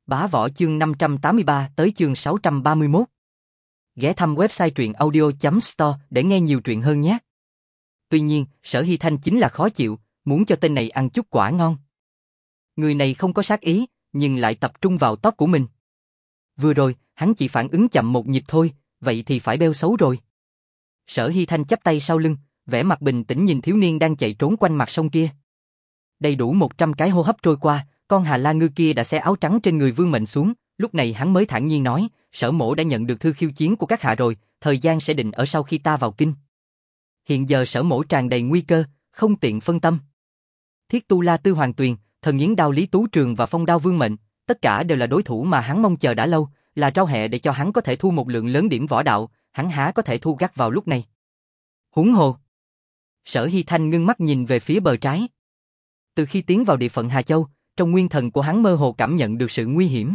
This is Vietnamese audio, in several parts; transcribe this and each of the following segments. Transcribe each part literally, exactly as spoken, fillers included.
Bá Võ chương năm trăm tám mươi ba tới chương sáu trăm ba mươi mốt. Ghé thăm website truyện audio chấm store để nghe nhiều truyện hơn nhé. Tuy nhiên, Sở Hy Thanh chính là khó chịu, muốn cho tên này ăn chút quả ngon. Người này không có sát ý, nhưng lại tập trung vào tóc của mình. Vừa rồi, hắn chỉ phản ứng chậm một nhịp thôi, vậy thì phải beo xấu rồi. Sở Hy Thanh chắp tay sau lưng, vẻ mặt bình tĩnh nhìn thiếu niên đang chạy trốn quanh mặt sông kia. Đầy đủ một trăm cái hô hấp trôi qua, con Hà La Ngư kia đã xé áo trắng trên người Vương Mệnh xuống, lúc này hắn mới thản nhiên nói, Sở mỗ đã nhận được thư khiêu chiến của các hạ rồi, thời gian sẽ định ở sau khi ta vào kinh. Hiện giờ Sở mỗ tràn đầy nguy cơ, không tiện phân tâm. Thiết Tu La Tư Hoàng Tuyền, Thần Yến Đao Lý Tú Trường và Phong Đao Vương Mệnh, tất cả đều là đối thủ mà hắn mong chờ đã lâu, là rau hẹ để cho hắn có thể thu một lượng lớn điểm võ đạo, hắn há có thể thu gắt vào lúc này. Huống hồ. Sở Hy Thanh ngưng mắt nhìn về phía bờ trái. Từ khi tiến vào địa phận Hà Châu, trong nguyên thần của hắn mơ hồ cảm nhận được sự nguy hiểm.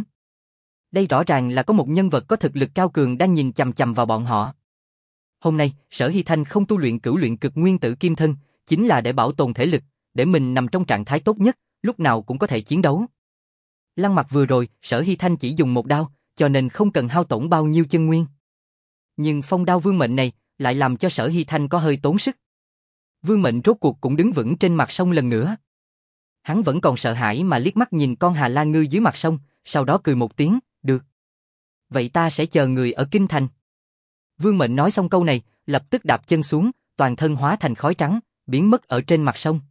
Đây rõ ràng là có một nhân vật có thực lực cao cường đang nhìn chằm chằm vào bọn họ. Hôm nay, Sở Hy Thanh không tu luyện cửu luyện cực nguyên tử kim thân, chính là để bảo tồn thể lực, để mình nằm trong trạng thái tốt nhất, lúc nào cũng có thể chiến đấu. Lăng mặt vừa rồi, Sở Hy Thanh chỉ dùng một đao, cho nên không cần hao tổn bao nhiêu chân nguyên. Nhưng Phong Đao Vương Mệnh này lại làm cho Sở Hy Thanh có hơi tốn sức. Vương Mệnh rốt cuộc cũng đứng vững trên mặt sông lần nữa. Hắn vẫn còn sợ hãi mà liếc mắt nhìn con Hà La Ngư dưới mặt sông, sau đó cười một tiếng, được. Vậy ta sẽ chờ người ở Kinh Thành. Vương Mệnh nói xong câu này, lập tức đạp chân xuống, toàn thân hóa thành khói trắng, biến mất ở trên mặt sông.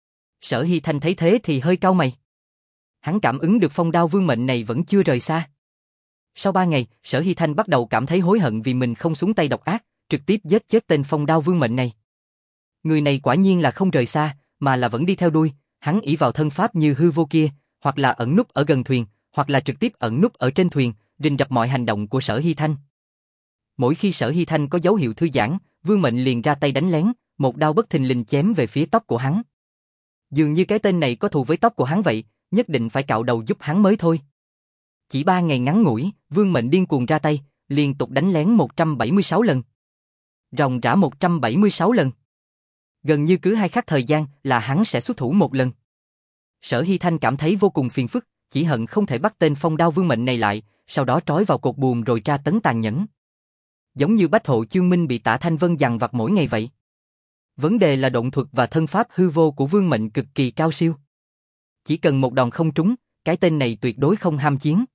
Sở Hy Thanh thấy thế thì hơi cau mày. Hắn cảm ứng được Phong Đao Vương Mệnh này vẫn chưa rời xa. Sau ba ngày, Sở Hy Thanh bắt đầu cảm thấy hối hận vì mình không xuống tay độc ác, trực tiếp giết chết tên Phong Đao Vương Mệnh này. Người này quả nhiên là không rời xa, mà là vẫn đi theo đuôi. Hắn ỷ vào thân pháp như hư vô kia, hoặc là ẩn núp ở gần thuyền, hoặc là trực tiếp ẩn núp ở trên thuyền, rình rập mọi hành động của Sở Hy Thanh. Mỗi khi Sở Hy Thanh có dấu hiệu thư giãn, Vương Mệnh liền ra tay đánh lén, một đao bất thình lình chém về phía tóc của hắn. Dường như cái tên này có thù với tóc của hắn vậy, nhất định phải cạo đầu giúp hắn mới thôi. Chỉ ba ngày ngắn ngủi, Vương Mệnh điên cuồng ra tay, liên tục đánh lén một trăm bảy mươi sáu lần. Ròng rã một trăm bảy mươi sáu lần. Gần như cứ hai khắc thời gian là hắn sẽ xuất thủ một lần. Sở Hy Thanh cảm thấy vô cùng phiền phức, chỉ hận không thể bắt tên Phong Đao Vương Mệnh này lại, sau đó trói vào cột buồm rồi tra tấn tàn nhẫn. Giống như Bách Hộ Chương Minh bị Tạ Thanh Vân dằn vặt mỗi ngày vậy. Vấn đề là độn thuật và thân pháp hư vô của Vương Mệnh cực kỳ cao siêu. Chỉ cần một đòn không trúng, cái tên này tuyệt đối không ham chiến.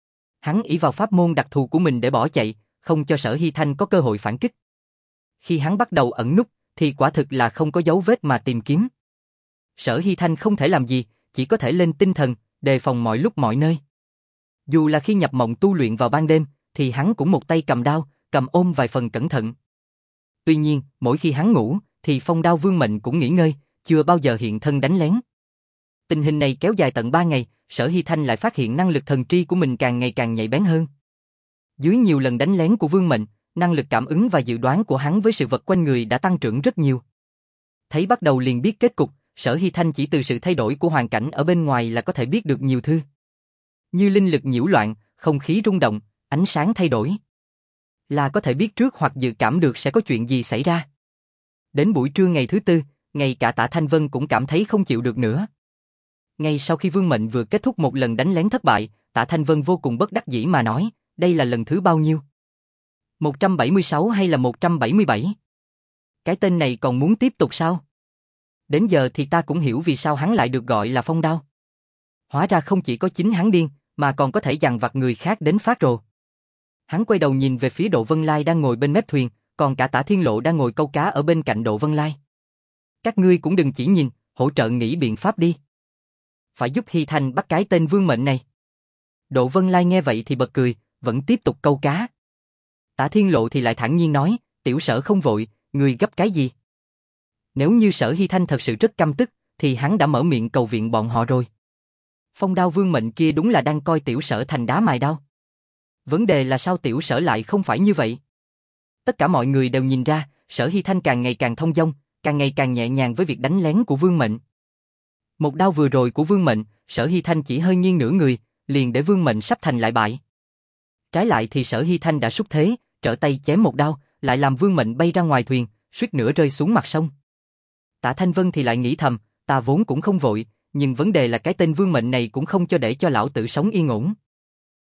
Hắn ỷ vào pháp môn đặc thù của mình để bỏ chạy, không cho Sở Hy Thanh có cơ hội phản kích. Khi hắn bắt đầu ẩn núp, thì quả thực là không có dấu vết mà tìm kiếm. Sở Hy Thanh không thể làm gì, chỉ có thể lên tinh thần, đề phòng mọi lúc mọi nơi. Dù là khi nhập mộng tu luyện vào ban đêm, thì hắn cũng một tay cầm đao, cầm ôm vài phần cẩn thận. Tuy nhiên, mỗi khi hắn ngủ, thì Phong Đao Vương Mệnh cũng nghỉ ngơi, chưa bao giờ hiện thân đánh lén. Tình hình này kéo dài tận ba ngày, Sở Hy Thanh lại phát hiện năng lực thần tri của mình càng ngày càng nhạy bén hơn. Dưới nhiều lần đánh lén của Vương Mệnh, năng lực cảm ứng và dự đoán của hắn với sự vật quanh người đã tăng trưởng rất nhiều. Thấy bắt đầu liền biết kết cục, Sở Hy Thanh chỉ từ sự thay đổi của hoàn cảnh ở bên ngoài là có thể biết được nhiều thứ. Như linh lực nhiễu loạn, không khí rung động, ánh sáng thay đổi. Là có thể biết trước hoặc dự cảm được sẽ có chuyện gì xảy ra. Đến buổi trưa ngày thứ tư, ngay cả Tạ Thanh Vân cũng cảm thấy không chịu được nữa. Ngay sau khi Vương Mệnh vừa kết thúc một lần đánh lén thất bại, Tạ Thanh Vân vô cùng bất đắc dĩ mà nói, đây là lần thứ bao nhiêu? một trăm bảy mươi sáu hay là một trăm bảy mươi bảy? Cái tên này còn muốn tiếp tục sao? Đến giờ thì ta cũng hiểu vì sao hắn lại được gọi là Phong Đao. Hóa ra không chỉ có chính hắn điên, mà còn có thể dằn vặt người khác đến phát rồ. Hắn quay đầu nhìn về phía Độ Vân Lai đang ngồi bên mép thuyền, còn cả Tả Thiên Lộ đang ngồi câu cá ở bên cạnh Độ Vân Lai. Các ngươi cũng đừng chỉ nhìn, hỗ trợ nghĩ biện pháp đi. Phải giúp Hy Thanh bắt cái tên Vương Mệnh này. Độ Vân Lai nghe vậy thì bật cười, vẫn tiếp tục câu cá. Tả Thiên Lộ thì lại thản nhiên nói, tiểu Sở không vội, người gấp cái gì? Nếu như Sở Hy Thanh thật sự rất căm tức, thì hắn đã mở miệng cầu viện bọn họ rồi. Phong Đao Vương Mệnh kia đúng là đang coi tiểu Sở thành đá mài đao. Vấn đề là sao tiểu Sở lại không phải như vậy? Tất cả mọi người đều nhìn ra, Sở Hy Thanh càng ngày càng thông dong, càng ngày càng nhẹ nhàng với việc đánh lén của Vương Mệnh. Một đao vừa rồi của Vương Mệnh, Sở Hy Thanh chỉ hơi nghiêng nửa người, liền để Vương Mệnh sắp thành lại bại. Trái lại thì Sở Hy Thanh đã xúc thế, trở tay chém một đao, lại làm Vương Mệnh bay ra ngoài thuyền, suýt nữa rơi xuống mặt sông. Tạ Thanh Vân thì lại nghĩ thầm, ta vốn cũng không vội, nhưng vấn đề là cái tên Vương Mệnh này cũng không cho để cho lão tử sống yên ổn.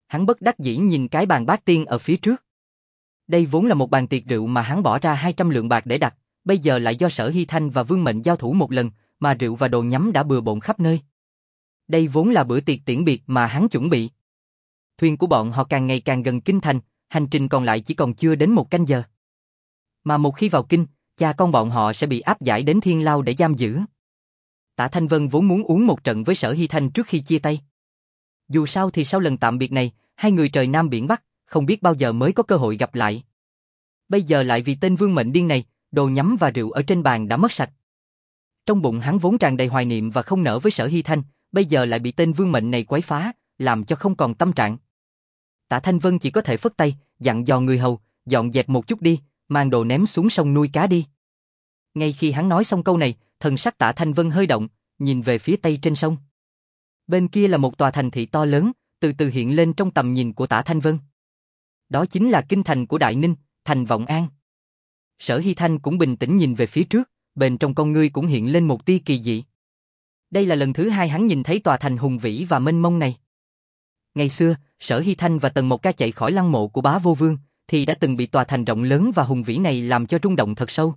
Hắn bất đắc dĩ nhìn cái bàn bát tiên ở phía trước. Đây vốn là một bàn tiệc rượu mà hắn bỏ ra hai trăm lượng bạc để đặt, bây giờ lại do Sở Hy Thanh và Vương Mệnh giao thủ một lần, mà rượu và đồ nhắm đã bừa bộn khắp nơi. Đây vốn là bữa tiệc tiễn biệt mà hắn chuẩn bị. Thuyền của bọn họ càng ngày càng gần kinh thành, hành trình còn lại chỉ còn chưa đến một canh giờ. Mà một khi vào kinh, cha con bọn họ sẽ bị áp giải đến Thiên Lao để giam giữ. Tạ Thanh Vân vốn muốn uống một trận với Sở Hy Thanh trước khi chia tay. Dù sao thì sau lần tạm biệt này, hai người trời Nam biển Bắc, không biết bao giờ mới có cơ hội gặp lại. Bây giờ lại vì tên Vương Mệnh điên này, đồ nhắm và rượu ở trên bàn đã mất sạch. Trong bụng hắn vốn tràn đầy hoài niệm và không nỡ với Sở Hy Thanh, bây giờ lại bị tên Vương Mệnh này quấy phá, làm cho không còn tâm trạng. Tạ Thanh Vân chỉ có thể phất tay, dặn dò người hầu, dọn dẹp một chút đi, mang đồ ném xuống sông nuôi cá đi. Ngay khi hắn nói xong câu này, thần sắc Tạ Thanh Vân hơi động, nhìn về phía tây trên sông. Bên kia là một tòa thành thị to lớn, từ từ hiện lên trong tầm nhìn của Tạ Thanh Vân. Đó chính là kinh thành của Đại Ninh, thành Vọng An. Sở Hy Thanh cũng bình tĩnh nhìn về phía trước, bên trong con ngươi cũng hiện lên một tia kỳ dị. Đây là lần thứ hai hắn nhìn thấy tòa thành hùng vĩ và mênh mông này. Ngày xưa, Sở Hy Thanh và Tần Mộc Ca chạy khỏi lăng mộ của Bá Vô Vương, thì đã từng bị tòa thành rộng lớn và hùng vĩ này làm cho rung động thật sâu.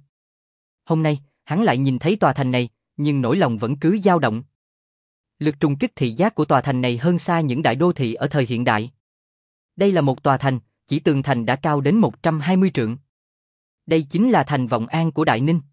Hôm nay, hắn lại nhìn thấy tòa thành này, nhưng nỗi lòng vẫn cứ dao động. Lực trùng kích thị giác của tòa thành này hơn xa những đại đô thị ở thời hiện đại. Đây là một tòa thành, chỉ tường thành đã cao đến một trăm hai mươi trượng. Đây chính là thành Vọng An của Đại Ninh.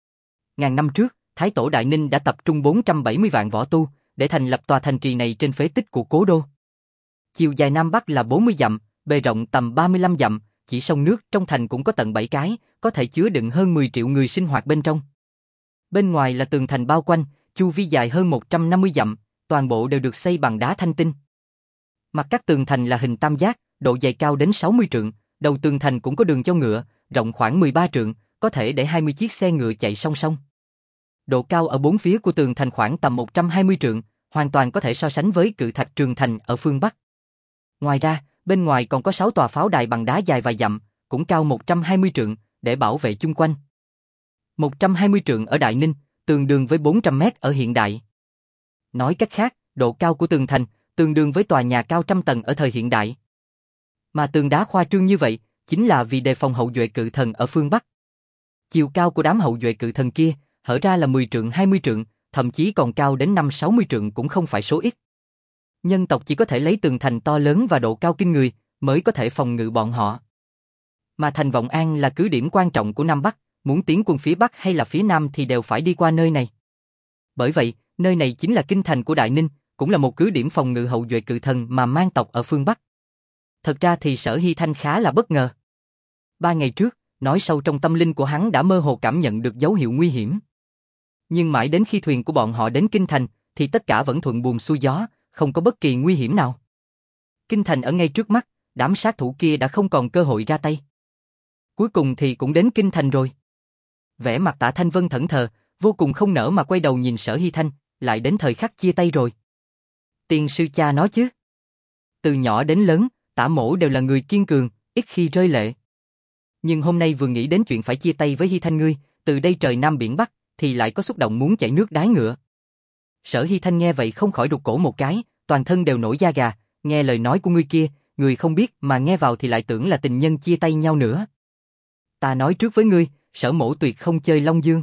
Ngàn năm trước, Thái Tổ Đại Ninh đã tập trung bốn trăm bảy mươi vạn võ tu để thành lập tòa thành trì này trên phế tích của cố đô. Chiều dài Nam Bắc là bốn mươi dặm, bề rộng tầm ba mươi lăm dặm, chỉ sông nước trong thành cũng có tận bảy cái, có thể chứa đựng hơn mười triệu người sinh hoạt bên trong. Bên ngoài là tường thành bao quanh, chu vi dài hơn một trăm năm mươi dặm, toàn bộ đều được xây bằng đá thanh tinh. Mặt các tường thành là hình tam giác, độ dày cao đến sáu mươi trượng, đầu tường thành cũng có đường cho ngựa, rộng khoảng mười ba trượng, có thể để hai mươi chiếc xe ngựa chạy song song. Độ cao ở bốn phía của tường thành khoảng tầm một trăm hai mươi trượng, hoàn toàn có thể so sánh với cự thạch Trường Thành ở phương Bắc. Ngoài ra, bên ngoài còn có sáu tòa pháo đài bằng đá dài vài dặm, cũng cao một trăm hai mươi trượng, để bảo vệ chung quanh. một trăm hai mươi trượng ở Đại Ninh, tương đương với bốn trăm mét ở hiện đại. Nói cách khác, độ cao của tường thành tương đương với tòa nhà cao trăm tầng ở thời hiện đại. Mà tường đá khoa trương như vậy, chính là vì đề phòng hậu duệ cự thần ở phương Bắc. Chiều cao của đám hậu duệ cự thần kia, hở ra là mười trượng hai mươi trượng, thậm chí còn cao đến năm sáu mươi trượng cũng không phải số ít. Nhân tộc chỉ có thể lấy tường thành to lớn và độ cao kinh người, mới có thể phòng ngự bọn họ. Mà thành Vọng An là cứ điểm quan trọng của Nam Bắc, muốn tiến quân phía Bắc hay là phía Nam thì đều phải đi qua nơi này. Bởi vậy, nơi này chính là kinh thành của Đại Ninh, cũng là một cứ điểm phòng ngự hậu duệ cự thần mà mang tộc ở phương Bắc. Thật ra thì Sở Hy Thanh khá là bất ngờ. Ba ngày trước, nói sâu trong tâm linh của hắn đã mơ hồ cảm nhận được dấu hiệu nguy hiểm. Nhưng mãi đến khi thuyền của bọn họ đến kinh thành, thì tất cả vẫn thuận buồm xuôi gió, không có bất kỳ nguy hiểm nào. Kinh thành ở ngay trước mắt, đám sát thủ kia đã không còn cơ hội ra tay. Cuối cùng thì cũng đến kinh thành rồi. Vẻ mặt Tạ Thanh Vân thẫn thờ, vô cùng không nỡ mà quay đầu nhìn Sở Hy Thanh, lại đến thời khắc chia tay rồi. Tiên sư cha nói chứ. Từ nhỏ đến lớn, Tạ mỗ đều là người kiên cường, ít khi rơi lệ. Nhưng hôm nay vừa nghĩ đến chuyện phải chia tay với Hy Thanh ngươi, từ đây trời Nam biển Bắc, thì lại có xúc động muốn chảy nước đái ngựa. Sở Hy Thanh nghe vậy không khỏi rụt cổ một cái, toàn thân đều nổi da gà, nghe lời nói của ngươi kia, người không biết mà nghe vào thì lại tưởng là tình nhân chia tay nhau nữa. Ta nói trước với ngươi, Sở mỗ tuyệt không chơi Long Dương.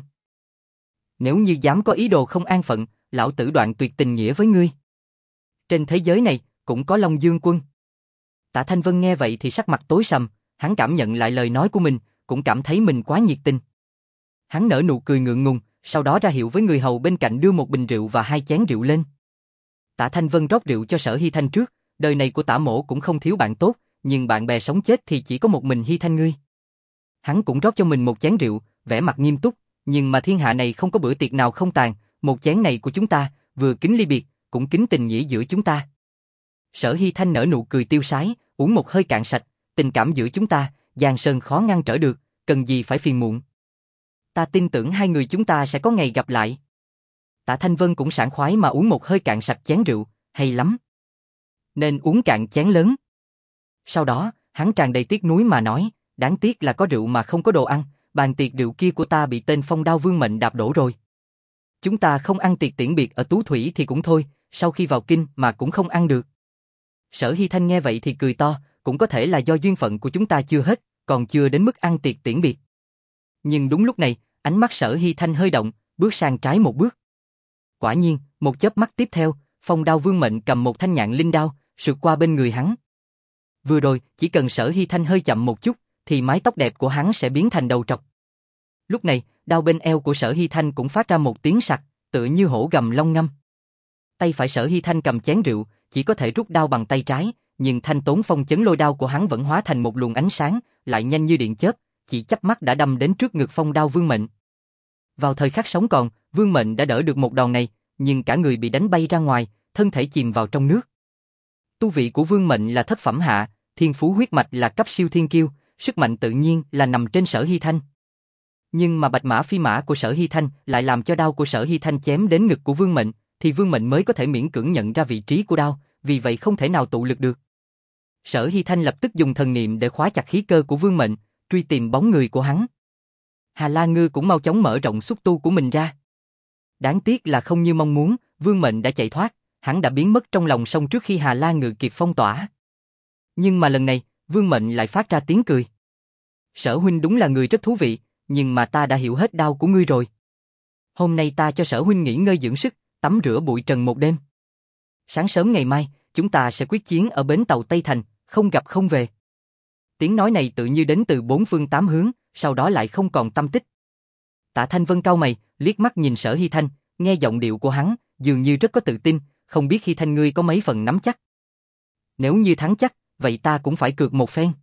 Nếu như dám có ý đồ không an phận, lão tử đoạn tuyệt tình nghĩa với ngươi. Trên thế giới này, cũng có Long Dương quân. Tạ Thanh Vân nghe vậy thì sắc mặt tối sầm, hắn cảm nhận lại lời nói của mình, cũng cảm thấy mình quá nhiệt tình. Hắn nở nụ cười ngượng ngùng, sau đó ra hiệu với người hầu bên cạnh đưa một bình rượu và hai chén rượu lên. Tạ Thanh Vân rót rượu cho Sở Hy Thanh trước, đời này của Tạ mỗ cũng không thiếu bạn tốt, nhưng bạn bè sống chết thì chỉ có một mình Hy Thanh ngươi. Hắn cũng rót cho mình một chén rượu, vẻ mặt nghiêm túc, nhưng mà thiên hạ này không có bữa tiệc nào không tàn, một chén này của chúng ta, vừa kính ly biệt, cũng kính tình nghĩa giữa chúng ta. Sở Hy Thanh nở nụ cười tiêu sái, uống một hơi cạn sạch, tình cảm giữa chúng ta, giang sơn khó ngăn trở được, cần gì phải phiền muộn. Ta tin tưởng hai người chúng ta sẽ có ngày gặp lại. Tạ Thanh Vân cũng sảng khoái mà uống một hơi cạn sạch chén rượu, hay lắm. Nên uống cạn chén lớn. Sau đó, hắn tràn đầy tiếc nuối mà nói, đáng tiếc là có rượu mà không có đồ ăn, bàn tiệc rượu kia của ta bị tên Phong Đao Vương Mệnh đạp đổ rồi. Chúng ta không ăn tiệc tiễn biệt ở Tú Thủy thì cũng thôi, sau khi vào kinh mà cũng không ăn được. Sở Hy Thanh nghe vậy thì cười to, cũng có thể là do duyên phận của chúng ta chưa hết, còn chưa đến mức ăn tiệc tiễn biệt. Nhưng đúng lúc này, ánh mắt Sở Hy Thanh hơi động, bước sang trái một bước. Quả nhiên, một chớp mắt tiếp theo, Phong Đao Vương Mệnh cầm một thanh nhạn linh đao, sượt qua bên người hắn. Vừa rồi, chỉ cần Sở Hy Thanh hơi chậm một chút, thì mái tóc đẹp của hắn sẽ biến thành đầu trọc. Lúc này, đao bên eo của Sở Hy Thanh cũng phát ra một tiếng sặc, tựa như hổ gầm long ngâm. Tay phải Sở Hy Thanh cầm chén rượu, chỉ có thể rút đao bằng tay trái, nhưng thanh tốn phong chấn lôi đao của hắn vẫn hóa thành một luồng ánh sáng, lại nhanh như điện chớp, chỉ chớp mắt đã đâm đến trước ngực Phong Đao Vương Mệnh. Vào thời khắc sống còn, Vương Mệnh đã đỡ được một đòn này, nhưng cả người bị đánh bay ra ngoài, thân thể chìm vào trong nước. Tu vị của Vương Mệnh là thất phẩm hạ, thiên phú huyết mạch là cấp siêu thiên kiêu, sức mạnh tự nhiên là nằm trên Sở Hy Thanh. Nhưng mà bạch mã phi mã của Sở Hy Thanh lại làm cho đao của Sở Hy Thanh chém đến ngực của Vương Mệnh, thì Vương Mệnh mới có thể miễn cưỡng nhận ra vị trí của đao, vì vậy không thể nào tụ lực được. Sở Hy Thanh lập tức dùng thần niệm để khóa chặt khí cơ của Vương Mệnh, truy tìm bóng người của hắn. Hà La Ngư cũng mau chóng mở rộng xúc tu của mình ra. Đáng tiếc là không như mong muốn, Vương Mệnh đã chạy thoát, hắn đã biến mất trong lòng sông trước khi Hà La Ngư kịp phong tỏa. Nhưng mà lần này, Vương Mệnh lại phát ra tiếng cười. Sở huynh đúng là người rất thú vị, nhưng mà ta đã hiểu hết đau của ngươi rồi. Hôm nay ta cho Sở huynh nghỉ ngơi dưỡng sức, tắm rửa bụi trần một đêm. Sáng sớm ngày mai, chúng ta sẽ quyết chiến ở bến tàu Tây Thành, không gặp không về. Tiếng nói này tự như đến từ bốn phương tám hướng, sau đó lại không còn tâm tích. Tạ Thanh Vân cau mày, liếc mắt nhìn Sở Hy Thanh, nghe giọng điệu của hắn, dường như rất có tự tin, không biết Hy Thanh ngươi có mấy phần nắm chắc. Nếu như thắng chắc, vậy ta cũng phải cược một phen.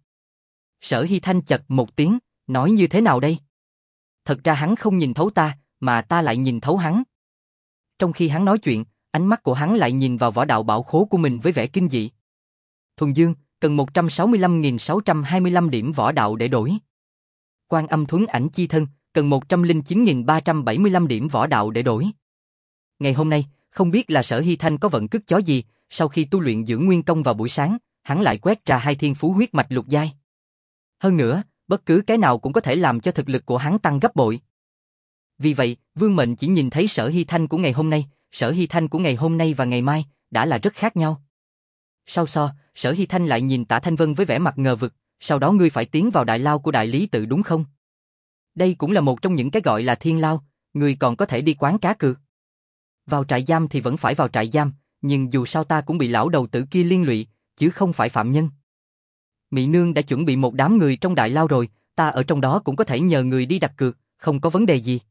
Sở Hy Thanh chật một tiếng, nói như thế nào đây? Thật ra hắn không nhìn thấu ta, mà ta lại nhìn thấu hắn. Trong khi hắn nói chuyện, ánh mắt của hắn lại nhìn vào võ đạo bảo khố của mình với vẻ kinh dị. Thuần Dương, cần một trăm sáu mươi lăm nghìn sáu trăm hai mươi lăm điểm võ đạo để đổi. Quan Âm Thuấn Ảnh Chi Thân, cần một trăm lẻ chín nghìn ba trăm bảy mươi lăm điểm võ đạo để đổi. Ngày hôm nay, không biết là Sở Hy Thanh có vận cất chó gì, sau khi tu luyện dưỡng nguyên công vào buổi sáng, hắn lại quét ra hai thiên phú huyết mạch lục giai. Hơn nữa, bất cứ cái nào cũng có thể làm cho thực lực của hắn tăng gấp bội. Vì vậy, Vương Mệnh chỉ nhìn thấy Sở Hy Thanh của ngày hôm nay, Sở Hy Thanh của ngày hôm nay và ngày mai đã là rất khác nhau. Sau so, Sở Hy Thanh lại nhìn Tạ Thanh Vân với vẻ mặt ngờ vực, sau đó ngươi phải tiến vào đại lao của đại lý tự đúng không? Đây cũng là một trong những cái gọi là thiên lao, ngươi còn có thể đi quán cá cược. Vào trại giam thì vẫn phải vào trại giam, nhưng dù sao ta cũng bị lão đầu tử kia liên lụy, chứ không phải phạm nhân. Mị nương đã chuẩn bị một đám người trong đại lao rồi, ta ở trong đó cũng có thể nhờ người đi đặt cược, không có vấn đề gì.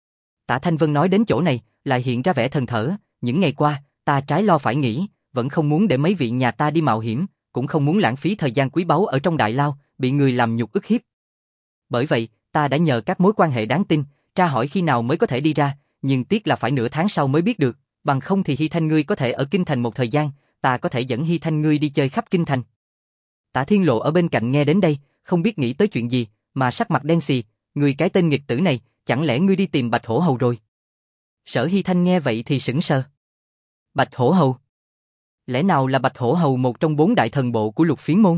Tạ Thanh Vân nói đến chỗ này, lại hiện ra vẻ thần thở, những ngày qua, ta trái lo phải nghĩ, vẫn không muốn để mấy vị nhà ta đi mạo hiểm, cũng không muốn lãng phí thời gian quý báu ở trong đại lao, bị người làm nhục ức hiếp. Bởi vậy, ta đã nhờ các mối quan hệ đáng tin, tra hỏi khi nào mới có thể đi ra, nhưng tiếc là phải nửa tháng sau mới biết được, bằng không thì Hy Thanh ngươi có thể ở Kinh Thành một thời gian, ta có thể dẫn Hy Thanh ngươi đi chơi khắp Kinh Thành. Tạ Thiên Lộ ở bên cạnh nghe đến đây, không biết nghĩ tới chuyện gì, mà sắc mặt đen xì, ngươi cái tên nghịch tử này, chẳng lẽ ngươi đi tìm Bạch Hổ Hầu rồi? Sở Hy Thanh nghe vậy thì sững sờ. Bạch Hổ Hầu? Lẽ nào là Bạch Hổ Hầu một trong bốn đại thần bộ của Lục Phiến môn?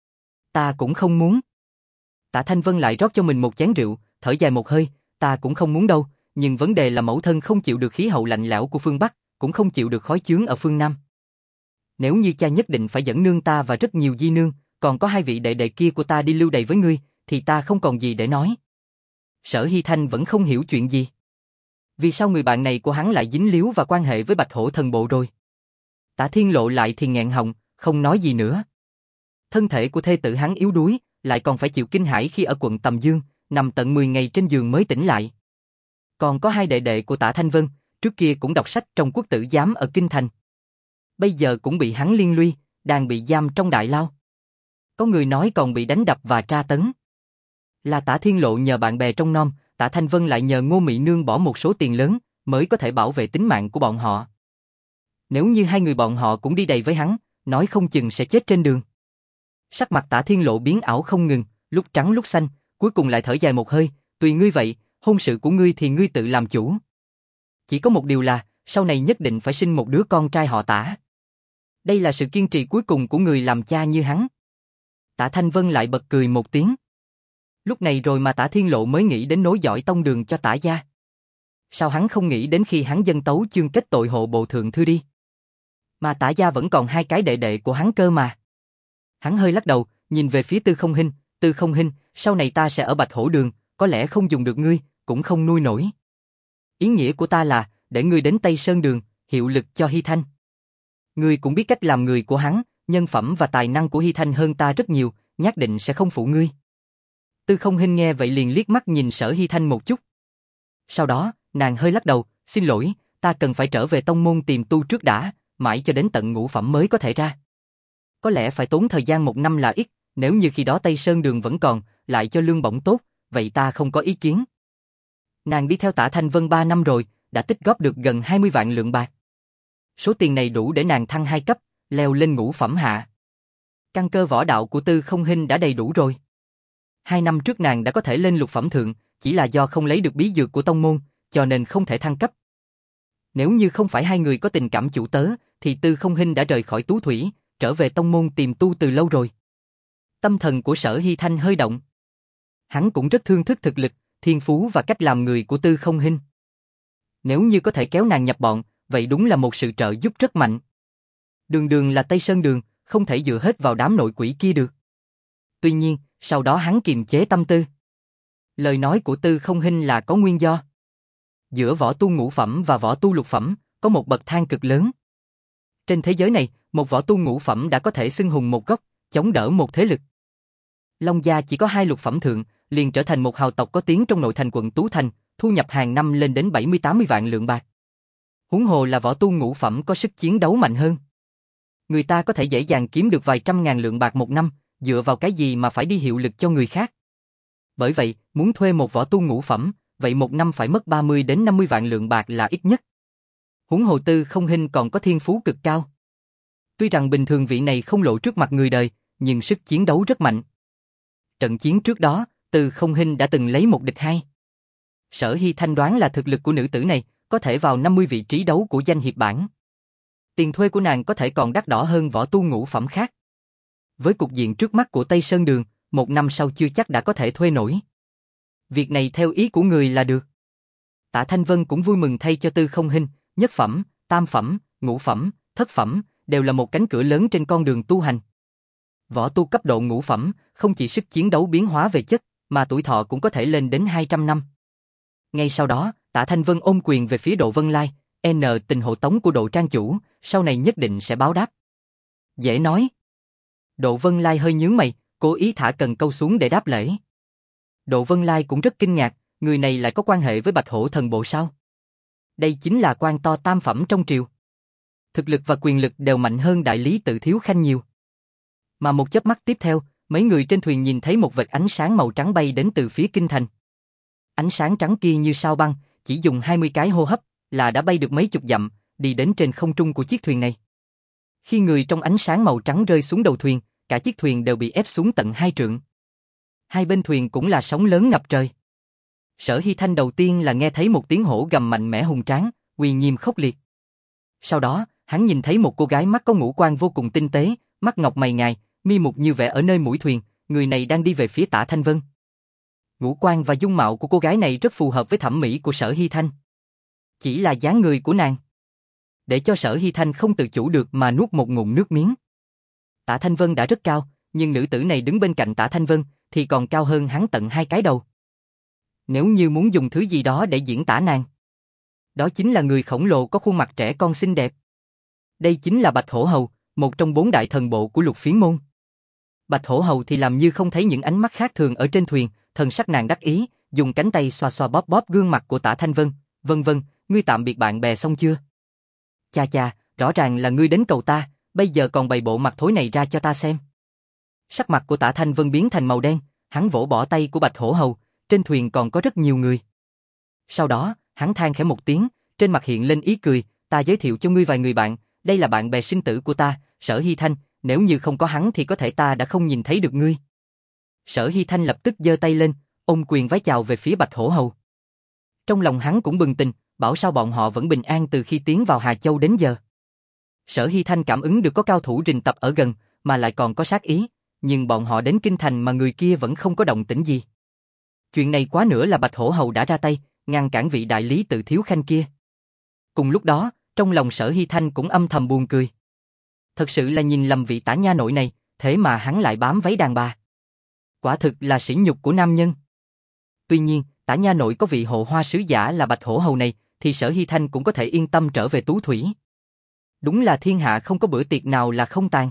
Ta cũng không muốn. Tạ Thanh Vân lại rót cho mình một chén rượu, thở dài một hơi, ta cũng không muốn đâu, nhưng vấn đề là mẫu thân không chịu được khí hậu lạnh lẽo của phương Bắc, cũng không chịu được khói chướng ở phương Nam. Nếu như cha nhất định phải dẫn nương ta và rất nhiều di nương, còn có hai vị đệ đệ kia của ta đi lưu đày với ngươi, thì ta không còn gì để nói. Sở Hy Thanh vẫn không hiểu chuyện gì. Vì sao người bạn này của hắn lại dính líu và quan hệ với Bạch Hổ thần bộ rồi? Tạ Thiên Lộ lại thì nghẹn họng, không nói gì nữa. Thân thể của thê tử hắn yếu đuối, lại còn phải chịu kinh hãi khi ở quận Tầm Dương, nằm tận mười ngày trên giường mới tỉnh lại. Còn có hai đệ đệ của Tạ Thanh Vân, trước kia cũng đọc sách trong quốc tử giám ở Kinh Thành. Bây giờ cũng bị hắn liên lụy, đang bị giam trong đại lao. Có người nói còn bị đánh đập và tra tấn. Là Tạ Thiên Lộ nhờ bạn bè trong nom, Tạ Thanh Vân lại nhờ Ngô Mị Nương bỏ một số tiền lớn, mới có thể bảo vệ tính mạng của bọn họ. Nếu như hai người bọn họ cũng đi đầy với hắn, nói không chừng sẽ chết trên đường. Sắc mặt Tạ Thiên Lộ biến ảo không ngừng, lúc trắng lúc xanh, cuối cùng lại thở dài một hơi, tùy ngươi vậy, hôn sự của ngươi thì ngươi tự làm chủ. Chỉ có một điều là, sau này nhất định phải sinh một đứa con trai họ Tạ. Đây là sự kiên trì cuối cùng của người làm cha như hắn. Tạ Thanh Vân lại bật cười một tiếng. Lúc này rồi mà Tạ Thiên Lộ mới nghĩ đến nối dõi tông đường cho Tạ gia. Sao hắn không nghĩ đến khi hắn dâng tấu chương kết tội hộ bộ thượng thư đi? Mà Tả gia vẫn còn hai cái đệ đệ của hắn cơ mà. Hắn hơi lắc đầu, nhìn về phía Tư Không Hinh, Tư Không Hinh, sau này ta sẽ ở Bạch Hổ Đường, có lẽ không dùng được ngươi, cũng không nuôi nổi. Ý nghĩa của ta là, để ngươi đến Tây Sơn Đường, hiệu lực cho Hy Thanh. Ngươi cũng biết cách làm người của hắn, nhân phẩm và tài năng của Hy Thanh hơn ta rất nhiều, nhất định sẽ không phụ ngươi. Tư Không Hinh nghe vậy liền liếc mắt nhìn Sở Hy Thanh một chút. Sau đó, nàng hơi lắc đầu, xin lỗi, ta cần phải trở về tông môn tìm tu trước đã, mãi cho đến tận ngũ phẩm mới có thể ra. Có lẽ phải tốn thời gian một năm là ít, nếu như khi đó Tây Sơn Đường vẫn còn, lại cho lương bổng tốt, vậy ta không có ý kiến. Nàng đi theo Tả Thanh Vân ba năm rồi, đã tích góp được gần hai mươi vạn lượng bạc. Số tiền này đủ để nàng thăng hai cấp, leo lên ngũ phẩm hạ. Căn cơ võ đạo của Tư Không Hinh đã đầy đủ rồi. Hai năm trước nàng đã có thể lên lục phẩm thượng, chỉ là do không lấy được bí dược của tông môn, cho nên không thể thăng cấp. Nếu như không phải hai người có tình cảm chủ tớ, thì Tư Không Hinh đã rời khỏi Tú Thủy, trở về tông môn tìm tu từ lâu rồi. Tâm thần của Sở Hy Thanh hơi động. Hắn cũng rất thương thức thực lực, thiên phú và cách làm người của Tư Không Hinh. Nếu như có thể kéo nàng nhập bọn, vậy đúng là một sự trợ giúp rất mạnh. Đường đường là Tây Sơn Đường, không thể dựa hết vào đám nội quỷ kia được. Tuy nhiên, sau đó hắn kiềm chế tâm tư. Lời nói của Tư Không Hinh là có nguyên do. Giữa võ tu ngũ phẩm và võ tu lục phẩm, có một bậc thang cực lớn. Trên thế giới này, một võ tu ngũ phẩm đã có thể xưng hùng một góc, chống đỡ một thế lực. Long gia chỉ có hai lục phẩm thượng, liền trở thành một hào tộc có tiếng trong nội thành quận Tú Thành, thu nhập hàng năm lên đến bảy mươi tám mươi vạn lượng bạc. Huống hồ là võ tu ngũ phẩm có sức chiến đấu mạnh hơn. Người ta có thể dễ dàng kiếm được vài trăm ngàn lượng bạc một năm, dựa vào cái gì mà phải đi hiệu lực cho người khác. Bởi vậy, muốn thuê một võ tu ngũ phẩm, vậy một năm phải mất ba mươi đến năm mươi vạn lượng bạc là ít nhất. Huống hồ Tư Không Hinh còn có thiên phú cực cao. Tuy rằng bình thường vị này không lộ trước mặt người đời, nhưng sức chiến đấu rất mạnh. Trận chiến trước đó, Tư Không Hinh đã từng lấy một địch hai. Sở Hy Thanh đoán là thực lực của nữ tử này có thể vào năm mươi vị trí đấu của danh hiệp bảng. Tiền thuê của nàng có thể còn đắt đỏ hơn võ tu ngũ phẩm khác. Với cục diện trước mắt của Tây Sơn Đường, một năm sau chưa chắc đã có thể thuê nổi. Việc này theo ý của người là được. Tạ Thanh Vân cũng vui mừng thay cho Tư Không Hinh, nhất phẩm, tam phẩm, ngũ phẩm, thất phẩm, đều là một cánh cửa lớn trên con đường tu hành. Võ tu cấp độ ngũ phẩm, không chỉ sức chiến đấu biến hóa về chất, mà tuổi thọ cũng có thể lên đến hai trăm năm. Ngay sau đó, Tạ Thanh Vân ôm quyền về phía Độ Vân Lai, N tình hộ tống của Độ Trang chủ, sau này nhất định sẽ báo đáp. Dễ nói. Độ Vân Lai hơi nhướng mày, cố ý thả cần câu xuống để đáp lễ. Độ Vân Lai cũng rất kinh ngạc, người này lại có quan hệ với Bạch Hổ Thần Bộ sao? Đây chính là quan to tam phẩm trong triều. Thực lực và quyền lực đều mạnh hơn đại lý Tự Thiếu Khanh nhiều. Mà một chớp mắt tiếp theo, mấy người trên thuyền nhìn thấy một vệt ánh sáng màu trắng bay đến từ phía kinh thành. Ánh sáng trắng kia như sao băng, chỉ dùng hai mươi cái hô hấp là đã bay được mấy chục dặm, đi đến trên không trung của chiếc thuyền này. Khi người trong ánh sáng màu trắng rơi xuống đầu thuyền, cả chiếc thuyền đều bị ép xuống tận hai trượng. Hai bên thuyền cũng là sóng lớn ngập trời. Sở Hy Thanh đầu tiên là nghe thấy một tiếng hổ gầm mạnh mẽ hùng tráng, uy nghiêm khốc liệt. Sau đó, hắn nhìn thấy một cô gái mắt có ngũ quan vô cùng tinh tế, mắt ngọc mày ngài, mi mục như vẽ ở nơi mũi thuyền, người này đang đi về phía Tả Thanh Vân. Ngũ quan và dung mạo của cô gái này rất phù hợp với thẩm mỹ của Sở Hy Thanh. Chỉ là dáng người của nàng, để cho Sở Hy Thanh không tự chủ được mà nuốt một ngụm nước miếng. Tả Thanh Vân đã rất cao, nhưng nữ tử này đứng bên cạnh Tả Thanh Vân thì còn cao hơn hắn tận hai cái đầu. Nếu như muốn dùng thứ gì đó để diễn tả nàng, đó chính là người khổng lồ có khuôn mặt trẻ con xinh đẹp. Đây chính là Bạch Hổ Hầu, một trong bốn đại thần bộ của Lục Phiến môn. Bạch Hổ Hầu thì làm như không thấy những ánh mắt khác thường ở trên thuyền, thần sắc nàng đắc ý, dùng cánh tay xoa xoa bóp bóp gương mặt của Tả Thanh Vân. Vân vân, ngươi tạm biệt bạn bè xong chưa? Cha cha, rõ ràng là ngươi đến cầu ta, bây giờ còn bày bộ mặt thối này ra cho ta xem. Sắc mặt của Tả Thanh Vân biến thành màu đen, hắn vỗ bỏ tay của Bạch Hổ Hầu, trên thuyền còn có rất nhiều người. Sau đó, hắn than khẽ một tiếng, trên mặt hiện lên ý cười, ta giới thiệu cho ngươi vài người bạn, đây là bạn bè sinh tử của ta, Sở Hy Thanh, nếu như không có hắn thì có thể ta đã không nhìn thấy được ngươi. Sở Hy Thanh lập tức giơ tay lên, ôm quyền vái chào về phía Bạch Hổ Hầu. Trong lòng hắn cũng bừng tỉnh, bảo sao bọn họ vẫn bình an từ khi tiến vào Hà Châu đến giờ. Sở Hy Thanh cảm ứng được có cao thủ rình tập ở gần, mà lại còn có sát ý, nhưng bọn họ đến kinh thành mà người kia vẫn không có động tĩnh gì. Chuyện này quá nữa là Bạch Hổ Hầu đã ra tay, ngăn cản vị đại lý Tự Thiếu Khanh kia. Cùng lúc đó, trong lòng Sở Hy Thanh cũng âm thầm buồn cười. thật sự là nhìn lầm vị tả nha nội này, thế mà hắn lại bám váy đàn bà. Quả thực là sỉ nhục của nam nhân. Tuy nhiên, tả nha nội có vị hộ hoa sứ giả là Bạch Hổ Hầu này, thì Sở Hy Thanh cũng có thể yên tâm trở về Tú Thủy. Đúng là thiên hạ không có bữa tiệc nào là không tàn.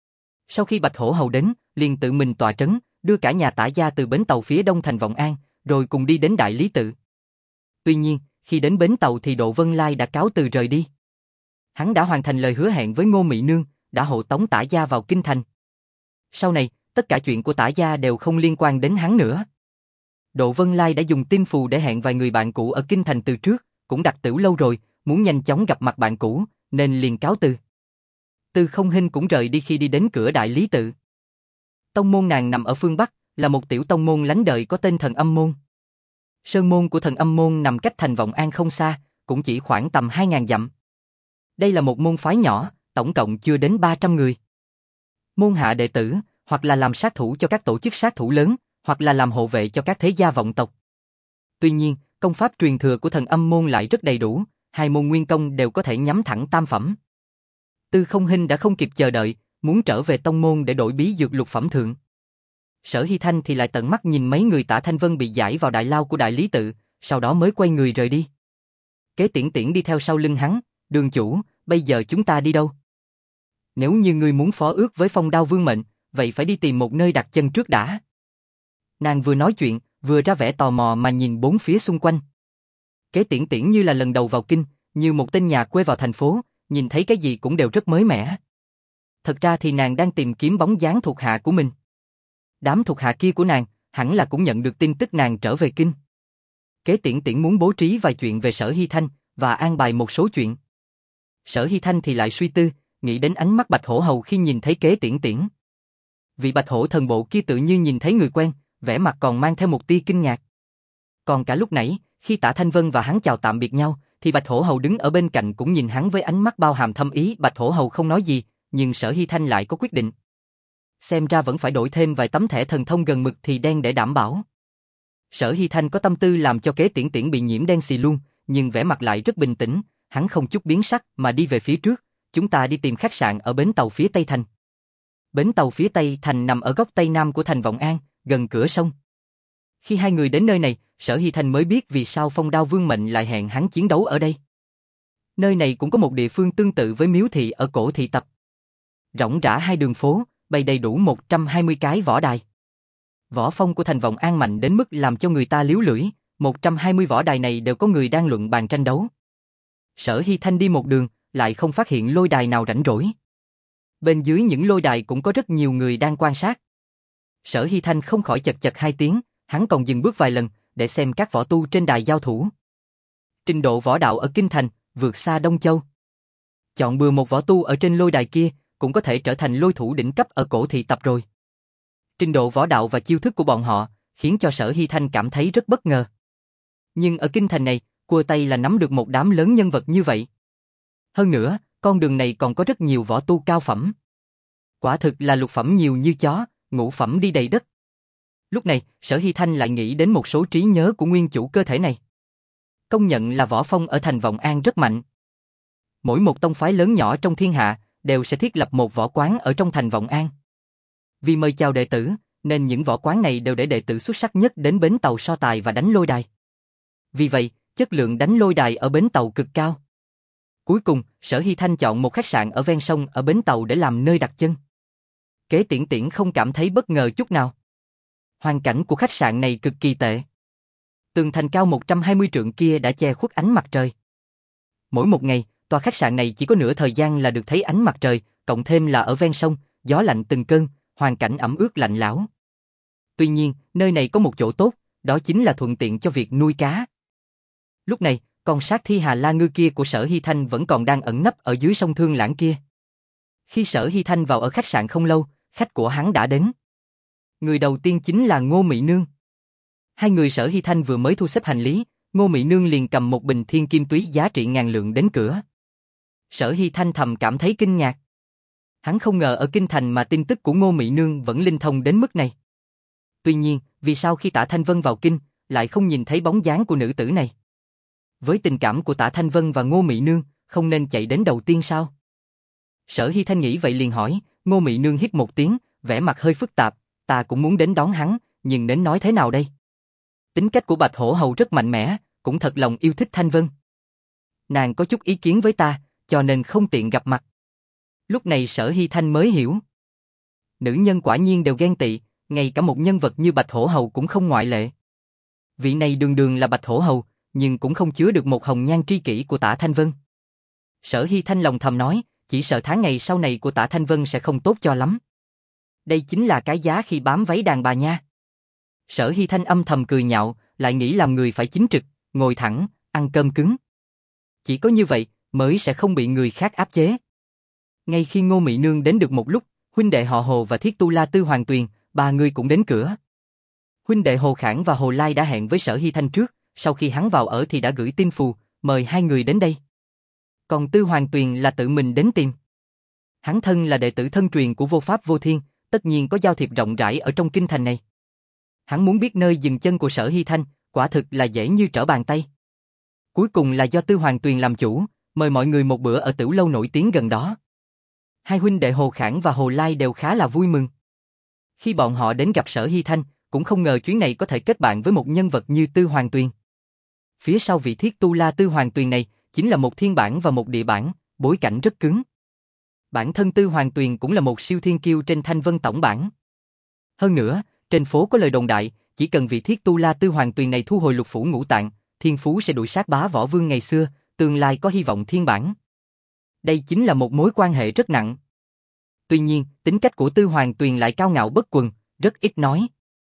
Sau khi Bạch Hổ Hầu đến, liền tự mình tọa trấn, đưa cả nhà tả gia từ bến tàu phía đông thành Vọng An, rồi cùng đi đến Đại Lý Tự. Tuy nhiên, khi đến bến tàu thì Độ Vân Lai đã cáo từ rời đi. Hắn đã hoàn thành lời hứa hẹn với Ngô Mị Nương, đã hộ tống tả gia vào kinh thành. Sau này, tất cả chuyện của tả gia đều không liên quan đến hắn nữa. Độ Vân Lai đã dùng tim phù để hẹn vài người bạn cũ ở kinh thành từ trước, cũng đặt tửu lâu rồi, muốn nhanh chóng gặp mặt bạn cũ, nên liền cáo từ. Tư Không Hinh cũng rời đi khi đi đến cửa Đại Lý Tự. Tông môn nàng nằm ở phương Bắc, là một tiểu tông môn lánh đời có tên Thần Âm Môn. Sơn môn của Thần Âm Môn nằm cách thành Vọng An không xa, cũng chỉ khoảng tầm hai ngàn dặm. Đây là một môn phái nhỏ, tổng cộng chưa đến ba trăm người. Môn hạ đệ tử, hoặc là làm sát thủ cho các tổ chức sát thủ lớn, hoặc là làm hộ vệ cho các thế gia vọng tộc. Tuy nhiên, công pháp truyền thừa của Thần Âm Môn lại rất đầy đủ, hai môn nguyên công đều có thể nhắm thẳng tam phẩm. Tư Không Hinh đã không kịp chờ đợi, muốn trở về tông môn để đổi bí dược lục phẩm thượng. Sở Hy Thanh thì lại tận mắt nhìn mấy người Tả Thanh Vân bị giải vào đại lao của Đại Lý Tự, sau đó mới quay người rời đi. Kế Tiễn Tiễn đi theo sau lưng hắn, "Đường chủ, bây giờ chúng ta đi đâu?" "Nếu như ngươi muốn phó ước với Phong Đao Vương mệnh, vậy phải đi tìm một nơi đặt chân trước đã." Nàng vừa nói chuyện, vừa ra vẻ tò mò mà nhìn bốn phía xung quanh. Kế Tiễn Tiễn như là lần đầu vào kinh, như một tên nhà quê vào thành phố, nhìn thấy cái gì cũng đều rất mới mẻ. Thật ra thì nàng đang tìm kiếm bóng dáng thuộc hạ của mình. Đám thuộc hạ kia của nàng, hẳn là cũng nhận được tin tức nàng trở về kinh. Kế Tiễn Tiễn muốn bố trí vài chuyện về Sở Hy Thanh, và an bài một số chuyện. Sở Hy Thanh thì lại suy tư, nghĩ đến ánh mắt Bạch Hổ Hầu khi nhìn thấy Kế Tiễn Tiễn. Vị Bạch Hổ thần bộ kia tự như nhìn thấy người quen, vẻ mặt còn mang theo một tia kinh ngạc. Còn cả lúc nãy, khi Tả Thanh Vân và hắn chào tạm biệt nhau, thì Bạch Hổ Hầu đứng ở bên cạnh cũng nhìn hắn với ánh mắt bao hàm thâm ý. Bạch Hổ Hầu không nói gì, nhưng Sở Hy Thanh lại có quyết định. Xem ra vẫn phải đổi thêm vài tấm thẻ thần thông gần mực thì đen để đảm bảo. Sở Hy Thanh có tâm tư làm cho Kế Tiễn Tiễn bị nhiễm đen xì luôn, nhưng vẻ mặt lại rất bình tĩnh, hắn không chút biến sắc mà đi về phía trước. "Chúng ta đi tìm khách sạn ở bến tàu phía Tây thành." Bến tàu phía Tây thành nằm ở góc Tây Nam của thành Vọng An, gần cửa sông. Khi hai người đến nơi này, Sở Hy Thanh mới biết vì sao Phong Đao Vương mệnh lại hẹn hắn chiến đấu ở đây. Nơi này cũng có một địa phương tương tự với miếu thị ở cổ thị tập. Rỗng rã hai đường phố, bày đầy đủ một trăm hai mươi cái võ đài. Võ phong của thành Vọng An mạnh đến mức làm cho người ta liếu lưỡi, một trăm hai mươi võ đài này đều có người đang luận bàn tranh đấu. Sở Hy Thanh đi một đường, lại không phát hiện lôi đài nào rảnh rỗi. Bên dưới những lôi đài cũng có rất nhiều người đang quan sát. Sở Hy Thanh không khỏi chật chật hai tiếng, hắn còn dừng bước vài lần, để xem các võ tu trên đài giao thủ. Trình độ võ đạo ở Kinh Thành, vượt xa Đông Châu. Chọn bừa một võ tu ở trên lôi đài kia, cũng có thể trở thành lôi thủ đỉnh cấp ở cổ thị tập rồi. Trình độ võ đạo và chiêu thức của bọn họ, khiến cho Sở Hy Thanh cảm thấy rất bất ngờ. Nhưng ở Kinh Thành này, cua tay là nắm được một đám lớn nhân vật như vậy. Hơn nữa, con đường này còn có rất nhiều võ tu cao phẩm. Quả thực là lục phẩm nhiều như chó, ngũ phẩm đi đầy đất. Lúc này, Sở Hy Thanh lại nghĩ đến một số trí nhớ của nguyên chủ cơ thể này. Công nhận là võ phong ở thành Vọng An rất mạnh. Mỗi một tông phái lớn nhỏ trong thiên hạ đều sẽ thiết lập một võ quán ở trong thành Vọng An. Vì mời chào đệ tử, nên những võ quán này đều để đệ tử xuất sắc nhất đến bến tàu so tài và đánh lôi đài. Vì vậy, chất lượng đánh lôi đài ở bến tàu cực cao. Cuối cùng, Sở Hy Thanh chọn một khách sạn ở ven sông ở bến tàu để làm nơi đặt chân. Kế Tiễn Tiễn không cảm thấy bất ngờ chút nào. Hoàn cảnh của khách sạn này cực kỳ tệ. Tường thành cao một trăm hai mươi trượng kia đã che khuất ánh mặt trời. Mỗi một ngày, tòa khách sạn này chỉ có nửa thời gian là được thấy ánh mặt trời, cộng thêm là ở ven sông, gió lạnh từng cơn, hoàn cảnh ẩm ướt lạnh lẽo. Tuy nhiên, nơi này có một chỗ tốt, đó chính là thuận tiện cho việc nuôi cá. Lúc này, con sát thi Hà La Ngư kia của Sở Hy Thanh vẫn còn đang ẩn nấp ở dưới sông Thương Lãng kia. Khi Sở Hy Thanh vào ở khách sạn không lâu, khách của hắn đã đến. Người đầu tiên chính là Ngô Mị Nương. Hai người Sở Hy Thanh vừa mới thu xếp hành lý, Ngô Mị Nương liền cầm một bình thiên kim túy giá trị ngàn lượng đến cửa. Sở Hy Thanh thầm cảm thấy kinh ngạc. Hắn không ngờ ở Kinh Thành mà tin tức của Ngô Mị Nương vẫn linh thông đến mức này. Tuy nhiên, vì sao khi Tả Thanh Vân vào kinh, lại không nhìn thấy bóng dáng của nữ tử này? Với tình cảm của Tả Thanh Vân và Ngô Mị Nương, không nên chạy đến đầu tiên sao? Sở Hy Thanh nghĩ vậy liền hỏi, Ngô Mị Nương hít một tiếng, vẻ mặt hơi phức tạp, ta cũng muốn đến đón hắn, nhưng đến nói thế nào đây? Tính cách của Bạch Hổ Hầu rất mạnh mẽ, cũng thật lòng yêu thích Thanh Vân. Nàng có chút ý kiến với ta, cho nên không tiện gặp mặt. Lúc này Sở Hy Thanh mới hiểu. Nữ nhân quả nhiên đều ghen tị, ngay cả một nhân vật như Bạch Hổ Hầu cũng không ngoại lệ. Vị này đường đường là Bạch Hổ Hầu, nhưng cũng không chứa được một hồng nhan tri kỷ của Tả Thanh Vân. Sở Hy Thanh lòng thầm nói, chỉ sợ tháng ngày sau này của Tả Thanh Vân sẽ không tốt cho lắm. Đây chính là cái giá khi bám váy đàn bà nha. Sở Hy Thanh âm thầm cười nhạo, lại nghĩ làm người phải chính trực, ngồi thẳng, ăn cơm cứng. Chỉ có như vậy mới sẽ không bị người khác áp chế. Ngay khi Ngô Mị Nương đến được một lúc, huynh đệ họ Hồ và Thiết Tu La Tư Hoàng Tuyền, ba người cũng đến cửa. Huynh đệ Hồ Khảng và Hồ Lai đã hẹn với Sở Hy Thanh trước, sau khi hắn vào ở thì đã gửi tin phù, mời hai người đến đây. Còn Tư Hoàng Tuyền là tự mình đến tìm. Hắn thân là đệ tử thân truyền của Vô Pháp Vô Thiên, tất nhiên có giao thiệp rộng rãi ở trong kinh thành này. Hắn muốn biết nơi dừng chân của Sở Hy Thanh, quả thực là dễ như trở bàn tay. Cuối cùng là do Tư Hoàng Tuyền làm chủ, mời mọi người một bữa ở tiểu lâu nổi tiếng gần đó. Hai huynh đệ Hồ Khảng và Hồ Lai đều khá là vui mừng. Khi bọn họ đến gặp Sở Hy Thanh, cũng không ngờ chuyến này có thể kết bạn với một nhân vật như Tư Hoàng Tuyền. Phía sau vị Thiết Tu La Tư Hoàng Tuyền này, chính là một thiên bản và một địa bản, bối cảnh rất cứng. Bản thân Tư Hoàng Tuyền cũng là một siêu thiên kiêu trên Thanh Vân tổng bản. Hơn nữa, trên phố có lời đồn đại, chỉ cần vị Thiết Tu La Tư Hoàng Tuyền này thu hồi lục phủ ngũ tạng, thiên phú sẽ đuổi sát bá võ vương ngày xưa, tương lai có hy vọng thiên bản. Đây chính là một mối quan hệ rất nặng. Tuy nhiên, tính cách của Tư Hoàng Tuyền lại cao ngạo bất quần, rất ít nói.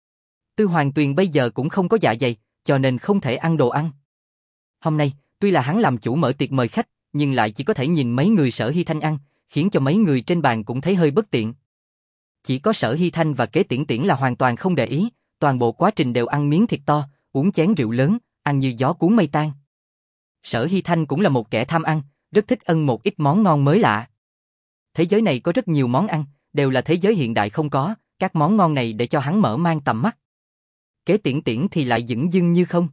Tư Hoàng Tuyền bây giờ cũng không có dạ dày, cho nên không thể ăn đồ ăn. Hôm nay, tuy là hắn làm chủ mở tiệc mời khách, nhưng lại chỉ có thể nhìn mấy người Sở Hy Thanh ăn, khiến cho mấy người trên bàn cũng thấy hơi bất tiện. Chỉ có Sở Hy Thanh và Kế Tiễn Tiễn là hoàn toàn không để ý, toàn bộ quá trình đều ăn miếng thịt to, uống chén rượu lớn, ăn như gió cuốn mây tan. Sở Hy Thanh cũng là một kẻ tham ăn, rất thích ân một ít món ngon mới lạ. Thế giới này có rất nhiều món ăn, đều là thế giới hiện đại không có, các món ngon này để cho hắn mở mang tầm mắt. Kế Tiễn Tiễn thì lại dửng dưng như không.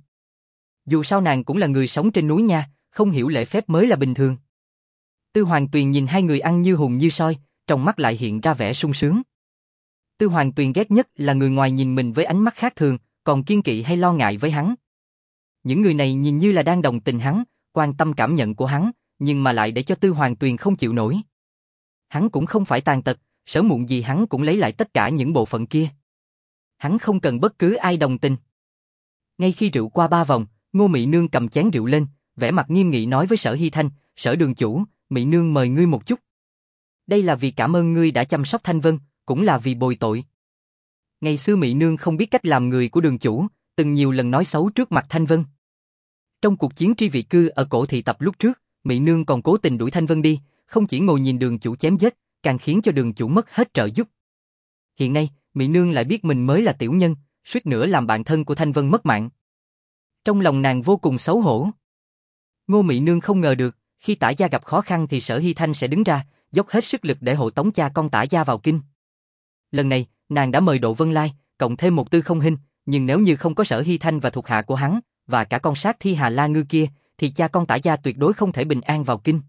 Dù sao nàng cũng là người sống trên núi nha, không hiểu lễ phép mới là bình thường. Tư Hoàng Tuyền nhìn hai người ăn như hùng như soi, trong mắt lại hiện ra vẻ sung sướng. Tư Hoàng Tuyền ghét nhất là người ngoài nhìn mình với ánh mắt khác thường, còn kiên kỵ hay lo ngại với hắn. Những người này nhìn như là đang đồng tình hắn, quan tâm cảm nhận của hắn, nhưng mà lại để cho Tư Hoàng Tuyền không chịu nổi. Hắn cũng không phải tàn tật, sớm muộn gì hắn cũng lấy lại tất cả những bộ phận kia. Hắn không cần bất cứ ai đồng tình. Ngay khi rượu qua ba vòng, Ngô Mị Nương cầm chén rượu lên, vẻ mặt nghiêm nghị nói với Sở Hy Thanh, Sở đường chủ, Mị Nương mời ngươi một chút. Đây là vì cảm ơn ngươi đã chăm sóc Thanh Vân, cũng là vì bồi tội. Ngày xưa Mị Nương không biết cách làm người của đường chủ, từng nhiều lần nói xấu trước mặt Thanh Vân. Trong cuộc chiến tri vị cư ở cổ thị tập lúc trước, Mị Nương còn cố tình đuổi Thanh Vân đi, không chỉ ngồi nhìn đường chủ chém giết, càng khiến cho đường chủ mất hết trợ giúp. Hiện nay, Mị Nương lại biết mình mới là tiểu nhân, suýt nữa làm bạn thân của Thanh Vân mất mạng. Trong lòng nàng vô cùng xấu hổ. Ngô Mị Nương không ngờ được, khi Tả gia gặp khó khăn thì Sở Hy Thanh sẽ đứng ra, dốc hết sức lực để hộ tống cha con Tả gia vào kinh. Lần này, nàng đã mời Độ Vân Lai, cộng thêm một Tư Không Hinh, nhưng nếu như không có Sở Hy Thanh và thuộc hạ của hắn, và cả con sát thi Hà La Ngư kia, thì cha con Tả gia tuyệt đối không thể bình an vào kinh.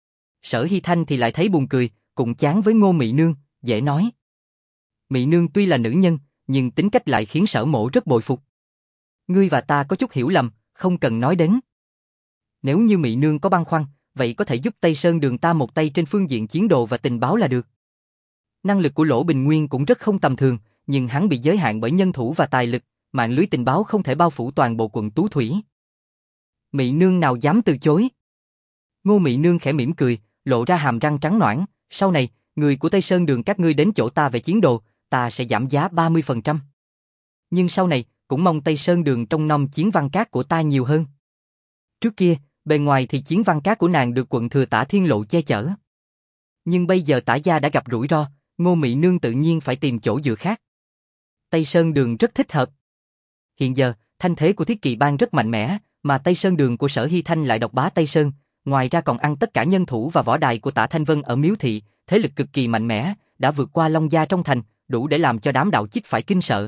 Sở Hy Thanh thì lại thấy buồn cười, cũng chán với Ngô Mị Nương, dễ nói. Mị Nương tuy là nữ nhân, nhưng tính cách lại khiến Sở Mộ rất bội phục. Ngươi và ta có chút hiểu lầm, không cần nói đến. Nếu như Mị Nương có băn khoăn, vậy có thể giúp Tây Sơn Đường ta một tay trên phương diện chiến đồ và tình báo là được. Năng lực của Lỗ Bình Nguyên cũng rất không tầm thường, nhưng hắn bị giới hạn bởi nhân thủ và tài lực, mạng lưới tình báo không thể bao phủ toàn bộ quận Tú Thủy. Mị Nương nào dám từ chối. Ngô Mị Nương khẽ mỉm cười, lộ ra hàm răng trắng nõn, sau này, người của Tây Sơn Đường các ngươi đến chỗ ta về chiến đồ, ta sẽ giảm giá ba mươi phần trăm. Nhưng sau này, cũng mong Tây Sơn Đường trông nom chiến văn cát của ta nhiều hơn. Trước kia, bề ngoài thì chiến văn cát của nàng được quận thừa Tả Thiên Lộ che chở. Nhưng bây giờ Tả gia đã gặp rủi ro, Ngô Mị Nương tự nhiên phải tìm chỗ dựa khác. Tây Sơn Đường rất thích hợp. Hiện giờ, thanh thế của Thiết Kỵ Bang rất mạnh mẽ, mà Tây Sơn Đường của Sở Hy Thanh lại độc bá Tây Sơn, ngoài ra còn ăn tất cả nhân thủ và võ đài của Tả Thanh Vân ở Miếu Thị, thế lực cực kỳ mạnh mẽ, đã vượt qua Long Gia trong thành, đủ để làm cho đám đạo chích phải kinh sợ.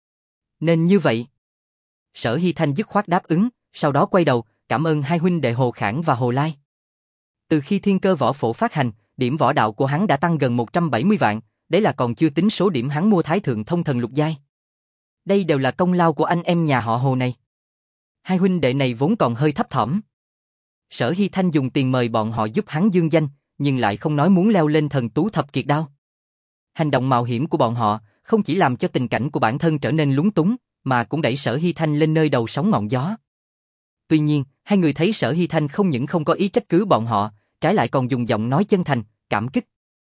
Nên như vậy. Sở Hy Thanh dứt khoát đáp ứng, sau đó quay đầu, cảm ơn hai huynh đệ Hồ Khảng và Hồ Lai. Từ khi Thiên Cơ Võ Phổ phát hành, điểm võ đạo của hắn đã tăng gần một trăm bảy mươi vạn, đấy là còn chưa tính số điểm hắn mua Thái Thượng Thông Thần lục giai. Đây đều là công lao của anh em nhà họ Hồ này. Hai huynh đệ này vốn còn hơi thấp thỏm. Sở Hy Thanh dùng tiền mời bọn họ giúp hắn dương danh, nhưng lại không nói muốn leo lên thần tú thập kiệt đao. Hành động mạo hiểm của bọn họ không chỉ làm cho tình cảnh của bản thân trở nên lúng túng, mà cũng đẩy Sở Hy Thanh lên nơi đầu sóng ngọn gió. Tuy nhiên, hai người thấy Sở Hy Thanh không những không có ý trách cứ bọn họ, trái lại còn dùng giọng nói chân thành, cảm kích.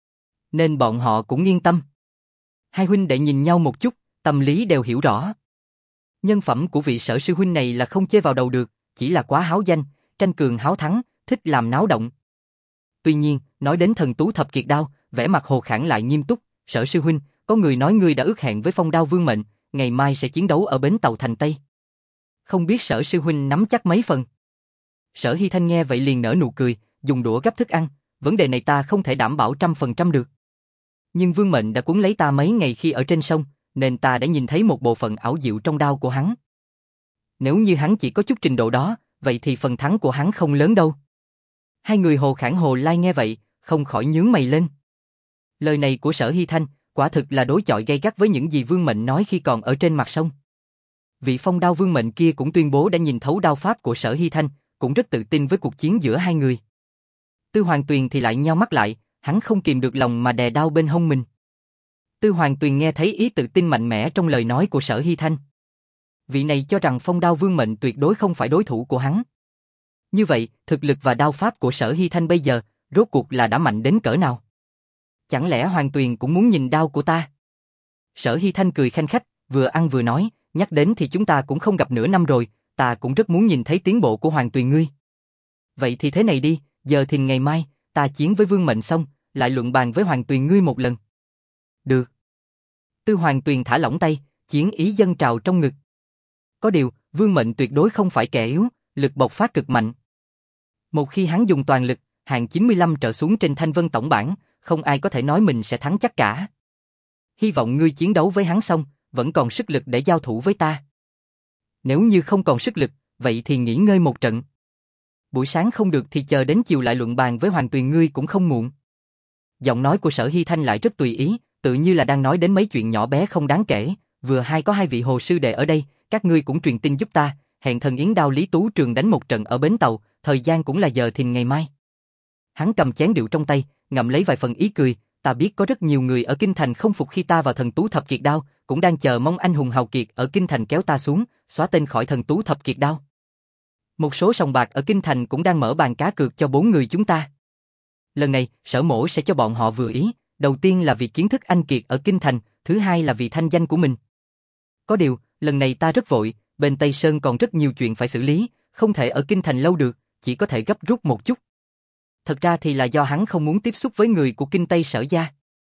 Nên bọn họ cũng yên tâm. Hai huynh đệ nhìn nhau một chút, tâm lý đều hiểu rõ. Nhân phẩm của vị Sở sư huynh này là không chê vào đầu được, chỉ là quá háo danh, tranh cường háo thắng, thích làm náo động. Tuy nhiên, nói đến thần tú thập kiệt đao, vẻ mặt Hồ Khảng lại nghiêm túc. Sở sư huynh, có người nói ngươi đã ước hẹn với Phong Đao Vương Mệnh, ngày mai sẽ chiến đấu ở bến tàu thành Tây. Không biết Sở sư huynh nắm chắc mấy phần? Sở Hy Thanh nghe vậy liền nở nụ cười, dùng đũa gắp thức ăn. Vấn đề này ta không thể đảm bảo trăm phần trăm được. Nhưng Vương Mệnh đã cuốn lấy ta mấy ngày khi ở trên sông, nên ta đã nhìn thấy một bộ phận ảo diệu trong đao của hắn. Nếu như hắn chỉ có chút trình độ đó, vậy thì phần thắng của hắn không lớn đâu. Hai người Hồ Khảng Hồ Lai nghe vậy, không khỏi nhướng mày lên. Lời này của Sở Hy Thanh, quả thực là đối chọi gay gắt với những gì Vương Mệnh nói khi còn ở trên mặt sông. Vị Phong Đao Vương Mệnh kia cũng tuyên bố đã nhìn thấu đao pháp của Sở Hy Thanh, cũng rất tự tin với cuộc chiến giữa hai người. Tư Hoàng Tuyền thì lại nheo mắt lại, hắn không kìm được lòng mà đè đao bên hông mình. Tư Hoàng Tuyền nghe thấy ý tự tin mạnh mẽ trong lời nói của Sở Hy Thanh. Vị này cho rằng Phong Đao Vương Mệnh tuyệt đối không phải đối thủ của hắn. Như vậy, thực lực và đao pháp của Sở Hy Thanh bây giờ, rốt cuộc là đã mạnh đến cỡ nào? Chẳng lẽ Hoàng Tuyền cũng muốn nhìn đao của ta? Sở Hy Thanh cười khanh khách, vừa ăn vừa nói, nhắc đến thì chúng ta cũng không gặp nửa năm rồi, ta cũng rất muốn nhìn thấy tiến bộ của Hoàng Tuyền ngươi. Vậy thì thế này đi, giờ thìn ngày mai, ta chiến với Vương Mệnh xong, lại luận bàn với Hoàng Tuyền ngươi một lần. Được. Tư Hoàng Tuyền thả lỏng tay, chiến ý dâng trào trong ngực. Có điều, Vương Mệnh tuyệt đối không phải kẻ yếu, lực bộc phát cực mạnh. Một khi hắn dùng toàn lực, hạng chín mươi lăm trở xuống trên Thanh Vân tổng bảng, không ai có thể nói mình sẽ thắng chắc cả. Hy vọng ngươi chiến đấu với hắn xong, vẫn còn sức lực để giao thủ với ta. Nếu như không còn sức lực, vậy thì nghỉ ngơi một trận. Buổi sáng không được thì chờ đến chiều lại luận bàn với Hoàng Tuyền ngươi cũng không muộn. Giọng nói của Sở Hy Thanh lại rất tùy ý, tự như là đang nói đến mấy chuyện nhỏ bé không đáng kể. Vừa hay có hai vị hồ sư đệ ở đây, các ngươi cũng truyền tin giúp ta, hẹn thần Yến Đao Lý Tú Trường đánh một trận ở bến tàu, thời gian cũng là giờ thìn ngày mai. Hắn cầm chén rượu trong tay, ngậm lấy vài phần ý cười, ta biết có rất nhiều người ở Kinh Thành không phục khi ta vào thần tú thập kiệt đao, cũng đang chờ mong anh hùng hào kiệt ở Kinh Thành kéo ta xuống, xóa tên khỏi thần tú thập kiệt đao. Một số sòng bạc ở Kinh Thành cũng đang mở bàn cá cược cho bốn người chúng ta. Lần này, Sở mỗ sẽ cho bọn họ vừa ý, đầu tiên là vì kiến thức anh kiệt ở Kinh Thành, thứ hai là vì thanh danh của mình. Có điều, lần này ta rất vội, bên Tây Sơn còn rất nhiều chuyện phải xử lý, không thể ở Kinh Thành lâu được, chỉ có thể gấp rút một chút. Thật ra thì là do hắn không muốn tiếp xúc với người của Kinh Tây Sở gia.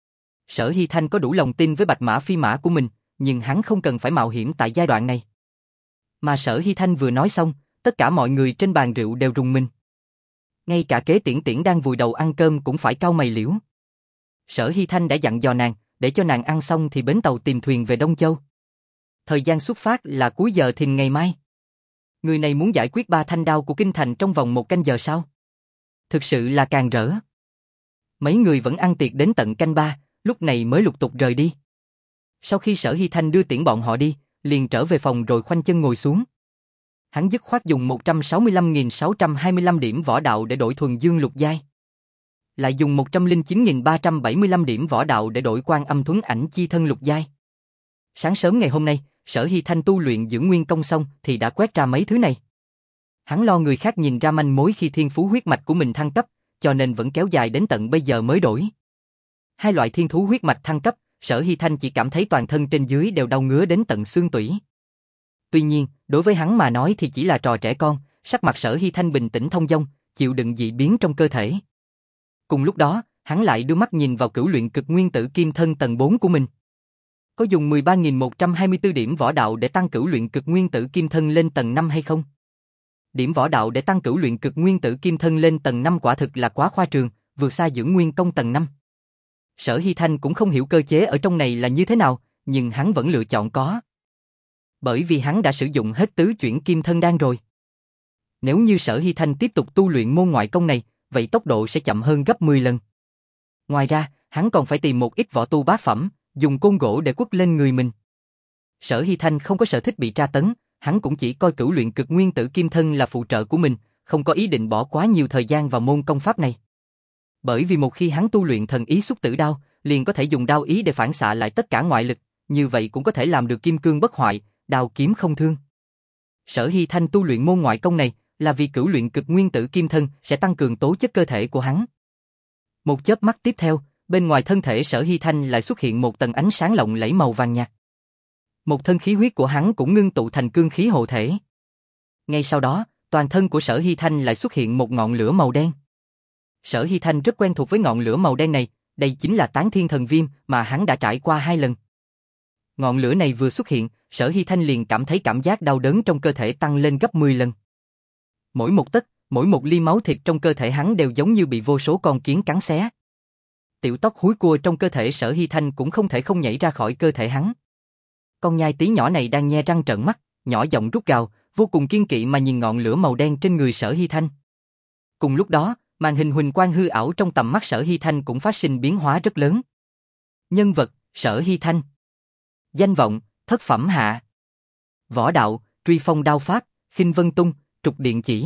Sở Hy Thanh có đủ lòng tin với bạch mã phi mã của mình, nhưng hắn không cần phải mạo hiểm tại giai đoạn này. Mà Sở Hy Thanh vừa nói xong, tất cả mọi người trên bàn rượu đều rùng mình. Ngay cả Kế Tiễn Tiễn đang vùi đầu ăn cơm cũng phải cau mày liễu. Sở Hy Thanh đã dặn dò nàng, để cho nàng ăn xong thì bến tàu tìm thuyền về Đông Châu. Thời gian xuất phát là cuối giờ thìn ngày mai. Người này muốn giải quyết ba thanh đao của Kinh Thành trong vòng một canh giờ sau. Thực sự là càng rỡ. Mấy người vẫn ăn tiệc đến tận canh ba, lúc này mới lục tục rời đi. Sau khi Sở Hy Thanh đưa tiễn bọn họ đi, liền trở về phòng rồi khoanh chân ngồi xuống. Hắn dứt khoát dùng một trăm sáu mươi lăm nghìn sáu trăm hai mươi lăm điểm võ đạo để đổi thuần dương lục giai. Lại dùng một trăm lẻ chín nghìn ba trăm bảy mươi lăm điểm võ đạo để đổi Quan Âm Thuấn Ảnh Chi Thân lục giai. Sáng sớm ngày hôm nay, Sở Hy Thanh tu luyện dưỡng nguyên công xong thì đã quét ra mấy thứ này. Hắn lo người khác nhìn ra manh mối khi thiên phú huyết mạch của mình thăng cấp, cho nên vẫn kéo dài đến tận bây giờ mới đổi. Hai loại thiên thú huyết mạch thăng cấp, Sở Hy Thanh chỉ cảm thấy toàn thân trên dưới đều đau ngứa đến tận xương tủy. Tuy nhiên, đối với hắn mà nói thì chỉ là trò trẻ con, sắc mặt Sở Hy Thanh bình tĩnh thông dong, chịu đựng dị biến trong cơ thể. Cùng lúc đó, hắn lại đưa mắt nhìn vào cửu luyện cực nguyên tử kim thân tầng bốn của mình. Có dùng mười ba nghìn một trăm hai mươi tư điểm võ đạo để tăng cửu luyện cực nguyên tử kim thân lên tầng năm hay không? Điểm võ đạo để tăng cửu luyện cực nguyên tử kim thân lên tầng năm quả thực là quá khoa trương, vượt xa dưỡng nguyên công tầng năm. Sở Hy Thanh cũng không hiểu cơ chế ở trong này là như thế nào, nhưng hắn vẫn lựa chọn có. Bởi vì hắn đã sử dụng hết tứ chuyển kim thân đan rồi. Nếu như Sở Hy Thanh tiếp tục tu luyện môn ngoại công này, vậy tốc độ sẽ chậm hơn gấp mười lần. Ngoài ra, hắn còn phải tìm một ít võ tu bát phẩm, dùng côn gỗ để quất lên người mình. Sở Hy Thanh không có sở thích bị tra tấn, hắn cũng chỉ coi cửu luyện cực nguyên tử kim thân là phụ trợ của mình, không có ý định bỏ quá nhiều thời gian vào môn công pháp này. Bởi vì một khi hắn tu luyện thần ý xúc tử đao, liền có thể dùng đao ý để phản xạ lại tất cả ngoại lực, như vậy cũng có thể làm được kim cương bất hoại, đao kiếm không thương. Sở Hy Thanh tu luyện môn ngoại công này là vì cửu luyện cực nguyên tử kim thân sẽ tăng cường tố chất cơ thể của hắn. Một chớp mắt tiếp theo, bên ngoài thân thể Sở Hy Thanh lại xuất hiện một tầng ánh sáng lộng lẫy màu vàng nhạt. Một thân khí huyết của hắn cũng ngưng tụ thành cương khí hộ thể. Ngay sau đó, toàn thân của Sở Hy Thanh lại xuất hiện một ngọn lửa màu đen. Sở Hy Thanh rất quen thuộc với ngọn lửa màu đen này, đây chính là Tán Thiên Thần Viêm mà hắn đã trải qua hai lần. Ngọn lửa này vừa xuất hiện, Sở Hy Thanh liền cảm thấy cảm giác đau đớn trong cơ thể tăng lên gấp mười lần. Mỗi một tấc, mỗi một ly máu thịt trong cơ thể hắn đều giống như bị vô số con kiến cắn xé. Tiểu tóc húi cua trong cơ thể Sở Hy Thanh cũng không thể không nhảy ra khỏi cơ thể hắn. Con nhai tí nhỏ này đang nhe răng trợn mắt, nhỏ giọng rút gào, vô cùng kiên kỵ mà nhìn ngọn lửa màu đen trên người Sở Hy Thanh. Cùng lúc đó, màn hình huỳnh quang hư ảo trong tầm mắt Sở Hy Thanh cũng phát sinh biến hóa rất lớn. Nhân vật, Sở Hy Thanh. Danh vọng, thất phẩm hạ. Võ đạo, truy phong đao pháp, khinh vân tung, trục điện chỉ.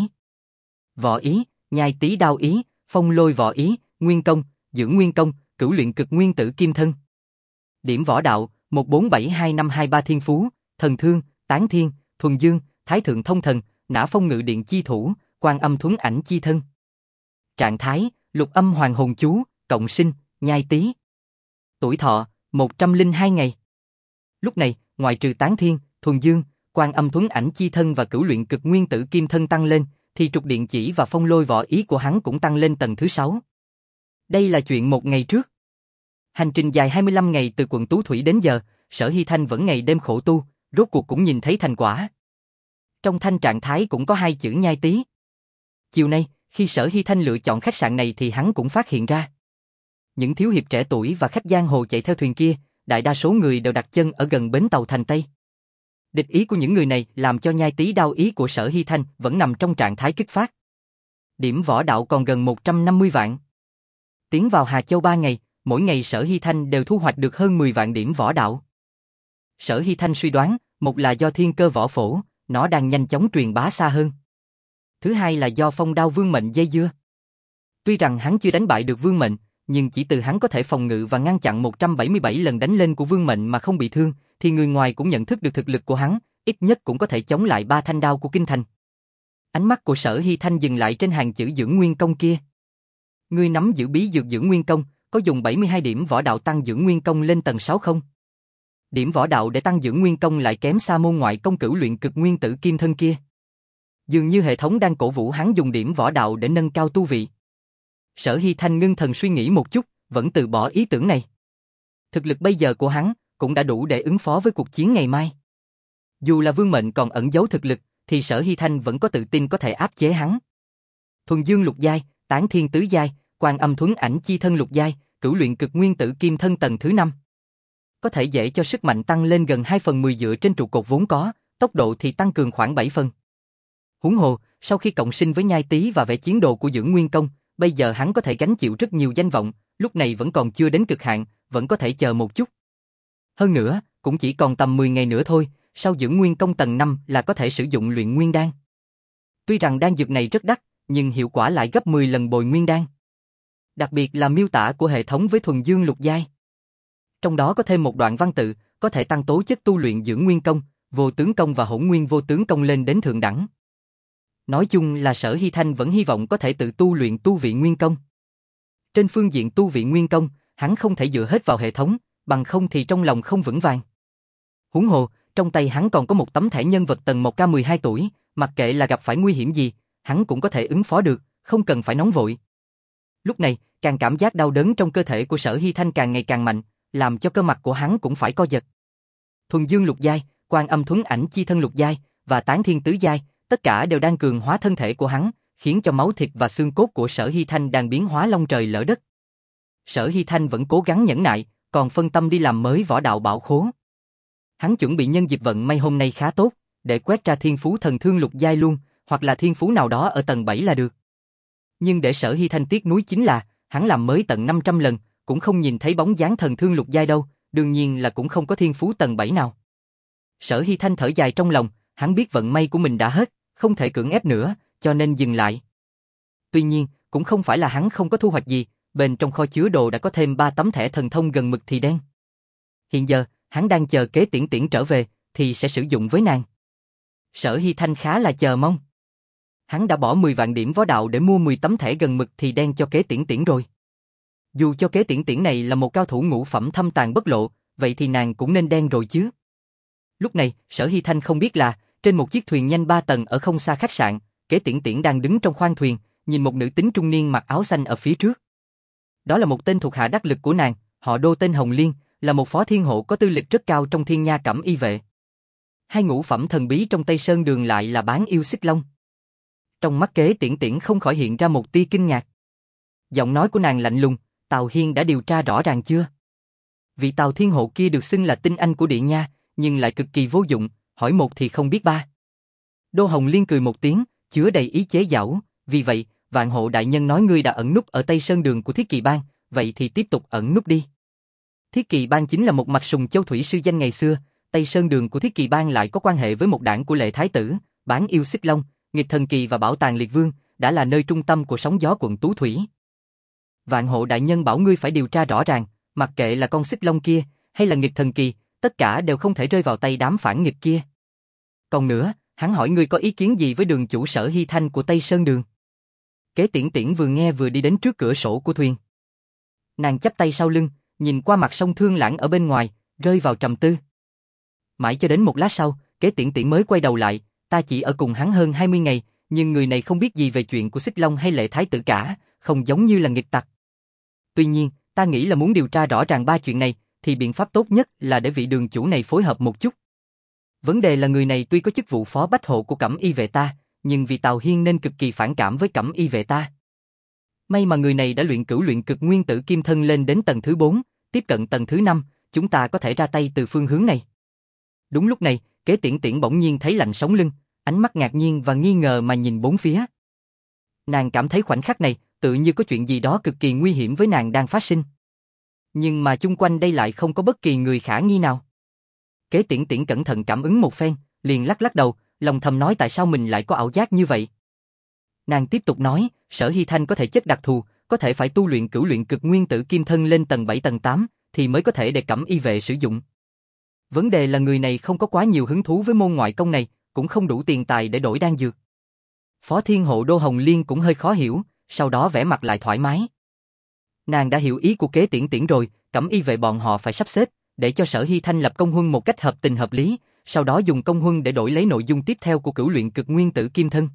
Võ ý, nhai tí đao ý, phong lôi võ ý, nguyên công, dưỡng nguyên công, cửu luyện cực nguyên tử kim thân. Điểm võ đạo, một bốn bảy hai năm hai ba thiên phú, thần thương, tán thiên, thuần dương, thái thượng thông thần, nã phong ngự điện chi thủ, quan âm thuấn ảnh chi thân. Trạng thái, lục âm hoàng hồn chú, cộng sinh, nhai tí. Tuổi thọ, một trăm lẻ hai ngày. Lúc này, ngoại trừ tán thiên, thuần dương, quan âm thuấn ảnh chi thân và cửu luyện cực nguyên tử kim thân tăng lên, thì trục điện chỉ và phong lôi võ ý của hắn cũng tăng lên tầng thứ sáu. Đây là chuyện một ngày trước. Hành trình dài hai mươi lăm ngày từ quận Tú Thủy đến giờ, Sở Hy Thanh vẫn ngày đêm khổ tu, rốt cuộc cũng nhìn thấy thành quả. Trong thanh trạng thái cũng có hai chữ nhai tí. Chiều nay, khi Sở Hy Thanh lựa chọn khách sạn này thì hắn cũng phát hiện ra. Những thiếu hiệp trẻ tuổi và khách giang hồ chạy theo thuyền kia, đại đa số người đều đặt chân ở gần bến tàu thành Tây. Địch ý của những người này làm cho nhai tí đao ý của Sở Hy Thanh vẫn nằm trong trạng thái kích phát. Điểm võ đạo còn gần một trăm năm mươi vạn. Tiến vào Hà Châu ba ngày, mỗi ngày Sở Hy Thanh đều thu hoạch được hơn mười vạn điểm võ đạo. Sở Hy Thanh suy đoán, một là do thiên cơ võ phổ, nó đang nhanh chóng truyền bá xa hơn. Thứ hai là do phong đao vương mệnh dây dưa. Tuy rằng hắn chưa đánh bại được vương mệnh, nhưng chỉ từ hắn có thể phòng ngự và ngăn chặn một trăm bảy mươi bảy lần đánh lên của vương mệnh mà không bị thương, thì người ngoài cũng nhận thức được thực lực của hắn, ít nhất cũng có thể chống lại ba thanh đao của Kinh Thành. Ánh mắt của Sở Hy Thanh dừng lại trên hàng chữ dưỡng nguyên công kia. Ngươi nắm giữ bí dược dưỡng nguyên công, có dùng bảy mươi hai điểm võ đạo tăng dưỡng nguyên công lên tầng sáu không? Điểm võ đạo để tăng dưỡng nguyên công lại kém xa môn ngoại công cửu luyện cực nguyên tử kim thân kia. Dường như hệ thống đang cổ vũ hắn dùng điểm võ đạo để nâng cao tu vị. Sở Hy Thanh ngưng thần suy nghĩ một chút, vẫn từ bỏ ý tưởng này. Thực lực bây giờ của hắn cũng đã đủ để ứng phó với cuộc chiến ngày mai. Dù là vương mệnh còn ẩn giấu thực lực, thì Sở Hy Thanh vẫn có tự tin có thể áp chế hắn. Thuần dương lục giai, tán thiên tứ giai, quan âm thuấn ảnh chi thân lục giai, cửu luyện cực nguyên tử kim thân tầng thứ năm. Có thể dễ cho sức mạnh tăng lên gần hai phần mười dựa trên trụ cột vốn có, tốc độ thì tăng cường khoảng bảy phần. Huống hồ, sau khi cộng sinh với nhai tí và vẽ chiến đồ của dưỡng nguyên công, bây giờ hắn có thể gánh chịu rất nhiều danh vọng, lúc này vẫn còn chưa đến cực hạn, vẫn có thể chờ một chút. Hơn nữa, cũng chỉ còn tầm mười ngày nữa thôi, sau dưỡng nguyên công tầng năm là có thể sử dụng luyện nguyên đan. Tuy rằng đan dược này rất đắt, nhưng hiệu quả lại gấp mười lần bồi nguyên đan. Đặc biệt là miêu tả của hệ thống với thuần dương lục giai. Trong đó có thêm một đoạn văn tự, có thể tăng tố chất tu luyện dưỡng nguyên công, vô tướng công và hỗn nguyên vô tướng công lên đến thượng đẳng. Nói chung là Sở Hy Thanh vẫn hy vọng có thể tự tu luyện tu vị nguyên công. Trên phương diện tu vị nguyên công, hắn không thể dựa hết vào hệ thống, bằng không thì trong lòng không vững vàng. Huống hồ, trong tay hắn còn có một tấm thẻ nhân vật tầng một K mười hai tuổi, mặc kệ là gặp phải nguy hiểm gì, hắn cũng có thể ứng phó được, không cần phải nóng vội. Lúc này, càng cảm giác đau đớn trong cơ thể của Sở Hy Thanh càng ngày càng mạnh, làm cho cơ mặt của hắn cũng phải co giật. Thuần dương lục giai, quan âm thuấn ảnh chi thân lục giai và tán thiên tứ giai, tất cả đều đang cường hóa thân thể của hắn, khiến cho máu thịt và xương cốt của Sở Hy Thanh đang biến hóa long trời lỡ đất. Sở Hy Thanh vẫn cố gắng nhẫn nại, còn phân tâm đi làm mới võ đạo bảo khố. Hắn chuẩn bị nhân dịp vận may hôm nay khá tốt, để quét ra thiên phú thần thương lục giai luôn, hoặc là thiên phú nào đó ở tầng bảy là được. Nhưng để Sở Hy Thanh tiếc nuối chính là, hắn làm mới tận năm trăm lần, cũng không nhìn thấy bóng dáng thần thương lục giai đâu, đương nhiên là cũng không có thiên phú tầng bảy nào. Sở Hy Thanh thở dài trong lòng, hắn biết vận may của mình đã hết, không thể cưỡng ép nữa, cho nên dừng lại. Tuy nhiên, cũng không phải là hắn không có thu hoạch gì, bên trong kho chứa đồ đã có thêm ba tấm thẻ thần thông gần mực thì đen. Hiện giờ, hắn đang chờ Kế Tiễn Tiễn trở về, thì sẽ sử dụng với nàng. Sở Hy Thanh khá là chờ mong. Hắn đã bỏ mười vạn điểm võ đạo để mua mười tấm thẻ gần mực thì đen cho Kế Tiễn Tiễn rồi. Dù cho Kế Tiễn Tiễn này là một cao thủ ngũ phẩm thâm tàn bất lộ, vậy thì nàng cũng nên đen rồi chứ. Lúc này, Sở Hy Thanh không biết là, trên một chiếc thuyền nhanh ba tầng ở không xa khách sạn, Kế Tiễn Tiễn đang đứng trong khoang thuyền, nhìn một nữ tính trung niên mặc áo xanh ở phía trước. Đó là một tên thuộc hạ đắc lực của nàng, họ Đô tên Hồng Liên, là một phó thiên hộ có tư lịch rất cao trong Thiên Nha Cẩm Y vệ. Hai ngũ phẩm thần bí trong Tây Sơn Đường lại là bán yêu xích long. Trong mắt Kế Tiễn Tiễn không khỏi hiện ra một tia kinh ngạc. Giọng nói của nàng lạnh lùng, Tào Hiên đã điều tra rõ ràng chưa? Vị Tào Thiên hộ kia được xưng là tinh anh của Địa Nha, nhưng lại cực kỳ vô dụng, hỏi một thì không biết ba. Đô Hồng Liên cười một tiếng, chứa đầy ý chế giễu, vì vậy, Vạn Hộ đại nhân nói ngươi đã ẩn núp ở Tây Sơn Đường của Thiết Kỳ Bang, vậy thì tiếp tục ẩn núp đi. Thiết Kỳ Bang chính là một mặt sùng châu thủy sư danh ngày xưa, Tây Sơn Đường của Thiết Kỳ Bang lại có quan hệ với một đảng của Lệ Thái Tử, bán yêu xích long, nghịch thần kỳ và bảo tàng liệt vương, đã là nơi trung tâm của sóng gió quận Tú Thủy. Vạn Hộ đại nhân bảo ngươi phải điều tra rõ ràng, mặc kệ là con xích long kia, hay là nghịch thần kỳ, tất cả đều không thể rơi vào tay đám phản nghịch kia. Còn nữa, hắn hỏi ngươi có ý kiến gì với đường chủ Sở Hy Thanh của Tây Sơn Đường? Kế Tiễn Tiễn vừa nghe vừa đi đến trước cửa sổ của thuyền. Nàng chắp tay sau lưng, nhìn qua mặt sông Thương Lãng ở bên ngoài, rơi vào trầm tư. Mãi cho đến một lát sau, Kế Tiễn Tiễn mới quay đầu lại, ta chỉ ở cùng hắn hơn hai mươi ngày, nhưng người này không biết gì về chuyện của Xích Long hay Lệ Thái Tử cả, không giống như là nghịch tặc. Tuy nhiên, ta nghĩ là muốn điều tra rõ ràng ba chuyện này, thì biện pháp tốt nhất là để vị đường chủ này phối hợp một chút. Vấn đề là người này tuy có chức vụ phó bách hộ của Cẩm Y vệ ta, nhưng vì Tào Hiên nên cực kỳ phản cảm với Cẩm Y vệ ta. May mà người này đã luyện cửu luyện cực nguyên tử kim thân lên đến tầng thứ bốn, tiếp cận tầng thứ năm, chúng ta có thể ra tay từ phương hướng này. Đúng lúc này, Kế Tiễn Tiễn bỗng nhiên thấy lạnh sống lưng, ánh mắt ngạc nhiên và nghi ngờ mà nhìn bốn phía. Nàng cảm thấy khoảnh khắc này, tự như có chuyện gì đó cực kỳ nguy hiểm với nàng đang phát sinh. Nhưng mà chung quanh đây lại không có bất kỳ người khả nghi nào. Kế Tiễn Tiễn cẩn thận cảm ứng một phen, liền lắc lắc đầu, lòng thầm nói tại sao mình lại có ảo giác như vậy. Nàng tiếp tục nói, Sở Hy Thanh có thể chất đặc thù, có thể phải tu luyện cửu luyện cực nguyên tử kim thân lên tầng bảy tầng tám, thì mới có thể để Cẩm Y vệ sử dụng. Vấn đề là người này không có quá nhiều hứng thú với môn ngoại công này, cũng không đủ tiền tài để đổi đan dược. Phó Thiên hộ Đô Hồng Liên cũng hơi khó hiểu, sau đó vẻ mặt lại thoải mái. Nàng đã hiểu ý của Kế Tiễn Tiễn rồi, Cẩm Y vệ bọn họ phải sắp xếp, để cho Sở Hy Thanh lập công huân một cách hợp tình hợp lý, sau đó dùng công huân để đổi lấy nội dung tiếp theo của cửu luyện cực nguyên tử kim thân.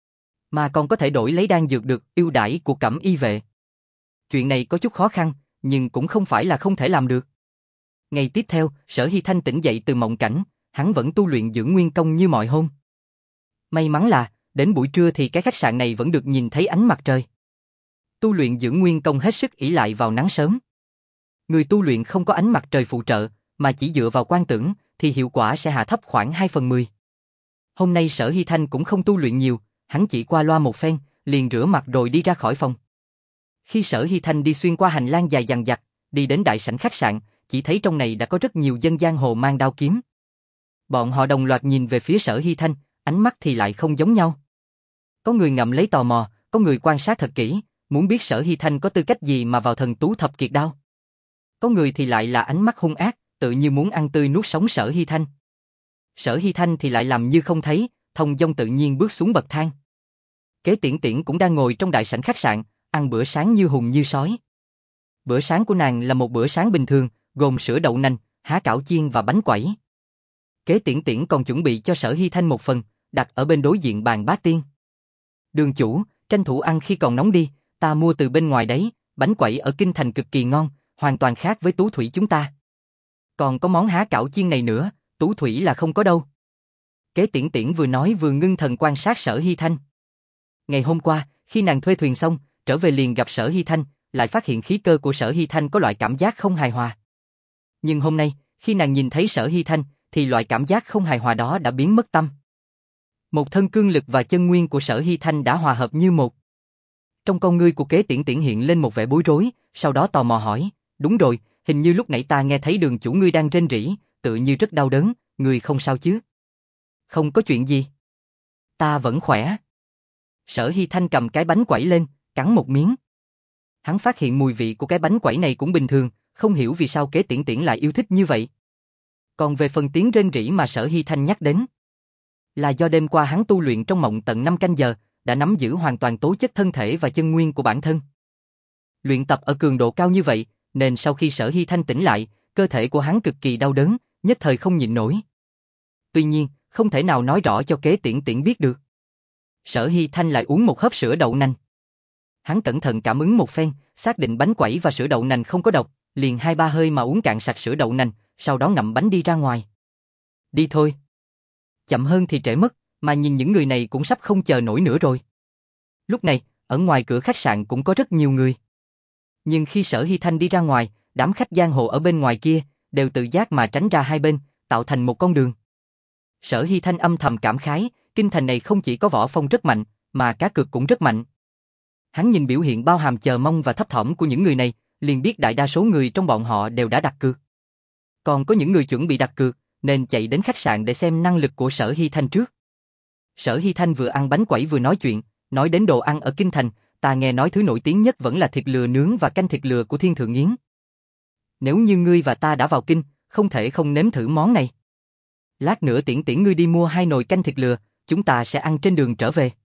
Mà còn có thể đổi lấy đan dược được ưu đãi của Cẩm Y vệ. Chuyện này có chút khó khăn, nhưng cũng không phải là không thể làm được. Ngày tiếp theo, Sở Hy Thanh tỉnh dậy từ mộng cảnh, hắn vẫn tu luyện dưỡng nguyên công như mọi hôm. May mắn là, đến buổi trưa thì cái khách sạn này vẫn được nhìn thấy ánh mặt trời. Tu luyện dưỡng nguyên công hết sức ỷ lại vào nắng sớm. Người tu luyện không có ánh mặt trời phụ trợ, mà chỉ dựa vào quan tưởng, thì hiệu quả sẽ hạ thấp khoảng hai phần mười. Hôm nay Sở Hy Thanh cũng không tu luyện nhiều, hắn chỉ qua loa một phen, liền rửa mặt rồi đi ra khỏi phòng. Khi Sở Hy Thanh đi xuyên qua hành lang dài dằng dặc, đi đến đại sảnh khách sạn, chỉ thấy trong này đã có rất nhiều dân giang hồ mang đao kiếm. Bọn họ đồng loạt nhìn về phía Sở Hy Thanh, ánh mắt thì lại không giống nhau. Có người ngậm lấy tò mò, có người quan sát thật kỹ, muốn biết Sở Hy Thanh có tư cách gì mà vào thần tú thập kiệt đao. Có người thì lại là ánh mắt hung ác, tự như muốn ăn tươi nuốt sống Sở Hy Thanh. Sở Hy Thanh thì lại làm như không thấy, thông dong tự nhiên bước xuống bậc thang. Kế Tiễn Tiễn cũng đang ngồi trong đại sảnh khách sạn, ăn bữa sáng như hùng như sói. Bữa sáng của nàng là một bữa sáng bình thường, gồm sữa đậu nành, há cảo chiên và bánh quẩy. Kế Tiễn Tiễn còn chuẩn bị cho Sở Hy Thanh một phần, đặt ở bên đối diện bàn bá tiên. Đường chủ, tranh thủ ăn khi còn nóng đi, ta mua từ bên ngoài đấy, bánh quẩy ở Kinh Thành cực kỳ ngon, hoàn toàn khác với Tú Thủy chúng ta. Còn có món há cảo chiên này nữa, Tú Thủy là không có đâu. Kế Tiễn Tiễn vừa nói vừa ngưng thần quan sát Sở Hy Thanh. Ngày hôm qua, khi nàng thuê thuyền xong, trở về liền gặp Sở Hy Thanh, lại phát hiện khí cơ của Sở Hy Thanh có loại cảm giác không hài hòa. Nhưng hôm nay, khi nàng nhìn thấy Sở Hy Thanh, thì loại cảm giác không hài hòa đó đã biến mất tâm. Một thân cương lực và chân nguyên của Sở Hy Thanh đã hòa hợp như một. Trong con ngươi của Kế Tiễn Tiễn hiện lên một vẻ bối rối, sau đó tò mò hỏi, Đúng rồi, hình như lúc nãy ta nghe thấy đường chủ ngươi đang rên rỉ, tự như rất đau đớn, ngươi không sao chứ? Không có chuyện gì. Ta vẫn khỏe. Sở Hy Thanh cầm cái bánh quẩy lên, cắn một miếng. Hắn phát hiện mùi vị của cái bánh quẩy này cũng bình thường, không hiểu vì sao Kế Tiễn Tiễn lại yêu thích như vậy. Còn về phần tiếng rên rỉ mà Sở Hy Thanh nhắc đến, là do đêm qua hắn tu luyện trong mộng tận năm canh giờ, đã nắm giữ hoàn toàn tố chất thân thể và chân nguyên của bản thân. Luyện tập ở cường độ cao như vậy, nên sau khi Sở Hy Thanh tỉnh lại, cơ thể của hắn cực kỳ đau đớn, nhất thời không nhịn nổi. Tuy nhiên, không thể nào nói rõ cho Kế Tiễn Tiễn biết được. Sở Hy Thanh lại uống một hớp sữa đậu nành. Hắn cẩn thận cảm ứng một phen, xác định bánh quẩy và sữa đậu nành không có độc, liền hai ba hơi mà uống cạn sạch sữa đậu nành, sau đó ngậm bánh đi ra ngoài. Đi thôi. Chậm hơn thì trễ mất, mà nhìn những người này cũng sắp không chờ nổi nữa rồi. Lúc này, ở ngoài cửa khách sạn cũng có rất nhiều người. Nhưng khi Sở Hy Thanh đi ra ngoài, đám khách giang hồ ở bên ngoài kia đều tự giác mà tránh ra hai bên, tạo thành một con đường. Sở Hy Thanh âm thầm cảm khái, kinh thành này không chỉ có võ phong rất mạnh, mà cá cược cũng rất mạnh. Hắn nhìn biểu hiện bao hàm chờ mong và thấp thỏm của những người này, liền biết đại đa số người trong bọn họ đều đã đặt cược. Còn có những người chuẩn bị đặt cược, nên chạy đến khách sạn để xem năng lực của Sở Hy Thanh trước. Sở Hy Thanh vừa ăn bánh quẩy vừa nói chuyện, nói đến đồ ăn ở kinh thành, ta nghe nói thứ nổi tiếng nhất vẫn là thịt lừa nướng và canh thịt lừa của Thiên Thượng Yến. Nếu như ngươi và ta đã vào kinh, không thể không nếm thử món này. Lát nữa Tiễn Tiễn ngươi đi mua hai nồi canh thịt lừa, chúng ta sẽ ăn trên đường trở về.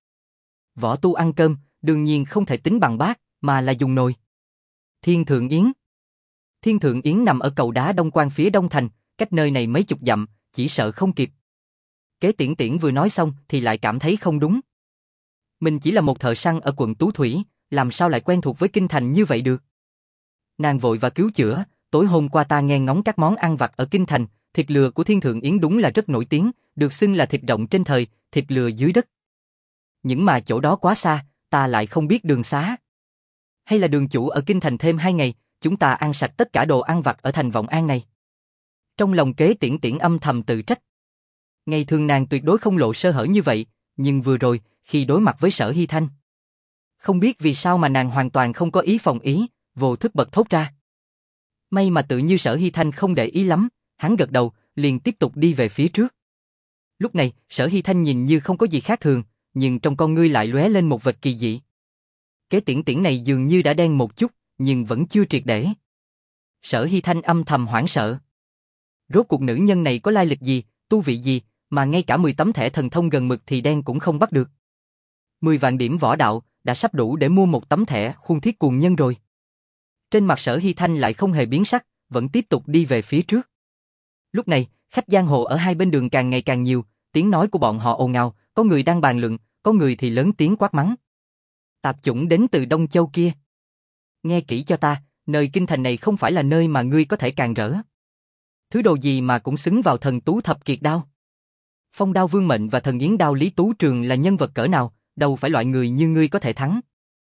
Võ tu ăn cơm, đương nhiên không thể tính bằng bát, mà là dùng nồi. Thiên Thượng Yến. Thiên Thượng Yến nằm ở cầu đá Đông Quan phía đông thành, cách nơi này mấy chục dặm, chỉ sợ không kịp. Kế Tiễn Tiễn vừa nói xong thì lại cảm thấy không đúng. Mình chỉ là một thợ săn ở quận Tú Thủy, làm sao lại quen thuộc với kinh thành như vậy được? Nàng vội và cứu chữa, tối hôm qua ta nghe ngóng các món ăn vặt ở kinh thành, thịt lừa của Thiên Thượng Yến đúng là rất nổi tiếng, được xưng là thịt rộng trên thời, thịt lừa dưới đất. Nhưng mà chỗ đó quá xa, ta lại không biết đường xá. Hay là đường chủ ở kinh thành thêm hai ngày, chúng ta ăn sạch tất cả đồ ăn vặt ở thành Vọng An này. Trong lòng Kế Tiễn Tiễn âm thầm tự trách. Ngày thường nàng tuyệt đối không lộ sơ hở như vậy, nhưng vừa rồi, khi đối mặt với Sở Hy Thanh, không biết vì sao mà nàng hoàn toàn không có ý phòng ý, vô thức bật thốt ra. May mà tự như Sở Hy Thanh không để ý lắm, hắn gật đầu, liền tiếp tục đi về phía trước. Lúc này, Sở Hy Thanh nhìn như không có gì khác thường, nhưng trong con ngươi lại lóe lên một vật kỳ dị. Kế Tiễn Tiễn này dường như đã đen một chút, nhưng vẫn chưa triệt để. Sở Hy Thanh âm thầm hoảng sợ. Rốt cuộc nữ nhân này có lai lịch gì, tu vị gì, mà ngay cả mười tấm thẻ thần thông gần mực thì đen cũng không bắt được. mười vạn điểm võ đạo, đã sắp đủ để mua một tấm thẻ khuôn thiết cuồng nhân rồi. Trên mặt Sở Hy Thanh lại không hề biến sắc, vẫn tiếp tục đi về phía trước. Lúc này, khách giang hồ ở hai bên đường càng ngày càng nhiều, tiếng nói của bọn họ ồn ào, có người đang bàn luận, có người thì lớn tiếng quát mắng. Tạp chủng đến từ Đông Châu kia. Nghe kỹ cho ta, nơi kinh thành này không phải là nơi mà ngươi có thể càn rỡ. Thứ đồ gì mà cũng xứng vào thần tú thập kiệt đao. Phong đao Vương Mệnh và thần yến đao Lý Tú Trường là nhân vật cỡ nào, đâu phải loại người như ngươi có thể thắng.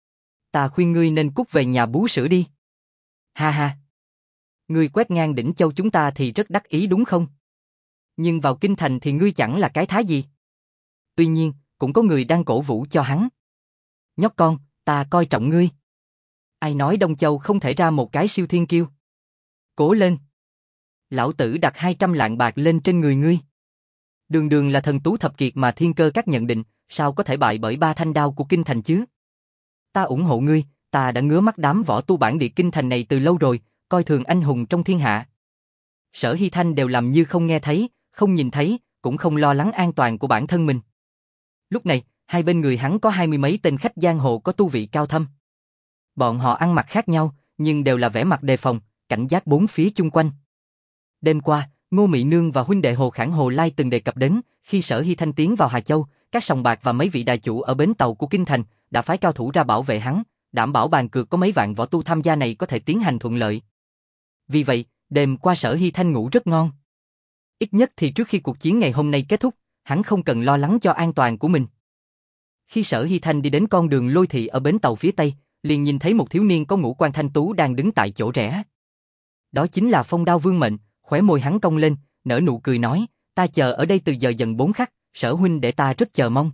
Ta khuyên ngươi nên cút về nhà bú sữa đi. Ha ha. Ngươi quét ngang đỉnh châu chúng ta thì rất đắc ý đúng không? Nhưng vào kinh thành thì ngươi chẳng là cái thá gì. Tuy nhiên, cũng có người đang cổ vũ cho hắn. Nhóc con, ta coi trọng ngươi. Ai nói Đông Châu không thể ra một cái siêu thiên kiêu? Cố lên. Lão tử đặt hai trăm lạng bạc lên trên người ngươi. Đường đường là thần tú thập kiệt mà thiên cơ các nhận định, sao có thể bại bởi ba thanh đao của kinh thành chứ? Ta ủng hộ ngươi, ta đã ngứa mắt đám võ tu bản địa kinh thành này từ lâu rồi, coi thường anh hùng trong thiên hạ. Sở Hy Thanh đều làm như không nghe thấy, không nhìn thấy, cũng không lo lắng an toàn của bản thân mình. Lúc này, hai bên người hắn có hai mươi mấy tên khách giang hồ có tu vị cao thâm. Bọn họ ăn mặc khác nhau, nhưng đều là vẻ mặt đề phòng, cảnh giác bốn phía chung quanh. Đêm qua, Ngô Mị Nương và huynh đệ Hồ Khản Hồ Lai từng đề cập đến, khi Sở Hy Thanh tiến vào Hà Châu, các sòng bạc và mấy vị đại chủ ở bến tàu của kinh thành đã phái cao thủ ra bảo vệ hắn, đảm bảo bàn cược có mấy vạn võ tu tham gia này có thể tiến hành thuận lợi. Vì vậy, đêm qua Sở Hy Thanh ngủ rất ngon. Ít nhất thì trước khi cuộc chiến ngày hôm nay kết thúc, hắn không cần lo lắng cho an toàn của mình. Khi Sở Hy Thanh đi đến con đường Lôi Thị ở bến tàu phía tây, liền nhìn thấy một thiếu niên có ngũ quan thanh tú đang đứng tại chỗ rẽ. Đó chính là Phong Đao Vương Mệnh, khóe môi hắn cong lên, nở nụ cười nói, ta chờ ở đây từ giờ dần bốn khắc, Sở huynh để ta rất chờ mong.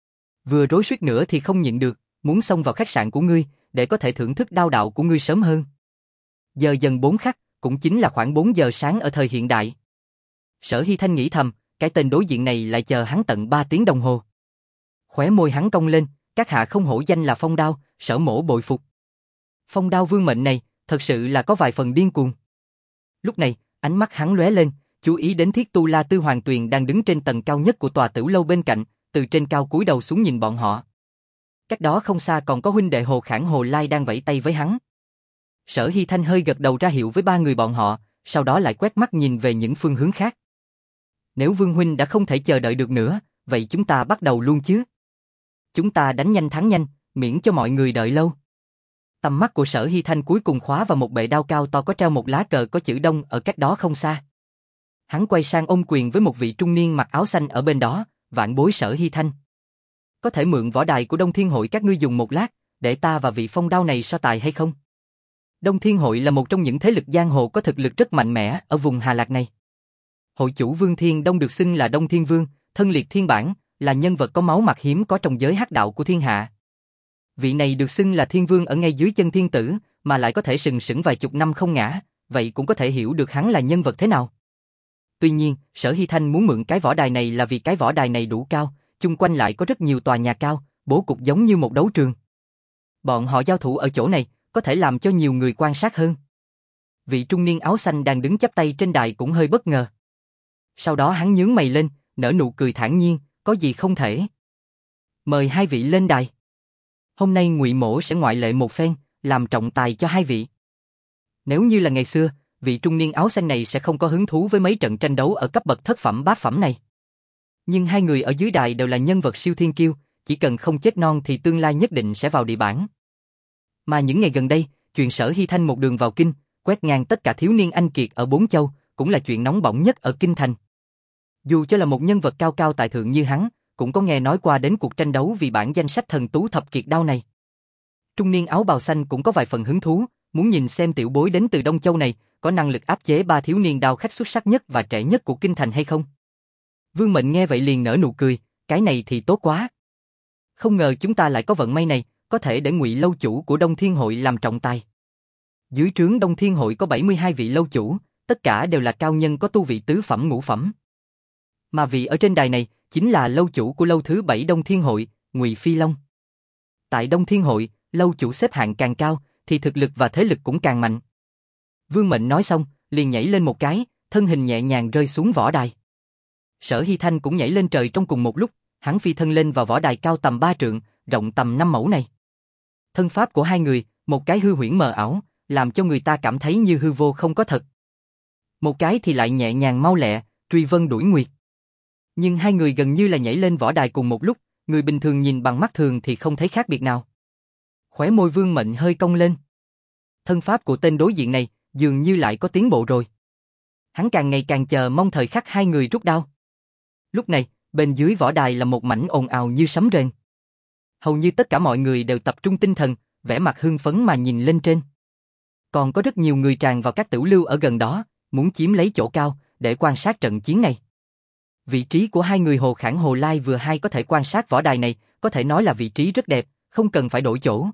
Vừa rối suýt nữa thì không nhịn được, muốn xông vào khách sạn của ngươi, để có thể thưởng thức đao đạo của ngươi sớm hơn. Giờ dần bốn khắc, cũng chính là khoảng bốn giờ sáng ở thời hiện đại. Sở Hy Thanh nghĩ thầm, cái tên đối diện này lại chờ hắn tận ba tiếng đồng hồ. Khóe môi hắn cong lên, các hạ không hổ danh là Phong Đao, Sở mỗ bội phục. Phong Đao vương mệnh này, thật sự là có vài phần điên cuồng. Lúc này, ánh mắt hắn lóe lên, chú ý đến Thiết Tu La Tư Hoàng Tuyền đang đứng trên tầng cao nhất của tòa Tửu lâu bên cạnh, từ trên cao cúi đầu xuống nhìn bọn họ. Cách đó không xa còn có huynh đệ Hồ Khản Hồ Lai đang vẫy tay với hắn. Sở Hy Thanh hơi gật đầu ra hiệu với ba người bọn họ, sau đó lại quét mắt nhìn về những phương hướng khác. Nếu Vương huynh đã không thể chờ đợi được nữa, vậy chúng ta bắt đầu luôn chứ. Chúng ta đánh nhanh thắng nhanh, miễn cho mọi người đợi lâu. Tầm mắt của Sở Hy Thanh cuối cùng khóa vào một bệ đao cao to có treo một lá cờ có chữ Đông ở cách đó không xa. Hắn quay sang ôm quyền với một vị trung niên mặc áo xanh ở bên đó, vạn bối Sở Hy Thanh. Có thể mượn võ đài của Đông Thiên Hội các ngươi dùng một lát, để ta và vị Phong Đao này so tài hay không? Đông Thiên Hội là một trong những thế lực giang hồ có thực lực rất mạnh mẽ ở vùng Hà Lạc này. Hội chủ Vương Thiên Đông được xưng là Đông Thiên Vương, thân liệt thiên bản, là nhân vật có máu mặt hiếm có trong giới hắc đạo của thiên hạ. Vị này được xưng là Thiên Vương ở ngay dưới chân thiên tử, mà lại có thể sừng sững vài chục năm không ngã, vậy cũng có thể hiểu được hắn là nhân vật thế nào. Tuy nhiên, Sở Hy Thanh muốn mượn cái võ đài này là vì cái võ đài này đủ cao, chung quanh lại có rất nhiều tòa nhà cao, bố cục giống như một đấu trường. Bọn họ giao thủ ở chỗ này, có thể làm cho nhiều người quan sát hơn. Vị trung niên áo xanh đang đứng chắp tay trên đài cũng hơi bất ngờ. Sau đó hắn nhướng mày lên, nở nụ cười thản nhiên, có gì không thể. Mời hai vị lên đài. Hôm nay Ngụy Mỗ sẽ ngoại lệ một phen, làm trọng tài cho hai vị. Nếu như là ngày xưa, vị trung niên áo xanh này sẽ không có hứng thú với mấy trận tranh đấu ở cấp bậc thất phẩm bát phẩm này. Nhưng hai người ở dưới đài đều là nhân vật siêu thiên kiêu, chỉ cần không chết non thì tương lai nhất định sẽ vào địa bảng. Mà những ngày gần đây, chuyện Sở Hy Thanh một đường vào kinh, quét ngang tất cả thiếu niên anh kiệt ở bốn châu, cũng là chuyện nóng bỏng nhất ở kinh thành. Dù cho là một nhân vật cao cao tại thượng như hắn, cũng có nghe nói qua đến cuộc tranh đấu vì bản danh sách thần tú thập kiệt đao này. Trung niên áo bào xanh cũng có vài phần hứng thú, muốn nhìn xem tiểu bối đến từ Đông Châu này có năng lực áp chế ba thiếu niên đao khách xuất sắc nhất và trẻ nhất của kinh thành hay không. Vương Mệnh nghe vậy liền nở nụ cười, cái này thì tốt quá. Không ngờ chúng ta lại có vận may này, có thể để Ngụy lâu chủ của Đông Thiên Hội làm trọng tài. Dưới trướng Đông Thiên Hội có bảy mươi hai vị lâu chủ, tất cả đều là cao nhân có tu vị tứ phẩm ngũ phẩm. Mà vị ở trên đài này chính là lâu chủ của lâu thứ bảy Đông Thiên Hội, Ngụy Phi Long. Tại Đông Thiên Hội, lâu chủ xếp hạng càng cao thì thực lực và thế lực cũng càng mạnh. Vương Mệnh nói xong, liền nhảy lên một cái, thân hình nhẹ nhàng rơi xuống võ đài. Sở Hy Thanh cũng nhảy lên trời trong cùng một lúc, hắn phi thân lên vào võ đài cao tầm ba trượng, rộng tầm năm mẫu này. Thân pháp của hai người, một cái hư huyễn mờ ảo, làm cho người ta cảm thấy như hư vô không có thật. Một cái thì lại nhẹ nhàng mau lẹ, truy vân đuổi nguyệt. Nhưng hai người gần như là nhảy lên võ đài cùng một lúc, người bình thường nhìn bằng mắt thường thì không thấy khác biệt nào. Khóe môi Vương Mệnh hơi cong lên. Thân pháp của tên đối diện này dường như lại có tiến bộ rồi. Hắn càng ngày càng chờ mong thời khắc hai người rút đao. Lúc này, bên dưới võ đài là một mảnh ồn ào như sấm rền. Hầu như tất cả mọi người đều tập trung tinh thần, vẻ mặt hưng phấn mà nhìn lên trên. Còn có rất nhiều người tràn vào các tửu lưu ở gần đó, muốn chiếm lấy chỗ cao để quan sát trận chiến này. Vị trí của hai người Hồ Khản Hồ Lai vừa hay có thể quan sát võ đài này, có thể nói là vị trí rất đẹp, không cần phải đổi chỗ.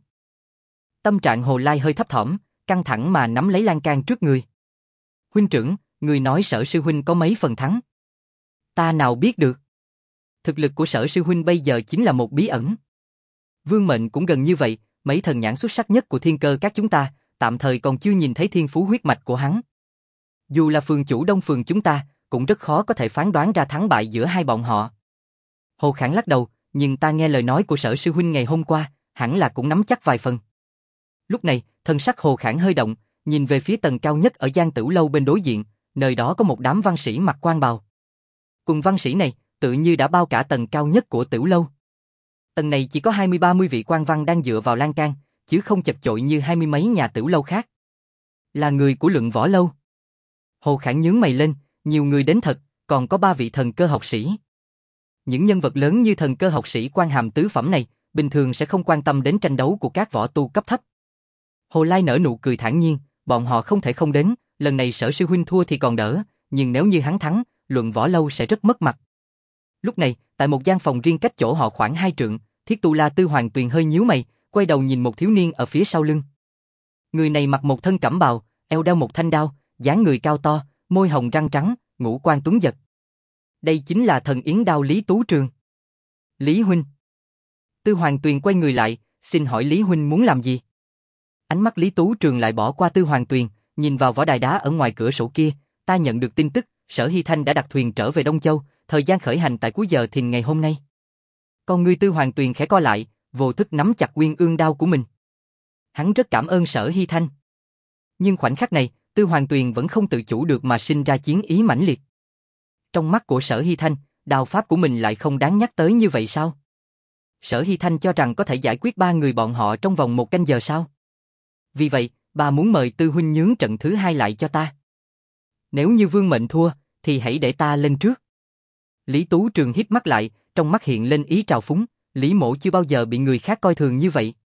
Tâm trạng Hồ Lai hơi thấp thỏm, căng thẳng mà nắm lấy lan can trước người. Huynh trưởng, người nói Sở sư huynh có mấy phần thắng? Ta nào biết được. Thực lực của Sở sư huynh bây giờ chính là một bí ẩn. Vương Mệnh cũng gần như vậy, mấy thần nhãn xuất sắc nhất của thiên cơ các chúng ta, tạm thời còn chưa nhìn thấy thiên phú huyết mạch của hắn. Dù là phường chủ Đông phường chúng ta, cũng rất khó có thể phán đoán ra thắng bại giữa hai bọn họ. Hồ Khản lắc đầu, nhưng ta nghe lời nói của Sở sư huynh ngày hôm qua, hẳn là cũng nắm chắc vài phần. Lúc này, thân sắc Hồ Khản hơi động, nhìn về phía tầng cao nhất ở Giang Tửu lâu bên đối diện, nơi đó có một đám văn sĩ mặc quan bào. Cùng văn sĩ này, tự như đã bao cả tầng cao nhất của Tửu lâu. Tầng này chỉ có hai mươi ba mươi vị quan văn đang dựa vào lan can, chứ không chật chội như hai mươi mấy nhà Tửu lâu khác. Là người của Luận Võ lâu. Hồ Khản nhướng mày lên, nhiều người đến thật, còn có ba vị thần cơ học sĩ. Những nhân vật lớn như thần cơ học sĩ quan hàm tứ phẩm này, bình thường sẽ không quan tâm đến tranh đấu của các võ tu cấp thấp. Hồ Lai nở nụ cười thản nhiên, bọn họ không thể không đến, lần này Sở sư huynh thua thì còn đỡ, nhưng nếu như hắn thắng, Luận Võ lâu sẽ rất mất mặt. Lúc này, tại một gian phòng riêng cách chỗ họ khoảng hai trượng, Thiết Tu La Tư Hoàng Tuyền hơi nhíu mày, quay đầu nhìn một thiếu niên ở phía sau lưng. Người này mặc một thân cẩm bào, eo đeo một thanh đao, dáng người cao to, môi hồng răng trắng, ngũ quan tuấn giật. Đây chính là thần yến đao Lý Tú Trường. Lý huynh. Tư Hoàng Tuyền quay người lại, xin hỏi Lý huynh muốn làm gì? Ánh mắt Lý Tú Trường lại bỏ qua Tư Hoàng Tuyền, nhìn vào võ đài đá ở ngoài cửa sổ kia, ta nhận được tin tức, Sở Hy Thanh đã đặt thuyền trở về Đông Châu, thời gian khởi hành tại cuối giờ thìn ngày hôm nay. Con ngươi Tư Hoàng Tuyền khẽ co lại, vô thức nắm chặt Uyên Ương đao của mình. Hắn rất cảm ơn Sở Hy Thanh. Nhưng khoảnh khắc này, Tư Hoàng Tuyền vẫn không tự chủ được mà sinh ra chiến ý mãnh liệt. Trong mắt của Sở Hy Thanh, đao pháp của mình lại không đáng nhắc tới như vậy sao? Sở Hy Thanh cho rằng có thể giải quyết ba người bọn họ trong vòng một canh giờ sao? Vì vậy, bà muốn mời Tư huynh nhướng trận thứ hai lại cho ta. Nếu như Vương Mệnh thua, thì hãy để ta lên trước. Lý Tú Trường híp mắt lại, trong mắt hiện lên ý trào phúng, Lý Mỗ chưa bao giờ bị người khác coi thường như vậy.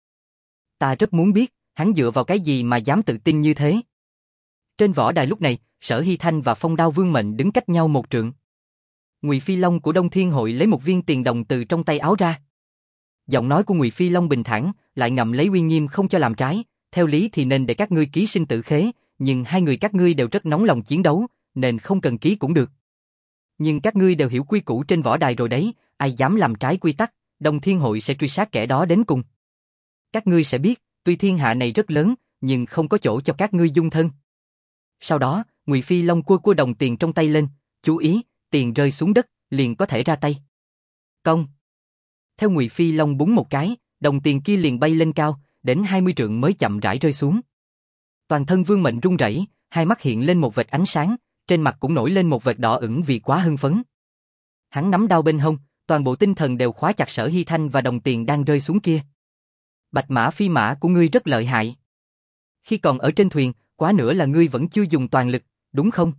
Ta rất muốn biết, hắn dựa vào cái gì mà dám tự tin như thế. Trên võ đài lúc này, Sở Hy Thanh và Phong Đao Vương Mệnh đứng cách nhau một trượng. Ngụy Phi Long của Đông Thiên Hội lấy một viên tiền đồng từ trong tay áo ra. Giọng nói của Ngụy Phi Long bình thản, lại ngậm lấy uy nghiêm không cho làm trái, theo lý thì nên để các ngươi ký sinh tử khế, nhưng hai người các ngươi đều rất nóng lòng chiến đấu, nên không cần ký cũng được. Nhưng các ngươi đều hiểu quy củ trên võ đài rồi đấy, ai dám làm trái quy tắc, Đông Thiên Hội sẽ truy sát kẻ đó đến cùng. Các ngươi sẽ biết, tuy thiên hạ này rất lớn, nhưng không có chỗ cho các ngươi dung thân. Sau đó, Ngụy Phi Long cua cua đồng tiền trong tay lên, chú ý, tiền rơi xuống đất, liền có thể ra tay. Công. Theo Ngụy Phi Long búng một cái, đồng tiền kia liền bay lên cao, đến hai mươi trượng mới chậm rãi rơi xuống. Toàn thân Vương Mệnh run rẩy, hai mắt hiện lên một vệt ánh sáng, trên mặt cũng nổi lên một vệt đỏ ửng vì quá hưng phấn. Hắn nắm đao bên hông, toàn bộ tinh thần đều khóa chặt Sở Hy Thanh và đồng tiền đang rơi xuống kia. Bạch mã phi mã của ngươi rất lợi hại. Khi còn ở trên thuyền, quá nữa là ngươi vẫn chưa dùng toàn lực, đúng không?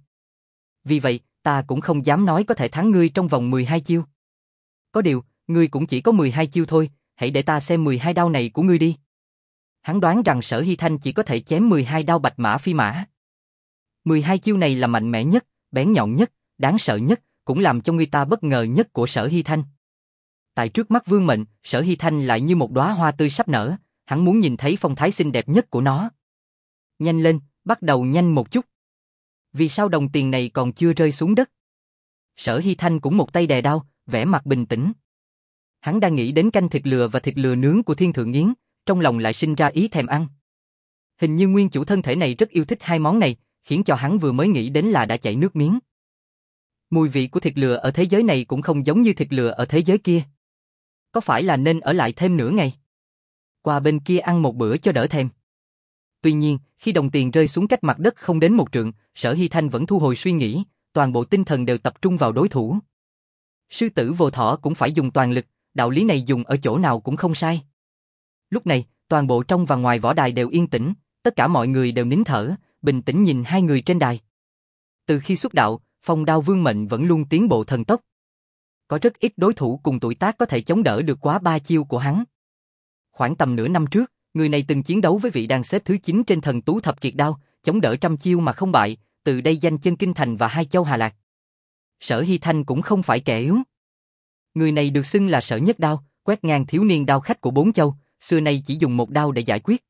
Vì vậy, ta cũng không dám nói có thể thắng ngươi trong vòng mười hai chiêu. Có điều, ngươi cũng chỉ có mười hai chiêu thôi, hãy để ta xem mười hai đao này của ngươi đi. Hắn đoán rằng Sở Hy Thanh chỉ có thể chém mười hai đao bạch mã phi mã. mười hai chiêu này là mạnh mẽ nhất, bén nhọn nhất, đáng sợ nhất, cũng làm cho người ta bất ngờ nhất của Sở Hy Thanh. Tại trước mắt Vương Mệnh, Sở Hy Thanh lại như một đóa hoa tươi sắp nở, hắn muốn nhìn thấy phong thái xinh đẹp nhất của nó. Nhanh lên, bắt đầu nhanh một chút. Vì sao đồng tiền này còn chưa rơi xuống đất? Sở Hy Thanh cũng một tay đè đao, vẻ mặt bình tĩnh. Hắn đang nghĩ đến canh thịt lừa và thịt lừa nướng của Thiên Thượng Yến, trong lòng lại sinh ra ý thèm ăn. Hình như nguyên chủ thân thể này rất yêu thích hai món này, khiến cho hắn vừa mới nghĩ đến là đã chảy nước miếng. Mùi vị của thịt lừa ở thế giới này cũng không giống như thịt lừa ở thế giới kia. Có phải là nên ở lại thêm nửa ngày? Qua bên kia ăn một bữa cho đỡ thèm. Tuy nhiên, khi đồng tiền rơi xuống cách mặt đất không đến một trượng, Sở Hy Thanh vẫn thu hồi suy nghĩ, toàn bộ tinh thần đều tập trung vào đối thủ. Sư tử vô thọ cũng phải dùng toàn lực, đạo lý này dùng ở chỗ nào cũng không sai. Lúc này, toàn bộ trong và ngoài võ đài đều yên tĩnh, tất cả mọi người đều nín thở, bình tĩnh nhìn hai người trên đài. Từ khi xuất đạo, Phong Đao Vương Mệnh vẫn luôn tiến bộ thần tốc. Có rất ít đối thủ cùng tuổi tác có thể chống đỡ được quá ba chiêu của hắn. Khoảng tầm nửa năm trước, người này từng chiến đấu với vị đang xếp thứ chín trên thần tú thập kiệt đao, chống đỡ trăm chiêu mà không bại, từ đây danh chân kinh thành và hai châu Hà Lạc. Sở Hy Thanh cũng không phải kẻ yếu. Người này được xưng là Sở Nhất Đao, quét ngang thiếu niên đao khách của bốn châu, xưa nay chỉ dùng một đao để giải quyết.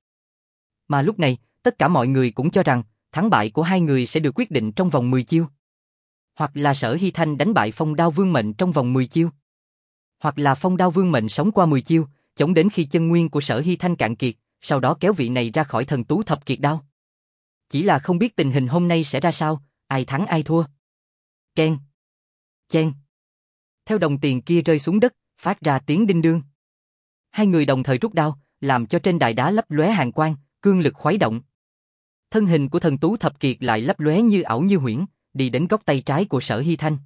Mà lúc này, tất cả mọi người cũng cho rằng, thắng bại của hai người sẽ được quyết định trong vòng mười chiêu. Hoặc là Sở Hy Thanh đánh bại Phong Đao Vương Mệnh trong vòng mười chiêu. Hoặc là Phong Đao Vương Mệnh sống qua mười chiêu, chống đến khi chân nguyên của Sở Hy Thanh cạn kiệt, sau đó kéo vị này ra khỏi thần tú thập kiệt đao. Chỉ là không biết tình hình hôm nay sẽ ra sao, ai thắng ai thua. Keng, chen. Theo đồng tiền kia rơi xuống đất, phát ra tiếng đinh đương. Hai người đồng thời rút đao, làm cho trên đài đá lấp lóe hàn quang, cương lực khuấy động. Thân hình của thần tú thập kiệt lại lấp lóe như ảo như huyễn, đi đến góc tay trái của Sở Hy Thanh.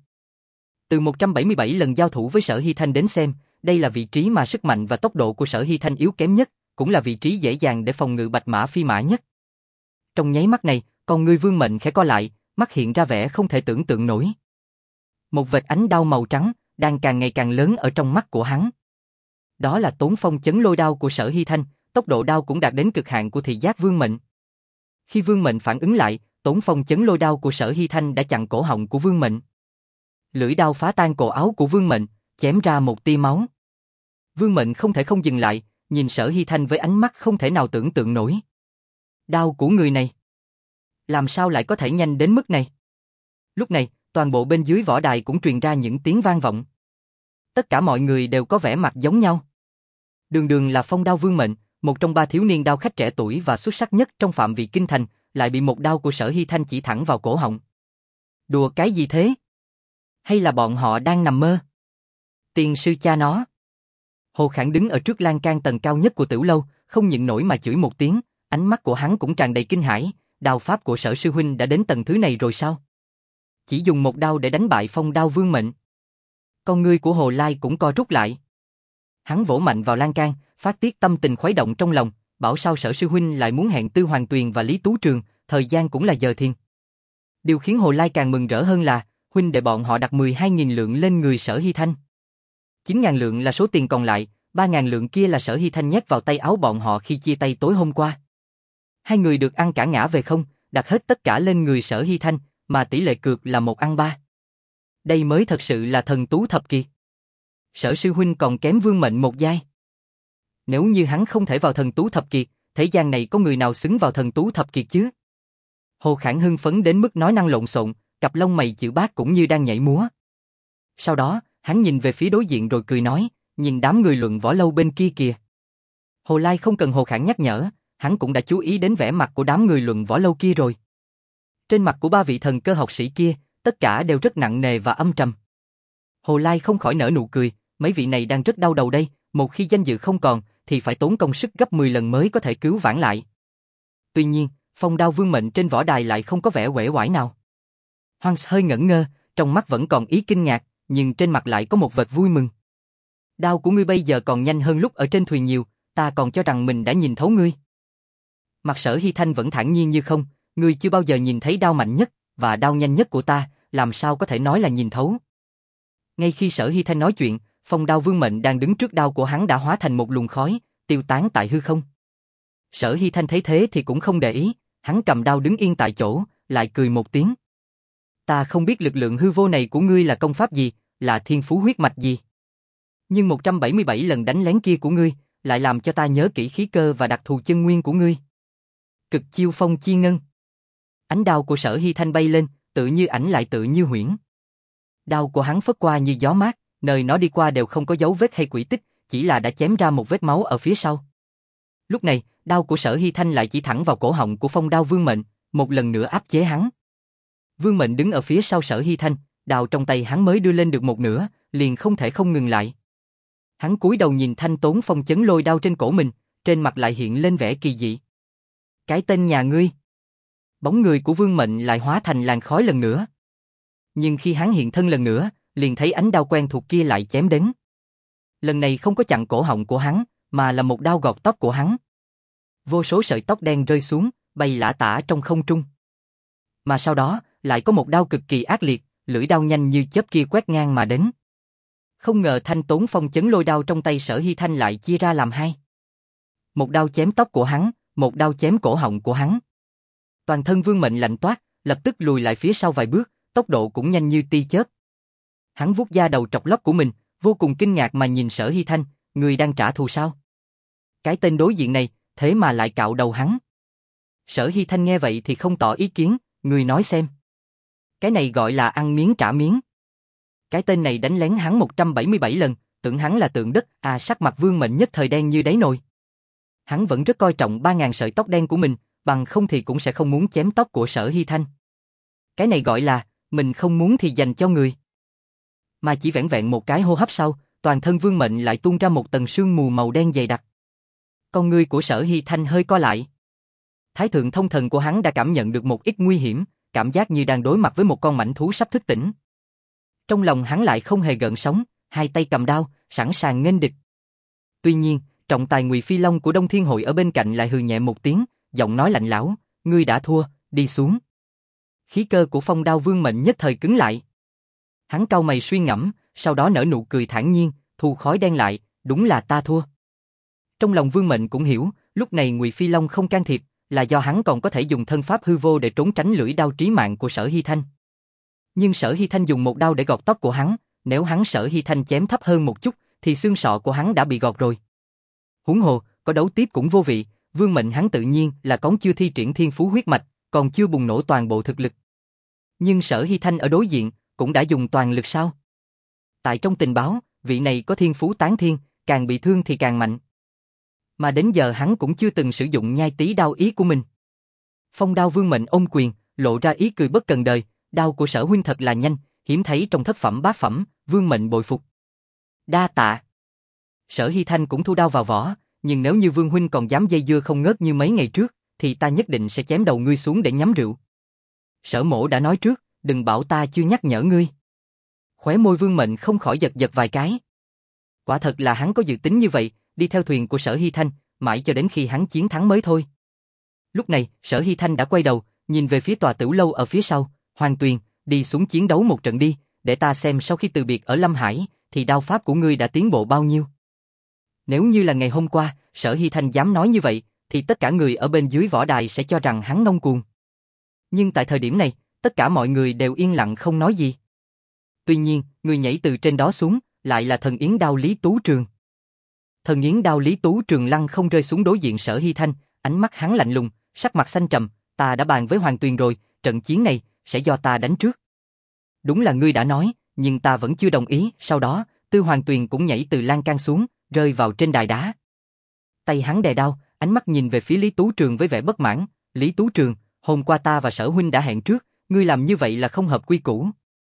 Từ một trăm bảy mươi bảy lần giao thủ với Sở Hy Thanh đến xem, đây là vị trí mà sức mạnh và tốc độ của Sở Hy Thanh yếu kém nhất, cũng là vị trí dễ dàng để phòng ngự bạch mã phi mã nhất. Trong nháy mắt này, con ngươi Vương Mệnh khẽ co lại, mắt hiện ra vẻ không thể tưởng tượng nổi. Một vệt ánh đao màu trắng đang càng ngày càng lớn ở trong mắt của hắn. Đó là Tốn Phong Chấn Lôi Đao của Sở Hy Thanh, tốc độ đao cũng đạt đến cực hạn của thị giác Vương Mệnh. Khi Vương Mệnh phản ứng lại, Tốn Phong Chấn Lôi Đao của Sở Hy Thanh đã chặn cổ họng của Vương Mệnh. Lưỡi đao phá tan cổ áo của Vương Mệnh, chém ra một tia máu. Vương Mệnh không thể không dừng lại, nhìn Sở Hy Thanh với ánh mắt không thể nào tưởng tượng nổi. Đao của người này Làm sao lại có thể nhanh đến mức này? Lúc này, toàn bộ bên dưới võ đài cũng truyền ra những tiếng vang vọng. Tất cả mọi người đều có vẻ mặt giống nhau. Đường đường là Phong Đao Vương Mệnh, một trong ba thiếu niên đao khách trẻ tuổi và xuất sắc nhất trong phạm vi kinh thành, lại bị một đao của Sở Hy Thanh chỉ thẳng vào cổ họng. Đùa cái gì thế? Hay là bọn họ đang nằm mơ? Tiền sư cha nó. Hồ Khản đứng ở trước lan can tầng cao nhất của tiểu lâu, không nhịn nổi mà chửi một tiếng, ánh mắt của hắn cũng tràn đầy kinh hãi, đao pháp của Sở sư huynh đã đến tầng thứ này rồi sao? Chỉ dùng một đao để đánh bại Phong Đao Vương Mệnh. Con ngươi của Hồ Lai cũng co rút lại. Hắn vỗ mạnh vào lan can, phát tiết tâm tình khuấy động trong lòng, bảo sao Sở sư huynh lại muốn hẹn Tư Hoàng Tuyền và Lý Tú Trường, thời gian cũng là giờ thiên. Điều khiến Hồ Lai càng mừng rỡ hơn là, huynh đệ bọn họ đặt mười hai nghìn lượng lên người Sở Hy Thanh. chín nghìn lượng là số tiền còn lại, ba nghìn lượng kia là Sở Hy Thanh nhét vào tay áo bọn họ khi chia tay tối hôm qua. Hai người được ăn cả ngã về không, đặt hết tất cả lên người Sở Hy Thanh, mà tỷ lệ cược là một ăn ba. Đây mới thật sự là thần tú thập kiệt. Sở sư huynh còn kém Vương Mệnh một giai. Nếu như hắn không thể vào thần tú thập kiệt, thế gian này có người nào xứng vào thần tú thập kiệt chứ? Hồ Khản hưng phấn đến mức nói năng lộn xộn, cặp lông mày chữ bát cũng như đang nhảy múa. Sau đó, hắn nhìn về phía đối diện rồi cười nói, nhìn đám người luận võ lâu bên kia kìa. Hồ Lai không cần Hồ Khản nhắc nhở, hắn cũng đã chú ý đến vẻ mặt của đám người luận võ lâu kia rồi. Trên mặt của ba vị thần cơ học sĩ kia, tất cả đều rất nặng nề và âm trầm. Hồ Lai không khỏi nở nụ cười, mấy vị này đang rất đau đầu đây, một khi danh dự không còn, thì phải tốn công sức gấp mười lần mới có thể cứu vãn lại. Tuy nhiên, Phong Đao Vương Mệnh trên võ đài lại không có vẻ uể oải nào. Hans hơi ngẩn ngơ, trong mắt vẫn còn ý kinh ngạc, nhưng trên mặt lại có một vệt vui mừng. Đao của ngươi bây giờ còn nhanh hơn lúc ở trên thuyền nhiều, ta còn cho rằng mình đã nhìn thấu ngươi. Mặt Sở Hy Thanh vẫn thản nhiên như không, ngươi chưa bao giờ nhìn thấy đao mạnh nhất và đao nhanh nhất của ta, làm sao có thể nói là nhìn thấu. Ngay khi Sở Hy Thanh nói chuyện, Phong Đao Vương Mệnh đang đứng trước đao của hắn đã hóa thành một luồng khói, tiêu tán tại hư không. Sở Hy Thanh thấy thế thì cũng không để ý, hắn cầm đao đứng yên tại chỗ, lại cười một tiếng. Ta không biết lực lượng hư vô này của ngươi là công pháp gì, là thiên phú huyết mạch gì. Nhưng một trăm bảy mươi bảy lần đánh lén kia của ngươi, lại làm cho ta nhớ kỹ khí cơ và đặc thù chân nguyên của ngươi. Cực chiêu phong chi ngân. Ánh đao của Sở Hy Thanh bay lên, tự như ảnh lại tự như huyễn. Đao của hắn phất qua như gió mát, nơi nó đi qua đều không có dấu vết hay quỷ tích, chỉ là đã chém ra một vết máu ở phía sau. Lúc này, đao của Sở Hy Thanh lại chỉ thẳng vào cổ họng của Phong Đao Vương Mệnh, một lần nữa áp chế hắn. Vương Mệnh đứng ở phía sau Sở Hy Thanh, đao trong tay hắn mới đưa lên được một nửa, liền không thể không ngừng lại. Hắn cúi đầu nhìn thanh tốn phong chấn lôi đao trên cổ mình, trên mặt lại hiện lên vẻ kỳ dị. Cái tên nhà ngươi. Bóng người của Vương Mệnh lại hóa thành làn khói lần nữa. Nhưng khi hắn hiện thân lần nữa, liền thấy ánh đao quen thuộc kia lại chém đến. Lần này không có chặn cổ họng của hắn, mà là một đao gọt tóc của hắn. Vô số sợi tóc đen rơi xuống, bay lả tả trong không trung. Mà sau đó, lại có một đao cực kỳ ác liệt, lưỡi đao nhanh như chớp kia quét ngang mà đến. Không ngờ thanh tốn phong chấn lôi đao trong tay Sở Hy Thanh lại chia ra làm hai. Một đao chém tóc của hắn, một đao chém cổ họng của hắn. Toàn thân Vương Mệnh lạnh toát, lập tức lùi lại phía sau vài bước, tốc độ cũng nhanh như tia chớp. Hắn vuốt da đầu trọc lóc của mình, vô cùng kinh ngạc mà nhìn Sở Hy Thanh, người đang trả thù sao? Cái tên đối diện này, thế mà lại cạo đầu hắn. Sở Hy Thanh nghe vậy thì không tỏ ý kiến, người nói xem. Cái này gọi là ăn miếng trả miếng. Cái tên này đánh lén hắn một trăm bảy mươi bảy lần, tưởng hắn là tượng đất, à sắc mặt Vương Mệnh nhất thời đen như đáy nồi. Hắn vẫn rất coi trọng ba ngàn sợi tóc đen của mình, bằng không thì cũng sẽ không muốn chém tóc của Sở Hy Thanh. Cái này gọi là, mình không muốn thì dành cho người. Mà chỉ vẻn vẹn một cái hô hấp sau, toàn thân Vương Mệnh lại tuôn ra một tầng sương mù màu đen dày đặc. Con ngươi của Sở Hy Thanh hơi co lại. Thái thượng thông thần của hắn đã cảm nhận được một ít nguy hiểm, cảm giác như đang đối mặt với một con mãnh thú sắp thức tỉnh. Trong lòng hắn lại không hề gợn sóng, hai tay cầm đao, sẵn sàng nghênh địch. Tuy nhiên, trọng tài Ngụy Phi Long của Đông Thiên Hội ở bên cạnh lại hừ nhẹ một tiếng, giọng nói lạnh lẽo, ngươi đã thua, đi xuống. Khí cơ của Phong Đao Vương Mệnh nhất thời cứng lại. Hắn cau mày suy ngẫm, sau đó nở nụ cười thản nhiên, thu khói đen lại, đúng là ta thua. Trong lòng Vương Mệnh cũng hiểu, lúc này Ngụy Phi Long không can thiệp, là do hắn còn có thể dùng thân pháp hư vô để trốn tránh lưỡi đao trí mạng của Sở Hy Thanh. Nhưng Sở Hy Thanh dùng một đao để gọt tóc của hắn, nếu hắn Sở Hy Thanh chém thấp hơn một chút, thì xương sọ của hắn đã bị gọt rồi. Huống hồ, có đấu tiếp cũng vô vị, Vương Mệnh hắn tự nhiên là còn chưa thi triển thiên phú huyết mạch, còn chưa bùng nổ toàn bộ thực lực. Nhưng Sở Hy Thanh ở đối diện, cũng đã dùng toàn lực sao? Tại trong tình báo, vị này có thiên phú tán thiên, càng bị thương thì càng mạnh. Mà đến giờ hắn cũng chưa từng sử dụng nhai tí đao ý của mình. Phong Đao Vương Mệnh ôm quyền, lộ ra ý cười bất cần đời, đao của Sở huynh thật là nhanh, hiếm thấy trong thất phẩm bát phẩm, Vương Mệnh bội phục. Đa tạ. Sở Hy Thanh cũng thu đao vào vỏ, nhưng nếu như Vương huynh còn dám dây dưa không ngớt như mấy ngày trước, thì ta nhất định sẽ chém đầu ngươi xuống để nhắm rượu. Sở mỗ đã nói trước, đừng bảo ta chưa nhắc nhở ngươi. Khóe môi Vương Mệnh không khỏi giật giật vài cái. Quả thật là hắn có dự tính như vậy, đi theo thuyền của Sở Hy Thanh, mãi cho đến khi hắn chiến thắng mới thôi. Lúc này, Sở Hy Thanh đã quay đầu, nhìn về phía tòa Tửu lâu ở phía sau, Hoàng Tuyền, đi xuống chiến đấu một trận đi, để ta xem sau khi từ biệt ở Lâm Hải, thì đao pháp của ngươi đã tiến bộ bao nhiêu. Nếu như là ngày hôm qua, Sở Hy Thanh dám nói như vậy, thì tất cả người ở bên dưới võ đài sẽ cho rằng hắn ngông cuồng. Nhưng tại thời điểm này, tất cả mọi người đều yên lặng không nói gì. Tuy nhiên, người nhảy từ trên đó xuống, lại là thần yến đao Lý Tú Trường. Thần yến đao Lý Tú Trường lăng không rơi xuống đối diện Sở Hy Thanh, ánh mắt hắn lạnh lùng, sắc mặt xanh trầm, ta đã bàn với Hoàng Tuyền rồi, trận chiến này sẽ do ta đánh trước. Đúng là ngươi đã nói, nhưng ta vẫn chưa đồng ý. Sau đó, Tư Hoàng Tuyền cũng nhảy từ lan can xuống, rơi vào trên đài đá. Tay hắn đè đao, ánh mắt nhìn về phía Lý Tú Trường với vẻ bất mãn. Lý Tú Trường, hôm qua ta và Sở huynh đã hẹn trước, ngươi làm như vậy là không hợp quy củ.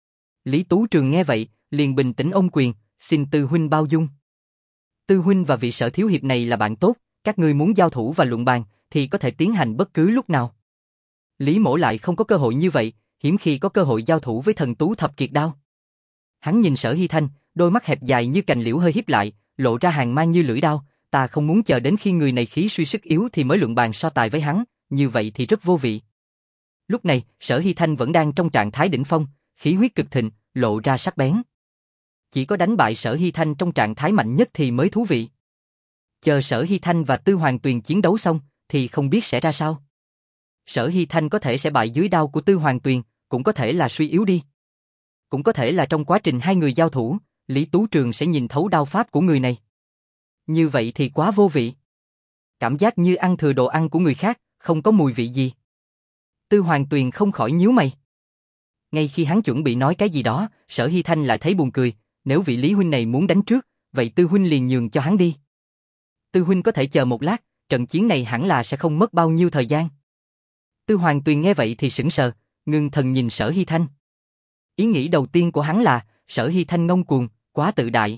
Lý Tú Trường nghe vậy, liền bình tĩnh ôm quyền, xin Tư huynh bao dung. Tư huynh và vị Sở thiếu hiệp này là bạn tốt, các ngươi muốn giao thủ và luận bàn, thì có thể tiến hành bất cứ lúc nào. Lý mỗ lại không có cơ hội như vậy, hiếm khi có cơ hội giao thủ với thần tú thập kiệt đao. Hắn nhìn Sở Hy Thanh, đôi mắt hẹp dài như cành liễu hơi híp lại, lộ ra hàn mang như lưỡi đao. Ta không muốn chờ đến khi người này khí suy sức yếu thì mới luận bàn so tài với hắn, như vậy thì rất vô vị. Lúc này, Sở Hy Thanh vẫn đang trong trạng thái đỉnh phong, khí huyết cực thịnh, lộ ra sắc bén. Chỉ có đánh bại Sở Hy Thanh trong trạng thái mạnh nhất thì mới thú vị. Chờ Sở Hy Thanh và Tư Hoàng Tuyền chiến đấu xong, thì không biết sẽ ra sao. Sở Hy Thanh có thể sẽ bại dưới đao của Tư Hoàng Tuyền, cũng có thể là suy yếu đi. Cũng có thể là trong quá trình hai người giao thủ, Lý Tú Trường sẽ nhìn thấu đao pháp của người này. Như vậy thì quá vô vị. Cảm giác như ăn thừa đồ ăn của người khác, không có mùi vị gì. Tư Hoàng Tuyền không khỏi nhíu mày. Ngay khi hắn chuẩn bị nói cái gì đó, Sở Hy Thanh lại thấy buồn cười. Nếu vị Lý huynh này muốn đánh trước, vậy Tư huynh liền nhường cho hắn đi. Tư huynh có thể chờ một lát, trận chiến này hẳn là sẽ không mất bao nhiêu thời gian. Tư Hoàng Tuyền nghe vậy thì sững sờ, ngưng thần nhìn Sở Hy Thanh. Ý nghĩ đầu tiên của hắn là, Sở Hy Thanh ngông cuồng, quá tự đại.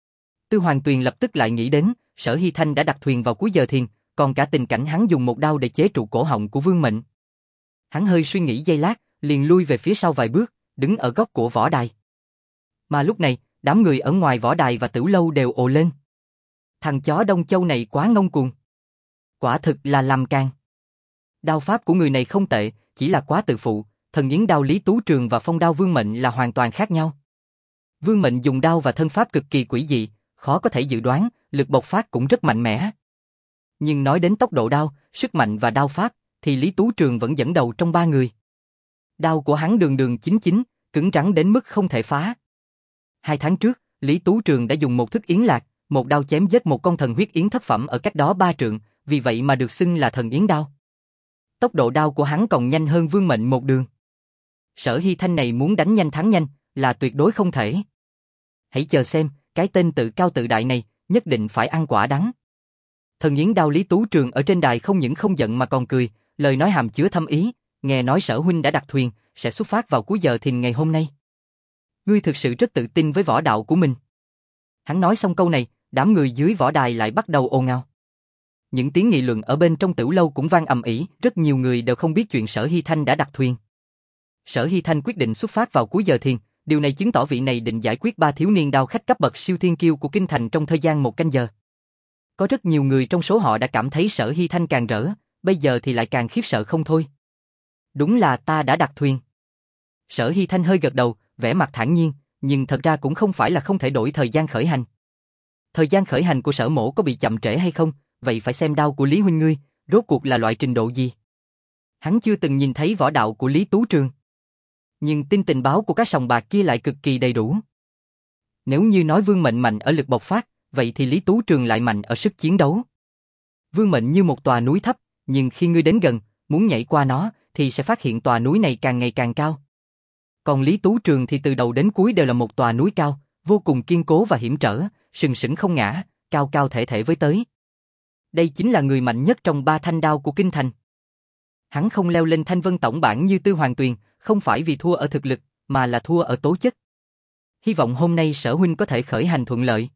Tư Hoàng Tuyền lập tức lại nghĩ đến, Sở Hy Thanh đã đặt thuyền vào cuối giờ thiền, còn cả tình cảnh hắn dùng một đao để chế trụ cổ họng của Vương Mệnh. Hắn hơi suy nghĩ giây lát, liền lui về phía sau vài bước, đứng ở góc của võ đài. Mà lúc này, đám người ở ngoài võ đài và Tửu lâu đều ồ lên. Thằng chó Đông Châu này quá ngông cuồng. Quả thực là làm can. Đao pháp của người này không tệ, chỉ là quá tự phụ. Thần yến đao Lý Tú Trường và phong đao Vương Mệnh là hoàn toàn khác nhau. Vương Mệnh dùng đao và thân pháp cực kỳ quỷ dị, khó có thể dự đoán, lực bộc phát cũng rất mạnh mẽ. Nhưng nói đến tốc độ đao, sức mạnh và đao pháp, thì Lý Tú Trường vẫn dẫn đầu trong ba người. Đao của hắn đường đường chính chính, cứng rắn đến mức không thể phá. Hai tháng trước, Lý Tú Trường đã dùng một thức yến lạc, một đao chém giết một con thần huyết yến thất phẩm ở cách đó ba trượng, vì vậy mà được xưng là thần yến đao. Tốc độ đao của hắn còn nhanh hơn Vương Mệnh một đường. Sở Hy Thanh này muốn đánh nhanh thắng nhanh, là tuyệt đối không thể. Hãy chờ xem, cái tên tự cao tự đại này, nhất định phải ăn quả đắng. Thần yến đao Lý Tú Trường ở trên đài không những không giận mà còn cười, lời nói hàm chứa thâm ý, nghe nói Sở huynh đã đặt thuyền, sẽ xuất phát vào cuối giờ thìn ngày hôm nay. Ngươi thực sự rất tự tin với võ đạo của mình. Hắn nói xong câu này, đám người dưới võ đài lại bắt đầu ồn ào. Những tiếng nghị luận ở bên trong Tửu lâu cũng vang ầm ĩ, rất nhiều người đều không biết chuyện Sở Hy Thanh đã đặt thuyền. Sở Hy Thanh quyết định xuất phát vào cuối giờ thiền, điều này chứng tỏ vị này định giải quyết ba thiếu niên đao khách cấp bậc siêu thiên kiêu của kinh thành trong thời gian một canh giờ. Có rất nhiều người trong số họ đã cảm thấy Sở Hy Thanh càng rỡ, bây giờ thì lại càng khiếp sợ không thôi. Đúng là ta đã đặt thuyền. Sở Hy Thanh hơi gật đầu, vẻ mặt thản nhiên, nhưng thật ra cũng không phải là không thể đổi thời gian khởi hành. Thời gian khởi hành của Sở mỗ có bị chậm trễ hay không, vậy phải xem đao của Lý huynh ngươi, rốt cuộc là loại trình độ gì. Hắn chưa từng nhìn thấy võ đạo của Lý Tú Trường. Nhưng tin tình báo của các sòng bạc kia lại cực kỳ đầy đủ. Nếu như nói Vương Mệnh mạnh ở lực bộc phát, vậy thì Lý Tú Trường lại mạnh ở sức chiến đấu. Vương Mệnh như một tòa núi thấp, nhưng khi ngươi đến gần, muốn nhảy qua nó, thì sẽ phát hiện tòa núi này càng ngày càng cao. Còn Lý Tú Trường thì từ đầu đến cuối đều là một tòa núi cao, vô cùng kiên cố và hiểm trở, sừng sững không ngã, cao cao thể thể với tới. Đây chính là người mạnh nhất trong ba thanh đao của kinh thành. Hắn không leo lên Thanh Vân tổng bảng như Tư Hoàng Tuyền, không phải vì thua ở thực lực, mà là thua ở tố chất. Hy vọng hôm nay Sở huynh có thể khởi hành thuận lợi.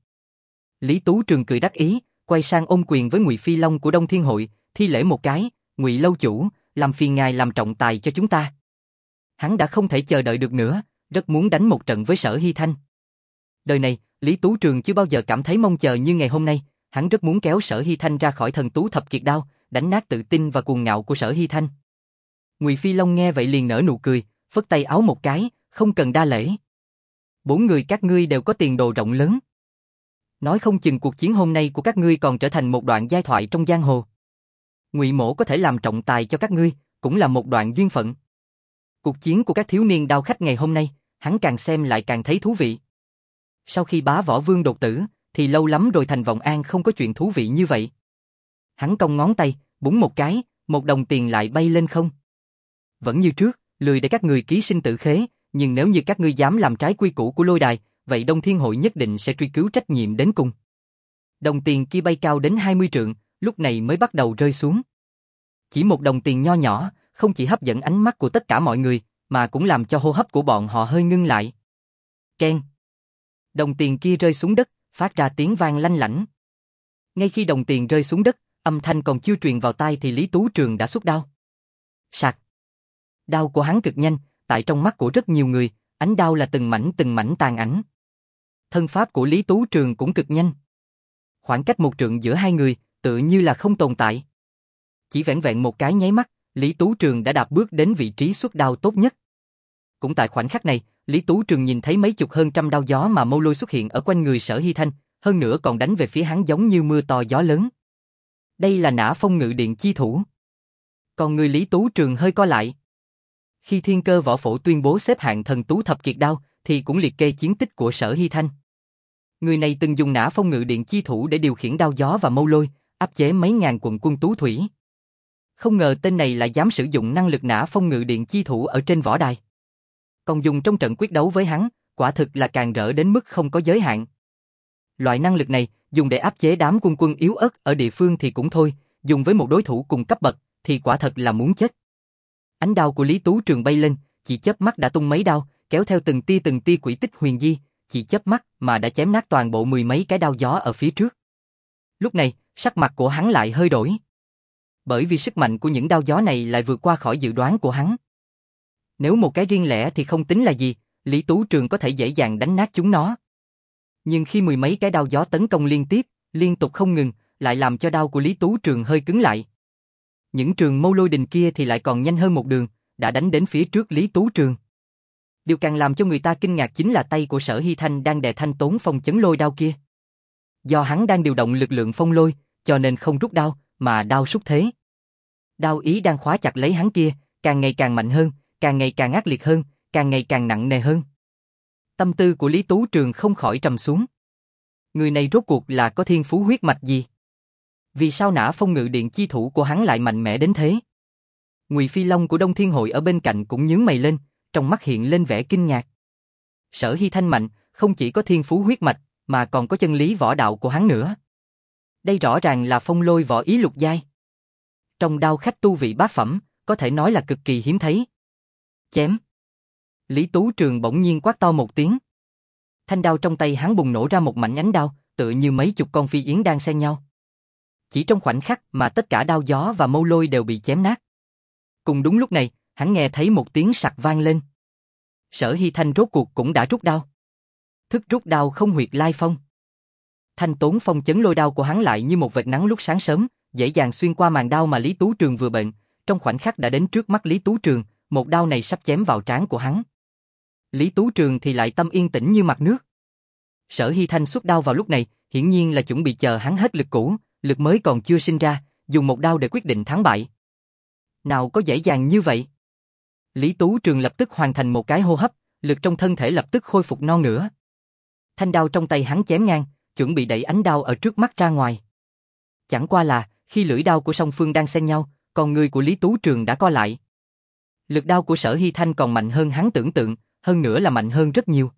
Lý Tú Trường cười đắc ý, quay sang ôm quyền với Ngụy Phi Long của Đông Thiên Hội, thi lễ một cái, Ngụy lâu chủ, làm phiền ngài làm trọng tài cho chúng ta. Hắn đã không thể chờ đợi được nữa, rất muốn đánh một trận với Sở Hy Thanh. Đời này, Lý Tú Trường chưa bao giờ cảm thấy mong chờ như ngày hôm nay, hắn rất muốn kéo Sở Hy Thanh ra khỏi thần tú thập kiệt đao, đánh nát tự tin và cuồng ngạo của Sở Hy Thanh. Ngụy Phi Long nghe vậy liền nở nụ cười, phất tay áo một cái, không cần đa lễ. Bốn người các ngươi đều có tiền đồ rộng lớn. Nói không chừng cuộc chiến hôm nay của các ngươi còn trở thành một đoạn giai thoại trong giang hồ. Ngụy mỗ có thể làm trọng tài cho các ngươi, cũng là một đoạn duyên phận. Cuộc chiến của các thiếu niên đao khách ngày hôm nay, hắn càng xem lại càng thấy thú vị. Sau khi bá võ vương đột tử, thì lâu lắm rồi thành Vọng An không có chuyện thú vị như vậy. Hắn cong ngón tay, búng một cái, một đồng tiền lại bay lên không. Vẫn như trước, lười để các người ký sinh tử khế, nhưng nếu như các ngươi dám làm trái quy củ của lôi đài, vậy Đông Thiên Hội nhất định sẽ truy cứu trách nhiệm đến cùng. Đồng tiền kia bay cao đến hai mươi trượng, lúc này mới bắt đầu rơi xuống. Chỉ một đồng tiền nho nhỏ, không chỉ hấp dẫn ánh mắt của tất cả mọi người, mà cũng làm cho hô hấp của bọn họ hơi ngưng lại. Keng. Đồng tiền kia rơi xuống đất, phát ra tiếng vang lanh lảnh. Ngay khi đồng tiền rơi xuống đất, âm thanh còn chưa truyền vào tai thì Lý Tú Trường đã xuất đao. Sạc. Đao của hắn cực nhanh, tại trong mắt của rất nhiều người, ánh đao là từng mảnh từng mảnh tàn ảnh. Thân pháp của Lý Tú Trường cũng cực nhanh. Khoảng cách một trượng giữa hai người, tự như là không tồn tại. Chỉ vẻn vẹn một cái nháy mắt, Lý Tú Trường đã đạp bước đến vị trí xuất đao tốt nhất. Cũng tại khoảnh khắc này, Lý Tú Trường nhìn thấy mấy chục hơn trăm đao gió mà mâu lôi xuất hiện ở quanh người Sở Hy Thanh, hơn nữa còn đánh về phía hắn giống như mưa to gió lớn. Đây là Nã Phong Ngự Điện chi thủ. Còn người Lý Tú Trường hơi co lại. Khi Thiên Cơ Võ Phổ tuyên bố xếp hạng thần tú thập kiệt đao, thì cũng liệt kê chiến tích của Sở Hy Thanh. Người này từng dùng Nã Phong Ngự Điện chi thủ để điều khiển đao gió và mâu lôi, áp chế mấy ngàn quận quân tú thủy. Không ngờ tên này lại dám sử dụng năng lực Nã Phong Ngự Điện chi thủ ở trên võ đài. Còn dùng trong trận quyết đấu với hắn, quả thực là càng rỡ đến mức không có giới hạn. Loại năng lực này, dùng để áp chế đám quân quân yếu ớt ở địa phương thì cũng thôi, dùng với một đối thủ cùng cấp bậc, thì quả thật là muốn chết. Ánh đao của Lý Tú Trường bay lên, chỉ chớp mắt đã tung mấy đao, kéo theo từng tia từng tia quỷ tích huyền di, chỉ chớp mắt mà đã chém nát toàn bộ mười mấy cái đao gió ở phía trước. Lúc này, sắc mặt của hắn lại hơi đổi. Bởi vì sức mạnh của những đao gió này lại vượt qua khỏi dự đoán của hắn. Nếu một cái riêng lẻ thì không tính là gì, Lý Tú Trường có thể dễ dàng đánh nát chúng nó. Nhưng khi mười mấy cái đao gió tấn công liên tiếp, liên tục không ngừng, lại làm cho đao của Lý Tú Trường hơi cứng lại. Những trường mâu lôi đình kia thì lại còn nhanh hơn một đường, đã đánh đến phía trước Lý Tú Trường. Điều càng làm cho người ta kinh ngạc chính là tay của Sở Hy Thanh đang đè Thanh Tốn Phong chấn lôi đao kia. Do hắn đang điều động lực lượng phong lôi, cho nên không rút đao, mà đao xúc thế. Đao ý đang khóa chặt lấy hắn kia, càng ngày càng mạnh hơn, càng ngày càng ác liệt hơn, càng ngày càng nặng nề hơn. Tâm tư của Lý Tú Trường không khỏi trầm xuống. Người này rốt cuộc là có thiên phú huyết mạch gì? Vì sao Nã Phong Ngự Điện chi thủ của hắn lại mạnh mẽ đến thế? Ngụy Phi Long của Đông Thiên Hội ở bên cạnh cũng nhướng mày lên, trong mắt hiện lên vẻ kinh ngạc. Sở Hy Thanh mạnh, không chỉ có thiên phú huyết mạch, mà còn có chân lý võ đạo của hắn nữa. Đây rõ ràng là phong lôi võ ý lục giai. Trong đao khách tu vị bát phẩm, có thể nói là cực kỳ hiếm thấy. Chém. Lý Tú Trường bỗng nhiên quát to một tiếng. Thanh đao trong tay hắn bùng nổ ra một mảnh ánh đao, tựa như mấy chục con phi yến đang xen nhau. Chỉ trong khoảnh khắc mà tất cả đao gió và mâu lôi đều bị chém nát. Cùng đúng lúc này, hắn nghe thấy một tiếng sặc vang lên. Sở Hy Thanh rốt cuộc cũng đã rút đao. Thức rút đao không huyệt lai phong. Thanh Tốn Phong chấn lôi đao của hắn lại như một vệt nắng lúc sáng sớm, dễ dàng xuyên qua màn đao mà Lý Tú Trường vừa bệnh, trong khoảnh khắc đã đến trước mắt Lý Tú Trường, một đao này sắp chém vào trán của hắn. Lý Tú Trường thì lại tâm yên tĩnh như mặt nước. Sở Hy Thanh xuất đao vào lúc này, hiển nhiên là chuẩn bị chờ hắn hết lực cũ, lực mới còn chưa sinh ra, dùng một đao để quyết định thắng bại. Nào có dễ dàng như vậy? Lý Tú Trường lập tức hoàn thành một cái hô hấp, lực trong thân thể lập tức khôi phục non nữa. Thanh đao trong tay hắn chém ngang, chuẩn bị đẩy ánh đao ở trước mắt ra ngoài. Chẳng qua là, khi lưỡi đao của song phương đang xen nhau, còn người của Lý Tú Trường đã co lại. Lực đao của Sở Hy Thanh còn mạnh hơn hắn tưởng tượng, hơn nữa là mạnh hơn rất nhiều.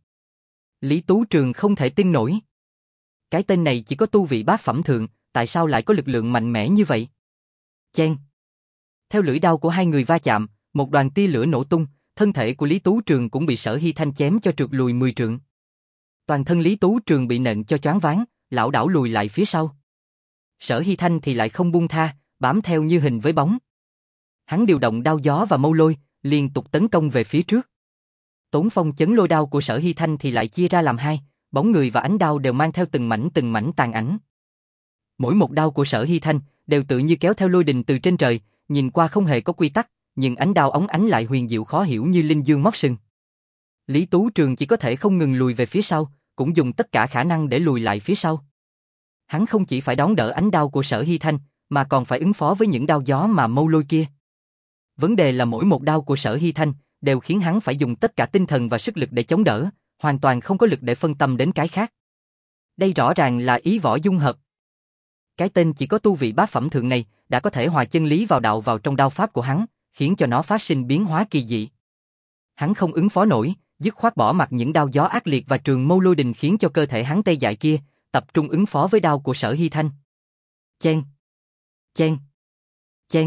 Lý Tú Trường không thể tin nổi. Cái tên này chỉ có tu vị bát phẩm thượng, tại sao lại có lực lượng mạnh mẽ như vậy? Chen. Theo lưỡi đao của hai người va chạm, một đoàn tia lửa nổ tung, thân thể của Lý Tú Trường cũng bị Sở Hy Thanh chém cho trượt lùi mười trượng. Toàn thân Lý Tú Trường bị nện cho choáng váng, lảo đảo lùi lại phía sau. Sở Hy Thanh thì lại không buông tha, bám theo như hình với bóng. Hắn điều động đao gió và mâu lôi, liên tục tấn công về phía trước. Tốn phong chấn lôi đao của Sở Hy Thanh thì lại chia ra làm hai, bóng người và ánh đao đều mang theo từng mảnh từng mảnh tàn ảnh. Mỗi một đao của Sở Hy Thanh đều tự như kéo theo lôi đình từ trên trời, nhìn qua không hề có quy tắc, nhưng ánh đao óng ánh lại huyền diệu khó hiểu như linh dương móc sừng. Lý Tú Trường chỉ có thể không ngừng lùi về phía sau, cũng dùng tất cả khả năng để lùi lại phía sau. Hắn không chỉ phải đón đỡ ánh đao của Sở Hy Thanh, mà còn phải ứng phó với những đao gió mà mâu lôi kia. Vấn đề là mỗi một đao của Sở Hy Thanh đều khiến hắn phải dùng tất cả tinh thần và sức lực để chống đỡ, hoàn toàn không có lực để phân tâm đến cái khác. Đây rõ ràng là ý võ dung hợp. Cái tên chỉ có tu vị bát phẩm thượng này đã có thể hòa chân lý vào đạo vào trong đao pháp của hắn, khiến cho nó phát sinh biến hóa kỳ dị. Hắn không ứng phó nổi, dứt khoát bỏ mặc những đao gió ác liệt và trường mâu lôi đình khiến cho cơ thể hắn tê dại kia, tập trung ứng phó với đao của Sở Hy Thanh. Chen, chen, chen.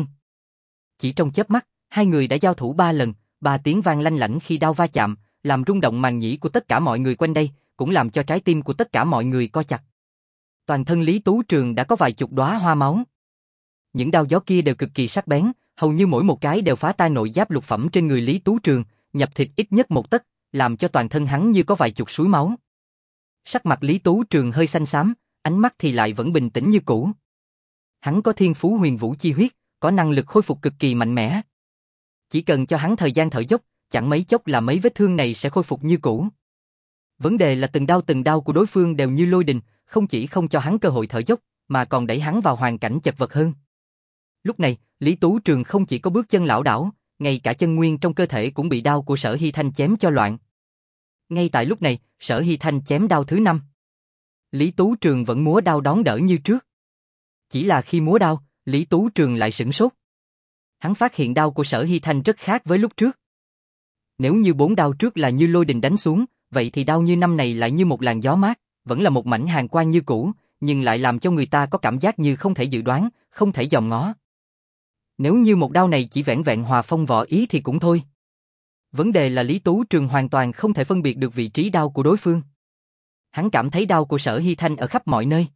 Chỉ trong chớp mắt, hai người đã giao thủ ba lần, ba tiếng vang lanh lảnh khi đao va chạm, làm rung động màng nhĩ của tất cả mọi người quanh đây, cũng làm cho trái tim của tất cả mọi người co chặt. Toàn thân Lý Tú Trường đã có vài chục đóa hoa máu. Những đao gió kia đều cực kỳ sắc bén, hầu như mỗi một cái đều phá tan nội giáp lục phẩm trên người Lý Tú Trường, nhập thịt ít nhất một tấc, làm cho toàn thân hắn như có vài chục suối máu. Sắc mặt Lý Tú Trường hơi xanh xám, ánh mắt thì lại vẫn bình tĩnh như cũ. Hắn có thiên phú huyền vũ chi huyết, có năng lực khôi phục cực kỳ mạnh mẽ. Chỉ cần cho hắn thời gian thở dốc, chẳng mấy chốc là mấy vết thương này sẽ khôi phục như cũ. Vấn đề là từng đao từng đao của đối phương đều như lôi đình, không chỉ không cho hắn cơ hội thở dốc, mà còn đẩy hắn vào hoàn cảnh chật vật hơn. Lúc này, Lý Tú Trường không chỉ có bước chân lảo đảo, ngay cả chân nguyên trong cơ thể cũng bị đao của Sở Hy Thanh chém cho loạn. Ngay tại lúc này, Sở Hy Thanh chém đao thứ năm. Lý Tú Trường vẫn múa đao đón đỡ như trước. Chỉ là khi múa đao, Lý Tú Trường lại sửng sốt. Hắn phát hiện đao của Sở Hy Thanh rất khác với lúc trước. Nếu như bốn đao trước là như lôi đình đánh xuống, vậy thì đao như năm này lại như một làn gió mát, vẫn là một mảnh hàn quang như cũ, nhưng lại làm cho người ta có cảm giác như không thể dự đoán, không thể dòm ngó. Nếu như một đao này chỉ vẻn vẹn hòa phong võ ý thì cũng thôi. Vấn đề là Lý Tú Trường hoàn toàn không thể phân biệt được vị trí đao của đối phương. Hắn cảm thấy đao của Sở Hy Thanh ở khắp mọi nơi.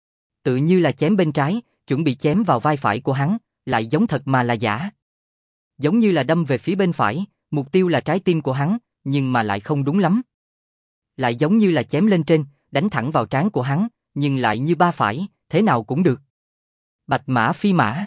Tự như là chém bên trái, chuẩn bị chém vào vai phải của hắn, lại giống thật mà là giả. Giống như là đâm về phía bên phải, mục tiêu là trái tim của hắn, nhưng mà lại không đúng lắm. Lại giống như là chém lên trên, đánh thẳng vào trán của hắn, nhưng lại như ba phải, thế nào cũng được. Bạch mã phi mã.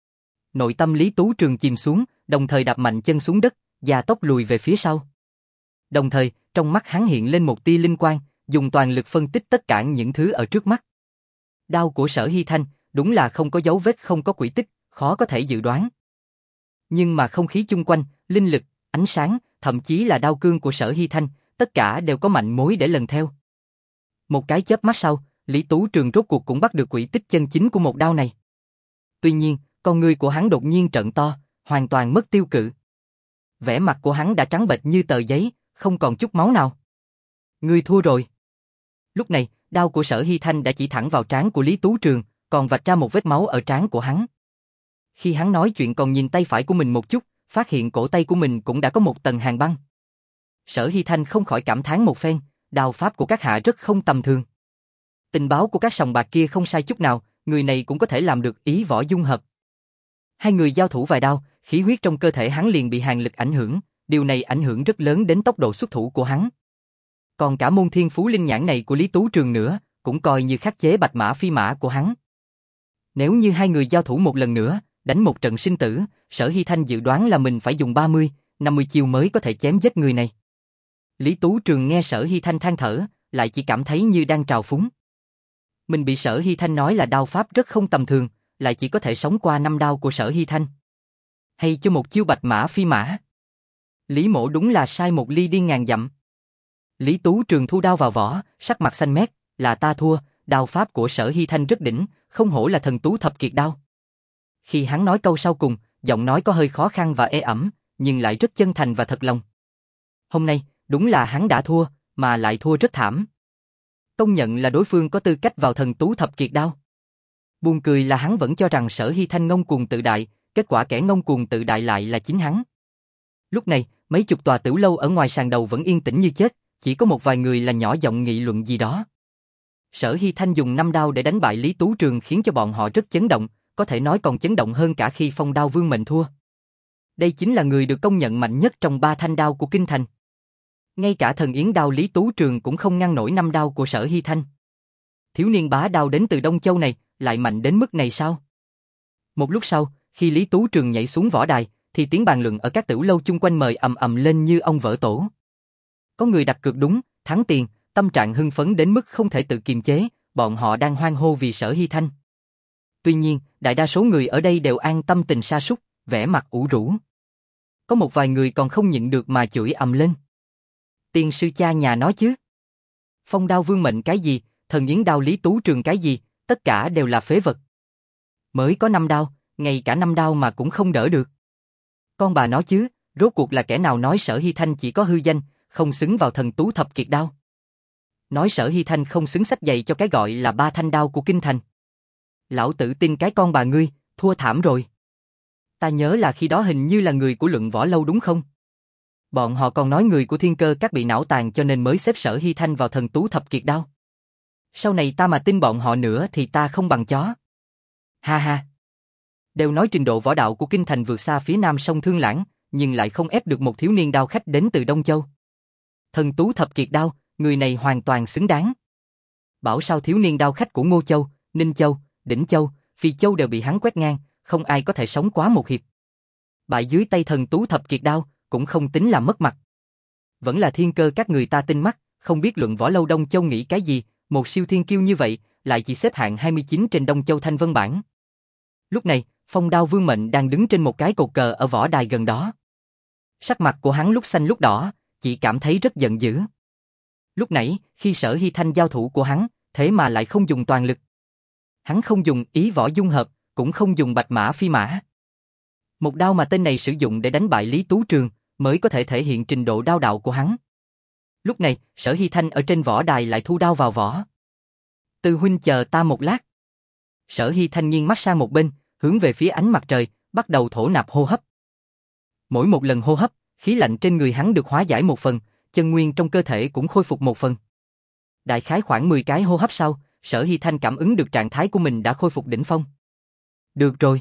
Nội tâm Lý Tú Trường chìm xuống, đồng thời đạp mạnh chân xuống đất, gia tốc lùi về phía sau. Đồng thời, trong mắt hắn hiện lên một tia linh quang, dùng toàn lực phân tích tất cả những thứ ở trước mắt. Đao của Sở Hy Thanh, đúng là không có dấu vết, không có quỹ tích, khó có thể dự đoán. Nhưng mà không khí chung quanh, linh lực, ánh sáng, thậm chí là đao cương của Sở Hy Thanh, tất cả đều có mạnh mối để lần theo. Một cái chớp mắt sau, Lý Tú Trường rốt cuộc cũng bắt được quỹ tích chân chính của một đao này. Tuy nhiên, con ngươi của hắn đột nhiên trợn to, hoàn toàn mất tiêu cự. Vẻ mặt của hắn đã trắng bệch như tờ giấy, không còn chút máu nào. Ngươi thua rồi. Lúc này, đao của Sở Hy Thanh đã chỉ thẳng vào trán của Lý Tú Trường, còn vạch ra một vết máu ở trán của hắn. Khi hắn nói chuyện còn nhìn tay phải của mình một chút, phát hiện cổ tay của mình cũng đã có một tầng hàn băng. Sở Hy Thanh không khỏi cảm thán một phen, đao pháp của các hạ rất không tầm thường. Tình báo của các sòng bạc kia không sai chút nào, người này cũng có thể làm được ý võ dung hợp. Hai người giao thủ vài đao, khí huyết trong cơ thể hắn liền bị hàn lực ảnh hưởng, điều này ảnh hưởng rất lớn đến tốc độ xuất thủ của hắn. Còn cả môn thiên phú linh nhãn này của Lý Tú Trường nữa, cũng coi như khắc chế bạch mã phi mã của hắn. Nếu như hai người giao thủ một lần nữa, đánh một trận sinh tử, Sở Hy Thanh dự đoán là mình phải dùng ba mươi, năm mươi chiêu mới có thể chém giết người này. Lý Tú Trường nghe Sở Hy Thanh than thở, lại chỉ cảm thấy như đang trào phúng. Mình bị Sở Hy Thanh nói là đao pháp rất không tầm thường, lại chỉ có thể sống qua năm đao của Sở Hy Thanh. Hay cho một chiêu bạch mã phi mã. Lý Mỗ đúng là sai một ly đi ngàn dặm. Lý Tú Trường thu đao vào vỏ, sắc mặt xanh mét, là ta thua, đao pháp của Sở Hy Thanh rất đỉnh, không hổ là thần tú thập kiệt đao. Khi hắn nói câu sau cùng, giọng nói có hơi khó khăn và ê ẩm, nhưng lại rất chân thành và thật lòng. Hôm nay, đúng là hắn đã thua, mà lại thua rất thảm. Công nhận là đối phương có tư cách vào thần tú thập kiệt đao. Buồn cười là hắn vẫn cho rằng Sở Hy Thanh ngông cuồng tự đại, kết quả kẻ ngông cuồng tự đại lại là chính hắn. Lúc này, mấy chục tòa tiểu lâu ở ngoài sàn đầu vẫn yên tĩnh như chết, chỉ có một vài người là nhỏ giọng nghị luận gì đó. Sở Hy Thanh dùng năm đao để đánh bại Lý Tú Trường khiến cho bọn họ rất chấn động, có thể nói còn chấn động hơn cả khi Phong Đao Vương Mệnh thua. Đây chính là người được công nhận mạnh nhất trong ba thanh đao của kinh thành. Ngay cả thần yến đao Lý Tú Trường cũng không ngăn nổi năm đao của Sở Hy Thanh. Thiếu niên bá đao đến từ Đông Châu này, lại mạnh đến mức này sao? Một lúc sau, khi Lý Tú Trường nhảy xuống võ đài, thì tiếng bàn luận ở các tiểu lâu chung quanh mời ầm ầm lên như ông vỡ tổ. Có người đặt cược đúng, thắng tiền, tâm trạng hưng phấn đến mức không thể tự kiềm chế, bọn họ đang hoan hô vì Sở Hy Thanh. Tuy nhiên, đại đa số người ở đây đều an tâm tình sa sút, vẻ mặt ủ rũ. Có một vài người còn không nhịn được mà chửi ầm lên. Tiên sư cha nhà nói chứ. Phong Đao Vương Mệnh cái gì, thần yến đao Lý Tú Trường cái gì, tất cả đều là phế vật. Mới có năm đao, ngay cả năm đao mà cũng không đỡ được. Con bà nói chứ, rốt cuộc là kẻ nào nói Sở Hy Thanh chỉ có hư danh, không xứng vào thần tú thập kiệt đao. Nói Sở Hy Thanh không xứng sách giày cho cái gọi là ba thanh đao của kinh thành. Lão tử tin cái con bà ngươi, thua thảm rồi. Ta nhớ là khi đó hình như là người của Luận Võ Lâu đúng không? Bọn họ còn nói người của Thiên Cơ Các bị não tàn cho nên mới xếp Sở Hy Thanh vào thần tú thập kiệt đao. Sau này ta mà tin bọn họ nữa thì ta không bằng chó. Ha ha. Đều nói trình độ võ đạo của kinh thành vượt xa phía nam sông Thương Lãng, nhưng lại không ép được một thiếu niên đao khách đến từ Đông Châu. Thần tú thập kiệt đao, người này hoàn toàn xứng đáng. Bảo sao thiếu niên đao khách của Ngô Châu, Ninh Châu, Đỉnh Châu, Phi Châu đều bị hắn quét ngang, không ai có thể sống quá một hiệp. Bại dưới tay thần tú thập kiệt đao, cũng không tính là mất mặt. Vẫn là Thiên Cơ Các người ta tinh mắt, không biết Luận Võ Lâu Đông Châu nghĩ cái gì, một siêu thiên kiêu như vậy, lại chỉ xếp hạng hai mươi chín trên Đông Châu Thanh Vân bảng. Lúc này, Phong Đao Vương Mệnh đang đứng trên một cái cột cờ ở võ đài gần đó. Sắc mặt của hắn lúc xanh lúc đỏ, chỉ cảm thấy rất giận dữ. Lúc nãy, khi Sở Hy Thanh giao thủ của hắn, thế mà lại không dùng toàn lực. Hắn không dùng ý võ dung hợp, cũng không dùng bạch mã phi mã. Một đao mà tên này sử dụng để đánh bại Lý Tú Trường, mới có thể thể hiện trình độ đao đạo của hắn. Lúc này, Sở Hy Thanh ở trên võ đài lại thu đao vào vỏ. Tư huynh chờ ta một lát. Sở Hy Thanh nghiêng mắt sang một bên, hướng về phía ánh mặt trời, bắt đầu thổ nạp hô hấp. Mỗi một lần hô hấp, khí lạnh trên người hắn được hóa giải một phần, chân nguyên trong cơ thể cũng khôi phục một phần. Đại khái khoảng mười cái hô hấp sau, Sở Hy Thanh cảm ứng được trạng thái của mình đã khôi phục đỉnh phong. Được rồi.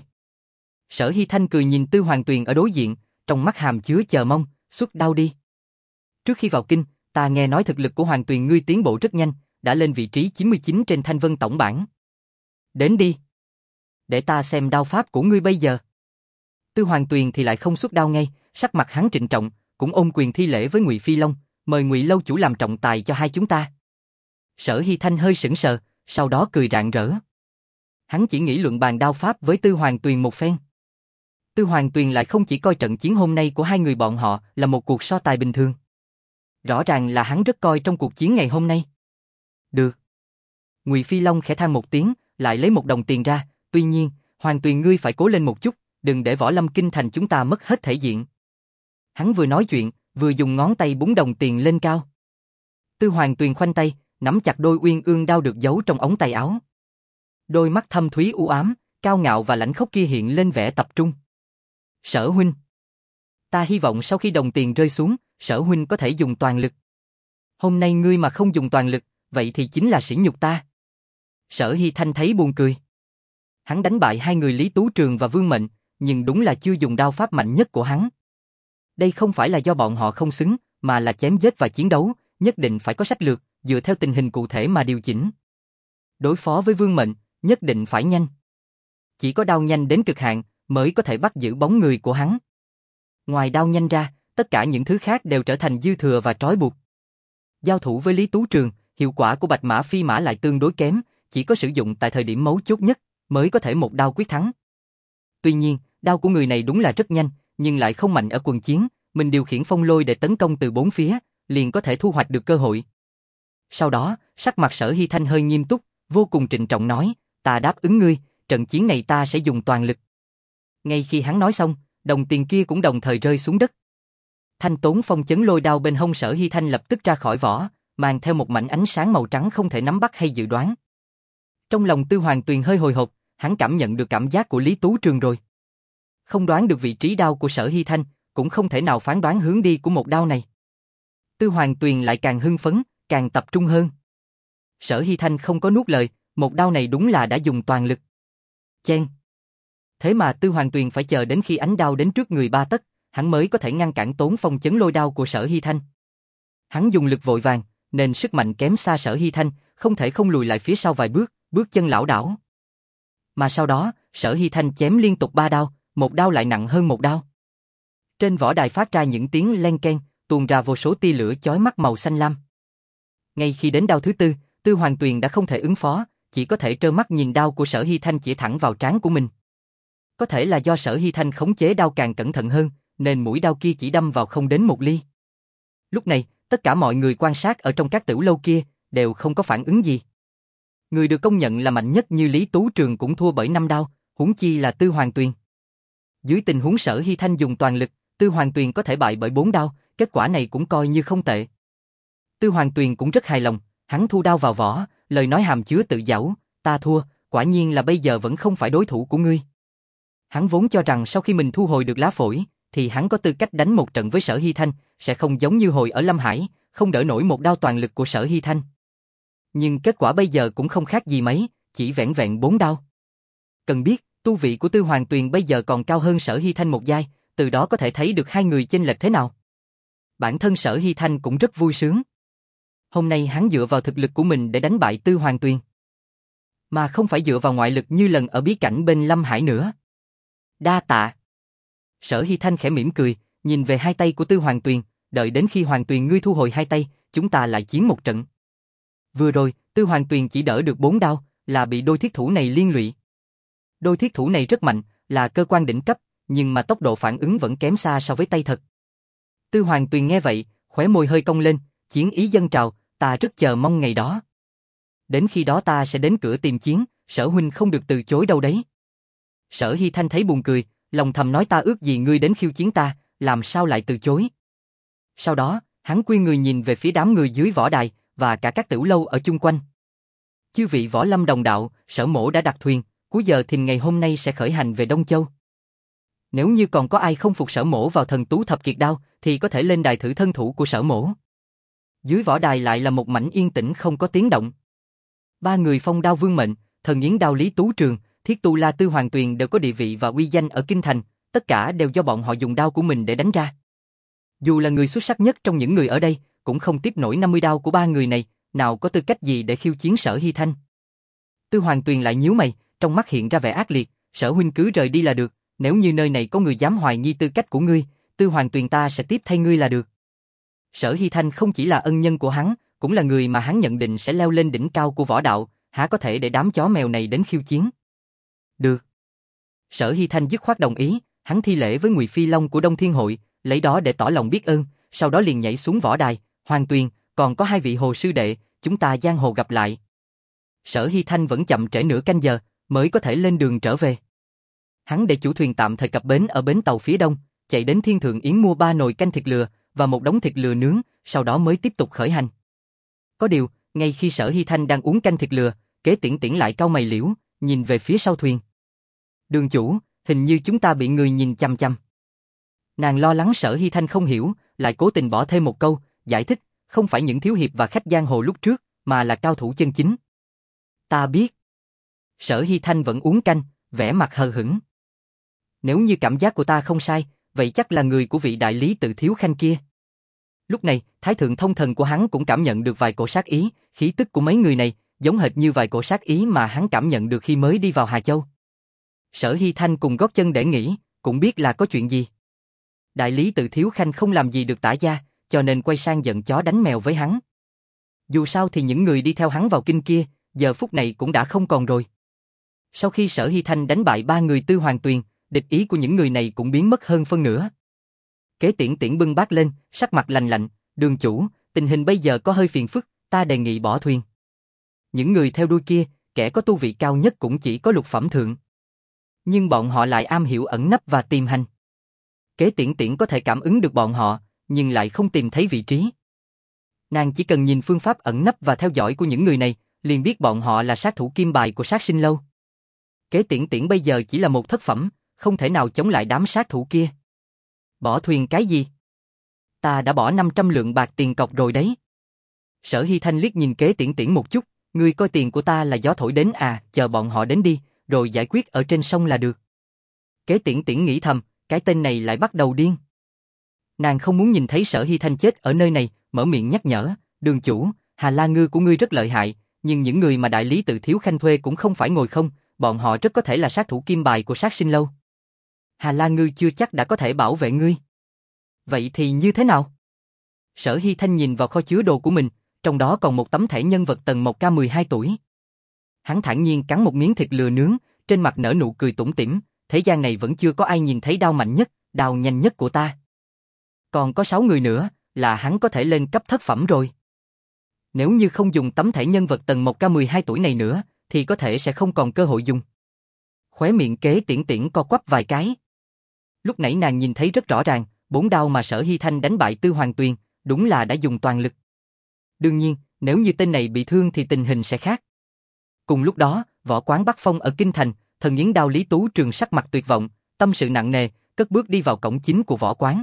Sở Hy Thanh cười nhìn Tư Hoàng Tuyền ở đối diện, trong mắt hàm chứa chờ mong, xuất đao đi. Trước khi vào kinh, ta nghe nói thực lực của Hoàng Tuyền ngươi tiến bộ rất nhanh, đã lên vị trí chín mươi chín trên Thanh Vân tổng bảng. Đến đi. Để ta xem đao pháp của ngươi bây giờ. Tư Hoàng Tuyền thì lại không xuất đao ngay, sắc mặt hắn trịnh trọng, cũng ôm quyền thi lễ với Ngụy Phi Long, mời Ngụy lâu chủ làm trọng tài cho hai chúng ta. Sở Hy Thanh hơi sững sờ, sau đó cười rạng rỡ. Hắn chỉ nghĩ luận bàn đao pháp với Tư Hoàng Tuyền một phen. Tư Hoàng Tuyền lại không chỉ coi trận chiến hôm nay của hai người bọn họ là một cuộc so tài bình thường. Rõ ràng là hắn rất coi trong cuộc chiến ngày hôm nay. Được. Ngụy Phi Long khẽ than một tiếng, lại lấy một đồng tiền ra, tuy nhiên, Hoàng Tuyền ngươi phải cố lên một chút, đừng để Võ Lâm kinh thành chúng ta mất hết thể diện. Hắn vừa nói chuyện, vừa dùng ngón tay búng đồng tiền lên cao. Tư Hoàng Tuyền khoanh tay, nắm chặt đôi uyên ương đao được giấu trong ống tay áo. Đôi mắt thâm thúy u ám, cao ngạo và lãnh khốc kia hiện lên vẻ tập trung. Sở huynh. Ta hy vọng sau khi đồng tiền rơi xuống, Sở huynh có thể dùng toàn lực. Hôm nay ngươi mà không dùng toàn lực, vậy thì chính là sỉ nhục ta. Sở Hy Thanh thấy buồn cười. Hắn đánh bại hai người Lý Tú Trường và Vương Mệnh, nhưng đúng là chưa dùng đao pháp mạnh nhất của hắn. Đây không phải là do bọn họ không xứng, mà là chém giết và chiến đấu, nhất định phải có sách lược, dựa theo tình hình cụ thể mà điều chỉnh. Đối phó với Vương Mệnh, nhất định phải nhanh. Chỉ có đao nhanh đến cực hạn, mới có thể bắt giữ bóng người của hắn. Ngoài đao nhanh ra, tất cả những thứ khác đều trở thành dư thừa và trói buộc. Giao thủ với Lý Tú Trường, hiệu quả của bạch mã phi mã lại tương đối kém, chỉ có sử dụng tại thời điểm mấu chốt nhất, mới có thể một đao quyết thắng. Tuy nhiên, đao của người này đúng là rất nhanh, nhưng lại không mạnh ở quần chiến, mình điều khiển phong lôi để tấn công từ bốn phía, liền có thể thu hoạch được cơ hội. Sau đó, sắc mặt Sở Hy Thanh hơi nghiêm túc, vô cùng trịnh trọng nói, ta đáp ứng ngươi, trận chiến này ta sẽ dùng toàn lực. Ngay khi hắn nói xong, đồng tiền kia cũng đồng thời rơi xuống đất. Thanh tốn phong chấn lôi đao bên hông Sở Hy Thanh lập tức ra khỏi vỏ, mang theo một mảnh ánh sáng màu trắng không thể nắm bắt hay dự đoán. Trong lòng Tư Hoàng Tuyền hơi hồi hộp, hắn cảm nhận được cảm giác của Lý Tú Trường rồi. Không đoán được vị trí đao của Sở Hy Thanh, cũng không thể nào phán đoán hướng đi của một đao này. Tư Hoàng Tuyền lại càng hưng phấn, càng tập trung hơn. Sở Hy Thanh không có nuốt lời, một đao này đúng là đã dùng toàn lực. Chen. Thế mà Tư Hoàng Tuyền phải chờ đến khi ánh đao đến trước người ba tấc, hắn mới có thể ngăn cản tốn phong chấn lôi đao của Sở Hy Thanh. Hắn dùng lực vội vàng, nên sức mạnh kém xa Sở Hy Thanh, không thể không lùi lại phía sau vài bước, bước chân lảo đảo. Mà sau đó, Sở Hy Thanh chém liên tục ba đao, một đao lại nặng hơn một đao. Trên võ đài phát ra những tiếng len keng, tuôn ra vô số tia lửa chói mắt màu xanh lam. Ngay khi đến đao thứ tư, Tư Hoàng Tuyền đã không thể ứng phó, chỉ có thể trơ mắt nhìn đao của Sở Hy Thanh chỉ thẳng vào trán của mình. Có thể là do Sở Hy Thanh khống chế đao càng cẩn thận hơn, nên mũi đao kia chỉ đâm vào không đến một ly. Lúc này, tất cả mọi người quan sát ở trong các tiểu lâu kia đều không có phản ứng gì. Người được công nhận là mạnh nhất như Lý Tú Trường cũng thua bởi năm đao, huống chi là Tư Hoàng Tuyền. Dưới tình huống Sở Hy Thanh dùng toàn lực, Tư Hoàng Tuyền có thể bại bởi bốn đao, kết quả này cũng coi như không tệ. Tư Hoàng Tuyền cũng rất hài lòng, hắn thu đao vào vỏ, lời nói hàm chứa tự giễu, ta thua, quả nhiên là bây giờ vẫn không phải đối thủ của ngươi. Hắn vốn cho rằng sau khi mình thu hồi được lá phổi, thì hắn có tư cách đánh một trận với Sở Hy Thanh, sẽ không giống như hồi ở Lâm Hải, không đỡ nổi một đao toàn lực của Sở Hy Thanh. Nhưng kết quả bây giờ cũng không khác gì mấy, chỉ vẻn vẹn bốn đao. Cần biết, tu vị của Tư Hoàng Tuyền bây giờ còn cao hơn Sở Hy Thanh một giai, từ đó có thể thấy được hai người chênh lệch thế nào. Bản thân Sở Hy Thanh cũng rất vui sướng. Hôm nay hắn dựa vào thực lực của mình để đánh bại Tư Hoàng Tuyền, mà không phải dựa vào ngoại lực như lần ở bí cảnh bên Lâm Hải nữa. Đa tạ. Sở Hy Thanh khẽ mỉm cười, nhìn về hai tay của Tư Hoàng Tuyền, đợi đến khi Hoàng Tuyền ngươi thu hồi hai tay, chúng ta lại chiến một trận. Vừa rồi, Tư Hoàng Tuyền chỉ đỡ được bốn đao, là bị đôi thiết thủ này liên lụy. Đôi thiết thủ này rất mạnh, là cơ quan đỉnh cấp, nhưng mà tốc độ phản ứng vẫn kém xa so với tay thật. Tư Hoàng Tuyền nghe vậy, khóe môi hơi cong lên, chiến ý dâng trào, ta rất chờ mong ngày đó. Đến khi đó ta sẽ đến cửa tìm chiến, Sở huynh không được từ chối đâu đấy. Sở Hy Thanh thấy buồn cười, lòng thầm nói ta ước gì ngươi đến khiêu chiến ta, làm sao lại từ chối. Sau đó, hắn quy người nhìn về phía đám người dưới võ đài, và cả các tiểu lâu ở chung quanh. Chư vị võ lâm đồng đạo, Sở mỗ đã đặt thuyền, cuối giờ thìn ngày hôm nay sẽ khởi hành về Đông Châu. Nếu như còn có ai không phục Sở mỗ vào thần tú thập kiệt đao, thì có thể lên đài thử thân thủ của Sở mỗ. Dưới võ đài lại là một mảnh yên tĩnh không có tiếng động. Ba người Phong Đao Vương Mệnh, Thần Yến Đao Lý Tú Trường, Thiết Tu La Tư Hoàng Tuyền đều có địa vị và uy danh ở kinh thành, tất cả đều do bọn họ dùng đao của mình để đánh ra. Dù là người xuất sắc nhất trong những người ở đây, cũng không tiếp nổi năm mươi đao của ba người này, nào có tư cách gì để khiêu chiến Sở Hy Thanh. Tư Hoàng Tuyền lại nhíu mày, trong mắt hiện ra vẻ ác liệt, Sở huynh cứ rời đi là được, nếu như nơi này có người dám hoài nghi tư cách của ngươi, Tư Hoàng Tuyền ta sẽ tiếp thay ngươi là được. Sở Hy Thanh không chỉ là ân nhân của hắn, cũng là người mà hắn nhận định sẽ leo lên đỉnh cao của võ đạo, há có thể để đám chó mèo này đến khiêu chiến. Được. Sở Hy Thanh dứt khoát đồng ý, hắn thi lễ với Ngụy Phi Long của Đông Thiên Hội, lấy đó để tỏ lòng biết ơn, sau đó liền nhảy xuống võ đài, Hoàng Tuyền, còn có hai vị hồ sư đệ, chúng ta giang hồ gặp lại. Sở Hy Thanh vẫn chậm trễ nửa canh giờ, mới có thể lên đường trở về. Hắn để chủ thuyền tạm thời cập bến ở bến tàu phía đông, chạy đến Thiên Thượng Yến mua ba nồi canh thịt lừa và một đống thịt lừa nướng, sau đó mới tiếp tục khởi hành. Có điều, ngay khi Sở Hy Thanh đang uống canh thịt lừa, Kế Tiễn Tiễn lại cau mày liễu, nhìn về phía sau thuyền. Đường chủ, hình như chúng ta bị người nhìn chằm chằm. Nàng lo lắng Sở Hy Thanh không hiểu, lại cố tình bỏ thêm một câu, giải thích, không phải những thiếu hiệp và khách giang hồ lúc trước, mà là cao thủ chân chính. Ta biết. Sở Hy Thanh vẫn uống canh, vẻ mặt hờ hững. Nếu như cảm giác của ta không sai, vậy chắc là người của vị đại lý Tự Thiếu Khanh kia. Lúc này, Thái thượng thông thần của hắn cũng cảm nhận được vài cổ sát ý, khí tức của mấy người này, giống hệt như vài cổ sát ý mà hắn cảm nhận được khi mới đi vào Hà Châu. Sở Hy Thanh cùng gót chân để nghĩ, cũng biết là có chuyện gì. Đại lý Tự Thiếu Khanh không làm gì được Tả gia, cho nên quay sang giận chó đánh mèo với hắn. Dù sao thì những người đi theo hắn vào kinh kia, giờ phút này cũng đã không còn rồi. Sau khi Sở Hy Thanh đánh bại ba người Tư Hoàng Tuyền, địch ý của những người này cũng biến mất hơn phân nửa. Kế Tiễn Tiễn bưng bát lên, sắc mặt lạnh lạnh, đường chủ, tình hình bây giờ có hơi phiền phức, ta đề nghị bỏ thuyền. Những người theo đuôi kia, kẻ có tu vị cao nhất cũng chỉ có lục phẩm thượng. Nhưng bọn họ lại am hiểu ẩn nấp và tìm hành. Kế Tiễn Tiễn có thể cảm ứng được bọn họ, nhưng lại không tìm thấy vị trí. Nàng chỉ cần nhìn phương pháp ẩn nấp và theo dõi của những người này, liền biết bọn họ là sát thủ kim bài của Sát Sinh Lâu. Kế Tiễn Tiễn bây giờ chỉ là một thất phẩm, không thể nào chống lại đám sát thủ kia. Bỏ thuyền cái gì? Ta đã bỏ năm trăm lượng bạc tiền cọc rồi đấy. Sở Hy Thanh liếc nhìn Kế Tiễn Tiễn một chút, ngươi coi tiền của ta là gió thổi đến à, chờ bọn họ đến đi, rồi giải quyết ở trên sông là được. Kế Tiễn Tiễn nghĩ thầm, cái tên này lại bắt đầu điên. Nàng không muốn nhìn thấy Sở Hy Thanh chết ở nơi này, mở miệng nhắc nhở, đường chủ, Hà La Ngư của ngươi rất lợi hại, nhưng những người mà đại lý tự Thiếu Khanh thuê cũng không phải ngồi không, bọn họ rất có thể là sát thủ kim bài của Sát Sinh Lâu. Hà La Ngư chưa chắc đã có thể bảo vệ ngươi. Vậy thì như thế nào? Sở Hy Thanh nhìn vào kho chứa đồ của mình, trong đó còn một tấm thẻ nhân vật tầng một K mười hai tuổi. Hắn thản nhiên cắn một miếng thịt lừa nướng, trên mặt nở nụ cười tủm tỉm, thế gian này vẫn chưa có ai nhìn thấy đao mạnh nhất, đao nhanh nhất của ta. Còn có sáu người nữa, là hắn có thể lên cấp thất phẩm rồi. Nếu như không dùng tấm thẻ nhân vật tầng một K mười hai tuổi này nữa, thì có thể sẽ không còn cơ hội dùng. Khóe miệng Kế Tiễn Tiễn co quắp vài cái. Lúc nãy nàng nhìn thấy rất rõ ràng, bốn đao mà Sở Hy Thanh đánh bại Tư Hoàng Tuyền, đúng là đã dùng toàn lực. Đương nhiên, nếu như tên này bị thương thì tình hình sẽ khác. Cùng lúc đó, võ quán Bắc Phong ở Kinh Thành, thần yến đao Lý Tú Trường sắc mặt tuyệt vọng, tâm sự nặng nề, cất bước đi vào cổng chính của võ quán.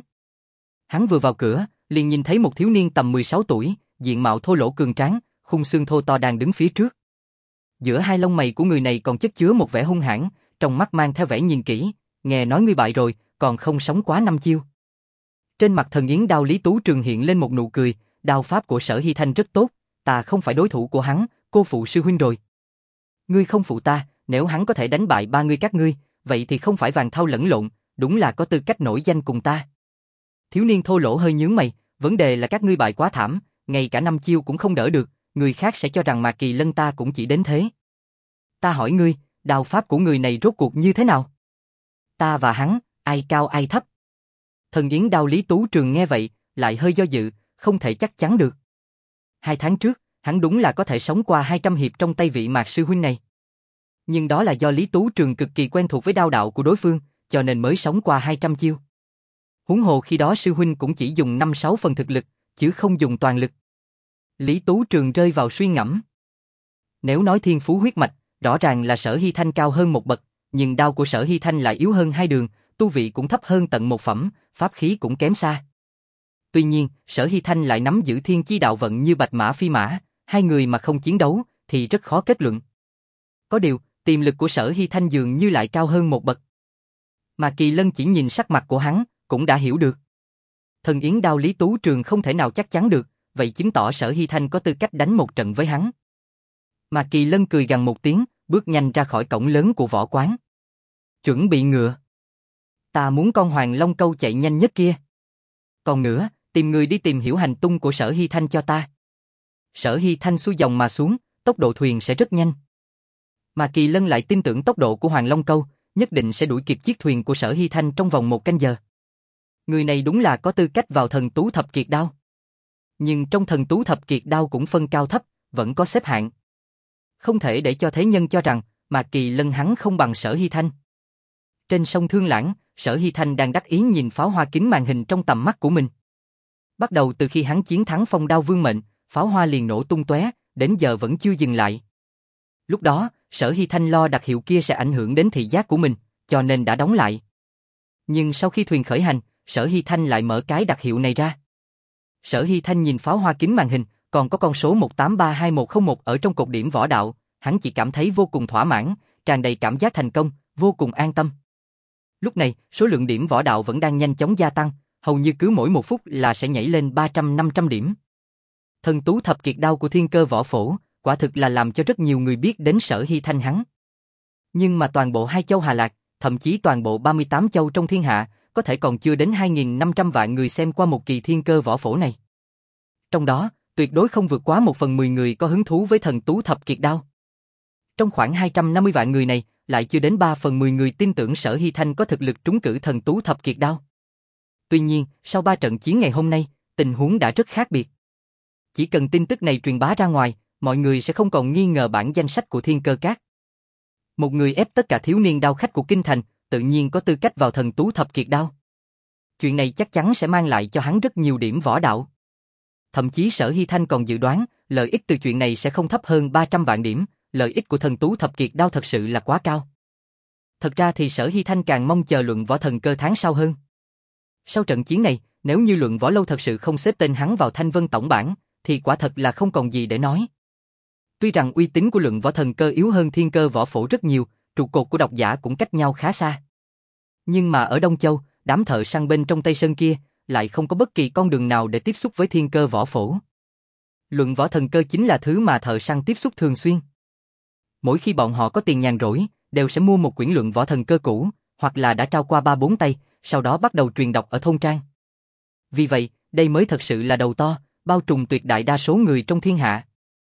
Hắn vừa vào cửa, liền nhìn thấy một thiếu niên tầm mười sáu tuổi, diện mạo thô lỗ cường tráng, khung xương thô to đang đứng phía trước. Giữa hai lông mày của người này còn chất chứa một vẻ hung hãn, trong mắt mang theo vẻ nhìn kỹ, nghe nói ngươi bại rồi, còn không sống quá năm chiêu. Trên mặt thần yến đao Lý Tú Trường hiện lên một nụ cười, đao pháp của Sở Hy Thanh rất tốt, ta không phải đối thủ của hắn, cô phụ sư huynh rồi. Ngươi không phụ ta, nếu hắn có thể đánh bại ba người các ngươi, vậy thì không phải vàng thau lẫn lộn, đúng là có tư cách nổi danh cùng ta. Thiếu niên thô lỗ hơi nhướng mày, vấn đề là các ngươi bại quá thảm, ngay cả năm chiêu cũng không đỡ được, người khác sẽ cho rằng Mạc Kỳ Lân ta cũng chỉ đến thế. Ta hỏi ngươi, đao pháp của người này rốt cuộc như thế nào? Ta và hắn, ai cao ai thấp? Thần yến đao Lý Tú Trường nghe vậy, lại hơi do dự, không thể chắc chắn được. Hai tháng trước, hắn đúng là có thể sống qua hai trăm hiệp trong tay vị Mạc sư huynh này. Nhưng đó là do Lý Tú Trường cực kỳ quen thuộc với đao đạo của đối phương, cho nên mới sống qua hai trăm chiêu. Huống hồ khi đó sư huynh cũng chỉ dùng năm sáu phần thực lực, chứ không dùng toàn lực. Lý Tú Trường rơi vào suy ngẫm. Nếu nói thiên phú huyết mạch, rõ ràng là Sở Hy Thanh cao hơn một bậc, nhưng đao của Sở Hy Thanh lại yếu hơn hai đường, tu vị cũng thấp hơn tận một phẩm, pháp khí cũng kém xa. Tuy nhiên, Sở Hy Thanh lại nắm giữ thiên chi đạo vận như bạch mã phi mã, hai người mà không chiến đấu, thì rất khó kết luận. Có điều, tiềm lực của Sở Hy Thanh dường như lại cao hơn một bậc. Mà Kỳ Lân chỉ nhìn sắc mặt của hắn, cũng đã hiểu được. Thần yến đao Lý Tú Trường không thể nào chắc chắn được, vậy chứng tỏ Sở Hy Thanh có tư cách đánh một trận với hắn. Mà Kỳ Lân cười gằn một tiếng, bước nhanh ra khỏi cổng lớn của võ quán. Chuẩn bị ngựa. Ta muốn con Hoàng Long Câu chạy nhanh nhất kia. Còn nữa, tìm người đi tìm hiểu hành tung của Sở Hy Thanh cho ta. Sở Hy Thanh xuôi dòng mà xuống, tốc độ thuyền sẽ rất nhanh. Mà Kỳ Lân lại tin tưởng tốc độ của Hoàng Long Câu, nhất định sẽ đuổi kịp chiếc thuyền của Sở Hy Thanh trong vòng một canh giờ. Người này đúng là có tư cách vào thần tú thập kiệt đao. Nhưng trong thần tú thập kiệt đao cũng phân cao thấp, vẫn có xếp hạng. Không thể để cho thế nhân cho rằng mà Kỳ Lân hắn không bằng Sở Hy Thanh. Trên sông Thương Lãng, Sở Hy Thanh đang đắc ý nhìn pháo hoa kính màn hình trong tầm mắt của mình. Bắt đầu từ khi hắn chiến thắng Phong Đao Vương Mệnh, pháo hoa liền nổ tung tóe, đến giờ vẫn chưa dừng lại. Lúc đó, Sở Hy Thanh lo đặc hiệu kia sẽ ảnh hưởng đến thị giác của mình, cho nên đã đóng lại. Nhưng sau khi thuyền khởi hành, Sở Hy Thanh lại mở cái đặc hiệu này ra. Sở Hy Thanh nhìn pháo hoa kính màn hình, còn có con số một tám ba hai một không một ở trong cột điểm võ đạo, hắn chỉ cảm thấy vô cùng thỏa mãn, tràn đầy cảm giác thành công, vô cùng an tâm. Lúc này, số lượng điểm võ đạo vẫn đang nhanh chóng gia tăng, hầu như cứ mỗi một phút là sẽ nhảy lên ba trăm năm trăm điểm. Thần tú thập kiệt đao của Thiên Cơ Võ Phổ, quả thực là làm cho rất nhiều người biết đến Sở Hy Thanh hắn. Nhưng mà toàn bộ hai châu Hà Lạc, thậm chí toàn bộ ba mươi tám châu trong thiên hạ, có thể còn chưa đến hai nghìn năm trăm vạn người xem qua một kỳ Thiên Cơ Võ Phổ này. Trong đó, tuyệt đối không vượt quá một phần mười người có hứng thú với thần tú thập kiệt đao. Trong khoảng hai trăm năm mươi vạn người này, lại chưa đến ba phần mười người tin tưởng Sở Hy Thanh có thực lực trúng cử thần tú thập kiệt đao. Tuy nhiên, sau ba trận chiến ngày hôm nay, tình huống đã rất khác biệt. Chỉ cần tin tức này truyền bá ra ngoài, mọi người sẽ không còn nghi ngờ bản danh sách của Thiên Cơ Các. Một người ép tất cả thiếu niên đao khách của Kinh Thành, tự nhiên có tư cách vào thần tú thập kiệt đao. chuyện này chắc chắn sẽ mang lại cho hắn rất nhiều điểm võ đạo. Thậm chí Sở Hy Thanh còn dự đoán, lợi ích từ chuyện này sẽ không thấp hơn ba trăm vạn điểm, lợi ích của thần tú thập kiệt đao thật sự là quá cao. Thật ra thì Sở Hy Thanh càng mong chờ luận võ thần cơ tháng sau hơn. Sau trận chiến này, nếu như luận võ lâu thật sự không xếp tên hắn vào Thanh Vân tổng bảng, thì quả thật là không còn gì để nói. Tuy rằng uy tín của luận võ thần cơ yếu hơn thiên cơ võ phổ rất nhiều, trụ cột của độc giả cũng cách nhau khá xa. Nhưng mà ở Đông Châu, đám thợ săn bên trong Tây Sơn kia, lại không có bất kỳ con đường nào để tiếp xúc với thiên cơ võ phổ. Luận võ thần cơ chính là thứ mà thợ săn tiếp xúc thường xuyên. Mỗi khi bọn họ có tiền nhàn rỗi, đều sẽ mua một quyển luận võ thần cơ cũ, hoặc là đã trao qua ba bốn tay, sau đó bắt đầu truyền đọc ở thôn trang. Vì vậy, đây mới thật sự là đầu to, bao trùm tuyệt đại đa số người trong thiên hạ.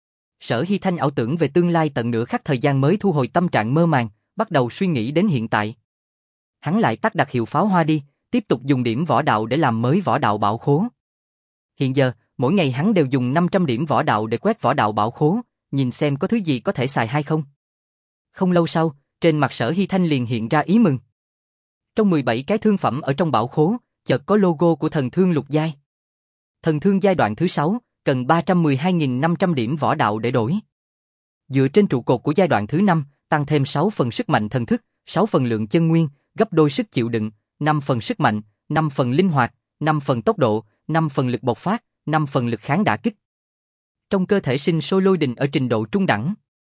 Sở Hy Thanh ảo tưởng về tương lai tận nửa khắc thời gian mới thu hồi tâm trạng mơ màng, bắt đầu suy nghĩ đến hiện tại. Hắn lại tắt đặt hiệu pháo hoa đi, tiếp tục dùng điểm võ đạo để làm mới võ đạo bảo khố. Hiện giờ, mỗi ngày hắn đều dùng năm trăm điểm võ đạo để quét võ đạo bảo khố, nhìn xem có thứ gì có thể xài hay không. Không lâu sau, trên mặt Sở Hy Thanh liền hiện ra ý mừng. Trong mười bảy cái thương phẩm ở trong bảo khố, chợt có logo của thần thương lục giai. Thần thương giai đoạn thứ sáu, cần ba trăm mười hai nghìn năm trăm điểm võ đạo để đổi. Dựa trên trụ cột của giai đoạn thứ năm, tăng thêm sáu phần sức mạnh thần thức, sáu phần lượng chân nguyên, gấp đôi sức chịu đựng, năm phần sức mạnh, năm phần linh hoạt, năm phần tốc độ, năm phần lực bộc phát, năm phần lực kháng đả kích. Trong cơ thể sinh sôi lôi đình ở trình độ trung đẳng.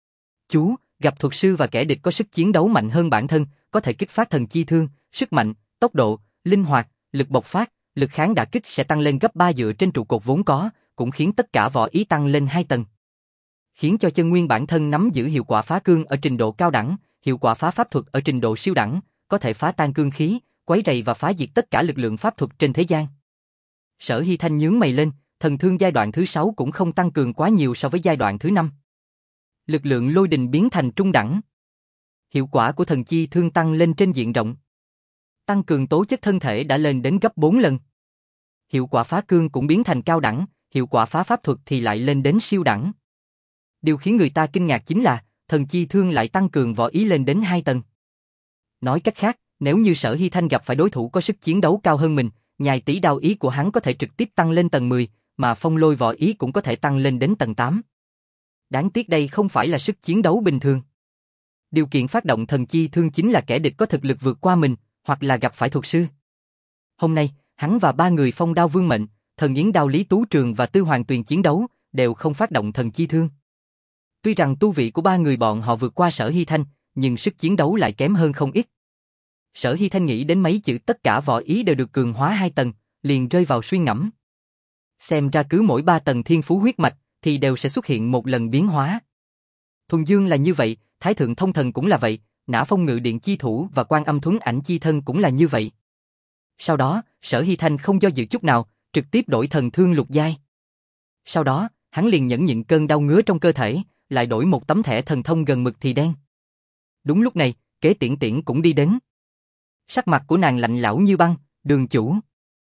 Chú, gặp thuật sư và kẻ địch có sức chiến đấu mạnh hơn bản thân, có thể kích phát thần chi thương, sức mạnh, tốc độ, linh hoạt, lực bộc phát, lực kháng đả kích sẽ tăng lên gấp ba dựa trên trụ cột vốn có, cũng khiến tất cả võ ý tăng lên hai tầng. Khiến cho chân nguyên bản thân nắm giữ hiệu quả phá cương ở trình độ cao đẳng, hiệu quả phá pháp thuật ở trình độ siêu đẳng, có thể phá tan cương khí, quấy rầy và phá diệt tất cả lực lượng pháp thuật trên thế gian. Sở Hy Thanh nhướng mày lên, thần thương giai đoạn thứ sáu cũng không tăng cường quá nhiều so với giai đoạn thứ năm. Lực lượng lôi đình biến thành trung đẳng. Hiệu quả của thần chi thương tăng lên trên diện rộng. Tăng cường tố chất thân thể đã lên đến gấp bốn lần. Hiệu quả phá cương cũng biến thành cao đẳng, hiệu quả phá pháp thuật thì lại lên đến siêu đẳng. Điều khiến người ta kinh ngạc chính là, thần chi thương lại tăng cường võ ý lên đến hai tầng. Nói cách khác, nếu như Sở Hy Thanh gặp phải đối thủ có sức chiến đấu cao hơn mình, nhài tỷ đao ý của hắn có thể trực tiếp tăng lên tầng mười, mà phong lôi võ ý cũng có thể tăng lên đến tầng tám. Đáng tiếc đây không phải là sức chiến đấu bình thường. Điều kiện phát động thần chi thương chính là kẻ địch có thực lực vượt qua mình, hoặc là gặp phải thuật sư. Hôm nay, hắn và ba người Phong Đao Vương Mệnh, Thần Yến Đao Lý Tú Trường và Tư Hoàng Tuyền chiến đấu, đều không phát động thần chi thương. Tuy rằng tu vị của ba người bọn họ vượt qua Sở Hy Thanh, nhưng sức chiến đấu lại kém hơn không ít. Sở Hy Thanh nghĩ đến mấy chữ tất cả võ ý đều được cường hóa hai tầng, liền rơi vào suy ngẫm. Xem ra cứ mỗi ba tầng thiên phú huyết mạch, thì đều sẽ xuất hiện một lần biến hóa. Thuần Dương là như vậy, Thái Thượng Thông Thần cũng là vậy, Nã Phong Ngự Điện Chi Thủ và Quan Âm Thuấn Ảnh Chi Thân cũng là như vậy. Sau đó, Sở Hy Thanh không do dự chút nào, trực tiếp đổi thần thương lục giai. Sau đó, hắn liền nhẫn nhịn cơn đau ngứa trong cơ thể, lại đổi một tấm thẻ thần thông gần mực thì đen. Đúng lúc này, Kế Tiễn Tiễn cũng đi đến. Sắc mặt của nàng lạnh lẽo như băng, Đường chủ.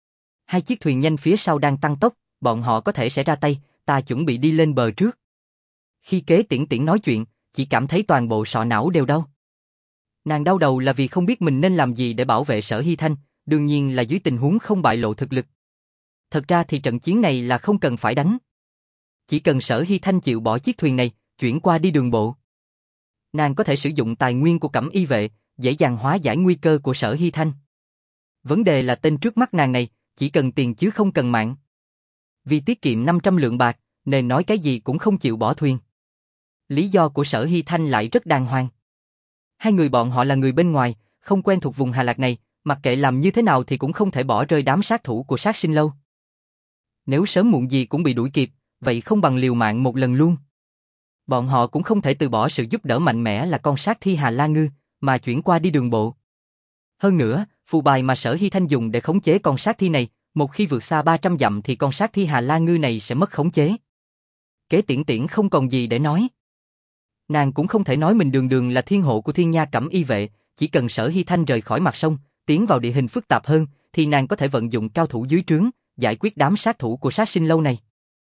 Hai chiếc thuyền nhanh phía sau đang tăng tốc, bọn họ có thể sẽ ra tay, ta chuẩn bị đi lên bờ trước. Khi Kế Tiễn Tiễn nói chuyện, chỉ cảm thấy toàn bộ sọ não đều đau. Nàng đau đầu là vì không biết mình nên làm gì để bảo vệ Sở Hy Thanh, đương nhiên là dưới tình huống không bại lộ thực lực. Thật ra thì trận chiến này là không cần phải đánh. Chỉ cần Sở Hy Thanh chịu bỏ chiếc thuyền này, chuyển qua đi đường bộ. Nàng có thể sử dụng tài nguyên của Cẩm Y vệ, dễ dàng hóa giải nguy cơ của Sở Hy Thanh. Vấn đề là tên trước mắt nàng này, chỉ cần tiền chứ không cần mạng. Vì tiết kiệm năm trăm lượng bạc, nên nói cái gì cũng không chịu bỏ thuyền. Lý do của Sở Hy Thanh lại rất đàng hoàng. Hai người bọn họ là người bên ngoài, không quen thuộc vùng Hà Lạc này, mặc kệ làm như thế nào thì cũng không thể bỏ rơi đám sát thủ của Sát Sinh Lâu. Nếu sớm muộn gì cũng bị đuổi kịp, vậy không bằng liều mạng một lần luôn. Bọn họ cũng không thể từ bỏ sự giúp đỡ mạnh mẽ là con sát thi Hà La Ngư, mà chuyển qua đi đường bộ. Hơn nữa, phù bài mà Sở Hy Thanh dùng để khống chế con sát thi này, một khi vượt xa ba trăm dặm thì con sát thi Hà La Ngư này sẽ mất khống chế. Kế Tiễn Tiễn không còn gì để nói. Nàng cũng không thể nói mình đường đường là thiên hộ của Thiên Nha Cẩm Y vệ, chỉ cần Sở Hy Thanh rời khỏi mặt sông, tiến vào địa hình phức tạp hơn, thì nàng có thể vận dụng cao thủ dưới trướng, giải quyết đám sát thủ của Sát Sinh Lâu này.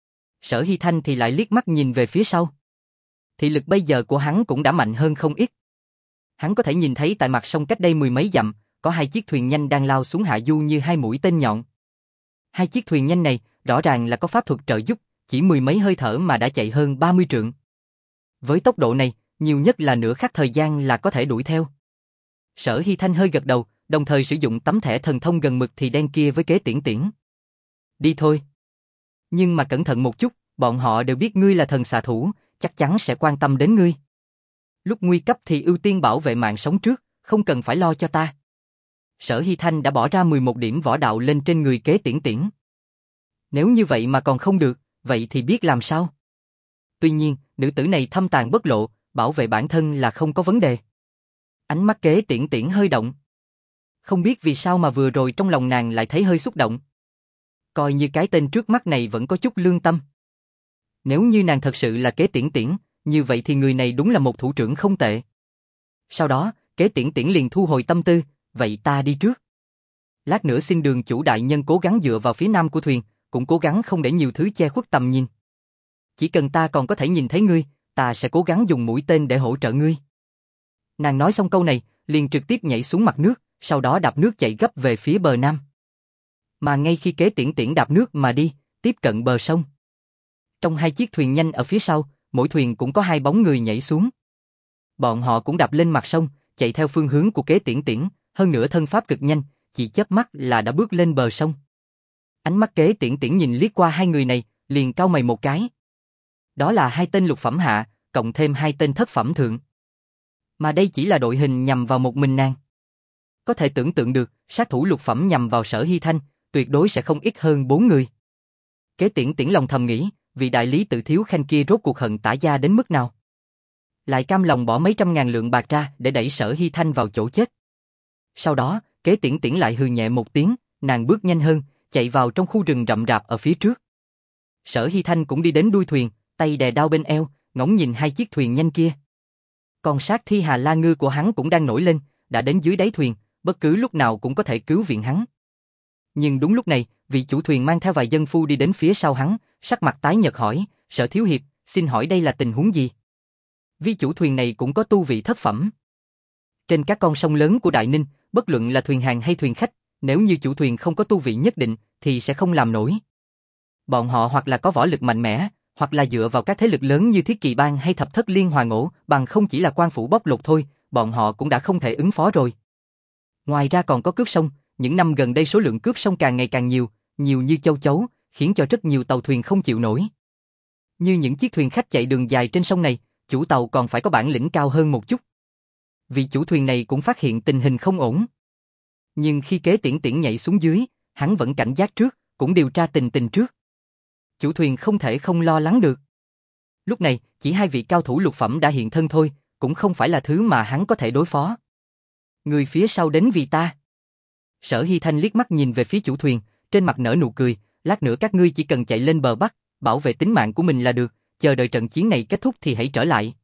Sở Hy Thanh thì lại liếc mắt nhìn về phía sau. Thị lực bây giờ của hắn cũng đã mạnh hơn không ít. Hắn có thể nhìn thấy tại mặt sông cách đây mười mấy dặm, có hai chiếc thuyền nhanh đang lao xuống hạ du như hai mũi tên nhọn. Hai chiếc thuyền nhanh này, rõ ràng là có pháp thuật trợ giúp, chỉ mười mấy hơi thở mà đã chạy hơn ba mươi trượng. Với tốc độ này, nhiều nhất là nửa khắc thời gian là có thể đuổi theo. Sở Hy Thanh hơi gật đầu, đồng thời sử dụng tấm thẻ thần thông gần mực thì đen kia với Kế Tiễn Tiễn. Đi thôi. Nhưng mà cẩn thận một chút, bọn họ đều biết ngươi là thần xạ thủ, chắc chắn sẽ quan tâm đến ngươi. Lúc nguy cấp thì ưu tiên bảo vệ mạng sống trước, không cần phải lo cho ta. Sở Hy Thanh đã bỏ ra mười một điểm võ đạo lên trên người Kế Tiễn Tiễn. Nếu như vậy mà còn không được, vậy thì biết làm sao? Tuy nhiên, nữ tử này thâm tàn bất lộ, bảo vệ bản thân là không có vấn đề. Ánh mắt Kế Tiễn Tiễn hơi động. Không biết vì sao mà vừa rồi trong lòng nàng lại thấy hơi xúc động. Coi như cái tên trước mắt này vẫn có chút lương tâm. Nếu như nàng thật sự là Kế Tiễn Tiễn, như vậy thì người này đúng là một thủ trưởng không tệ. Sau đó, Kế Tiễn Tiễn liền thu hồi tâm tư, vậy ta đi trước. Lát nữa xin đường chủ đại nhân cố gắng dựa vào phía nam của thuyền, cũng cố gắng không để nhiều thứ che khuất tầm nhìn. Chỉ cần ta còn có thể nhìn thấy ngươi, ta sẽ cố gắng dùng mũi tên để hỗ trợ ngươi. Nàng nói xong câu này, liền trực tiếp nhảy xuống mặt nước, sau đó đạp nước chạy gấp về phía bờ nam. Mà ngay khi Kế Tiễn Tiễn đạp nước mà đi, tiếp cận bờ sông. Trong hai chiếc thuyền nhanh ở phía sau, mỗi thuyền cũng có hai bóng người nhảy xuống. Bọn họ cũng đạp lên mặt sông, chạy theo phương hướng của Kế Tiễn Tiễn, hơn nữa thân pháp cực nhanh, chỉ chớp mắt là đã bước lên bờ sông. Ánh mắt Kế Tiễn Tiễn nhìn liếc qua hai người này, liền cau mày một cái. Đó là hai tên lục phẩm hạ, cộng thêm hai tên thất phẩm thượng. Mà đây chỉ là đội hình nhằm vào một mình nàng. Có thể tưởng tượng được, sát thủ lục phẩm nhằm vào Sở Hy Thanh, tuyệt đối sẽ không ít hơn bốn người. Kế Tiễn Tiễn lòng thầm nghĩ, vị đại lý tự thiếu khanh kia rốt cuộc hận Tả gia đến mức nào. Lại cam lòng bỏ mấy trăm ngàn lượng bạc ra để đẩy Sở Hy Thanh vào chỗ chết. Sau đó, Kế Tiễn Tiễn lại hừ nhẹ một tiếng, nàng bước nhanh hơn, chạy vào trong khu rừng rậm rạp ở phía trước. Sở Hy Thanh cũng đi đến đuôi thuyền, tay đè đao bên eo, ngóng nhìn hai chiếc thuyền nhanh kia. Còn sát thi Hà La Ngư của hắn cũng đang nổi lên, đã đến dưới đáy thuyền, bất cứ lúc nào cũng có thể cứu viện hắn. Nhưng đúng lúc này, vị chủ thuyền mang theo vài dân phu đi đến phía sau hắn, sắc mặt tái nhợt hỏi, Sở thiếu hiệp, xin hỏi đây là tình huống gì? Vi chủ thuyền này cũng có tu vị thất phẩm. Trên các con sông lớn của Đại Ninh, bất luận là thuyền hàng hay thuyền khách, nếu như chủ thuyền không có tu vị nhất định, thì sẽ không làm nổi. Bọn họ hoặc là có võ lực mạnh mẽ, hoặc là dựa vào các thế lực lớn như Thiết Kỳ Bang hay Thập Thất Liên Hoàn Ổ, bằng không chỉ là quan phủ bóc lột thôi, bọn họ cũng đã không thể ứng phó rồi. Ngoài ra còn có cướp sông, những năm gần đây số lượng cướp sông càng ngày càng nhiều, nhiều như châu chấu, khiến cho rất nhiều tàu thuyền không chịu nổi. Như những chiếc thuyền khách chạy đường dài trên sông này, chủ tàu còn phải có bản lĩnh cao hơn một chút. Vị chủ thuyền này cũng phát hiện tình hình không ổn. Nhưng khi Kế Tiễn Tiễn nhảy xuống dưới, hắn vẫn cảnh giác trước, cũng điều tra tình tình trước. Chủ thuyền không thể không lo lắng được. Lúc này, chỉ hai vị cao thủ lục phẩm đã hiện thân thôi, cũng không phải là thứ mà hắn có thể đối phó. Người phía sau đến vì ta. Sở Hy Thanh liếc mắt nhìn về phía chủ thuyền, trên mặt nở nụ cười, lát nữa các ngươi chỉ cần chạy lên bờ bắc, bảo vệ tính mạng của mình là được, chờ đợi trận chiến này kết thúc thì hãy trở lại.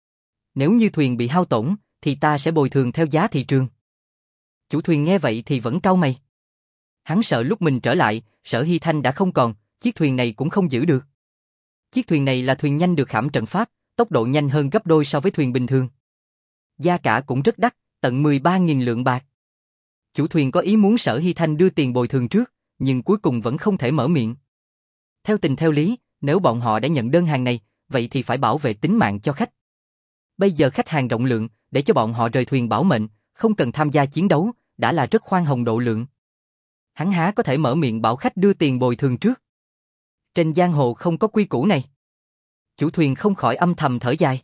Nếu như thuyền bị hao tổn, thì ta sẽ bồi thường theo giá thị trường. Chủ thuyền nghe vậy thì vẫn cau mày. Hắn sợ lúc mình trở lại, Sở Hy Thanh đã không còn, chiếc thuyền này cũng không giữ được. Chiếc thuyền này là thuyền nhanh được khảm trận pháp, tốc độ nhanh hơn gấp đôi so với thuyền bình thường. Giá cả cũng rất đắt, tận mười ba nghìn lượng bạc. Chủ thuyền có ý muốn Sở Hy Thanh đưa tiền bồi thường trước, nhưng cuối cùng vẫn không thể mở miệng. Theo tình theo lý, nếu bọn họ đã nhận đơn hàng này, vậy thì phải bảo vệ tính mạng cho khách. Bây giờ khách hàng rộng lượng, để cho bọn họ rời thuyền bảo mệnh, không cần tham gia chiến đấu, đã là rất khoan hồng độ lượng. Hắn há có thể mở miệng bảo khách đưa tiền bồi thường trước. Trên giang hồ không có quy củ này. Chủ thuyền không khỏi âm thầm thở dài.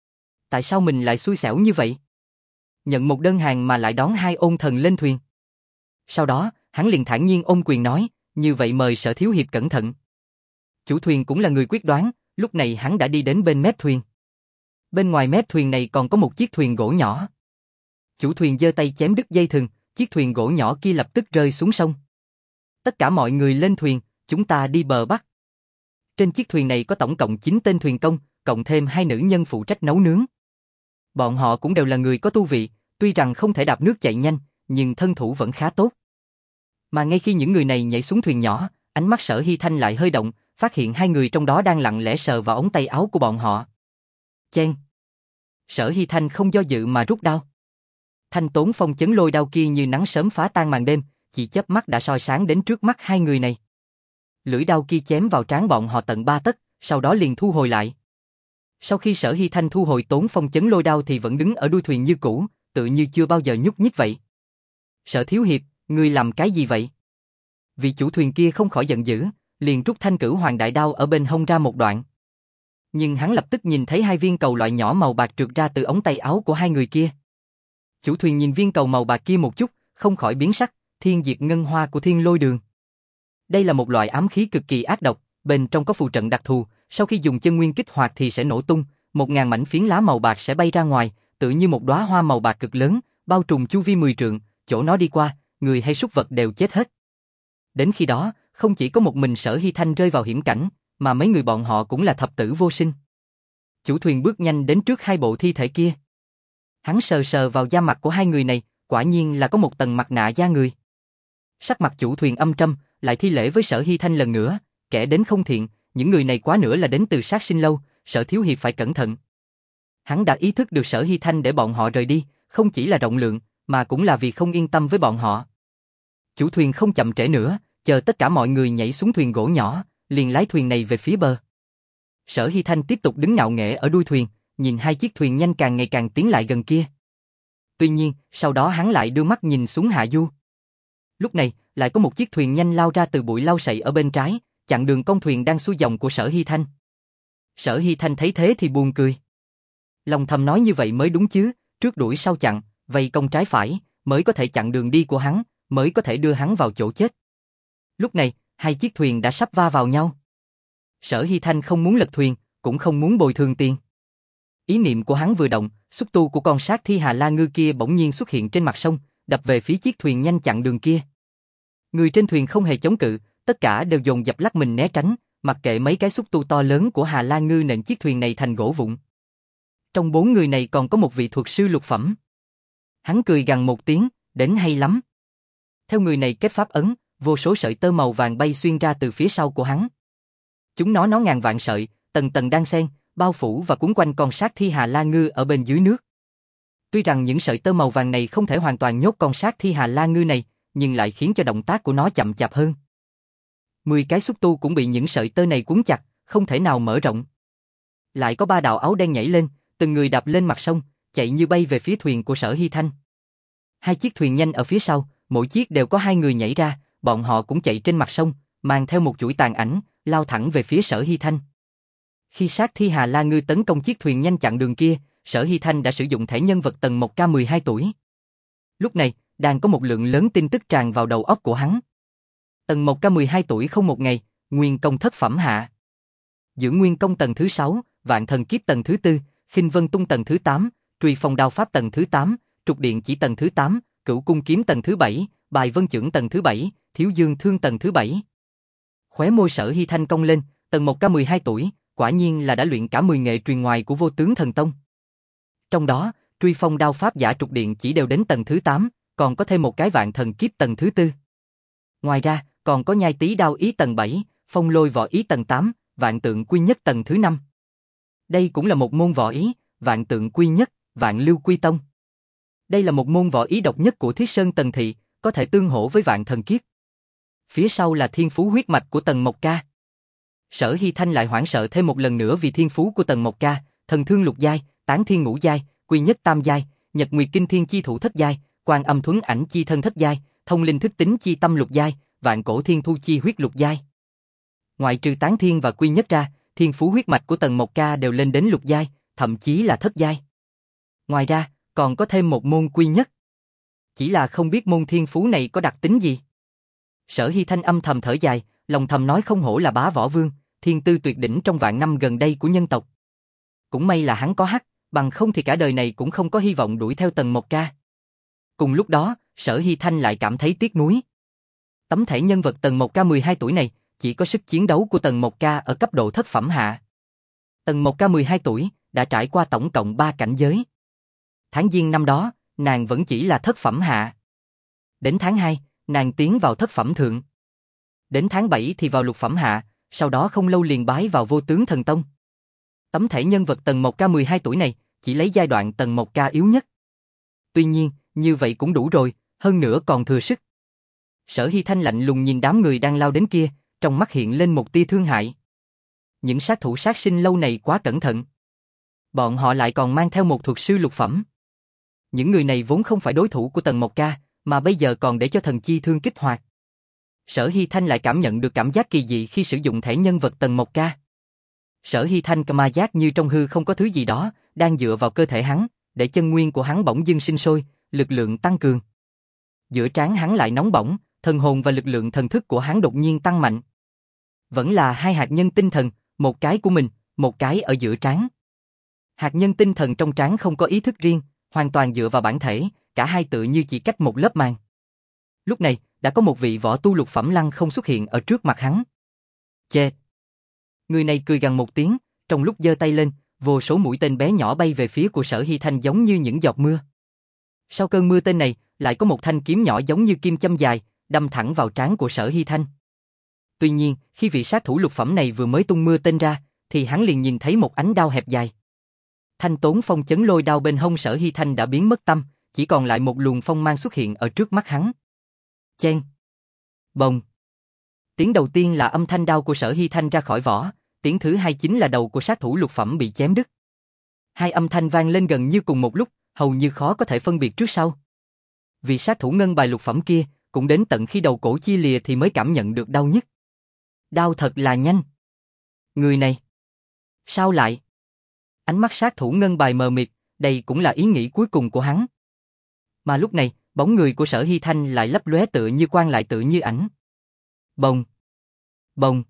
Tại sao mình lại xui xẻo như vậy? Nhận một đơn hàng mà lại đón hai ôn thần lên thuyền. Sau đó, hắn liền thản nhiên ôm quyền nói, như vậy mời Sở thiếu hiệp cẩn thận. Chủ thuyền cũng là người quyết đoán, lúc này hắn đã đi đến bên mép thuyền. Bên ngoài mép thuyền này còn có một chiếc thuyền gỗ nhỏ. Chủ thuyền giơ tay chém đứt dây thừng, chiếc thuyền gỗ nhỏ kia lập tức rơi xuống sông. Tất cả mọi người lên thuyền, chúng ta đi bờ bắc. Trên chiếc thuyền này có tổng cộng chín tên thuyền công, cộng thêm hai nữ nhân phụ trách nấu nướng. Bọn họ cũng đều là người có tu vị, tuy rằng không thể đạp nước chạy nhanh, nhưng thân thủ vẫn khá tốt. Mà ngay khi những người này nhảy xuống thuyền nhỏ, ánh mắt Sở Hy Thanh lại hơi động, phát hiện hai người trong đó đang lặng lẽ sờ vào ống tay áo của bọn họ. Chen! Sở Hy Thanh không do dự mà rút đao. Thanh tốn phong chấn lôi đao kia như nắng sớm phá tan màn đêm, chỉ chớp mắt đã soi sáng đến trước mắt hai người này. Lưỡi đao kia chém vào trán bọn họ tận ba tấc, sau đó liền thu hồi lại. Sau khi Sở Hy Thanh thu hồi tốn phong chấn lôi đao thì vẫn đứng ở đuôi thuyền như cũ, tự như chưa bao giờ nhúc nhích vậy. Sở thiếu hiệp, ngươi làm cái gì vậy? Vị chủ thuyền kia không khỏi giận dữ, liền rút thanh cửu hoàng đại đao ở bên hông ra một đoạn. Nhưng hắn lập tức nhìn thấy hai viên cầu loại nhỏ màu bạc trượt ra từ ống tay áo của hai người kia. Chủ thuyền nhìn viên cầu màu bạc kia một chút, không khỏi biến sắc, thiên diệt ngân hoa của Thiên Lôi Đường. Đây là một loại ám khí cực kỳ ác độc, bên trong có phù trận đặc thù, sau khi dùng chân nguyên kích hoạt thì sẽ nổ tung, một ngàn mảnh phiến lá màu bạc sẽ bay ra ngoài, tự như một đóa hoa màu bạc cực lớn, bao trùm chu vi mười trượng, chỗ nó đi qua, người hay súc vật đều chết hết. Đến khi đó, không chỉ có một mình Sở Hy Thanh rơi vào hiểm cảnh, mà mấy người bọn họ cũng là thập tử vô sinh. Chủ thuyền bước nhanh đến trước hai bộ thi thể kia. Hắn sờ sờ vào da mặt của hai người này, quả nhiên là có một tầng mặt nạ da người. Sắc mặt chủ thuyền âm trầm, lại thi lễ với Sở Hy Thanh lần nữa, kẻ đến không thiện, những người này quá nữa là đến từ sát sinh lâu, Sở thiếu hiệp phải cẩn thận. Hắn đã ý thức được Sở Hy Thanh để bọn họ rời đi, không chỉ là rộng lượng, mà cũng là vì không yên tâm với bọn họ. Chủ thuyền không chậm trễ nữa, chờ tất cả mọi người nhảy xuống thuyền gỗ nhỏ, liền lái thuyền này về phía bờ. Sở Hy Thanh tiếp tục đứng ngạo nghễ ở đuôi thuyền, nhìn hai chiếc thuyền nhanh càng ngày càng tiến lại gần kia. Tuy nhiên, sau đó hắn lại đưa mắt nhìn xuống hạ du. Lúc này, lại có một chiếc thuyền nhanh lao ra từ bụi lau sậy ở bên trái, chặn đường con thuyền đang xuôi dòng của Sở Hy Thanh. Sở Hy Thanh thấy thế thì buồn cười. Lòng thầm nói như vậy mới đúng chứ, trước đuổi sau chặn, vây công trái phải, mới có thể chặn đường đi của hắn, mới có thể đưa hắn vào chỗ chết. Lúc này, hai chiếc thuyền đã sắp va vào nhau. Sở Hy Thanh không muốn lật thuyền, cũng không muốn bồi thường tiền. Ý niệm của hắn vừa động, xúc tu của con sát thi Hà La Ngư kia bỗng nhiên xuất hiện trên mặt sông, đập về phía chiếc thuyền nhanh chặn đường kia. Người trên thuyền không hề chống cự, tất cả đều dồn dập lắc mình né tránh, mặc kệ mấy cái xúc tu to lớn của Hà La Ngư nện chiếc thuyền này thành gỗ vụn. Trong bốn người này còn có một vị thuật sư lục phẩm. Hắn cười gằn một tiếng, đến hay lắm. Theo người này kết pháp ấn, vô số sợi tơ màu vàng bay xuyên ra từ phía sau của hắn. Chúng nó nó ngàn vạn sợi, tầng tầng đan xen, bao phủ và cuốn quanh con sát thi Hà La Ngư ở bên dưới nước. Tuy rằng những sợi tơ màu vàng này không thể hoàn toàn nhốt con sát thi Hà La Ngư này, nhưng lại khiến cho động tác của nó chậm chạp hơn. Mười cái xúc tu cũng bị những sợi tơ này cuốn chặt, không thể nào mở rộng. Lại có ba đạo áo đen nhảy lên, từng người đạp lên mặt sông, chạy như bay về phía thuyền của Sở Hy Thanh. Hai chiếc thuyền nhanh ở phía sau, mỗi chiếc đều có hai người nhảy ra, bọn họ cũng chạy trên mặt sông, mang theo một chuỗi tàn ảnh, lao thẳng về phía Sở Hy Thanh. Khi sát thi Hà La Ngư tấn công chiếc thuyền nhanh chặn đường kia, Sở Hy Thanh đã sử dụng thẻ nhân vật tầng một K mười hai tuổi. Lúc này, đang có một lượng lớn tin tức tràn vào đầu óc của hắn. Tầng một K mười hai tuổi không một ngày, nguyên công thất phẩm hạ. Dưỡng nguyên công tầng thứ sáu, vạn thần kiếp tầng thứ tư, khinh vân tung tầng thứ tám, truy phong đao pháp tầng thứ tám, trục điện chỉ tầng thứ tám, cửu cung kiếm tầng thứ bảy, bài vân chưởng tầng thứ bảy, thiếu dương thương tầng thứ bảy. Khóe môi Sở Hy Thanh cong lên, tầng một K mười hai tuổi, quả nhiên là đã luyện cả mười nghệ truyền ngoài của Vô Tướng Thần Tông. Trong đó, truy phong đao pháp giả trục điện chỉ đều đến tầng thứ tám, còn có thêm một cái vạn thần kiếp tầng thứ tư. Ngoài ra, còn có nhai tý đao ý tầng bảy, phong lôi võ ý tầng tám, vạn tượng quy nhất tầng thứ năm. Đây cũng là một môn võ ý, vạn tượng quy nhất, vạn lưu quy tông. Đây là một môn võ ý độc nhất của Thiết Sơn Tần Thị, có thể tương hỗ với vạn thần kiếp. Phía sau là thiên phú huyết mạch của tầng một K. Sở Hy Thanh lại hoảng sợ thêm một lần nữa vì thiên phú của tầng một K, thần thương lục giai, tán thiên ngũ giai, quy nhất tam giai, nhật nguyệt kinh thiên chi thủ thất giai, quan âm thuấn ảnh chi thân thất giai, thông linh thức tính chi tâm lục giai, vạn cổ thiên thu chi huyết lục giai. Ngoại trừ tán thiên và quy nhất ra, thiên phú huyết mạch của tầng một K đều lên đến lục giai, thậm chí là thất giai. Ngoài ra, còn có thêm một môn quy nhất. Chỉ là không biết môn thiên phú này có đặc tính gì. Sở Hy Thanh âm thầm thở dài, lòng thầm nói không hổ là bá võ vương, thiên tư tuyệt đỉnh trong vạn năm gần đây của nhân tộc. Cũng may là hắn có hắc, bằng không thì cả đời này cũng không có hy vọng đuổi theo tầng một K. Cùng lúc đó, Sở Hy Thanh lại cảm thấy tiếc nuối. Tấm thẻ nhân vật tầng một K mười hai tuổi này, chỉ có sức chiến đấu của tầng một K ở cấp độ thất phẩm hạ. Tầng một K mười hai tuổi, đã trải qua tổng cộng ba cảnh giới. Tháng Giêng năm đó, nàng vẫn chỉ là thất phẩm hạ. Đến tháng hai, nàng tiến vào thất phẩm thượng. Đến tháng bảy thì vào lục phẩm hạ, sau đó không lâu liền bái vào Vô Tướng Thần Tông. Tấm thẻ nhân vật tầng một K mười hai tuổi này, chỉ lấy giai đoạn tầng một K yếu nhất. Tuy nhiên, như vậy cũng đủ rồi, hơn nữa còn thừa sức. Sở Hy Thanh lạnh lùng nhìn đám người đang lao đến kia, trong mắt hiện lên một tia thương hại. Những sát thủ sát sinh lâu này quá cẩn thận. Bọn họ lại còn mang theo một thuật sư lục phẩm. Những người này vốn không phải đối thủ của Tần Mộc Ca, mà bây giờ còn để cho thần chi thương kích hoạt. Sở Hy Thanh lại cảm nhận được cảm giác kỳ dị khi sử dụng thẻ nhân vật Tần Mộc Ca. Sở Hy Thanh cảm giác như trong hư không có thứ gì đó đang dựa vào cơ thể hắn, để chân nguyên của hắn bỗng dưng sinh sôi, lực lượng tăng cường. Giữa trán hắn lại nóng bỏng, thần hồn và lực lượng thần thức của hắn đột nhiên tăng mạnh. Vẫn là hai hạt nhân tinh thần, một cái của mình, một cái ở giữa trán. Hạt nhân tinh thần trong trán không có ý thức riêng, hoàn toàn dựa vào bản thể, cả hai tựa như chỉ cách một lớp màng. Lúc này, đã có một vị võ tu lục phẩm lăng không xuất hiện ở trước mặt hắn. Chê! Người này cười gằn một tiếng, trong lúc giơ tay lên, vô số mũi tên bé nhỏ bay về phía của Sở Hy Thanh giống như những giọt mưa. Sau cơn mưa tên này, lại có một thanh kiếm nhỏ giống như kim châm dài, đâm thẳng vào trán của Sở Hy Thanh. Tuy nhiên, khi vị sát thủ lục phẩm này vừa mới tung mưa tên ra, thì hắn liền nhìn thấy một ánh đao hẹp dài. Thanh tốn phong chấn lôi đao bên hông Sở Hy Thanh đã biến mất tâm, chỉ còn lại một luồng phong mang xuất hiện ở trước mắt hắn. Chen! Bồng! Tiếng đầu tiên là âm thanh đao của Sở Hy Thanh ra khỏi vỏ, tiếng thứ hai chính là đầu của sát thủ lục phẩm bị chém đứt. Hai âm thanh vang lên gần như cùng một lúc, hầu như khó có thể phân biệt trước sau. Vì sát thủ ngân bài lục phẩm kia, cũng đến tận khi đầu cổ chia lìa thì mới cảm nhận được đau nhức. Đau thật là nhanh. Người này. Sao lại? Ánh mắt sát thủ ngân bài mờ mịt, đây cũng là ý nghĩ cuối cùng của hắn. Mà lúc này, bóng người của Sở Hy Thanh lại lấp lóe tựa như quang lại tựa như ảnh. Bồng. Bồng.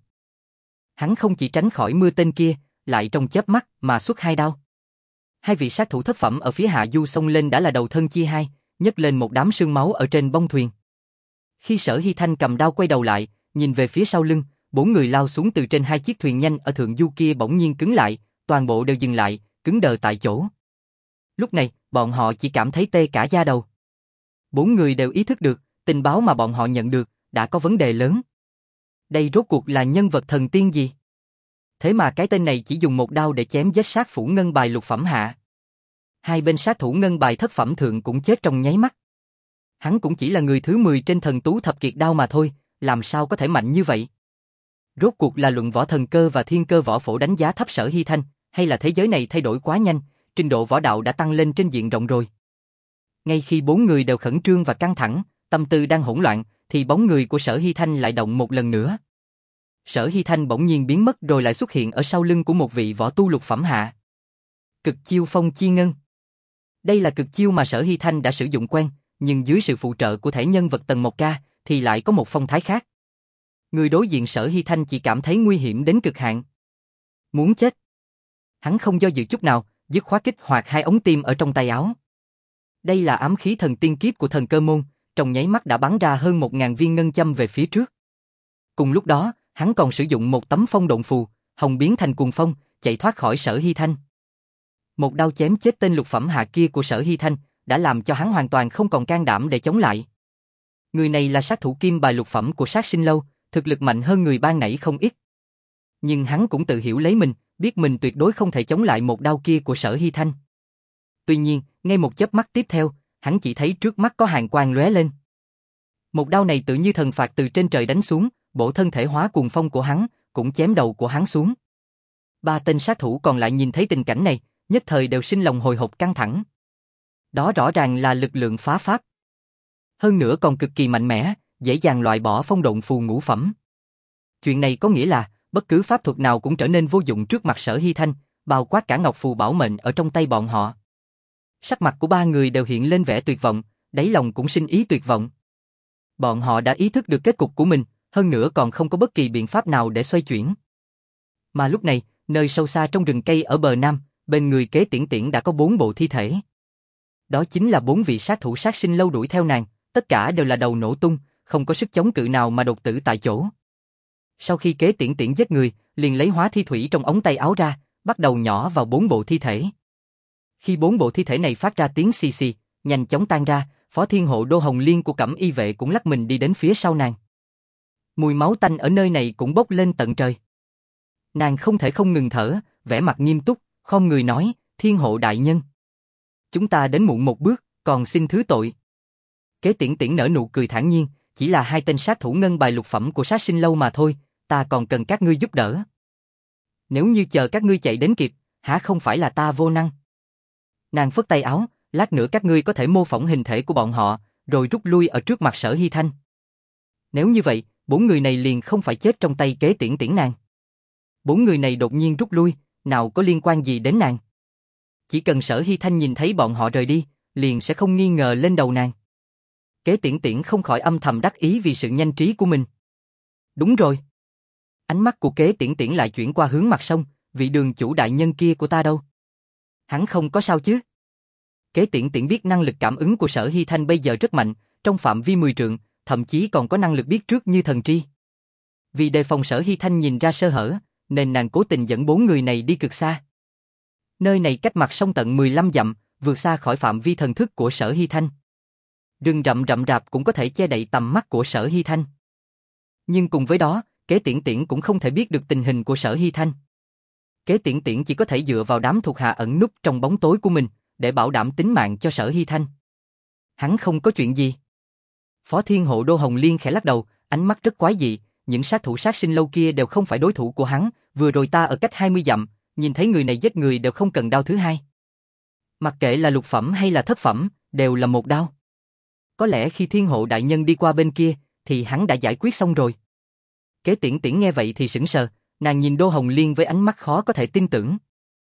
Hắn không chỉ tránh khỏi mưa tên kia, lại trong chớp mắt mà xuất hai đao. Hai vị sát thủ thất phẩm ở phía hạ du xông lên đã là đầu thân chia hai, nhấc lên một đám sương máu ở trên bông thuyền. Khi Sở Hy Thanh cầm đao quay đầu lại, nhìn về phía sau lưng, bốn người lao xuống từ trên hai chiếc thuyền nhanh ở thượng du kia bỗng nhiên cứng lại, toàn bộ đều dừng lại, cứng đờ tại chỗ. Lúc này, bọn họ chỉ cảm thấy tê cả da đầu. Bốn người đều ý thức được, tình báo mà bọn họ nhận được đã có vấn đề lớn. Đây rốt cuộc là nhân vật thần tiên gì? Thế mà cái tên này chỉ dùng một đao để chém giết sát phủ ngân bài lục phẩm hạ. Hai bên sát thủ ngân bài thất phẩm thượng cũng chết trong nháy mắt. Hắn cũng chỉ là người thứ mười trên thần tú thập kiệt đao mà thôi, làm sao có thể mạnh như vậy? Rốt cuộc là luận võ thần cơ và thiên cơ võ phổ đánh giá thấp Sở Hy Thanh, hay là thế giới này thay đổi quá nhanh, trình độ võ đạo đã tăng lên trên diện rộng rồi? Ngay khi bốn người đều khẩn trương và căng thẳng, tâm tư đang hỗn loạn, thì bóng người của Sở Hy Thanh lại động một lần nữa. Sở Hy Thanh bỗng nhiên biến mất rồi lại xuất hiện ở sau lưng của một vị võ tu lục phẩm hạ. Cực chiêu phong chi ngân. Đây là cực chiêu mà Sở Hy Thanh đã sử dụng quen, nhưng dưới sự phụ trợ của thể nhân vật Tần Mộc Ca, thì lại có một phong thái khác. Người đối diện Sở Hy Thanh chỉ cảm thấy nguy hiểm đến cực hạn. Muốn chết. Hắn không do dự chút nào, dứt khoát kích hoạt hai ống tim ở trong tay áo. Đây là ám khí thần tiên kiếp của thần cơ môn, trong nháy mắt đã bắn ra hơn một ngàn viên ngân châm về phía trước. Cùng lúc đó, hắn còn sử dụng một tấm phong độn phù, hồng biến thành cuồng phong, chạy thoát khỏi Sở Hy Thanh. Một đao chém chết tên lục phẩm hạ kia của Sở Hy Thanh, đã làm cho hắn hoàn toàn không còn can đảm để chống lại. Người này là sát thủ kim bài lục phẩm của sát sinh lâu, thực lực mạnh hơn người ban nãy không ít. Nhưng hắn cũng tự hiểu lấy mình, biết mình tuyệt đối không thể chống lại một đao kia của Sở Hy Thanh. Tuy nhiên, ngay một chớp mắt tiếp theo, hắn chỉ thấy trước mắt có hàn quang lóe lên. Một đao này tự như thần phạt từ trên trời đánh xuống, bổ thân thể hóa cuồng phong của hắn, cũng chém đầu của hắn xuống. Ba tên sát thủ còn lại nhìn thấy tình cảnh này, nhất thời đều sinh lòng hồi hộp căng thẳng. Đó rõ ràng là lực lượng phá pháp. Hơn nữa còn cực kỳ mạnh mẽ, dễ dàng loại bỏ phong độn phù ngũ phẩm. Chuyện này có nghĩa là, bất cứ pháp thuật nào cũng trở nên vô dụng trước mặt Sở Hy Thanh, bao quát cả ngọc phù bảo mệnh ở trong tay bọn họ. Sắc mặt của ba người đều hiện lên vẻ tuyệt vọng, đáy lòng cũng sinh ý tuyệt vọng. Bọn họ đã ý thức được kết cục của mình, hơn nữa còn không có bất kỳ biện pháp nào để xoay chuyển. Mà lúc này, nơi sâu xa trong rừng cây ở bờ nam, bên người Kế Tiễn Tiễn đã có bốn bộ thi thể. Đó chính là bốn vị sát thủ sát sinh lâu đuổi theo nàng, tất cả đều là đầu nổ tung, không có sức chống cự nào mà đột tử tại chỗ. Sau khi Kế Tiễn Tiễn giết người, liền lấy hóa thi thủy trong ống tay áo ra, bắt đầu nhỏ vào bốn bộ thi thể. Khi bốn bộ thi thể này phát ra tiếng xì xì, nhanh chóng tan ra, Phó Thiên Hộ Đô Hồng Liên của Cẩm Y vệ cũng lắc mình đi đến phía sau nàng. Mùi máu tanh ở nơi này cũng bốc lên tận trời. Nàng không thể không ngừng thở, vẻ mặt nghiêm túc, khom người nói, Thiên Hộ đại nhân. Chúng ta đến muộn một bước, Còn xin thứ tội. Kế Tiễn Tiễn nở nụ cười thản nhiên, chỉ là hai tên sát thủ ngân bài lục phẩm của sát sinh lâu mà thôi, ta còn cần các ngươi giúp đỡ. Nếu như chờ các ngươi chạy đến kịp, hả không phải là ta vô năng. Nàng phất tay áo, lát nữa các ngươi có thể mô phỏng hình thể của bọn họ, rồi rút lui ở trước mặt Sở Hy Thanh. Nếu như vậy, bốn người này liền không phải chết trong tay Kế Tiễn Tiễn nàng. Bốn người này đột nhiên rút lui, nào có liên quan gì đến nàng. Chỉ cần Sở Hy Thanh nhìn thấy bọn họ rời đi, liền sẽ không nghi ngờ lên đầu nàng. Kế Tiễn Tiễn không khỏi âm thầm đắc ý vì sự nhanh trí của mình. Đúng rồi. Ánh mắt của Kế Tiễn Tiễn lại chuyển qua hướng mặt sông, vị đường chủ đại nhân kia của ta đâu? Hắn không có sao chứ? Kế Tiễn Tiễn biết năng lực cảm ứng của Sở Hy Thanh bây giờ rất mạnh, trong phạm vi mười trượng, thậm chí còn có năng lực biết trước như thần tri. Vì đề phòng Sở Hy Thanh nhìn ra sơ hở, nên nàng cố tình dẫn bốn người này đi cực xa. Nơi này cách mặt sông tận mười lăm dặm, vượt xa khỏi phạm vi thần thức của Sở Hy Thanh. Rừng rậm rậm rạp cũng có thể che đậy tầm mắt của Sở Hy Thanh. Nhưng cùng với đó, Kế Tiễn Tiễn cũng không thể biết được tình hình của Sở Hy Thanh. Kế Tiễn Tiễn chỉ có thể dựa vào đám thuộc hạ ẩn núp trong bóng tối của mình, để bảo đảm tính mạng cho Sở Hy Thanh. Hắn không có chuyện gì. Phó Thiên Hộ Đô Hồng Liên khẽ lắc đầu, ánh mắt rất quái dị, những sát thủ sát sinh lâu kia đều không phải đối thủ của hắn, vừa rồi ta ở cách hai mươi dặm, nhìn thấy người này giết người đều không cần đao thứ hai. Mặc kệ là lục phẩm hay là thất phẩm, đều là một đao. Có lẽ khi Thiên Hộ đại nhân đi qua bên kia, thì hắn đã giải quyết xong rồi. Kế Tiễn Tiễn nghe vậy thì sững sờ, nàng nhìn Đô Hồng Liên với ánh mắt khó có thể tin tưởng.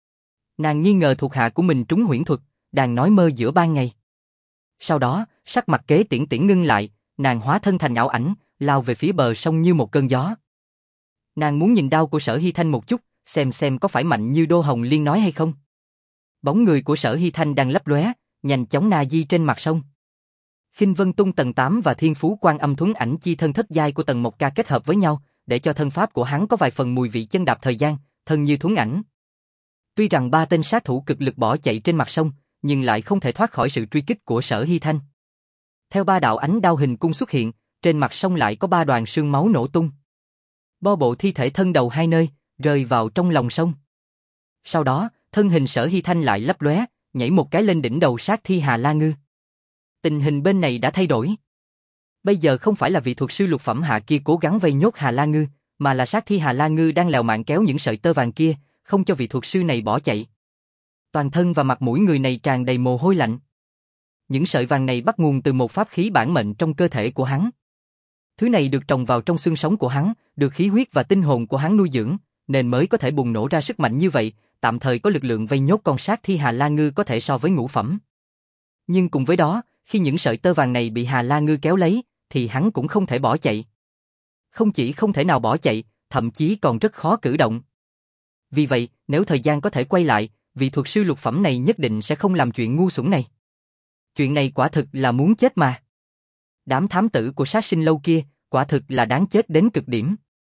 Nàng nghi ngờ thuộc hạ của mình trúng huyễn thuật, đang nói mơ giữa ban ngày. Sau đó, sắc mặt Kế Tiễn Tiễn ngưng lại, nàng hóa thân thành ảo ảnh, lao về phía bờ sông như một cơn gió. Nàng muốn nhìn đao của Sở Hy Thanh một chút, xem xem có phải mạnh như Đô Hồng Liên nói hay không. Bóng người của Sở Hy Thanh đang lấp lóe, nhanh chóng na di trên mặt sông. Khinh Vân Tung tầng tám và Thiên Phú Quan Âm Thuấn Ảnh chi thân thất giai của tầng một ca kết hợp với nhau, để cho thân pháp của hắn có vài phần mùi vị chân đạp thời gian, thân như thuấn ảnh. Tuy rằng ba tên sát thủ cực lực bỏ chạy trên mặt sông, nhưng lại không thể thoát khỏi sự truy kích của Sở Hy Thanh. Theo ba đạo ánh đao hình cung xuất hiện, trên mặt sông lại có ba đoàn sương máu nổ tung. Bo bộ thi thể thân đầu hai nơi, rơi vào trong lòng sông. Sau đó, thân hình Sở Hy Thanh lại lấp lóe, nhảy một cái lên đỉnh đầu sát thi Hà La Ngư. Tình hình bên này đã thay đổi. Bây giờ không phải là vị thuật sư lục phẩm hạ kia cố gắng vây nhốt Hà La Ngư, mà là sát thi Hà La Ngư đang lèo mạng kéo những sợi tơ vàng kia, không cho vị thuật sư này bỏ chạy. Toàn thân và mặt mũi người này tràn đầy mồ hôi lạnh. Những sợi vàng này bắt nguồn từ một pháp khí bản mệnh trong cơ thể của hắn. Thứ này được trồng vào trong xương sống của hắn, được khí huyết và tinh hồn của hắn nuôi dưỡng, nên mới có thể bùng nổ ra sức mạnh như vậy, tạm thời có lực lượng vây nhốt con sát thi Hà La Ngư có thể so với ngũ phẩm. Nhưng cùng với đó, khi những sợi tơ vàng này bị Hà La Ngư kéo lấy, thì hắn cũng không thể bỏ chạy. Không chỉ không thể nào bỏ chạy, thậm chí còn rất khó cử động. Vì vậy, nếu thời gian có thể quay lại, vị thuật sư lục phẩm này nhất định sẽ không làm chuyện ngu xuẩn này. Chuyện này quả thực là muốn chết mà. Đám thám tử của sát sinh lâu kia, quả thực là đáng chết đến cực điểm.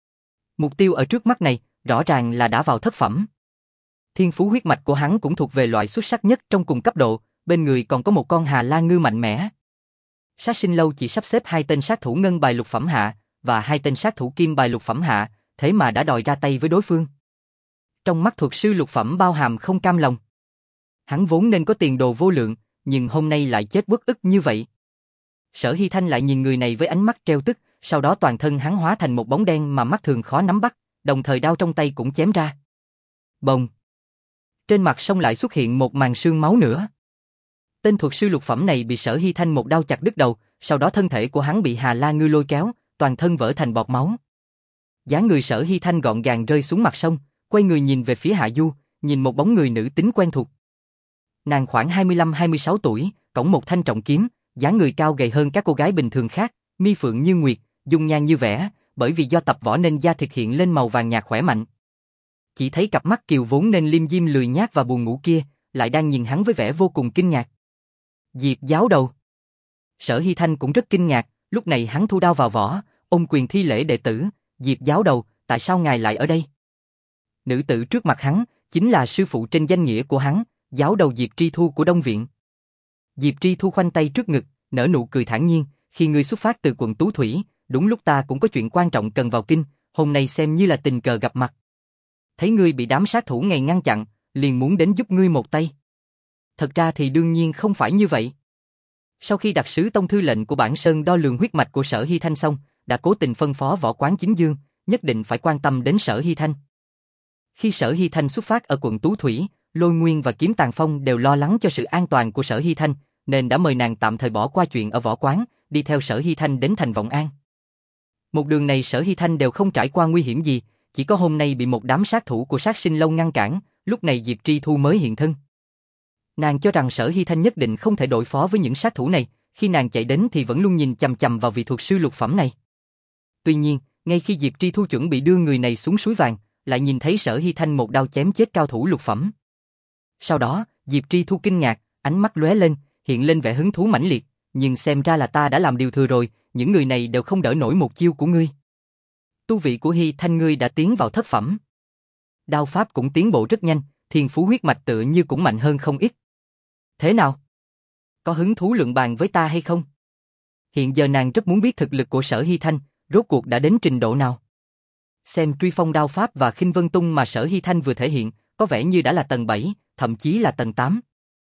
Mục tiêu ở trước mắt này, rõ ràng là đã vào thất phẩm. Thiên phú huyết mạch của hắn cũng thuộc về loại xuất sắc nhất trong cùng cấp độ, bên người còn có một con Hà La Ngư mạnh mẽ. Sát sinh lâu chỉ sắp xếp hai tên sát thủ ngân bài lục phẩm hạ, và hai tên sát thủ kim bài lục phẩm hạ, thế mà đã đòi ra tay với đối phương. Trong mắt thuật sư lục phẩm bao hàm không cam lòng. Hắn vốn nên có tiền đồ vô lượng, nhưng hôm nay lại chết uất ức như vậy. Sở Hy Thanh lại nhìn người này với ánh mắt treo tức, sau đó toàn thân hắn hóa thành một bóng đen mà mắt thường khó nắm bắt, đồng thời đao trong tay cũng chém ra. Bồng! Trên mặt sông lại xuất hiện một màn sương máu nữa. Tên thuật sư lục phẩm này bị Sở Hy Thanh một đao chặt đứt đầu, sau đó thân thể của hắn bị Hà La Ngư lôi kéo, toàn thân vỡ thành bọt máu. Dáng người Sở Hy Thanh gọn gàng rơi xuống mặt sông, quay người nhìn về phía hạ du, nhìn một bóng người nữ tính quen thuộc. Nàng khoảng hai mươi lăm hai mươi sáu tuổi, cõng một thanh trọng kiếm, dáng người cao gầy hơn các cô gái bình thường khác, mi phượng như nguyệt, dung nhan như vẽ, bởi vì do tập võ nên da thịt hiện lên màu vàng nhạt khỏe mạnh. Chỉ thấy cặp mắt kiều vốn nên liêm diêm lười nhác và buồn ngủ kia, lại đang nhìn hắn với vẻ vô cùng kinh ngạc. Diệp giáo đầu. Sở Hy Thanh cũng rất kinh ngạc, lúc này hắn thu đao vào vỏ, ôm quyền thi lễ đệ tử, Diệp giáo đầu, tại sao ngài lại ở đây? Nữ tử trước mặt hắn, chính là sư phụ trên danh nghĩa của hắn, giáo đầu Diệp Tri Thu của Đông Viện. Diệp Tri Thu khoanh tay trước ngực, nở nụ cười thản nhiên, khi ngươi xuất phát từ quận Tú Thủy, đúng lúc ta cũng có chuyện quan trọng cần vào kinh, hôm nay xem như là tình cờ gặp mặt. Thấy ngươi bị đám sát thủ ngày ngăn chặn, liền muốn đến giúp ngươi một tay. Thật ra thì đương nhiên không phải như vậy. Sau khi đặc sứ tông thư lệnh của Bản Sơn đo lường huyết mạch của Sở Hy Thanh xong, đã cố tình phân phó Võ Quán Chính Dương, nhất định phải quan tâm đến Sở Hy Thanh. Khi Sở Hy Thanh xuất phát ở quận Tú Thủy, Lôi Nguyên và Kiếm Tàn Phong đều lo lắng cho sự an toàn của Sở Hy Thanh, nên đã mời nàng tạm thời bỏ qua chuyện ở Võ Quán, đi theo Sở Hy Thanh đến thành Vọng An. Một đường này Sở Hy Thanh đều không trải qua nguy hiểm gì, chỉ có hôm nay bị một đám sát thủ của Sát Sinh Lâu ngăn cản, lúc này Diệp Tri Thu mới hiện thân. Nàng cho rằng Sở Hy Thanh nhất định không thể đối phó với những sát thủ này, khi nàng chạy đến thì vẫn luôn nhìn chằm chằm vào vị thuật sư lục phẩm này. Tuy nhiên, ngay khi Diệp Tri Thu chuẩn bị đưa người này xuống suối vàng, lại nhìn thấy Sở Hy Thanh một đao chém chết cao thủ lục phẩm. Sau đó, Diệp Tri Thu kinh ngạc, ánh mắt lóe lên, hiện lên vẻ hứng thú mãnh liệt, nhưng xem ra là ta đã làm điều thừa rồi, những người này đều không đỡ nổi một chiêu của ngươi. Tu vị của Hy Thanh ngươi đã tiến vào thất phẩm. Đao pháp cũng tiến bộ rất nhanh, thiên phú huyết mạch tựa như cũng mạnh hơn không ít. Thế nào? Có hứng thú luận bàn với ta hay không? Hiện giờ nàng rất muốn biết thực lực của Sở Hy Thanh, rốt cuộc đã đến trình độ nào. Xem truy phong đao pháp và khinh vân tung mà Sở Hy Thanh vừa thể hiện, có vẻ như đã là tầng bảy, thậm chí là tầng tám.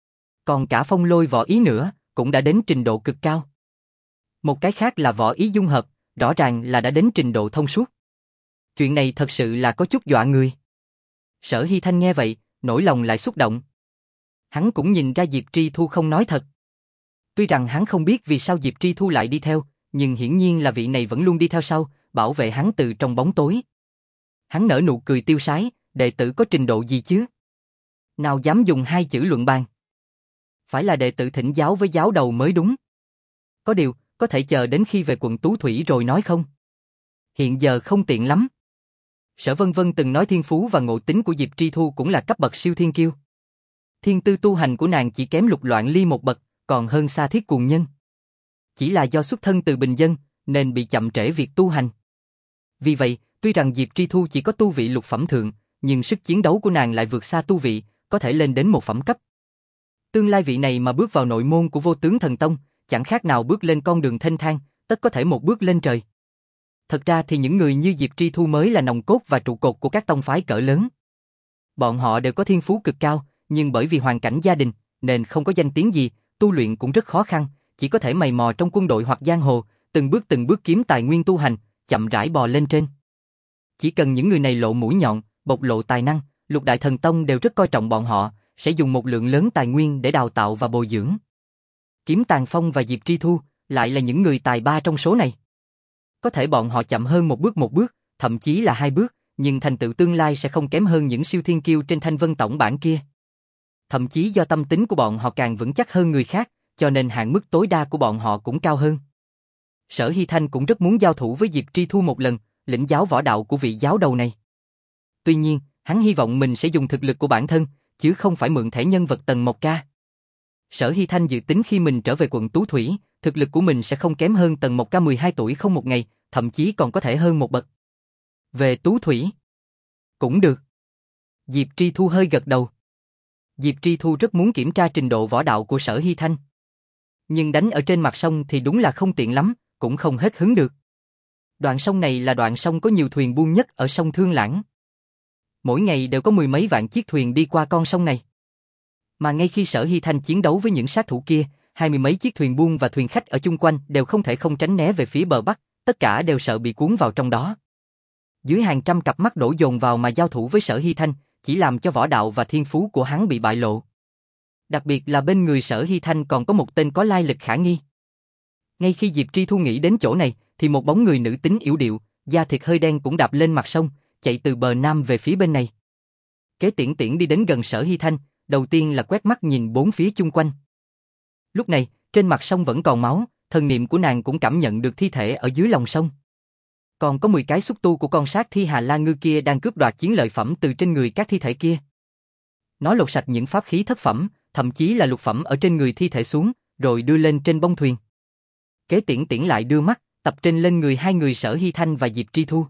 Còn cả phong lôi võ ý nữa, cũng đã đến trình độ cực cao. Một cái khác là võ ý dung hợp, rõ ràng là đã đến trình độ thông suốt. Chuyện này thật sự là có chút dọa người. Sở Hy Thanh nghe vậy, nỗi lòng lại xúc động. Hắn cũng nhìn ra Diệp Tri Thu không nói thật. Tuy rằng hắn không biết vì sao Diệp Tri Thu lại đi theo, nhưng hiển nhiên là vị này vẫn luôn đi theo sau, bảo vệ hắn từ trong bóng tối. Hắn nở nụ cười tiêu sái, đệ tử có trình độ gì chứ? Nào dám dùng hai chữ luận bàn? Phải là đệ tử thỉnh giáo với giáo đầu mới đúng. Có điều, có thể chờ đến khi về quận Tú Thủy rồi nói không? Hiện giờ không tiện lắm. Sở Vân Vân từng nói thiên phú và ngộ tính của Diệp Tri Thu cũng là cấp bậc siêu thiên kiêu. Thiên tư tu hành của nàng chỉ kém Lục Loạn Ly một bậc, còn hơn xa Thiết Cuồng Nhân. Chỉ là do xuất thân từ bình dân, nên bị chậm trễ việc tu hành. Vì vậy, tuy rằng Diệp Tri Thu chỉ có tu vị lục phẩm thượng, nhưng sức chiến đấu của nàng lại vượt xa tu vị, có thể lên đến một phẩm cấp. Tương lai vị này mà bước vào nội môn của Vô Tướng Thần Tông, chẳng khác nào bước lên con đường thênh thang, tất có thể một bước lên trời. Thật ra thì những người như Diệp Tri Thu mới là nòng cốt và trụ cột của các tông phái cỡ lớn. Bọn họ đều có thiên phú cực cao, nhưng bởi vì hoàn cảnh gia đình, nên không có danh tiếng gì, tu luyện cũng rất khó khăn, chỉ có thể mày mò trong quân đội hoặc giang hồ, từng bước từng bước kiếm tài nguyên tu hành, chậm rãi bò lên trên. Chỉ cần những người này lộ mũi nhọn, bộc lộ tài năng, Lục Đại Thần Tông đều rất coi trọng bọn họ, sẽ dùng một lượng lớn tài nguyên để đào tạo và bồi dưỡng. Kiếm Tàn Phong và Diệp Tri Thu lại là những người tài ba trong số này. Có thể bọn họ chậm hơn một bước một bước, thậm chí là hai bước, nhưng thành tựu tương lai sẽ không kém hơn những siêu thiên kiêu trên Thanh Vân tổng bảng kia. Thậm chí do tâm tính của bọn họ càng vững chắc hơn người khác, cho nên hạn mức tối đa của bọn họ cũng cao hơn. Sở Hy Thanh cũng rất muốn giao thủ với Diệp Tri Thu một lần, lĩnh giáo võ đạo của vị giáo đầu này. Tuy nhiên, hắn hy vọng mình sẽ dùng thực lực của bản thân, chứ không phải mượn thẻ nhân vật Tần Mộc Ca. Sở Hy Thanh dự tính khi mình trở về quận Tú Thủy, thực lực của mình sẽ không kém hơn Tần Mộc Ca mười hai tuổi không một ngày, thậm chí còn có thể hơn một bậc. Về Tú Thủy, cũng được. Diệp Tri Thu hơi gật đầu. Diệp Tri Thu rất muốn kiểm tra trình độ võ đạo của Sở Hy Thanh. Nhưng đánh ở trên mặt sông thì đúng là không tiện lắm, cũng không hết hứng được. Đoạn sông này là đoạn sông có nhiều thuyền buôn nhất ở sông Thương Lãng. Mỗi ngày đều có mười mấy vạn chiếc thuyền đi qua con sông này. Mà ngay khi Sở Hy Thanh chiến đấu với những sát thủ kia, hai mươi mấy chiếc thuyền buôn và thuyền khách ở chung quanh đều không thể không tránh né về phía bờ bắc, tất cả đều sợ bị cuốn vào trong đó. Dưới hàng trăm cặp mắt đổ dồn vào mà giao thủ với Sở Hy Thanh, chỉ làm cho võ đạo và thiên phú của hắn bị bại lộ. Đặc biệt là bên người Sở Hy Thanh còn có một tên có lai lịch khả nghi. Ngay khi Diệp Tri Thu nghĩ đến chỗ này, thì một bóng người nữ tính yểu điệu, da thịt hơi đen cũng đạp lên mặt sông, chạy từ bờ nam về phía bên này. Kế Tiễn Tiễn đi đến gần Sở Hy Thanh, đầu tiên là quét mắt nhìn bốn phía chung quanh. Lúc này, trên mặt sông vẫn còn máu, thần niệm của nàng cũng cảm nhận được thi thể ở dưới lòng sông. Còn có mười cái xúc tu của con sát thi Hà La Ngư kia đang cướp đoạt chiến lợi phẩm từ trên người các thi thể kia. Nó lột sạch những pháp khí thất phẩm, thậm chí là lục phẩm ở trên người thi thể xuống, rồi đưa lên trên bông thuyền. Kế Tiễn Tiễn lại đưa mắt, tập trên lên người hai người Sở Hy Thanh và Diệp Tri Thu.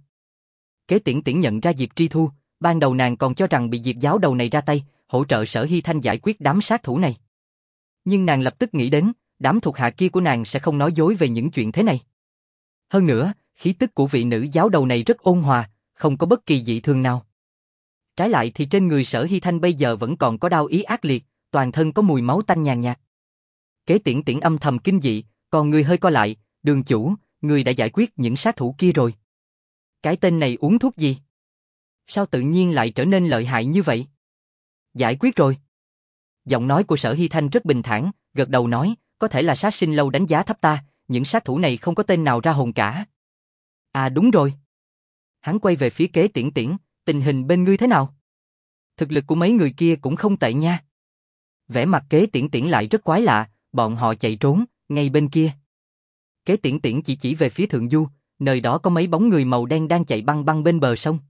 Kế Tiễn Tiễn nhận ra Diệp Tri Thu, ban đầu nàng còn cho rằng bị Diệp giáo đầu này ra tay, hỗ trợ Sở Hy Thanh giải quyết đám sát thủ này. Nhưng nàng lập tức nghĩ đến, đám thuộc hạ kia của nàng sẽ không nói dối về những chuyện thế này. Hơn nữa, khí tức của vị nữ giáo đầu này rất ôn hòa, không có bất kỳ dị thường nào. Trái lại thì trên người Sở Hy Thanh bây giờ vẫn còn có đao ý ác liệt, toàn thân có mùi máu tanh nhàn nhạt. Kế Tiễn Tiễn âm thầm kinh dị, còn người hơi co lại, đường chủ, người đã giải quyết những sát thủ kia rồi. Cái tên này uống thuốc gì? Sao tự nhiên lại trở nên lợi hại như vậy? Giải quyết rồi. Giọng nói của Sở Hy Thanh rất bình thản, gật đầu nói, có thể là sát sinh lâu đánh giá thấp ta, những sát thủ này không có tên nào ra hồn cả. À đúng rồi. Hắn quay về phía Kế Tiễn Tiễn, tình hình bên ngươi thế nào? Thực lực của mấy người kia cũng không tệ nha. Vẻ mặt Kế Tiễn Tiễn lại rất quái lạ, bọn họ chạy trốn, ngay bên kia. Kế Tiễn Tiễn chỉ chỉ về phía thượng du, nơi đó có mấy bóng người màu đen đang chạy băng băng bên bờ sông.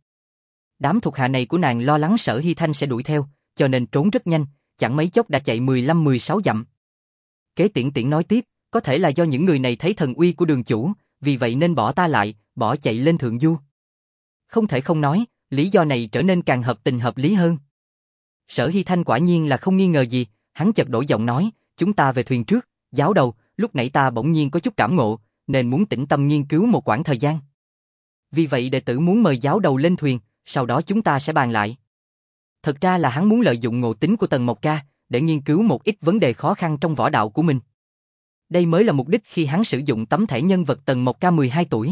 Đám thuộc hạ này của nàng lo lắng Sở Hy Thanh sẽ đuổi theo, cho nên trốn rất nhanh, chẳng mấy chốc đã chạy mười lăm mười sáu dặm. Kế Tiễn Tiễn nói tiếp, có thể là do những người này thấy thần uy của đường chủ, vì vậy nên bỏ ta lại, bỏ chạy lên thượng du. Không thể không nói, lý do này trở nên càng hợp tình hợp lý hơn. Sở Hy Thanh quả nhiên là không nghi ngờ gì, hắn chợt đổi giọng nói, chúng ta về thuyền trước, giáo đầu, lúc nãy ta bỗng nhiên có chút cảm ngộ, nên muốn tĩnh tâm nghiên cứu một quãng thời gian. Vì vậy đệ tử muốn mời giáo đầu lên thuyền, sau đó chúng ta sẽ bàn lại. Thật ra là hắn muốn lợi dụng ngộ tính của Tần Mộc Ca, để nghiên cứu một ít vấn đề khó khăn trong võ đạo của mình. Đây mới là mục đích khi hắn sử dụng tấm thẻ nhân vật Tần Mộc Ca mười hai tuổi.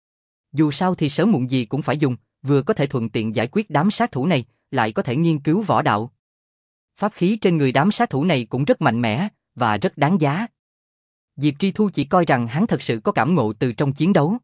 Dù sao thì sớm muộn gì cũng phải dùng, vừa có thể thuận tiện giải quyết đám sát thủ này, lại có thể nghiên cứu võ đạo. Pháp khí trên người đám sát thủ này cũng rất mạnh mẽ, và rất đáng giá. Diệp Tri Thu chỉ coi rằng hắn thật sự có cảm ngộ từ trong chiến đấu.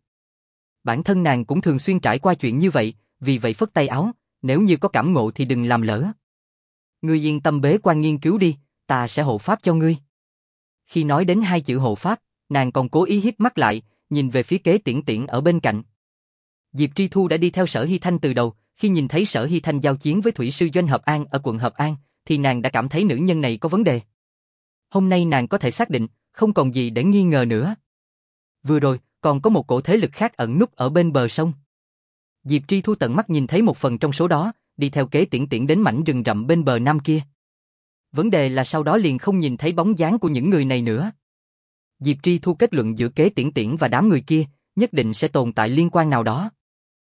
Bản thân nàng cũng thường xuyên trải qua chuyện như vậy, vì vậy phất tay áo, nếu như có cảm ngộ thì đừng làm lỡ. Ngươi yên tâm bế quan nghiên cứu đi, ta sẽ hộ pháp cho ngươi. Khi nói đến hai chữ hộ pháp, nàng còn cố ý híp mắt lại, nhìn về phía Kế Tiễn Tiễn ở bên cạnh. Diệp Tri Thu đã đi theo Sở Hy Thanh từ đầu, khi nhìn thấy Sở Hy Thanh giao chiến với thủy sư Doanh Hợp An ở quận Hợp An, thì nàng đã cảm thấy nữ nhân này có vấn đề. Hôm nay nàng có thể xác định, không còn gì để nghi ngờ nữa. Vừa rồi, còn có một cổ thế lực khác ẩn núp ở bên bờ sông. Diệp Tri Thu tận mắt nhìn thấy một phần trong số đó, đi theo Kế Tiễn Tiễn đến mảnh rừng rậm bên bờ nam kia. Vấn đề là sau đó liền không nhìn thấy bóng dáng của những người này nữa. Diệp Tri Thu kết luận giữa Kế Tiễn Tiễn và đám người kia, nhất định sẽ tồn tại liên quan nào đó.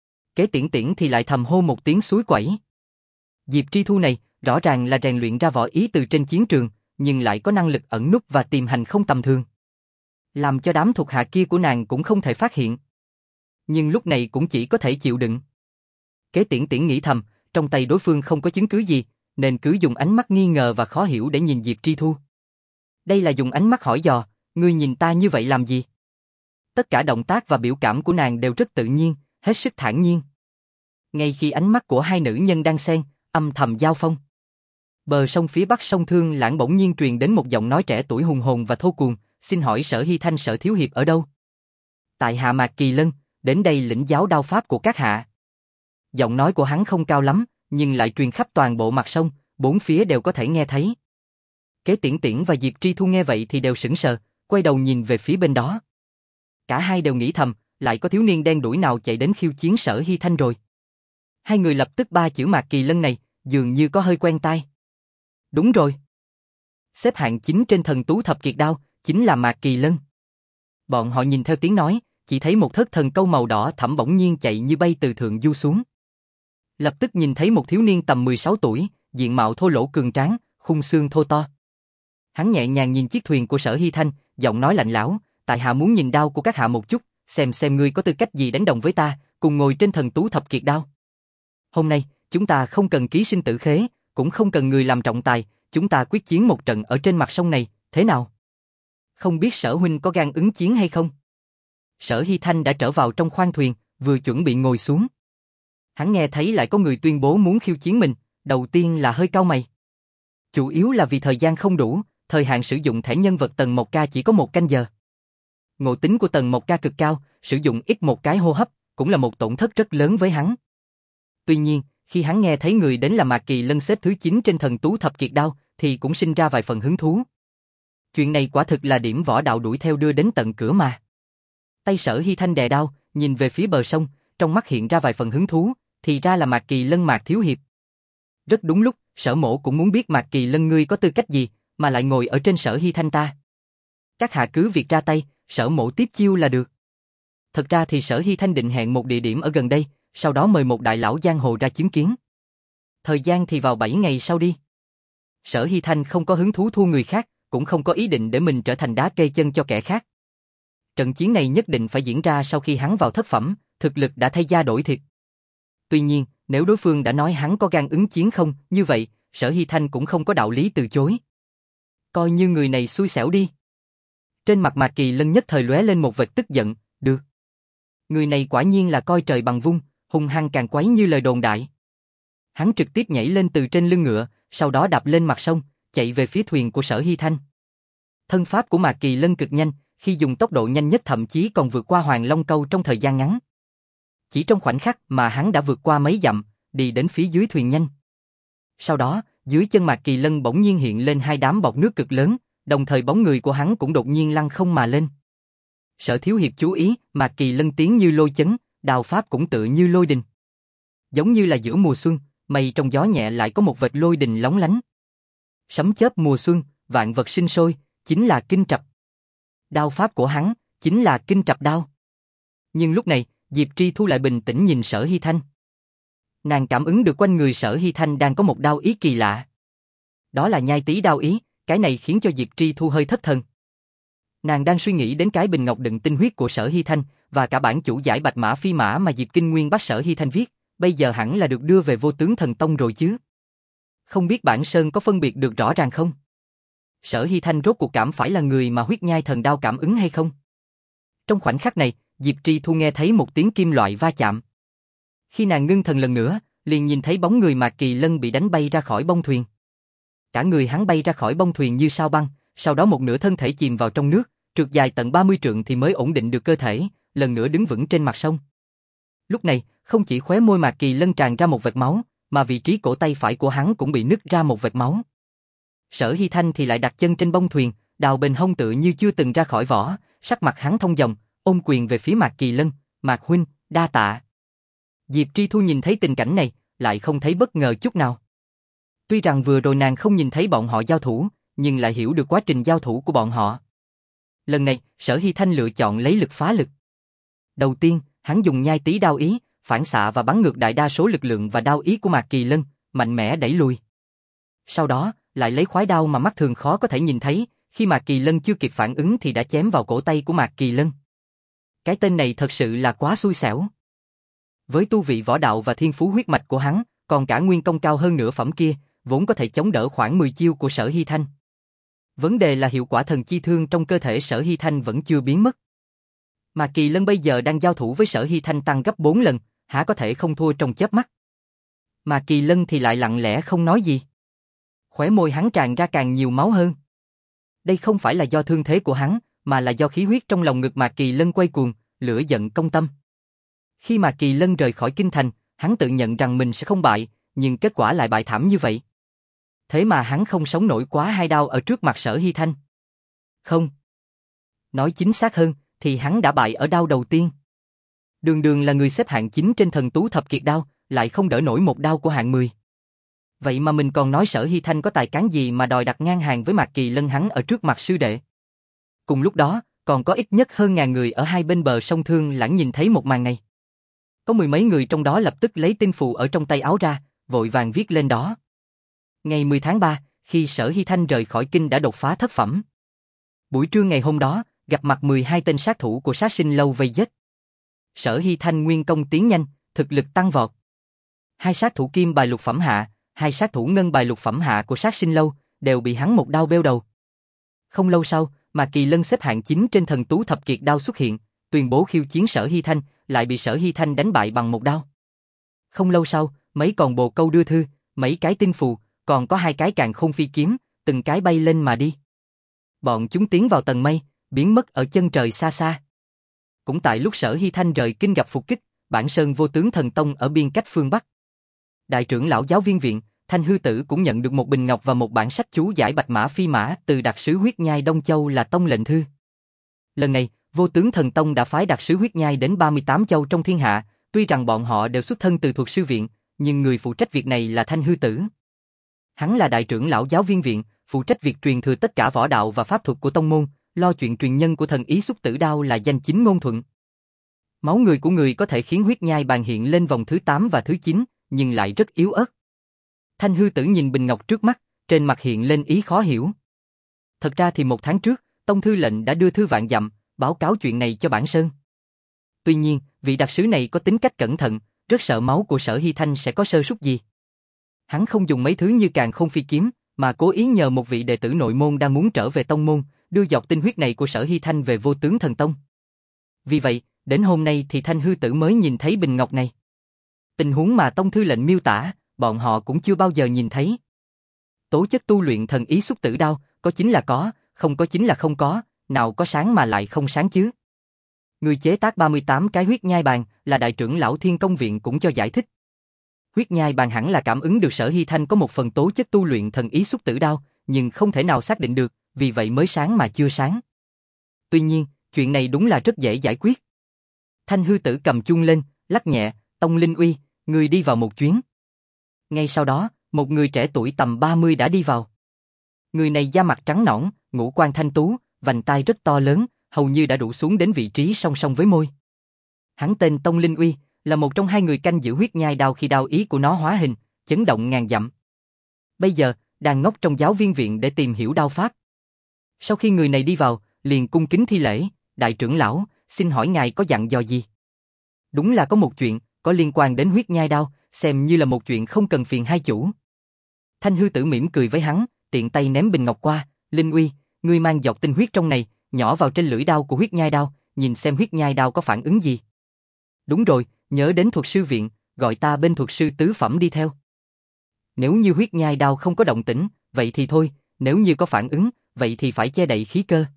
Kế Tiễn Tiễn thì lại thầm hô một tiếng suối quẩy. Diệp Tri Thu này, rõ ràng là rèn luyện ra võ ý từ trên chiến trường, nhưng lại có năng lực ẩn núp và tìm hành không tầm thường. Làm cho đám thuộc hạ kia của nàng cũng không thể phát hiện. Nhưng lúc này cũng chỉ có thể chịu đựng. Kế Tiễn Tiễn nghĩ thầm, trong tay đối phương không có chứng cứ gì, nên cứ dùng ánh mắt nghi ngờ và khó hiểu để nhìn Diệp Tri Thu. Đây là dùng ánh mắt hỏi dò, ngươi nhìn ta như vậy làm gì? Tất cả động tác và biểu cảm của nàng đều rất tự nhiên, hết sức thản nhiên. Ngay khi ánh mắt của hai nữ nhân đang xen, âm thầm giao phong. Bờ sông phía bắc sông Thương Lãng bỗng nhiên truyền đến một giọng nói trẻ tuổi hùng hồn và thô cuồng, xin hỏi Sở Hy Thanh Sở thiếu hiệp ở đâu? Tại hạ Mạc Kỳ Lân, đến đây lĩnh giáo đao pháp của các hạ. Giọng nói của hắn không cao lắm, nhưng lại truyền khắp toàn bộ mặt sông, bốn phía đều có thể nghe thấy. Kế Tiễn Tiễn và Diệp Tri Thu nghe vậy thì đều sững sờ, quay đầu nhìn về phía bên đó. Cả hai đều nghĩ thầm, lại có thiếu niên đen đuổi nào chạy đến khiêu chiến Sở Hy Thanh rồi. Hai người lập tức ba chữ Mạc Kỳ Lân này, dường như có hơi quen tai. Đúng rồi. Xếp hạng chính trên thần tú thập kiệt đao, chính là Mạc Kỳ Lân. Bọn họ nhìn theo tiếng nói, chỉ thấy một thất thần câu màu đỏ thẫm bỗng nhiên chạy như bay từ thượng du xuống. Lập tức nhìn thấy một thiếu niên tầm mười sáu tuổi, diện mạo thô lỗ cường tráng, khung xương thô to. Hắn nhẹ nhàng nhìn chiếc thuyền của Sở Hy Thanh, giọng nói lạnh lẽo, tại hạ muốn nhìn đao của các hạ một chút, xem xem ngươi có tư cách gì đánh đồng với ta, cùng ngồi trên thần tú thập kiệt đao. Hôm nay, chúng ta không cần ký sinh tử khế, cũng không cần người làm trọng tài, chúng ta quyết chiến một trận ở trên mặt sông này, thế nào? Không biết Sở huynh có gan ứng chiến hay không? Sở Hy Thanh đã trở vào trong khoang thuyền, vừa chuẩn bị ngồi xuống. Hắn nghe thấy lại có người tuyên bố muốn khiêu chiến mình, đầu tiên là hơi cau mày. Chủ yếu là vì thời gian không đủ, thời hạn sử dụng thẻ nhân vật Tần Mộc Ca chỉ có một canh giờ. Ngộ tính của Tần Mộc Ca cực cao, sử dụng ít một cái hô hấp, cũng là một tổn thất rất lớn với hắn. Tuy nhiên, khi hắn nghe thấy người đến là Mạc Kỳ Lân xếp thứ chín trên thần tú thập kiệt đao, thì cũng sinh ra vài phần hứng thú. Chuyện này quả thực là điểm võ đạo đuổi theo đưa đến tận cửa mà. Tay Sở Hy Thanh đè đao, nhìn về phía bờ sông, trong mắt hiện ra vài phần hứng thú, thì ra là Mạc Kỳ Lân Mạc thiếu hiệp. Rất đúng lúc, Sở mỗ cũng muốn biết Mạc Kỳ Lân ngươi có tư cách gì, mà lại ngồi ở trên Sở Hy Thanh ta. Các hạ cứ việc ra tay, Sở mỗ tiếp chiêu là được. Thật ra thì Sở Hy Thanh định hẹn một địa điểm ở gần đây, sau đó mời một đại lão giang hồ ra chứng kiến. Thời gian thì vào bảy ngày sau đi. Sở Hy Thanh không có hứng thú thua người khác, cũng cũng không có ý định để mình trở thành đá kê chân cho kẻ khác. Trận chiến này nhất định phải diễn ra sau khi hắn vào thất phẩm, thực lực đã thay da đổi thịt. Tuy nhiên, nếu đối phương đã nói hắn có gan ứng chiến không, như vậy, Sở Hy Thanh cũng không có đạo lý từ chối. Coi như người này xui xẻo đi. Trên mặt Mạc Kỳ Lân nhất thời lóe lên một vệt tức giận, được. Người này quả nhiên là coi trời bằng vung, hung hăng càng quấy như lời đồn đại. Hắn trực tiếp nhảy lên từ trên lưng ngựa, sau đó đạp lên mặt sông, chạy về phía thuyền của Sở Hy Thanh. Thân pháp của Mạc Kỳ Lân cực nhanh, khi dùng tốc độ nhanh nhất thậm chí còn vượt qua Hoàng Long Câu trong thời gian ngắn. Chỉ trong khoảnh khắc mà hắn đã vượt qua mấy dặm, đi đến phía dưới thuyền nhanh. Sau đó, dưới chân Mạc Kỳ Lân bỗng nhiên hiện lên hai đám bọt nước cực lớn, đồng thời bóng người của hắn cũng đột nhiên lăng không mà lên. Sở Thiếu Hiệp chú ý, Mạc Kỳ Lân tiến như lôi chấn, đao pháp cũng tự như lôi đình. Giống như là giữa mùa xuân, mây trong gió nhẹ lại có một vệt lôi đình lóng lánh. Sấm chớp mùa xuân, vạn vật sinh sôi, chính là kinh trập. Đao pháp của hắn, chính là kinh trập đao. Nhưng lúc này, Diệp Tri Thu lại bình tĩnh nhìn Sở Hy Thanh. Nàng cảm ứng được quanh người Sở Hy Thanh đang có một đao ý kỳ lạ. Đó là nhai tí đao ý, cái này khiến cho Diệp Tri Thu hơi thất thần. Nàng đang suy nghĩ đến cái bình ngọc đựng tinh huyết của Sở Hy Thanh, và cả bản chủ giải Bạch Mã Phi Mã mà Diệp Kinh Nguyên bắt Sở Hy Thanh viết, bây giờ hẳn là được đưa về Vô Tướng Thần Tông rồi chứ. Không biết bản sơn có phân biệt được rõ ràng không? Sở Hy Thanh rốt cuộc cảm phải là người mà huyết nhai thần đao cảm ứng hay không? Trong khoảnh khắc này, Diệp Tri Thu nghe thấy một tiếng kim loại va chạm. Khi nàng ngưng thần lần nữa, liền nhìn thấy bóng người Mạc Kỳ Lân bị đánh bay ra khỏi bông thuyền. Cả người hắn bay ra khỏi bông thuyền như sao băng, sau đó một nửa thân thể chìm vào trong nước, trượt dài tận ba mươi trượng thì mới ổn định được cơ thể, lần nữa đứng vững trên mặt sông. Lúc này, không chỉ khóe môi Mạc Kỳ Lân tràn ra một vệt máu, mà vị trí cổ tay phải của hắn cũng bị nứt ra một vệt máu. Sở Hy Thanh thì lại đặt chân trên bông thuyền, đào bên hông tự như chưa từng ra khỏi vỏ, sắc mặt hắn thông dòng, ôm quyền về phía Mạc Kỳ Lân, "Mạc huynh, đa tạ." Diệp Tri Thu nhìn thấy tình cảnh này, lại không thấy bất ngờ chút nào. Tuy rằng vừa rồi nàng không nhìn thấy bọn họ giao thủ, nhưng lại hiểu được quá trình giao thủ của bọn họ. Lần này, Sở Hy Thanh lựa chọn lấy lực phá lực. Đầu tiên, hắn dùng nhai tí đao ý, phản xạ và bắn ngược đại đa số lực lượng và đao ý của Mạc Kỳ Lân, mạnh mẽ đẩy lùi. Sau đó, lại lấy khoái đao mà mắt thường khó có thể nhìn thấy, khi Mạc Kỳ Lân chưa kịp phản ứng thì đã chém vào cổ tay của Mạc Kỳ Lân. Cái tên này thật sự là quá xui xẻo. Với tu vị võ đạo và thiên phú huyết mạch của hắn, còn cả nguyên công cao hơn nửa phẩm kia, vốn có thể chống đỡ khoảng mười chiêu của Sở Hy Thanh. Vấn đề là hiệu quả thần chi thương trong cơ thể Sở Hy Thanh vẫn chưa biến mất. Mà Kỳ Lân bây giờ đang giao thủ với Sở Hy Thanh tăng gấp bốn lần, há có thể không thua trong chớp mắt. Mà Kỳ Lân thì lại lặng lẽ không nói gì. Khóe môi hắn tràn ra càng nhiều máu hơn. Đây không phải là do thương thế của hắn, mà là do khí huyết trong lòng ngực Mạc Kỳ Lân quay cuồng, lửa giận công tâm. Khi Mạc Kỳ Lân rời khỏi kinh thành, hắn tự nhận rằng mình sẽ không bại, nhưng kết quả lại bại thảm như vậy. Thế mà hắn không sống nổi quá hai đao ở trước mặt Sở Hy Thanh. Không. Nói chính xác hơn, thì hắn đã bại ở đao đầu tiên. Đường đường là người xếp hạng chín trên thần tú thập kiệt đao, lại không đỡ nổi một đao của hạng mười. Vậy mà mình còn nói Sở Hy Thanh có tài cán gì mà đòi đặt ngang hàng với Mạc Kỳ Lân hắn ở trước mặt sư đệ. Cùng lúc đó, còn có ít nhất hơn ngàn người ở hai bên bờ sông Thương Lãng nhìn thấy một màn này. Có mười mấy người trong đó lập tức lấy tinh phù ở trong tay áo ra, vội vàng viết lên đó. Ngày mười tháng ba, khi Sở Hy Thanh rời khỏi kinh đã đột phá thất phẩm. Buổi trưa ngày hôm đó, gặp mặt mười hai tên sát thủ của Sát Sinh Lâu vây giết. Sở Hy Thanh nguyên công tiến nhanh, thực lực tăng vọt. Hai sát thủ kim bài lục phẩm hạ, hai sát thủ ngân bài lục phẩm hạ của Sát Sinh Lâu đều bị hắn một đao bêu đầu. Không lâu sau, mà Kỳ Lân xếp hạng chín trên thần tú thập kiệt đao xuất hiện, tuyên bố khiêu chiến Sở Hy Thanh, lại bị Sở Hy Thanh đánh bại bằng một đao. Không lâu sau, mấy còn bồ câu đưa thư, mấy cái tinh phù, còn có hai cái càn khôn phi kiếm, từng cái bay lên mà đi. Bọn chúng tiến vào tầng mây, biến mất ở chân trời xa xa. Cũng tại lúc Sở Hy Thanh rời kinh gặp phục kích, Bản Sơn Vô Tướng Thần Tông ở biên cách phương Bắc. Đại trưởng lão giáo viên viện, Thanh Hư Tử cũng nhận được một bình ngọc và một bản sách chú giải Bạch Mã Phi Mã từ đặc sứ huyết nhai Đông Châu là tông lệnh thư. Lần này, Vô Tướng Thần Tông đã phái đặc sứ huyết nhai đến ba mươi tám châu trong thiên hạ, tuy rằng bọn họ đều xuất thân từ thuật sư viện, nhưng người phụ trách việc này là Thanh Hư Tử. Hắn là đại trưởng lão giáo viên viện, phụ trách việc truyền thừa tất cả võ đạo và pháp thuật của tông môn, lo chuyện truyền nhân của thần ý xúc tử đao là danh chính ngôn thuận. Máu người của người có thể khiến huyết nhai bàn hiện lên vòng thứ tám và thứ chín, nhưng lại rất yếu ớt. Thanh Hư Tử nhìn bình ngọc trước mắt, trên mặt hiện lên ý khó hiểu. Thật ra thì một tháng trước, Tông thư lệnh đã đưa thư vạn dặm, báo cáo chuyện này cho Bản Sơn. Tuy nhiên, vị đặc sứ này có tính cách cẩn thận, rất sợ máu của Sở Hy Thanh sẽ có sơ suất gì. Hắn không dùng mấy thứ như Càn Khôn Phi Kiếm, mà cố ý nhờ một vị đệ tử nội môn đang muốn trở về tông môn, đưa giọt tinh huyết này của Sở Hy Thanh về Vô Tướng Thần Tông. Vì vậy, đến hôm nay thì Thanh hư tử mới nhìn thấy bình ngọc này. Tình huống mà Tông thư lệnh miêu tả, bọn họ cũng chưa bao giờ nhìn thấy. Tố chất tu luyện thần ý xúc tử đao, có chính là có, không có chính là không có, nào có sáng mà lại không sáng chứ. Người chế tác ba mươi tám cái huyết nhai bàn là đại trưởng lão Thiên Công Viện cũng cho giải thích. Huyết nhai bàn hẳn là cảm ứng được Sở Hy Thanh có một phần tố chất tu luyện thần ý xúc tử đao, nhưng không thể nào xác định được, vì vậy mới sáng mà chưa sáng. Tuy nhiên, chuyện này đúng là rất dễ giải quyết. Thanh hư tử cầm chuông lên, lắc nhẹ, Tông Linh Uy, người đi vào một chuyến. Ngay sau đó, một người trẻ tuổi tầm ba mươi đã đi vào. Người này da mặt trắng nõn, ngũ quan thanh tú, vành tai rất to lớn, hầu như đã đủ xuống đến vị trí song song với môi. Hắn tên Tông Linh Uy, là một trong hai người canh giữ huyết nhai đao khi đao ý của nó hóa hình, chấn động ngàn dặm. Bây giờ, đang ngốc trong giáo viên viện để tìm hiểu đao pháp. Sau khi người này đi vào, liền cung kính thi lễ, đại trưởng lão, xin hỏi ngài có dặn dò gì? Đúng là có một chuyện, có liên quan đến huyết nhai đao, xem như là một chuyện không cần phiền hai chủ. Thanh hư tử mỉm cười với hắn, tiện tay ném bình ngọc qua, Linh Uy, ngươi mang giọt tinh huyết trong này, nhỏ vào trên lưỡi đao của huyết nhai đao, nhìn xem huyết nhai đao có phản ứng gì. Đúng rồi, nhớ đến thuật sư viện, gọi ta bên thuật sư tứ phẩm đi theo. Nếu như huyết nhai đao không có động tĩnh, vậy thì thôi, nếu như có phản ứng, vậy thì phải che đậy khí cơ.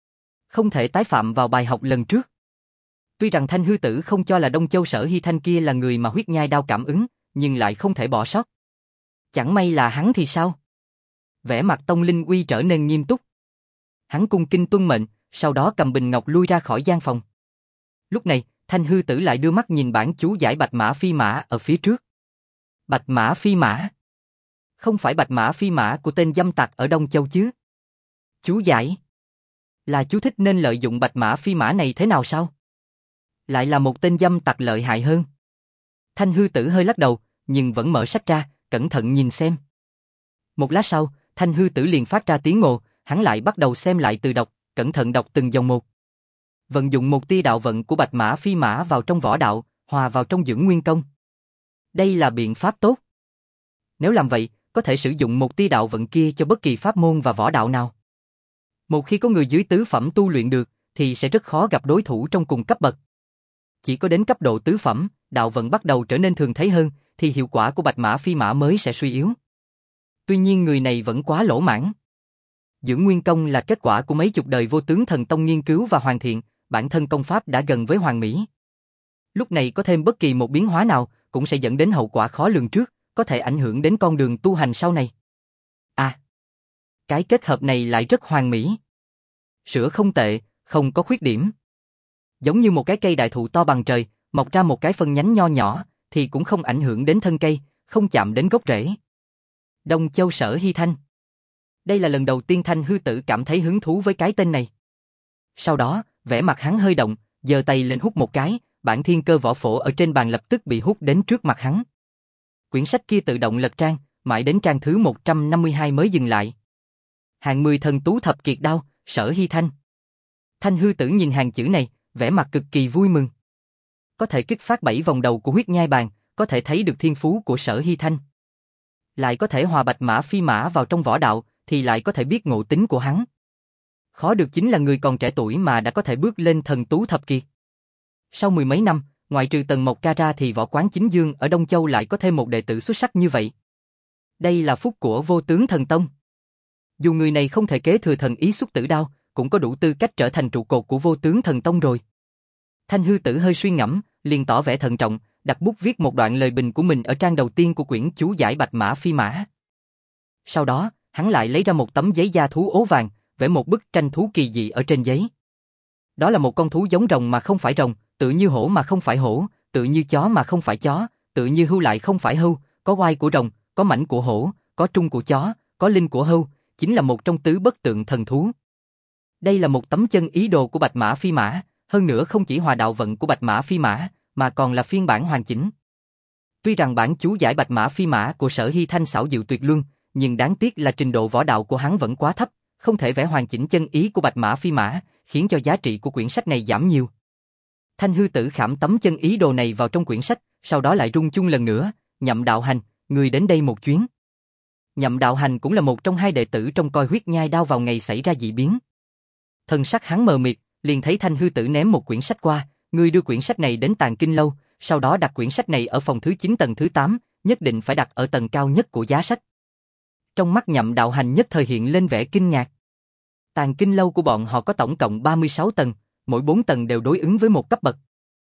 Không thể tái phạm vào bài học lần trước. Tuy rằng Thanh hư tử không cho là Đông Châu Sở Hy Thanh kia là người mà huyết nhai đao cảm ứng, nhưng lại không thể bỏ sót. Chẳng may là hắn thì sao? Vẻ mặt Tông Linh Uy trở nên nghiêm túc. Hắn cung kính tuân mệnh, sau đó cầm bình ngọc lui ra khỏi gian phòng. Lúc này, Thanh hư tử lại đưa mắt nhìn bản chú giải Bạch Mã Phi Mã ở phía trước. Bạch Mã Phi Mã? Không phải Bạch Mã Phi Mã của tên dâm tặc ở Đông Châu chứ? Chú giải? Là chú thích nên lợi dụng Bạch Mã Phi Mã này thế nào sao? Lại là một tên dâm tặc lợi hại hơn. Thanh hư tử hơi lắc đầu, nhưng vẫn mở sách ra, cẩn thận nhìn xem. Một lát sau, Thanh hư tử liền phát ra tiếng ồ, hắn lại bắt đầu xem lại từ đọc, cẩn thận đọc từng dòng một. Vận dụng một tia đạo vận của Bạch Mã Phi Mã vào trong võ đạo, hòa vào trong dưỡng nguyên công. Đây là biện pháp tốt. Nếu làm vậy, có thể sử dụng một tia đạo vận kia cho bất kỳ pháp môn và võ đạo nào. Một khi có người dưới tứ phẩm tu luyện được, thì sẽ rất khó gặp đối thủ trong cùng cấp bậc. Chỉ có đến cấp độ tứ phẩm, đạo vận bắt đầu trở nên thường thấy hơn, thì hiệu quả của Bạch Mã Phi Mã mới sẽ suy yếu. Tuy nhiên người này vẫn quá lỗ mãn. Dưỡng nguyên công là kết quả của mấy chục đời Vô Tướng Thần Tông nghiên cứu và hoàn thiện, bản thân công pháp đã gần với hoàn mỹ. Lúc này có thêm bất kỳ một biến hóa nào, cũng sẽ dẫn đến hậu quả khó lường trước, có thể ảnh hưởng đến con đường tu hành sau này. À, cái kết hợp này lại rất hoàn mỹ. Sữa không tệ, không có khuyết điểm. Giống như một cái cây đại thụ to bằng trời, mọc ra một cái phân nhánh nho nhỏ, thì cũng không ảnh hưởng đến thân cây, không chạm đến gốc rễ. Đông Châu Sở Hy Thanh. Đây là lần đầu tiên Thanh hư tử cảm thấy hứng thú với cái tên này. Sau đó, vẻ mặt hắn hơi động, giơ tay lên hút một cái, bản thiên cơ võ phổ ở trên bàn lập tức bị hút đến trước mặt hắn. Quyển sách kia tự động lật trang, mãi đến trang thứ một trăm năm mươi hai mới dừng lại. Hạng mười thần tú thập kiệt đao, Sở Hy Thanh. Thanh hư tử nhìn hàng chữ này, vẻ mặt cực kỳ vui mừng. Có thể kích phát bảy vòng đầu của huyết nhai bàn, có thể thấy được thiên phú của Sở Hy Thanh. Lại có thể hòa Bạch Mã Phi Mã vào trong võ đạo, thì lại có thể biết ngộ tính của hắn. Khó được chính là người còn trẻ tuổi mà đã có thể bước lên thần tú thập kiệt. Sau mười mấy năm, ngoại trừ Tần Mộc Ca ra thì võ quán Chính Dương ở Đông Châu lại có thêm một đệ tử xuất sắc như vậy. Đây là phúc của Vô Tướng Thần Tông. Dù người này không thể kế thừa thần ý xúc tử đao, cũng có đủ tư cách trở thành trụ cột của Vô Tướng Thần Tông rồi. Thanh hư tử hơi suy ngẫm, liền tỏ vẻ thận trọng, đặt bút viết một đoạn lời bình của mình ở trang đầu tiên của quyển chú giải Bạch Mã Phi Mã. Sau đó, hắn lại lấy ra một tấm giấy da thú ố vàng, vẽ một bức tranh thú kỳ dị ở trên giấy. Đó là một con thú giống rồng mà không phải rồng, tự như hổ mà không phải hổ, tự như chó mà không phải chó, tự như hươu lại không phải hươu, có oai của rồng, có mảnh của hổ, có trung của chó, có linh của hươu, chính là một trong tứ bất tượng thần thú. Đây là một tấm chân ý đồ của Bạch Mã Phi Mã, hơn nữa không chỉ hòa đạo vận của Bạch Mã Phi Mã, mà còn là phiên bản hoàn chỉnh. Tuy rằng bản chú giải Bạch Mã Phi Mã của Sở Hy Thanh xảo diệu tuyệt luân, nhưng đáng tiếc là trình độ võ đạo của hắn vẫn quá thấp, Không thể vẽ hoàn chỉnh chân ý của Bạch Mã Phi Mã, khiến cho giá trị của quyển sách này giảm nhiều. Thanh hư tử khảm tấm chân ý đồ này vào trong quyển sách, sau đó lại rung chuông lần nữa, Nhậm đạo hành, người đến đây một chuyến. Nhậm đạo hành cũng là một trong hai đệ tử trong coi huyết nhai đao vào ngày xảy ra dị biến. Thân sắc hắn mờ mịt, liền thấy thanh hư tử ném một quyển sách qua, ngươi đưa quyển sách này đến Tàng Kinh Lâu, sau đó đặt quyển sách này ở phòng thứ chín tầng thứ tám, nhất định phải đặt ở tầng cao nhất của giá sách. Trong mắt Nhậm đạo hành nhất thời hiện lên vẻ kinh ngạc. Tàng Kinh Lâu của bọn họ có tổng cộng ba mươi sáu tầng, mỗi bốn tầng đều đối ứng với một cấp bậc.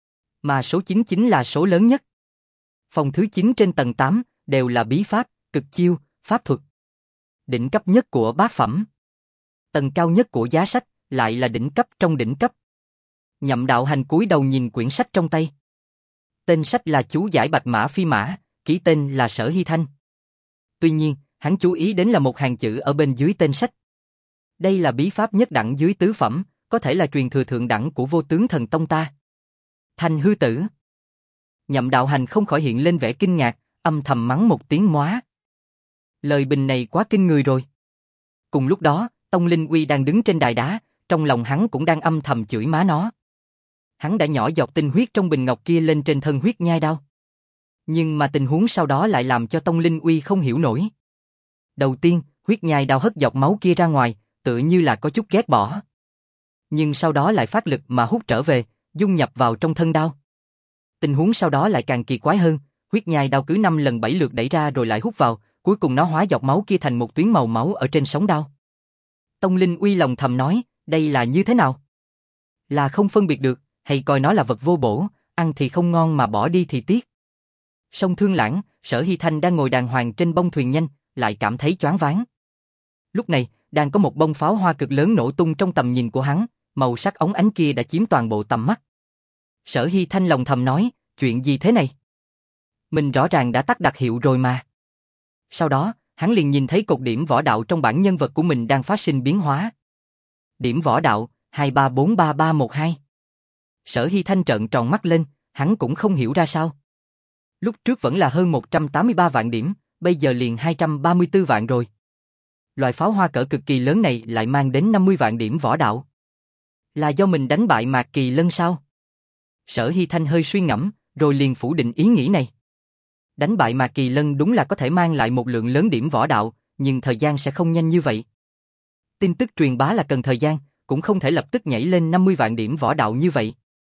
Mà số chín chính là số lớn nhất. Phòng thứ chín trên tầng tám đều là bí pháp, cực chiêu, pháp thuật. Đỉnh cấp nhất của bát phẩm. Tầng cao nhất của giá sách lại là đỉnh cấp trong đỉnh cấp. Nhậm đạo hành cúi đầu nhìn quyển sách trong tay. Tên sách là Chú giải Bạch Mã Phi Mã, ký tên là Sở Hy Thanh. Tuy nhiên, hắn chú ý đến là một hàng chữ ở bên dưới tên sách. Đây là bí pháp nhất đẳng dưới tứ phẩm, có thể là truyền thừa thượng đẳng của Vô Tướng Thần Tông ta. Thanh hư tử. Nhậm đạo hành không khỏi hiện lên vẻ kinh ngạc, âm thầm mắng một tiếng móa. Lời bình này quá kinh người rồi. Cùng lúc đó, Tông Linh Uy đang đứng trên đài đá, trong lòng hắn cũng đang âm thầm chửi má nó. Hắn đã nhỏ giọt tinh huyết trong bình ngọc kia lên trên thân huyết nhai đao. Nhưng mà tình huống sau đó lại làm cho Tông Linh Uy không hiểu nổi. Đầu tiên, huyết nhai đao hất giọt máu kia ra ngoài, tựa như là có chút ghét bỏ. Nhưng sau đó lại phát lực mà hút trở về, dung nhập vào trong thân đao. Tình huống sau đó lại càng kỳ quái hơn, huyết nhai đao cứ năm lần bảy lượt đẩy ra rồi lại hút vào, cuối cùng nó hóa giọt máu kia thành một tuyến màu máu ở trên sóng đao. Tông Linh Uy lòng thầm nói, đây là như thế nào? Là không phân biệt được, hay coi nó là vật vô bổ, ăn thì không ngon mà bỏ đi thì tiếc. Song Thương Lãng, Sở Hy Thanh đang ngồi đàng hoàng trên bông thuyền nhanh, lại cảm thấy choáng váng. Lúc này, đang có một bông pháo hoa cực lớn nổ tung trong tầm nhìn của hắn, màu sắc óng ánh kia đã chiếm toàn bộ tầm mắt. Sở Hy Thanh lòng thầm nói, chuyện gì thế này? Mình rõ ràng đã tắt đặc hiệu rồi mà. Sau đó, hắn liền nhìn thấy cột điểm võ đạo trong bảng nhân vật của mình đang phát sinh biến hóa. Điểm võ đạo, hai ba bốn ba ba một hai. Sở Hy Thanh trợn tròn mắt lên, hắn cũng không hiểu ra sao. Lúc trước vẫn là hơn một trăm tám mươi ba vạn điểm, bây giờ liền hai trăm ba mươi tư vạn rồi. Loại pháo hoa cỡ cực kỳ lớn này lại mang đến năm mươi vạn điểm võ đạo. Là do mình đánh bại Mạc Kỳ Lân sao? Sở Hy Thanh hơi suy ngẫm, rồi liền phủ định ý nghĩ này. Đánh bại Mạc Kỳ Lân đúng là có thể mang lại một lượng lớn điểm võ đạo, nhưng thời gian sẽ không nhanh như vậy. Tin tức truyền bá là cần thời gian, cũng không thể lập tức nhảy lên năm mươi vạn điểm võ đạo như vậy.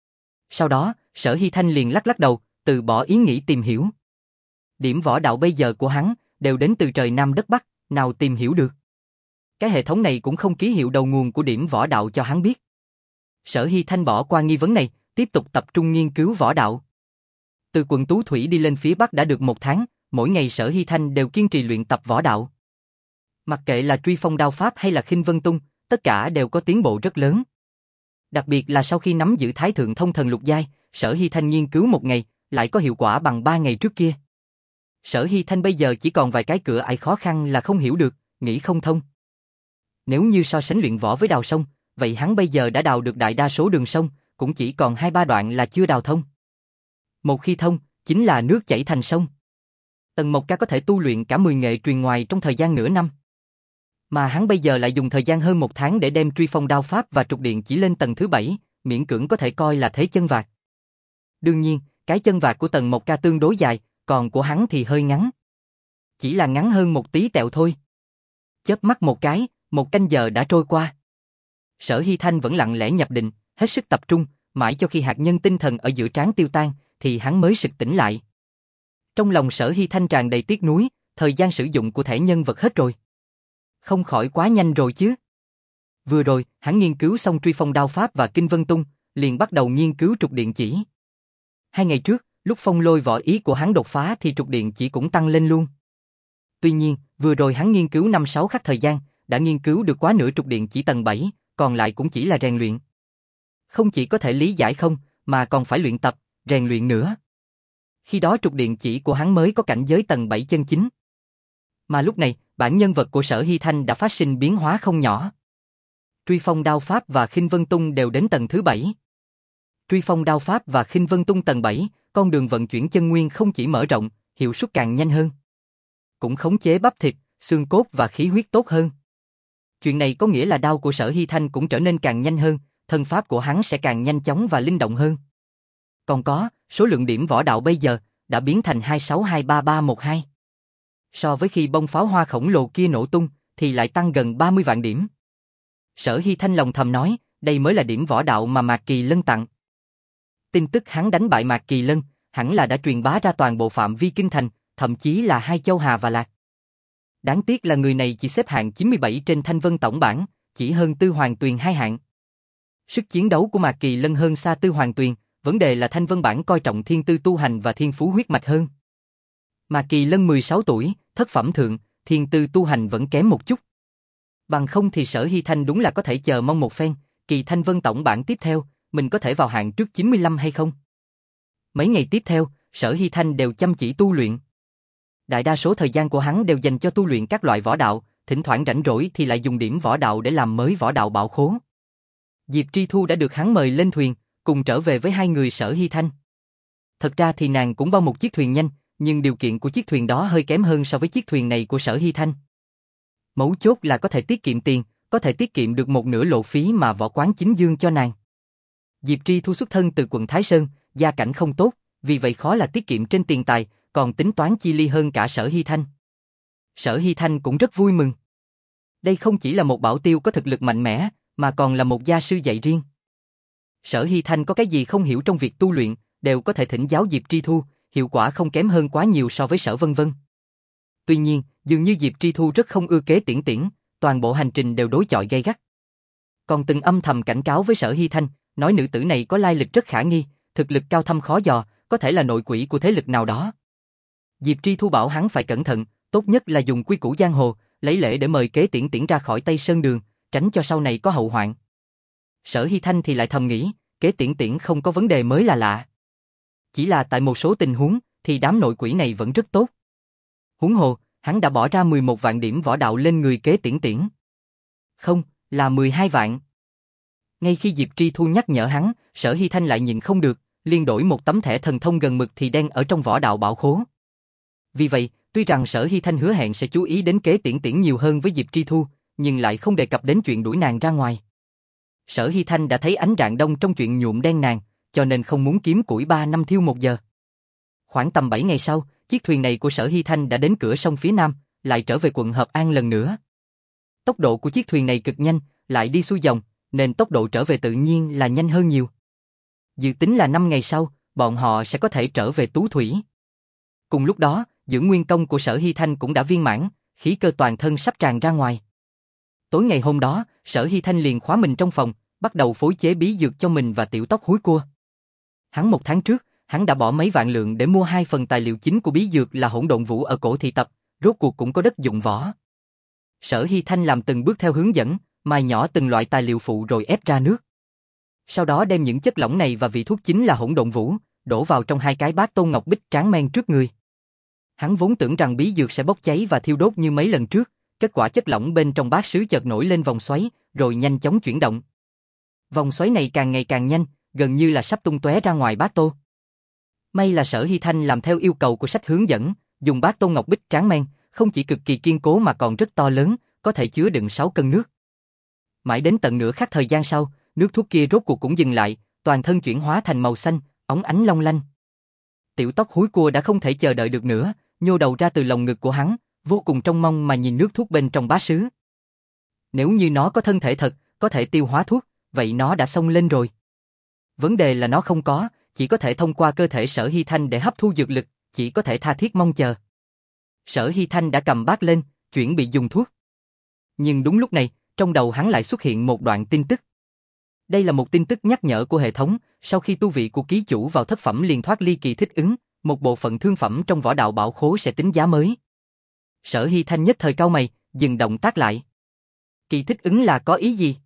Sau đó, Sở Hy Thanh liền lắc lắc đầu, từ bỏ ý nghĩ tìm hiểu. Điểm võ đạo bây giờ của hắn đều đến từ trời Nam đất Bắc, nào tìm hiểu được. Cái hệ thống này cũng không ký hiệu đầu nguồn của điểm võ đạo cho hắn biết. Sở Hy Thanh bỏ qua nghi vấn này, tiếp tục tập trung nghiên cứu võ đạo. Từ quận Tú Thủy đi lên phía Bắc đã được một tháng, mỗi ngày Sở Hy Thanh đều kiên trì luyện tập võ đạo. Mặc kệ là truy phong đao pháp hay là khinh vân tung, tất cả đều có tiến bộ rất lớn. Đặc biệt là sau khi nắm giữ Thái Thượng Thông Thần lục giai, Sở Hy Thanh nghiên cứu một ngày, lại có hiệu quả bằng ba ngày trước kia. Sở Hy Thanh bây giờ chỉ còn vài cái cửa ải khó khăn là không hiểu được, nghĩ không thông. Nếu như so sánh luyện võ với đào sông, vậy hắn bây giờ đã đào được đại đa số đường sông, cũng chỉ còn hai ba đoạn là chưa đào thông. Một khi thông, chính là nước chảy thành sông. Tần Mộc Ca có thể tu luyện cả mười nghệ truyền ngoài trong thời gian nửa năm. Mà hắn bây giờ lại dùng thời gian hơn một tháng để đem truy phong đao pháp và trục điện chỉ lên tầng thứ bảy, miễn cưỡng có thể coi là thế chân vạc. Đương nhiên, cái chân vạc của Tần Mộc Ca tương đối dài, còn của hắn thì hơi ngắn. Chỉ là ngắn hơn một tí tẹo thôi. Chớp mắt một cái, một canh giờ đã trôi qua. Sở Hy Thanh vẫn lặng lẽ nhập định, hết sức tập trung, mãi cho khi hạt nhân tinh thần ở giữa trán tiêu tan, thì hắn mới sực tỉnh lại. Trong lòng Sở Hy Thanh tràn đầy tiếc nuối, thời gian sử dụng của thẻ nhân vật hết rồi. Không khỏi quá nhanh rồi chứ. Vừa rồi, hắn nghiên cứu xong truy phong đao pháp và kinh vân tung, liền bắt đầu nghiên cứu trục điện chỉ. Hai ngày trước, lúc phong lôi võ ý của hắn đột phá thì trục điện chỉ cũng tăng lên luôn. Tuy nhiên, vừa rồi hắn nghiên cứu năm sáu khắc thời gian, đã nghiên cứu được quá nửa trục điện chỉ tầng bảy, còn lại cũng chỉ là rèn luyện. Không chỉ có thể lý giải không, mà còn phải luyện tập, rèn luyện nữa. Khi đó trục điện chỉ của hắn mới có cảnh giới tầng bảy chân chính. Mà lúc này, bản nhân vật của Sở Hy Thanh đã phát sinh biến hóa không nhỏ. Truy phong đao pháp và khinh vân tung đều đến tầng thứ bảy. Truy phong đao pháp và khinh vân tung tầng bảy, con đường vận chuyển chân nguyên không chỉ mở rộng, hiệu suất càng nhanh hơn. Cũng khống chế bắp thịt, xương cốt và khí huyết tốt hơn. Chuyện này có nghĩa là đao của Sở Hy Thanh cũng trở nên càng nhanh hơn, thân pháp của hắn sẽ càng nhanh chóng và linh động hơn. Còn có, số lượng điểm võ đạo bây giờ đã biến thành hai sáu hai ba ba một hai. So với khi bông pháo hoa khổng lồ kia nổ tung, thì lại tăng gần ba mươi vạn điểm. Sở Hy Thanh lòng thầm nói, đây mới là điểm võ đạo mà Mạc Kỳ Lân tặng. Tin tức hắn đánh bại Mạc Kỳ Lân, hẳn là đã truyền bá ra toàn bộ phạm vi kinh thành, thậm chí là hai châu Hà và Lạc. Đáng tiếc là người này chỉ xếp hạng chín mươi bảy trên Thanh Vân tổng bảng, chỉ hơn Tư Hoàng Tuyền hai hạng. Sức chiến đấu của Mạc Kỳ Lân hơn xa Tư Hoàng Tuyền, vấn đề là Thanh Vân bảng coi trọng thiên tư tu hành và thiên phú huyết mạch hơn. Mạc Kỳ Lân mười sáu tuổi, thất phẩm thượng, thiên tư tu hành vẫn kém một chút. Bằng không thì Sở Hy Thanh đúng là có thể chờ mong một phen, kỳ Thanh Vân tổng bảng tiếp theo, mình có thể vào hạng trước chín mươi lăm hay không? Mấy ngày tiếp theo, Sở Hy Thanh đều chăm chỉ tu luyện. Đại đa số thời gian của hắn đều dành cho tu luyện các loại võ đạo, thỉnh thoảng rảnh rỗi thì lại dùng điểm võ đạo để làm mới võ đạo bảo khố. Diệp Tri Thu đã được hắn mời lên thuyền, cùng trở về với hai người Sở Hy Thanh. Thật ra thì nàng cũng bao một chiếc thuyền nhanh, nhưng điều kiện của chiếc thuyền đó hơi kém hơn so với chiếc thuyền này của Sở Hy Thanh. Mấu chốt là có thể tiết kiệm tiền, có thể tiết kiệm được một nửa lộ phí mà võ quán chính dương cho nàng. Diệp Tri Thu xuất thân từ quận Thái Sơn, gia cảnh không tốt, vì vậy khó là tiết kiệm trên tiền tài, còn tính toán chi ly hơn cả Sở Hy Thanh. Sở Hy Thanh cũng rất vui mừng. Đây không chỉ là một bảo tiêu có thực lực mạnh mẽ, mà còn là một gia sư dạy riêng. Sở Hy Thanh có cái gì không hiểu trong việc tu luyện, đều có thể thỉnh giáo Diệp Tri Thu, hiệu quả không kém hơn quá nhiều so với Sở Vân Vân. Tuy nhiên, dường như Diệp Tri Thu rất không ưa Kế Tiễn Tiễn, toàn bộ hành trình đều đối chọi gay gắt. Còn từng âm thầm cảnh cáo với Sở Hy Thanh, nói nữ tử này có lai lịch rất khả nghi, thực lực cao thâm khó dò, có thể là nội quỷ của thế lực nào đó. Diệp Tri Thu bảo hắn phải cẩn thận, tốt nhất là dùng quy củ giang hồ, lấy lễ để mời Kế Tiễn Tiễn ra khỏi Tây Sơn Đường, tránh cho sau này có hậu hoạn. Sở Hy Thanh thì lại thầm nghĩ, Kế Tiễn Tiễn không có vấn đề mới là lạ. Chỉ là tại một số tình huống, thì đám nội quỷ này vẫn rất tốt. Huống hồ, hắn đã bỏ ra mười một vạn điểm võ đạo lên người Kế Tiễn Tiễn. Không, là mười hai vạn. Ngay khi Diệp Tri Thu nhắc nhở hắn, Sở Hy Thanh lại nhịn không được, liền đổi một tấm thẻ thần thông gần mực thì đen ở trong võ đạo bảo khố. Vì vậy, tuy rằng Sở Hy Thanh hứa hẹn sẽ chú ý đến Kế Tiễn Tiễn nhiều hơn với Diệp Tri Thu, nhưng lại không đề cập đến chuyện đuổi nàng ra ngoài. Sở Hy Thanh đã thấy ánh rạng đông trong chuyện nhuộm đen nàng, cho nên không muốn kiếm củi ba năm thiêu một giờ. Khoảng tầm bảy ngày sau, chiếc thuyền này của Sở Hy Thanh đã đến cửa sông phía nam, lại trở về quận Hợp An lần nữa. Tốc độ của chiếc thuyền này cực nhanh, lại đi xuôi dòng, nên tốc độ trở về tự nhiên là nhanh hơn nhiều. Dự tính là năm ngày sau, bọn họ sẽ có thể trở về Tú Thủy. Cùng lúc đó, dưỡng nguyên công của Sở Hy Thanh cũng đã viên mãn, khí cơ toàn thân sắp tràn ra ngoài. Tối ngày hôm đó, Sở Hy Thanh liền khóa mình trong phòng, bắt đầu phối chế bí dược cho mình và tiểu tóc húi cua. Hắn một tháng trước, hắn đã bỏ mấy vạn lượng để mua hai phần tài liệu chính của bí dược là hỗn độn vũ ở cổ thị tập, rốt cuộc cũng có đất dụng võ. Sở Hy Thanh làm từng bước theo hướng dẫn, mài nhỏ từng loại tài liệu phụ rồi ép ra nước. Sau đó đem những chất lỏng này và vị thuốc chính là hỗn độn vũ, đổ vào trong hai cái bát tôn ngọc bích tráng men trước người. Hắn vốn tưởng rằng bí dược sẽ bốc cháy và thiêu đốt như mấy lần trước, kết quả chất lỏng bên trong bát sứ chợt nổi lên vòng xoáy, rồi nhanh chóng chuyển động. Vòng xoáy này càng ngày càng nhanh, gần như là sắp tung tóe ra ngoài bát tô. May là Sở Hy Thanh làm theo yêu cầu của sách hướng dẫn, dùng bát tôn ngọc bích tráng men, không chỉ cực kỳ kiên cố mà còn rất to lớn, có thể chứa đựng sáu cân nước. Mãi đến tận nửa khắc thời gian sau, nước thuốc kia rốt cuộc cũng dừng lại, toàn thân chuyển hóa thành màu xanh, óng ánh long lanh. Tiểu tóc húi cua đã không thể chờ đợi được nữa, nhô đầu ra từ lồng ngực của hắn, vô cùng trông mong mà nhìn nước thuốc bên trong bát sứ. Nếu như nó có thân thể thật, có thể tiêu hóa thuốc, vậy nó đã xông lên rồi. Vấn đề là nó không có, chỉ có thể thông qua cơ thể Sở Hy Thanh để hấp thu dược lực, chỉ có thể tha thiết mong chờ. Sở Hy Thanh đã cầm bát lên, chuẩn bị dùng thuốc. Nhưng đúng lúc này, trong đầu hắn lại xuất hiện một đoạn tin tức. Đây là một tin tức nhắc nhở của hệ thống, sau khi tu vị của ký chủ vào thất phẩm liền thoát ly kỳ thích ứng, một bộ phận thương phẩm trong võ đạo bảo khố sẽ tính giá mới. Sở Hy Thanh nhất thời cau mày, dừng động tác lại. Kỳ thích ứng là có ý gì?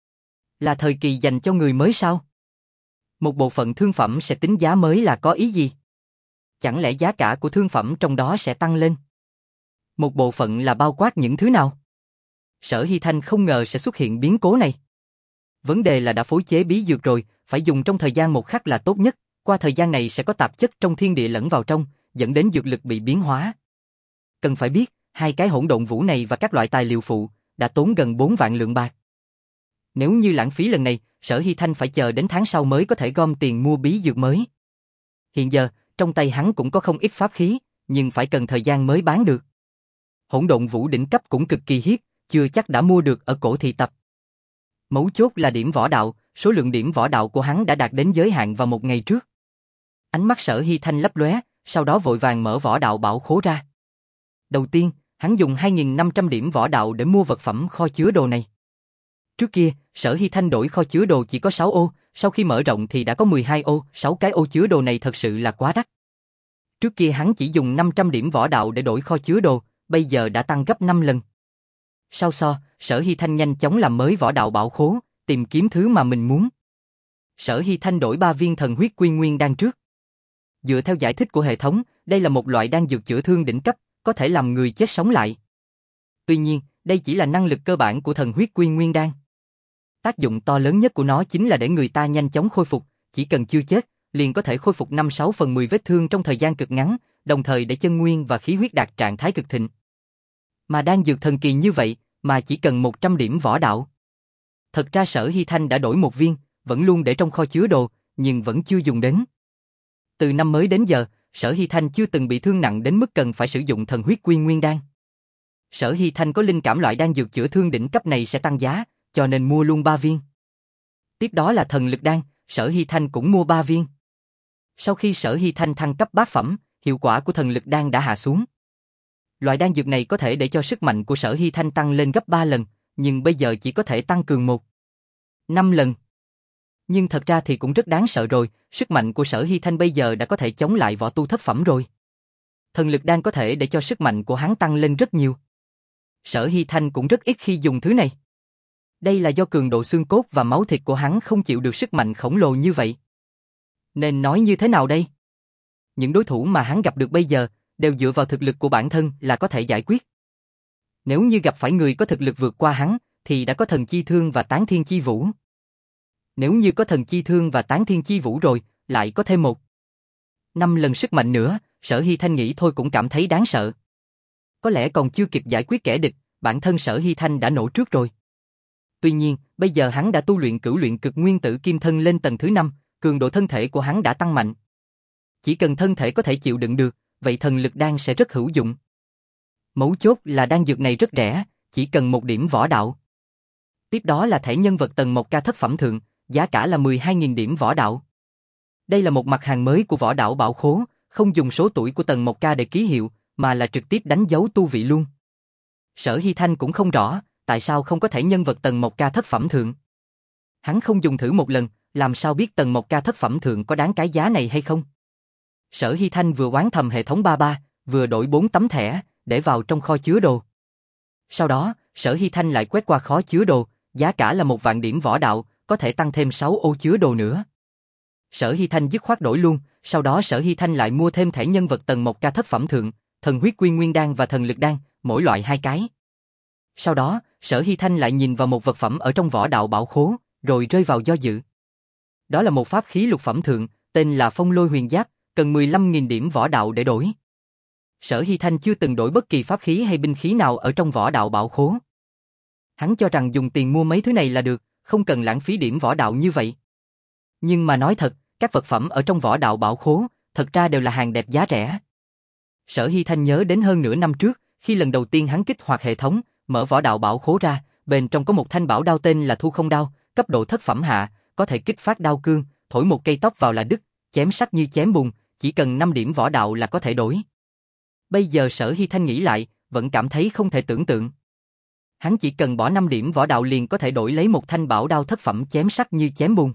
Là thời kỳ dành cho người mới sao? Một bộ phận thương phẩm sẽ tính giá mới là có ý gì? Chẳng lẽ giá cả của thương phẩm trong đó sẽ tăng lên? Một bộ phận là bao quát những thứ nào? Sở Hy Thanh không ngờ sẽ xuất hiện biến cố này. Vấn đề là đã phối chế bí dược rồi, phải dùng trong thời gian một khắc là tốt nhất, qua thời gian này sẽ có tạp chất trong thiên địa lẫn vào trong, dẫn đến dược lực bị biến hóa. Cần phải biết, hai cái hỗn độn vũ này và các loại tài liệu phụ, đã tốn gần bốn vạn lượng bạc. Nếu như lãng phí lần này, Sở Hy Thanh phải chờ đến tháng sau mới có thể gom tiền mua bí dược mới. Hiện giờ, trong tay hắn cũng có không ít pháp khí, nhưng phải cần thời gian mới bán được. Hỗn độn vũ đỉnh cấp cũng cực kỳ hiếm, chưa chắc đã mua được ở cổ thị tập. Mấu chốt là điểm võ đạo, số lượng điểm võ đạo của hắn đã đạt đến giới hạn vào một ngày trước. Ánh mắt Sở Hy Thanh lấp lóe, sau đó vội vàng mở võ đạo bảo khố ra. Đầu tiên, hắn dùng hai nghìn năm trăm điểm võ đạo để mua vật phẩm kho chứa đồ này. Trước kia, Sở Hy Thanh đổi kho chứa đồ chỉ có sáu ô, sau khi mở rộng thì đã có mười hai ô, sáu cái ô chứa đồ này thật sự là quá đắt. Trước kia hắn chỉ dùng năm trăm điểm võ đạo để đổi kho chứa đồ, bây giờ đã tăng gấp năm lần. Sau so, Sở Hy Thanh nhanh chóng làm mới võ đạo bảo khố, tìm kiếm thứ mà mình muốn. Sở Hy Thanh đổi ba viên thần huyết quy nguyên đan trước. Dựa theo giải thích của hệ thống, đây là một loại đan dược chữa thương đỉnh cấp, có thể làm người chết sống lại. Tuy nhiên, đây chỉ là năng lực cơ bản của thần huyết quy nguyên đan. Tác dụng to lớn nhất của nó chính là để người ta nhanh chóng khôi phục, chỉ cần chưa chết, liền có thể khôi phục năm sáu phần mười vết thương trong thời gian cực ngắn, đồng thời để chân nguyên và khí huyết đạt trạng thái cực thịnh. Mà đan dược thần kỳ như vậy, mà chỉ cần một trăm điểm võ đạo. Thật ra Sở Hy Thanh đã đổi một viên, vẫn luôn để trong kho chứa đồ, nhưng vẫn chưa dùng đến. Từ năm mới đến giờ, Sở Hy Thanh chưa từng bị thương nặng đến mức cần phải sử dụng thần huyết quy nguyên đan. Sở Hy Thanh có linh cảm loại đan dược chữa thương đỉnh cấp này sẽ tăng giá, cho nên mua luôn ba viên. Tiếp đó là thần lực đan, Sở Hy Thanh cũng mua ba viên. Sau khi Sở Hy Thanh thăng cấp bát phẩm, hiệu quả của thần lực đan đã hạ xuống. Loại đan dược này có thể để cho sức mạnh của Sở Hy Thanh tăng lên gấp ba lần, nhưng bây giờ chỉ có thể tăng cường một năm lần. Nhưng thật ra thì cũng rất đáng sợ rồi, sức mạnh của Sở Hy Thanh bây giờ đã có thể chống lại võ tu thất phẩm rồi. Thần lực đan có thể để cho sức mạnh của hắn tăng lên rất nhiều. Sở Hy Thanh cũng rất ít khi dùng thứ này. Đây là do cường độ xương cốt và máu thịt của hắn không chịu được sức mạnh khổng lồ như vậy. Nên nói như thế nào đây? Những đối thủ mà hắn gặp được bây giờ, đều dựa vào thực lực của bản thân là có thể giải quyết. Nếu như gặp phải người có thực lực vượt qua hắn, thì đã có thần chi thương và tán thiên chi vũ. Nếu như có thần chi thương và tán thiên chi vũ rồi, lại có thêm một năm lần sức mạnh nữa, Sở Hy Thanh nghĩ thôi cũng cảm thấy đáng sợ. Có lẽ còn chưa kịp giải quyết kẻ địch, bản thân Sở Hy Thanh đã nổ trước rồi. Tuy nhiên, bây giờ hắn đã tu luyện cửu luyện cực nguyên tử kim thân lên tầng thứ năm, cường độ thân thể của hắn đã tăng mạnh. Chỉ cần thân thể có thể chịu đựng được, vậy thần lực đan sẽ rất hữu dụng. Mấu chốt là đan dược này rất rẻ, chỉ cần một điểm võ đạo. Tiếp đó là thẻ nhân vật tầng một ca thất phẩm thượng, giá cả là mười hai nghìn điểm võ đạo. Đây là một mặt hàng mới của võ đạo bảo khố, không dùng số tuổi của tầng một ca để ký hiệu, mà là trực tiếp đánh dấu tu vị luôn. Sở Hy Thanh cũng không rõ, tại sao không có thẻ nhân vật tầng một ca thất phẩm thượng. Hắn không dùng thử một lần, làm sao biết tầng một ca thất phẩm thượng có đáng cái giá này hay không. Sở Hy Thanh vừa oán thầm hệ thống ba ba, vừa đổi bốn tấm thẻ, để vào trong kho chứa đồ. Sau đó, Sở Hy Thanh lại quét qua kho chứa đồ, giá cả là một vạn điểm võ đạo, có thể tăng thêm sáu ô chứa đồ nữa. Sở Hy Thanh dứt khoát đổi luôn, sau đó Sở Hy Thanh lại mua thêm thẻ nhân vật tầng một ca thất phẩm thượng, thần huyết quy nguyên đan và thần lực đan, mỗi loại hai cái. Sau đó, Sở Hy Thanh lại nhìn vào một vật phẩm ở trong võ đạo bảo khố, rồi rơi vào do dự. Đó là một pháp khí lục phẩm thượng, tên là Phong Lôi Huyền Giáp, cần mười lăm nghìn điểm võ đạo để đổi. Sở Hy Thanh chưa từng đổi bất kỳ pháp khí hay binh khí nào ở trong võ đạo bảo khố. Hắn cho rằng dùng tiền mua mấy thứ này là được, không cần lãng phí điểm võ đạo như vậy. Nhưng mà nói thật, các vật phẩm ở trong võ đạo bảo khố, thật ra đều là hàng đẹp giá rẻ. Sở Hy Thanh nhớ đến hơn nửa năm trước, khi lần đầu tiên hắn kích hoạt hệ thống, mở võ đạo bảo khố ra, bên trong có một thanh bảo đao tên là Thu Không Đao, cấp độ thất phẩm hạ, có thể kích phát đao cương, thổi một cây tóc vào là đứt, chém sắc như chém bùn, chỉ cần năm điểm võ đạo là có thể đổi. Bây giờ Sở Hy Thanh nghĩ lại, vẫn cảm thấy không thể tưởng tượng. Hắn chỉ cần bỏ năm điểm võ đạo liền có thể đổi lấy một thanh bảo đao thất phẩm chém sắc như chém bùn.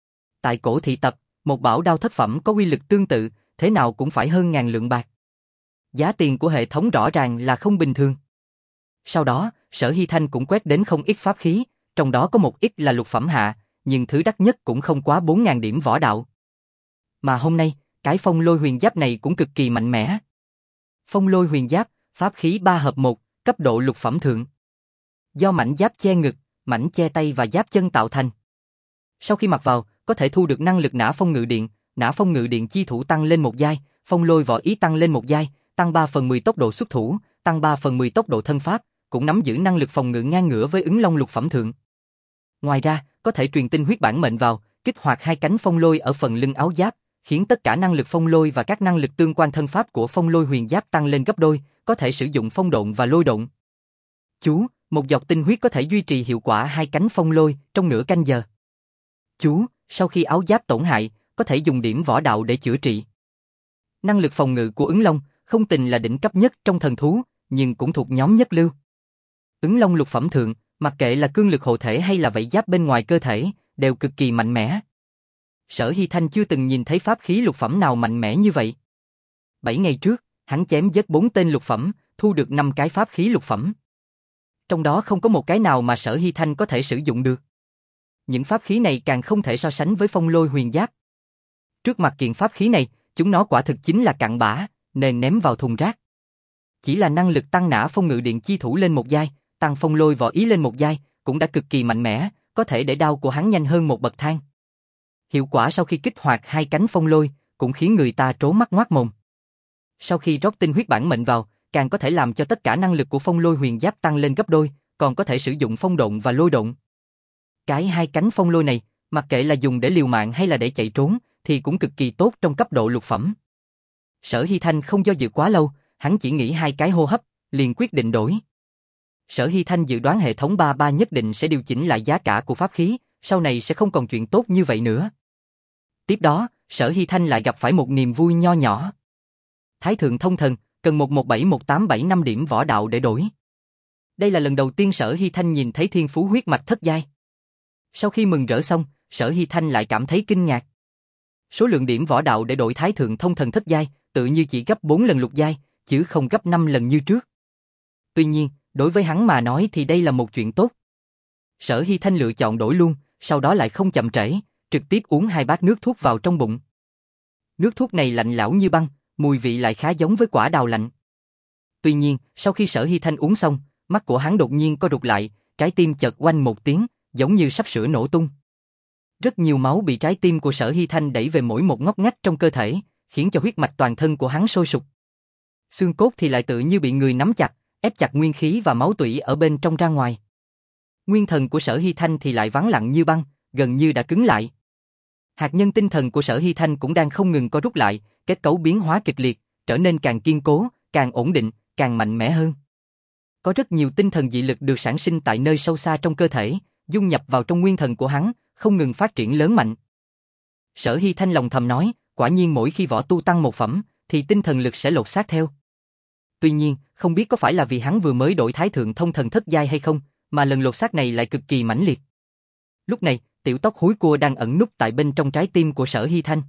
Tại cổ thị tập, một bảo đao thất phẩm có uy lực tương tự, thế nào cũng phải hơn ngàn lượng bạc. Giá tiền của hệ thống rõ ràng là không bình thường. Sau đó, Sở Hy Thanh cũng quét đến không ít pháp khí, trong đó có một ít là lục phẩm hạ, nhưng thứ đắt nhất cũng không quá bốn ngàn điểm võ đạo. Mà hôm nay, cái Phong Lôi Huyền Giáp này cũng cực kỳ mạnh mẽ. Phong Lôi Huyền Giáp, pháp khí ba hợp một, cấp độ lục phẩm thượng. Do mảnh giáp che ngực, mảnh che tay và giáp chân tạo thành. Sau khi mặc vào, có thể thu được năng lực nã phong ngự điện, nã phong ngự điện chi thủ tăng lên một giai, phong lôi võ ý tăng lên một giai, tăng ba phần mười tốc độ xuất thủ, tăng ba phần mười tốc độ thân pháp, cũng nắm giữ năng lực phòng ngự ngang ngửa với ứng long lục phẩm thượng. Ngoài ra, có thể truyền tinh huyết bản mệnh vào, kích hoạt hai cánh phong lôi ở phần lưng áo giáp, khiến tất cả năng lực phong lôi và các năng lực tương quan thân pháp của phong lôi huyền giáp tăng lên gấp đôi, có thể sử dụng phong độn và lôi độn. Chú, một giọt tinh huyết có thể duy trì hiệu quả hai cánh phong lôi trong nửa canh giờ. Chú, sau khi áo giáp tổn hại, có thể dùng điểm võ đạo để chữa trị. Năng lực phòng ngự của ứng long không tình là đỉnh cấp nhất trong thần thú, nhưng cũng thuộc nhóm nhất lưu. Ứng long lục phẩm thượng, mặc kệ là cương lực hộ thể hay là vảy giáp bên ngoài cơ thể, đều cực kỳ mạnh mẽ. Sở Hy Thanh chưa từng nhìn thấy pháp khí lục phẩm nào mạnh mẽ như vậy. Bảy ngày trước, hắn chém giết bốn tên lục phẩm, thu được năm cái pháp khí lục phẩm. Trong đó không có một cái nào mà Sở Hy Thanh có thể sử dụng được. Những pháp khí này càng không thể so sánh với phong lôi huyền giáp. Trước mặt kiện pháp khí này, chúng nó quả thực chính là cặn bã, nên ném vào thùng rác. Chỉ là năng lực tăng nã phong ngự điện chi thủ lên một giai, tăng phong lôi võ ý lên một giai, cũng đã cực kỳ mạnh mẽ, có thể để đao của hắn nhanh hơn một bậc thang. Hiệu quả sau khi kích hoạt hai cánh phong lôi, cũng khiến người ta trố mắt ngoác mồm. Sau khi rót tinh huyết bản mệnh vào, càng có thể làm cho tất cả năng lực của phong lôi huyền giáp tăng lên gấp đôi, còn có thể sử dụng phong độn và lôi độn. Cái hai cánh phong lôi này, mặc kệ là dùng để liều mạng hay là để chạy trốn, thì cũng cực kỳ tốt trong cấp độ lục phẩm. Sở Hy Thanh không do dự quá lâu, hắn chỉ nghĩ hai cái hô hấp, liền quyết định đổi. Sở Hy Thanh dự đoán hệ thống ba ba nhất định sẽ điều chỉnh lại giá cả của pháp khí, sau này sẽ không còn chuyện tốt như vậy nữa. Tiếp đó, Sở Hy Thanh lại gặp phải một niềm vui nho nhỏ. Thái thượng thông thần, cần một một bảy một tám bảy năm điểm võ đạo để đổi. Đây là lần đầu tiên Sở Hy Thanh nhìn thấy thiên phú huyết mạch thất giai. Sau khi mừng rỡ xong, Sở Hy Thanh lại cảm thấy kinh ngạc. Số lượng điểm võ đạo để đổi thái thượng thông thần thất giai, tự như chỉ gấp bốn lần lục giai, chứ không gấp năm lần như trước. Tuy nhiên, đối với hắn mà nói thì đây là một chuyện tốt. Sở Hy Thanh lựa chọn đổi luôn, sau đó lại không chậm trễ, trực tiếp uống hai bát nước thuốc vào trong bụng. Nước thuốc này lạnh lẽo như băng, mùi vị lại khá giống với quả đào lạnh. Tuy nhiên, sau khi Sở Hy Thanh uống xong, mắt của hắn đột nhiên co rụt lại, trái tim chợt oanh một tiếng, giống như sắp sửa nổ tung. Rất nhiều máu bị trái tim của Sở Hy Thanh đẩy về mỗi một ngóc ngách trong cơ thể, khiến cho huyết mạch toàn thân của hắn sôi sục. Xương cốt thì lại tự như bị người nắm chặt, ép chặt nguyên khí và máu tủy ở bên trong ra ngoài. Nguyên thần của Sở Hy Thanh thì lại vắng lặng như băng, gần như đã cứng lại. Hạt nhân tinh thần của Sở Hy Thanh cũng đang không ngừng co rút lại, kết cấu biến hóa kịch liệt, trở nên càng kiên cố, càng ổn định, càng mạnh mẽ hơn. Có rất nhiều tinh thần dị lực được sản sinh tại nơi sâu xa trong cơ thể, dung nhập vào trong nguyên thần của hắn, không ngừng phát triển lớn mạnh. Sở Hy Thanh lòng thầm nói, quả nhiên mỗi khi võ tu tăng một phẩm, thì tinh thần lực sẽ lột xác theo. Tuy nhiên, không biết có phải là vì hắn vừa mới đổi thái thượng thông thần thất giai hay không, mà lần lột xác này lại cực kỳ mãnh liệt. Lúc này, tiểu tóc húi cua đang ẩn núp tại bên trong trái tim của Sở Hy Thanh.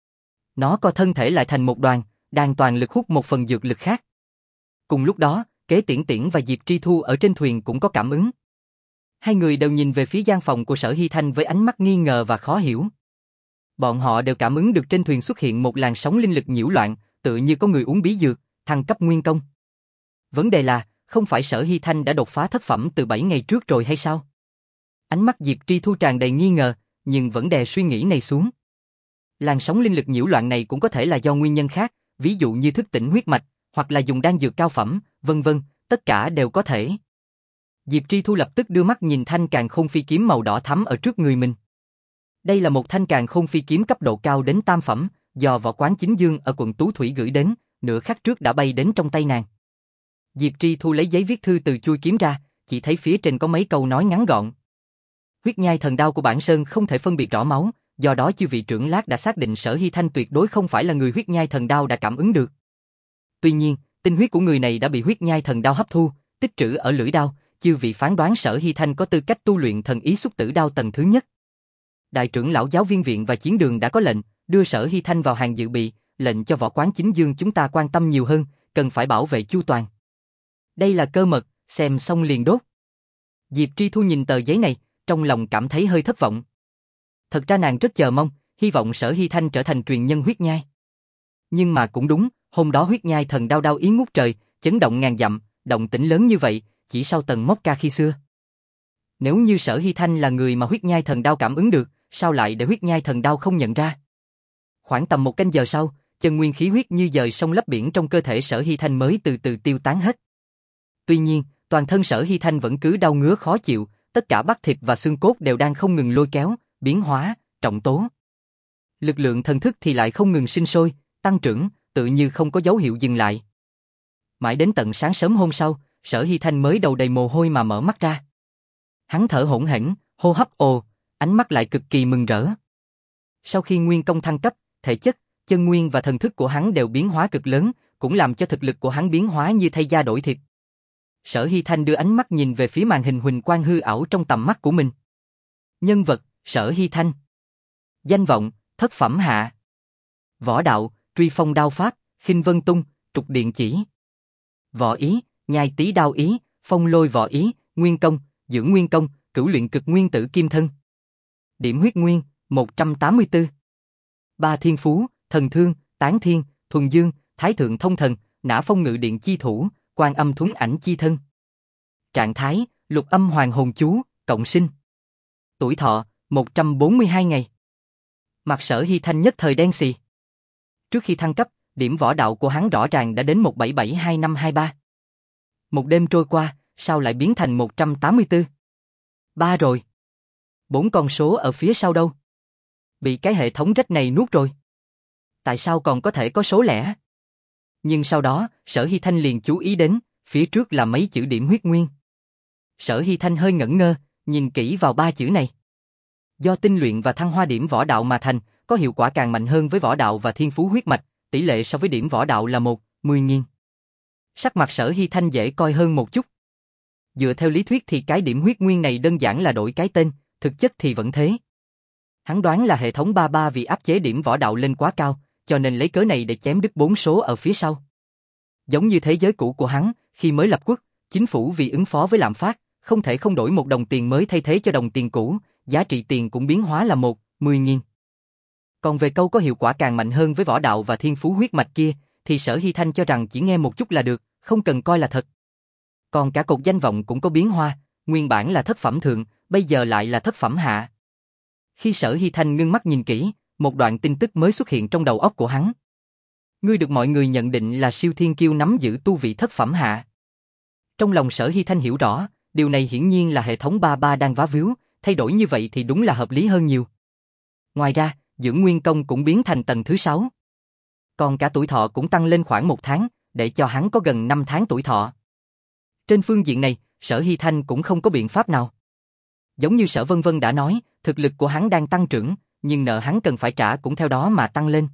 Nó co thân thể lại thành một đoàn, đang toàn lực hút một phần dược lực khác. Cùng lúc đó, Kế Tiễn Tiễn và Diệp Tri Thu ở trên thuyền cũng có cảm ứng. Hai người đều nhìn về phía gian phòng của Sở Hy Thanh với ánh mắt nghi ngờ và khó hiểu. Bọn họ đều cảm ứng được trên thuyền xuất hiện một làn sóng linh lực nhiễu loạn, tựa như có người uống bí dược, thăng cấp nguyên công. Vấn đề là, không phải Sở Hy Thanh đã đột phá thất phẩm từ bảy ngày trước rồi hay sao? Ánh mắt Diệp Tri Thu tràn đầy nghi ngờ, nhưng vẫn đè suy nghĩ này xuống. Làn sóng linh lực nhiễu loạn này cũng có thể là do nguyên nhân khác, ví dụ như thức tỉnh huyết mạch, hoặc là dùng đan dược cao phẩm, vân vân, tất cả đều có thể. Diệp Tri Thu lập tức đưa mắt nhìn thanh càn khôn phi kiếm màu đỏ thắm ở trước người mình. Đây là một thanh càn khôn phi kiếm cấp độ cao đến tam phẩm, do Võ Quán Chính Dương ở quận Tú Thủy gửi đến, nửa khắc trước đã bay đến trong tay nàng. Diệp Tri Thu lấy giấy viết thư từ chui kiếm ra, chỉ thấy phía trên có mấy câu nói ngắn gọn. Huyết nhai thần đao của bản sơn không thể phân biệt rõ máu, do đó chư vị trưởng lát đã xác định Sở Hy Thanh tuyệt đối không phải là người huyết nhai thần đao đã cảm ứng được. Tuy nhiên, tinh huyết của người này đã bị huyết nhai thần đao hấp thu, tích trữ ở lưỡi đao, chư vị phán đoán Sở Hy Thanh có tư cách tu luyện thần ý xúc tử đao tầng thứ nhất. Đại trưởng lão giáo viên viện và chiến đường đã có lệnh, đưa Sở Hy Thanh vào hàng dự bị, lệnh cho Võ Quán Chính Dương chúng ta quan tâm nhiều hơn, cần phải bảo vệ chu toàn. Đây là cơ mật, xem xong liền đốt. Diệp Tri Thu nhìn tờ giấy này, trong lòng cảm thấy hơi thất vọng. Thật ra nàng rất chờ mong, hy vọng Sở Hy Thanh trở thành truyền nhân huyết nhai. Nhưng mà cũng đúng, hôm đó huyết nhai thần đao đao ý ngút trời, chấn động ngàn dặm, động tĩnh lớn như vậy, chỉ sau tầng móc ca khi xưa. Nếu như Sở Hy Thanh là người mà huyết nhai thần đao cảm ứng được, sao lại để huyết nhai thần đao không nhận ra? Khoảng tầm một canh giờ sau, chân nguyên khí huyết như dời sông lấp biển trong cơ thể Sở Hy Thanh mới từ từ tiêu tán hết. Tuy nhiên, toàn thân Sở Hy Thanh vẫn cứ đau ngứa khó chịu, tất cả bắp thịt và xương cốt đều đang không ngừng lôi kéo, biến hóa, trọng tố. Lực lượng thần thức thì lại không ngừng sinh sôi, tăng trưởng, tự như không có dấu hiệu dừng lại. Mãi đến tận sáng sớm hôm sau, Sở Hy Thanh mới đầu đầy mồ hôi mà mở mắt ra. Hắn thở hổn hển, hô hấp ồ, ánh mắt lại cực kỳ mừng rỡ. Sau khi nguyên công thăng cấp, thể chất, chân nguyên và thần thức của hắn đều biến hóa cực lớn, cũng làm cho thực lực của hắn biến hóa như thay da đổi thịt. Sở Hy Thanh đưa ánh mắt nhìn về phía màn hình huỳnh quang hư ảo trong tầm mắt của mình. Nhân vật, Sở Hy Thanh. Danh vọng, thất phẩm hạ. Võ đạo, truy phong đao pháp, khinh vân tung, trục điện chỉ. Võ ý, nhai tí đao ý, phong lôi võ ý, nguyên công, dưỡng nguyên công, cửu luyện cực nguyên tử kim thân. Điểm huyết nguyên, một trăm tám mươi tư. Ba thiên phú, thần thương, tán thiên, thuần dương, thái thượng thông thần, nã phong ngự điện chi thủ, quan âm thuấn ảnh chi thân. Trạng thái, lục âm hoàng hồn chú, cộng sinh. Tuổi thọ, một trăm bốn mươi hai ngày. Mặt Sở Hy Thanh nhất thời đen xì. Trước khi thăng cấp, điểm võ đạo của hắn rõ ràng đã đến một bảy bảy hai năm hai ba. Một đêm trôi qua, sao lại biến thành một trăm tám mươi tư? Ba rồi. Bốn con số ở phía sau đâu? Bị cái hệ thống rách này nuốt rồi. Tại sao còn có thể có số lẻ? Nhưng sau đó, Sở Hy Thanh liền chú ý đến, phía trước là mấy chữ điểm huyết nguyên. Sở Hy Thanh hơi ngẩn ngơ, nhìn kỹ vào ba chữ này. Do tinh luyện và thăng hoa điểm võ đạo mà thành, có hiệu quả càng mạnh hơn với võ đạo và thiên phú huyết mạch, tỷ lệ so với điểm võ đạo là một, mười nghìn. Sắc mặt Sở Hy Thanh dễ coi hơn một chút. Dựa theo lý thuyết thì cái điểm huyết nguyên này đơn giản là đổi cái tên, thực chất thì vẫn thế. Hắn đoán là hệ thống ba ba vì áp chế điểm võ đạo lên quá cao, cho nên lấy cớ này để chém đứt bốn số ở phía sau. Giống như thế giới cũ của hắn, khi mới lập quốc, chính phủ vì ứng phó với lạm phát, không thể không đổi một đồng tiền mới thay thế cho đồng tiền cũ, giá trị tiền cũng biến hóa là một, mười nghìn. Còn về câu có hiệu quả càng mạnh hơn với võ đạo và thiên phú huyết mạch kia, thì Sở Hy Thanh cho rằng chỉ nghe một chút là được, không cần coi là thật. Còn cả cột danh vọng cũng có biến hóa, nguyên bản là thất phẩm thượng, bây giờ lại là thất phẩm hạ. Khi Sở Hy Thanh ngưng mắt nhìn kỹ, một đoạn tin tức mới xuất hiện trong đầu óc của hắn. Ngươi được mọi người nhận định là siêu thiên kiêu nắm giữ tu vị thất phẩm hạ. Trong lòng Sở Hy Thanh hiểu rõ, điều này hiển nhiên là hệ thống ba ba đang vá víu, thay đổi như vậy thì đúng là hợp lý hơn nhiều. Ngoài ra, dưỡng nguyên công cũng biến thành tầng thứ sáu. Còn cả tuổi thọ cũng tăng lên khoảng một tháng, để cho hắn có gần năm tháng tuổi thọ. Trên phương diện này, Sở Hy Thanh cũng không có biện pháp nào. Giống như Sở Vân Vân đã nói, thực lực của hắn đang tăng trưởng, nhưng nợ hắn cần phải trả cũng theo đó mà tăng lên.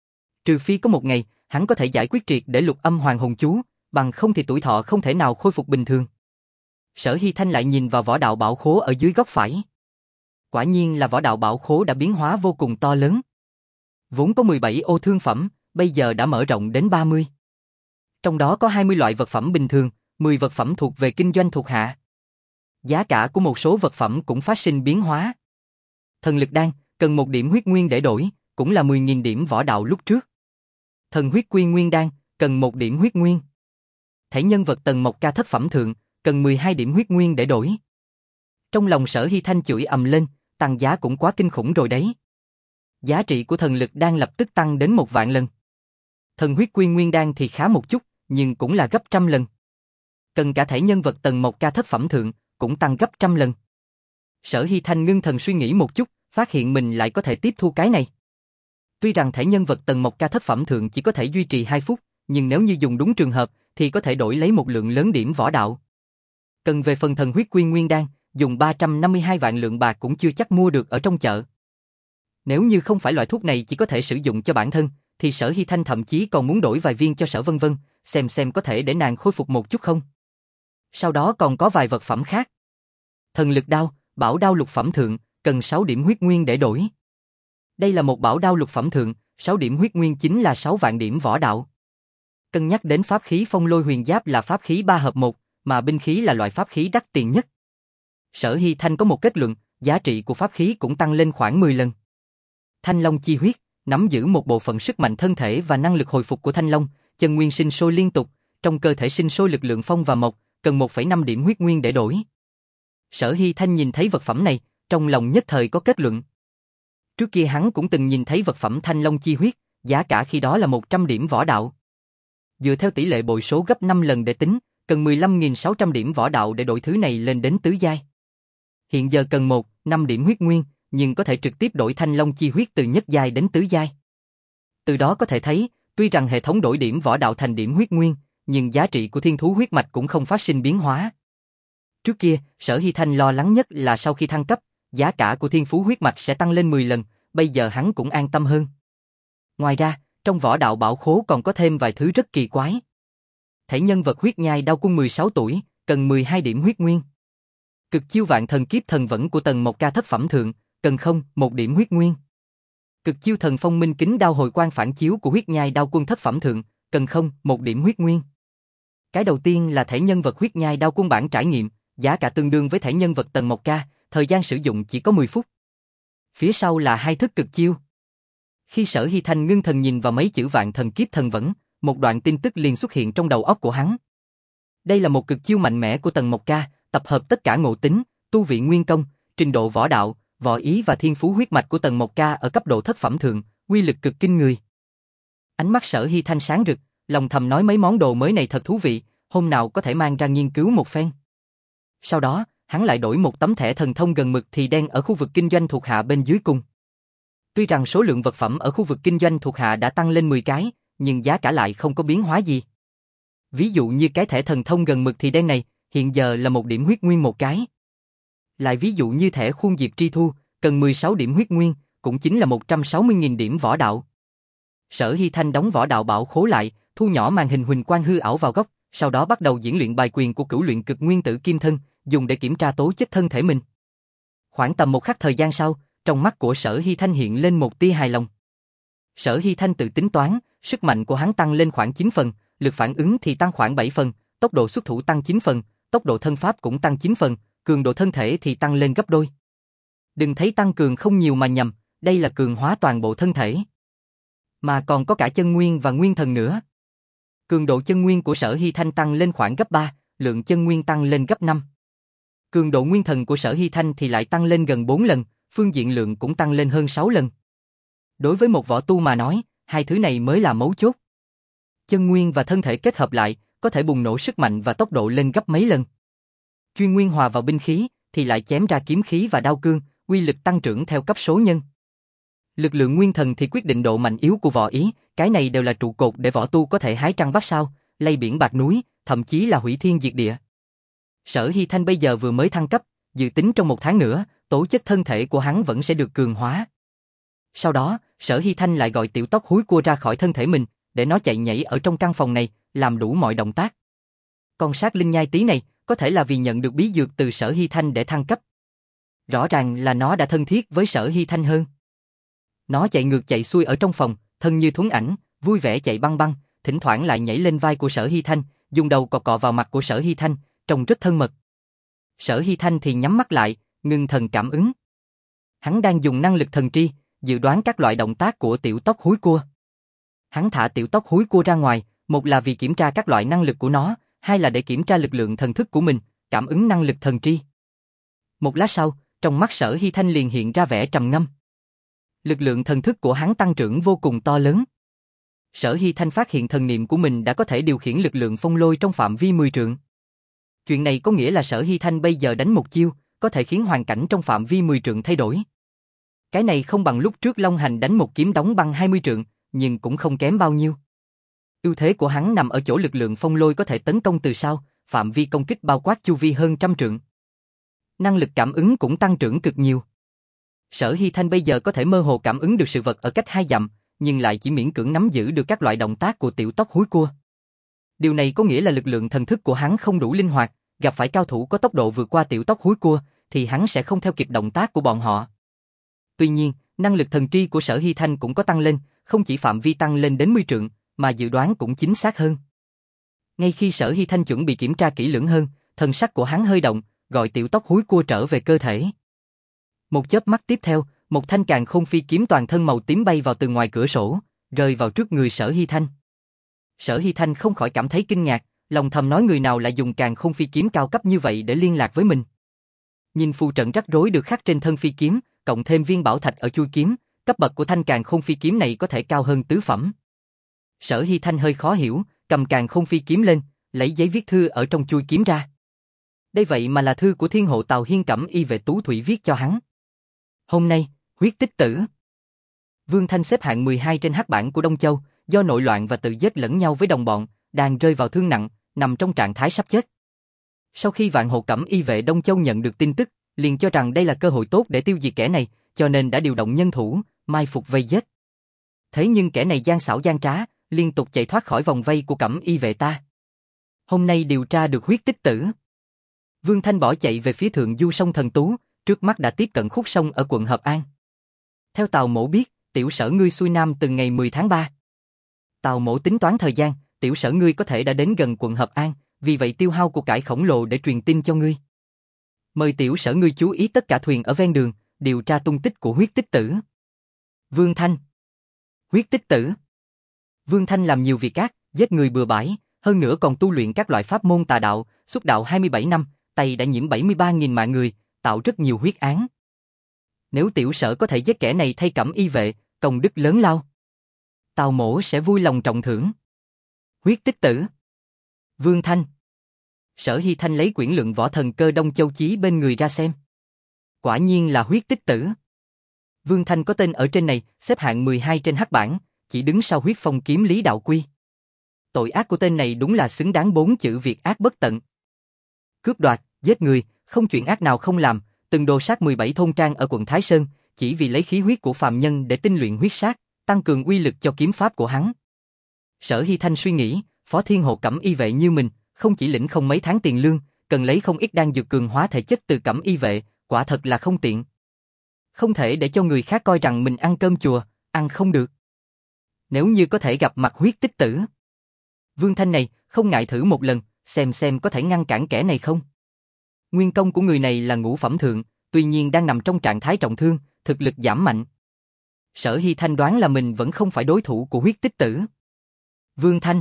Trừ phi có một ngày, hắn có thể giải quyết triệt để lục âm hoàng hồn chú, bằng không thì tuổi thọ không thể nào khôi phục bình thường. Sở Hy Thanh lại nhìn vào võ đạo bảo khố ở dưới góc phải. Quả nhiên là võ đạo bảo khố đã biến hóa vô cùng to lớn. Vốn có mười bảy ô thương phẩm, bây giờ đã mở rộng đến ba mươi. Trong đó có hai mươi loại vật phẩm bình thường, mười vật phẩm thuộc về kinh doanh thuộc hạ. Giá cả của một số vật phẩm cũng phát sinh biến hóa. Thần lực đan, cần một điểm huyết nguyên để đổi, cũng là mười nghìn điểm võ đạo lúc trước. Thần huyết quy nguyên đan, cần một điểm huyết nguyên. Thể nhân vật tầng một ca thất phẩm thượng, cần mười hai điểm huyết nguyên để đổi. Trong lòng Sở Hy Thanh chửi ầm lên, tăng giá cũng quá kinh khủng rồi đấy. Giá trị của thần lực đan lập tức tăng đến một vạn lần. Thần huyết quy nguyên đan thì khá một chút, nhưng cũng là gấp trăm lần. Cần cả thể nhân vật tầng một ca thất phẩm thượng, cũng tăng gấp trăm lần. Sở Hy Thanh ngưng thần suy nghĩ một chút, phát hiện mình lại có thể tiếp thu cái này. Tuy rằng thể nhân vật tầng một ca thất phẩm thượng chỉ có thể duy trì hai phút, nhưng nếu như dùng đúng trường hợp, thì có thể đổi lấy một lượng lớn điểm võ đạo. Cần về phần thần huyết quy nguyên đan, dùng ba trăm năm mươi hai vạn lượng bạc cũng chưa chắc mua được ở trong chợ. Nếu như không phải loại thuốc này chỉ có thể sử dụng cho bản thân, thì Sở Hy Thanh thậm chí còn muốn đổi vài viên cho Sở Vân Vân, xem xem có thể để nàng khôi phục một chút không. Sau đó còn có vài vật phẩm khác. Thần lực đao, bảo đao lục phẩm thượng, cần sáu điểm huyết nguyên để đổi. Đây là một bảo đao lục phẩm thượng, sáu điểm huyết nguyên chính là sáu vạn điểm võ đạo. Cân nhắc đến pháp khí phong lôi huyền giáp là pháp khí ba hợp một, mà binh khí là loại pháp khí đắt tiền nhất. Sở Hy Thanh có một kết luận, giá trị của pháp khí cũng tăng lên khoảng mười lần. Thanh Long chi huyết, nắm giữ một bộ phận sức mạnh thân thể và năng lực hồi phục của Thanh Long, chân nguyên sinh sôi liên tục, trong cơ thể sinh sôi lực lượng phong và mộc, cần một phẩy năm điểm huyết nguyên để đổi. Sở Hy Thanh nhìn thấy vật phẩm này, trong lòng nhất thời có kết luận. Trước kia hắn cũng từng nhìn thấy vật phẩm Thanh Long chi huyết, giá cả khi đó là một trăm điểm võ đạo. Dựa theo tỷ lệ bội số gấp năm lần để tính, cần mười lăm nghìn sáu trăm điểm võ đạo để đổi thứ này lên đến tứ giai. Hiện giờ cần một, năm điểm huyết nguyên, nhưng có thể trực tiếp đổi thanh long chi huyết từ nhất giai đến tứ giai. Từ đó có thể thấy, tuy rằng hệ thống đổi điểm võ đạo thành điểm huyết nguyên, nhưng giá trị của thiên thú huyết mạch cũng không phát sinh biến hóa. Trước kia, Sở Hy Thanh lo lắng nhất là sau khi thăng cấp, giá cả của thiên phú huyết mạch sẽ tăng lên mười lần, bây giờ hắn cũng an tâm hơn. Ngoài ra, trong võ đạo bảo khố còn có thêm vài thứ rất kỳ quái. Thể nhân vật huyết nhai đao cung mười sáu tuổi, cần mười hai điểm huyết nguyên. Cực chiêu vạn thần kiếp thần vẫn của Tần Mộc Ca thất phẩm thượng, cần không, một điểm huyết nguyên. Cực chiêu thần phong minh kính đao hồi quang phản chiếu của huyết nhai đao quân thất phẩm thượng, cần không, một điểm huyết nguyên. Cái đầu tiên là thể nhân vật huyết nhai đao quân bản trải nghiệm, giá cả tương đương với thể nhân vật Tần Mộc Ca, thời gian sử dụng chỉ có mười phút. Phía sau là hai thức cực chiêu. Khi Sở Hy Thanh ngưng thần nhìn vào mấy chữ vạn thần kiếp thần vẫn, một đoạn tin tức liền xuất hiện trong đầu óc của hắn. Đây là một cực chiêu mạnh mẽ của Tần Mộc Ca, tập hợp tất cả ngộ tính, tu vị nguyên công, trình độ võ đạo, võ ý và thiên phú huyết mạch của Tần Mộc Ca ở cấp độ thất phẩm thượng, uy lực cực kinh người. Ánh mắt Sở Hy Thanh sáng rực, lòng thầm nói mấy món đồ mới này thật thú vị, hôm nào có thể mang ra nghiên cứu một phen. Sau đó, hắn lại đổi một tấm thẻ thần thông gần mực thì đen ở khu vực kinh doanh thuộc hạ bên dưới cùng. Tuy rằng số lượng vật phẩm ở khu vực kinh doanh thuộc hạ đã tăng lên mười cái, nhưng giá cả lại không có biến hóa gì. Ví dụ như cái thẻ thần thông gần mực thì đen này, hiện giờ là một điểm huyết nguyên một cái. Lại ví dụ như thẻ khuôn diệp tri thu, cần mười sáu điểm huyết nguyên, cũng chính là một trăm sáu mươi nghìn điểm võ đạo. Sở Hy Thanh đóng võ đạo bảo khố lại, thu nhỏ màn hình huỳnh quang hư ảo vào góc, sau đó bắt đầu diễn luyện bài quyền của cửu luyện cực nguyên tử kim thân, dùng để kiểm tra tố chất thân thể mình. Khoảng tầm một khắc thời gian sau, trong mắt của Sở Hy Thanh hiện lên một tia hài lòng. Sở Hy Thanh tự tính toán, sức mạnh của hắn tăng lên khoảng chín phần, lực phản ứng thì tăng khoảng bảy phần, tốc độ xuất thủ tăng chín phần, tốc độ thân pháp cũng tăng chín phần, cường độ thân thể thì tăng lên gấp đôi. Đừng thấy tăng cường không nhiều mà nhầm, đây là cường hóa toàn bộ thân thể. Mà còn có cả chân nguyên và nguyên thần nữa. Cường độ chân nguyên của Sở Hy Thanh tăng lên khoảng gấp ba, lượng chân nguyên tăng lên gấp năm. Cường độ nguyên thần của Sở Hy Thanh thì lại tăng lên gần bốn lần, phương diện lượng cũng tăng lên hơn sáu lần. Đối với một võ tu mà nói, hai thứ này mới là mấu chốt. Chân nguyên và thân thể kết hợp lại, có thể bùng nổ sức mạnh và tốc độ lên gấp mấy lần. Chuyên nguyên hòa vào binh khí, thì lại chém ra kiếm khí và đao cương, uy lực tăng trưởng theo cấp số nhân. Lực lượng nguyên thần thì quyết định độ mạnh yếu của võ ý, cái này đều là trụ cột để võ tu có thể hái trăng bắt sao, lay biển bạc núi, thậm chí là hủy thiên diệt địa. Sở Hy Thanh bây giờ vừa mới thăng cấp, dự tính trong một tháng nữa, tố chất thân thể của hắn vẫn sẽ được cường hóa. Sau đó, Sở Hy Thanh lại gọi tiểu tóc húi cua ra khỏi thân thể mình, để nó chạy nhảy ở trong căn phòng này, làm đủ mọi động tác. Con sát linh nhai tí này, có thể là vì nhận được bí dược từ Sở Hy Thanh để thăng cấp. Rõ ràng là nó đã thân thiết với Sở Hy Thanh hơn. Nó chạy ngược chạy xuôi ở trong phòng, thân như thuấn ảnh, vui vẻ chạy băng băng, thỉnh thoảng lại nhảy lên vai của Sở Hy Thanh, dùng đầu cọ cọ vào mặt của Sở Hy Thanh, trông rất thân mật. Sở Hy Thanh thì nhắm mắt lại, ngưng thần cảm ứng. Hắn đang dùng năng lực thần tri, dự đoán các loại động tác của tiểu tóc húi cua. Hắn thả tiểu tóc húi cua ra ngoài, một là vì kiểm tra các loại năng lực của nó, hai là để kiểm tra lực lượng thần thức của mình, cảm ứng năng lực thần tri. Một lát sau, trong mắt Sở Hy Thanh liền hiện ra vẻ trầm ngâm. Lực lượng thần thức của hắn tăng trưởng vô cùng to lớn. Sở Hy Thanh phát hiện thần niệm của mình đã có thể điều khiển lực lượng phong lôi trong phạm vi mười trượng. Chuyện này có nghĩa là Sở Hy Thanh bây giờ đánh một chiêu, có thể khiến hoàn cảnh trong phạm vi mười trượng thay đổi. Cái này không bằng lúc trước Long Hành đánh một kiếm đóng băng hai mươi trượng, nhưng cũng không kém bao nhiêu. Ưu thế của hắn nằm ở chỗ lực lượng phong lôi có thể tấn công từ sau, phạm vi công kích bao quát chu vi hơn trăm trượng. Năng lực cảm ứng cũng tăng trưởng cực nhiều. Sở Hy Thanh bây giờ có thể mơ hồ cảm ứng được sự vật ở cách hai dặm, nhưng lại chỉ miễn cưỡng nắm giữ được các loại động tác của tiểu tóc húi cua. Điều này có nghĩa là lực lượng thần thức của hắn không đủ linh hoạt, gặp phải cao thủ có tốc độ vượt qua tiểu tóc húi cua, thì hắn sẽ không theo kịp động tác của bọn họ. Tuy nhiên, năng lực thần tri của Sở Hy Thanh cũng có tăng lên, không chỉ phạm vi tăng lên đến mười trượng, mà dự đoán cũng chính xác hơn. Ngay khi Sở Hy Thanh chuẩn bị kiểm tra kỹ lưỡng hơn, thần sắc của hắn hơi động, gọi tiểu tóc húi cua trở về cơ thể. Một chớp mắt tiếp theo, một thanh càn khôn phi kiếm toàn thân màu tím bay vào từ ngoài cửa sổ, rơi vào trước người Sở Hy Thanh. Sở Hy Thanh không khỏi cảm thấy kinh ngạc, lòng thầm nói người nào lại dùng càn khôn phi kiếm cao cấp như vậy để liên lạc với mình. Nhìn phù trận rắc rối được khắc trên thân phi kiếm, cộng thêm viên bảo thạch ở chui kiếm, cấp bậc của thanh càn khôn phi kiếm này có thể cao hơn tứ phẩm. Sở Hy Thanh hơi khó hiểu, cầm càn khôn phi kiếm lên, lấy giấy viết thư ở trong chui kiếm ra. Đây vậy mà là thư của thiên hộ Tào Hiên Cẩm Y Vệ Tú Thủy viết cho hắn. Hôm nay, huyết tích tử. Vương Thanh xếp hạng mười hai trên hắc bảng của Đông Châu, do nội loạn và tự giết lẫn nhau với đồng bọn, đang rơi vào thương nặng, nằm trong trạng thái sắp chết. Sau khi Vạn Hộ Cẩm Y Vệ Đông Châu nhận được tin tức, liền cho rằng đây là cơ hội tốt để tiêu diệt kẻ này, cho nên đã điều động nhân thủ, mai phục vây giết. Thế nhưng kẻ này gian xảo gian trá, liên tục chạy thoát khỏi vòng vây của Cẩm Y Vệ ta. Hôm nay điều tra được huyết tích tử. Vương Thanh bỏ chạy về phía thượng du sông Thần Tú, trước mắt đã tiếp cận khúc sông ở quận Hợp An. Theo Tào Mỗ biết, tiểu sở ngươi xuôi nam từ ngày mười tháng ba. Tào Mỗ tính toán thời gian, tiểu sở ngươi có thể đã đến gần quận Hợp An, vì vậy tiêu hao của cải khổng lồ để truyền tin cho ngươi. Mời tiểu sở ngươi chú ý tất cả thuyền ở ven đường, điều tra tung tích của huyết tích tử. Vương Thanh. Huyết tích tử. Vương Thanh làm nhiều việc ác, giết người bừa bãi, hơn nữa còn tu luyện các loại pháp môn tà đạo, xuất đạo hai mươi bảy năm, tay đã nhiễm bảy mươi ba nghìn mạng người, tạo rất nhiều huyết án. Nếu tiểu sở có thể giết kẻ này thay Cẩm Y Vệ, công đức lớn lao, Tào Mỗ sẽ vui lòng trọng thưởng. Huyết tích tử. Vương Thanh. Sở Hy Thanh lấy quyển luận võ thần cơ Đông Châu Chí bên người ra xem. Quả nhiên là huyết tích tử. Vương Thanh có tên ở trên này, xếp hạng mười hai trên hắc bảng, chỉ đứng sau huyết phong kiếm Lý Đạo Quy. Tội ác của tên này đúng là xứng đáng bốn chữ việc ác bất tận. Cướp đoạt, giết người, không chuyện ác nào không làm, từng đồ sát mười bảy thôn trang ở quận Thái Sơn, chỉ vì lấy khí huyết của phàm nhân để tinh luyện huyết sát, tăng cường uy lực cho kiếm pháp của hắn. Sở Hy Thanh suy nghĩ, Phó Thiên Hộ Cẩm Y Vệ như mình, không chỉ lĩnh không mấy tháng tiền lương, cần lấy không ít đan dược cường hóa thể chất từ Cẩm Y Vệ, quả thật là không tiện. Không thể để cho người khác coi rằng mình ăn cơm chùa, ăn không được. Nếu như có thể gặp mặt huyết tích tử, Vương Thanh này không ngại thử một lần, xem xem có thể ngăn cản kẻ này không. Nguyên công của người này là ngũ phẩm thượng, tuy nhiên đang nằm trong trạng thái trọng thương, thực lực giảm mạnh. Sở Hy Thanh đoán là mình vẫn không phải đối thủ của huyết tích tử. Vương Thanh.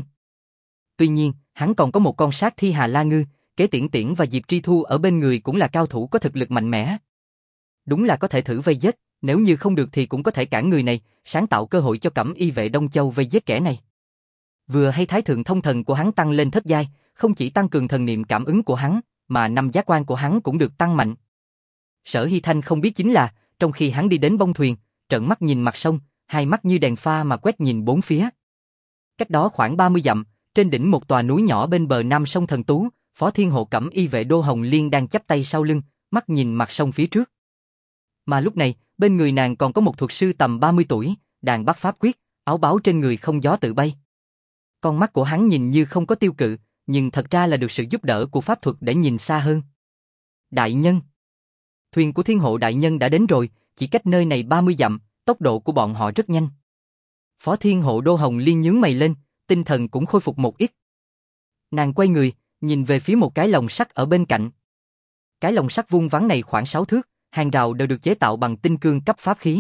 Tuy nhiên, hắn còn có một con sát thi Hà La Ngư, Kế Tiễn Tiễn và Diệp Tri Thu ở bên người cũng là cao thủ có thực lực mạnh mẽ. Đúng là có thể thử vây giết, nếu như không được thì cũng có thể cản người này, sáng tạo cơ hội cho Cẩm Y Vệ Đông Châu vây giết kẻ này. Vừa hay Thái Thượng Thông Thần của hắn tăng lên thất giai, không chỉ tăng cường thần niệm cảm ứng của hắn, mà năm giác quan của hắn cũng được tăng mạnh. Sở Hy Thanh không biết chính là, trong khi hắn đi đến bông thuyền, trợn mắt nhìn mặt sông, hai mắt như đèn pha mà quét nhìn bốn phía. Cách đó khoảng ba mươi dặm, trên đỉnh một tòa núi nhỏ bên bờ nam sông Thần Tú, Phó Thiên Hộ Cẩm Y Vệ Đô Hồng Liên đang chắp tay sau lưng, mắt nhìn mặt sông phía trước. Mà lúc này, bên người nàng còn có một thuật sư tầm ba mươi tuổi, đàn bắt pháp quyết, áo báu trên người không gió tự bay. Con mắt của hắn nhìn như không có tiêu cự, nhưng thật ra là được sự giúp đỡ của pháp thuật để nhìn xa hơn. Đại nhân. Thuyền của Thiên Hộ đại nhân đã đến rồi, chỉ cách nơi này ba mươi dặm, tốc độ của bọn họ rất nhanh. Phó Thiên Hộ Đô Hồng Liên nhướng mày lên, tinh thần cũng khôi phục một ít. Nàng quay người, nhìn về phía một cái lồng sắt ở bên cạnh. Cái lồng sắt vuông vắn này khoảng sáu thước, hàng rào đều được chế tạo bằng tinh cương cấp pháp khí.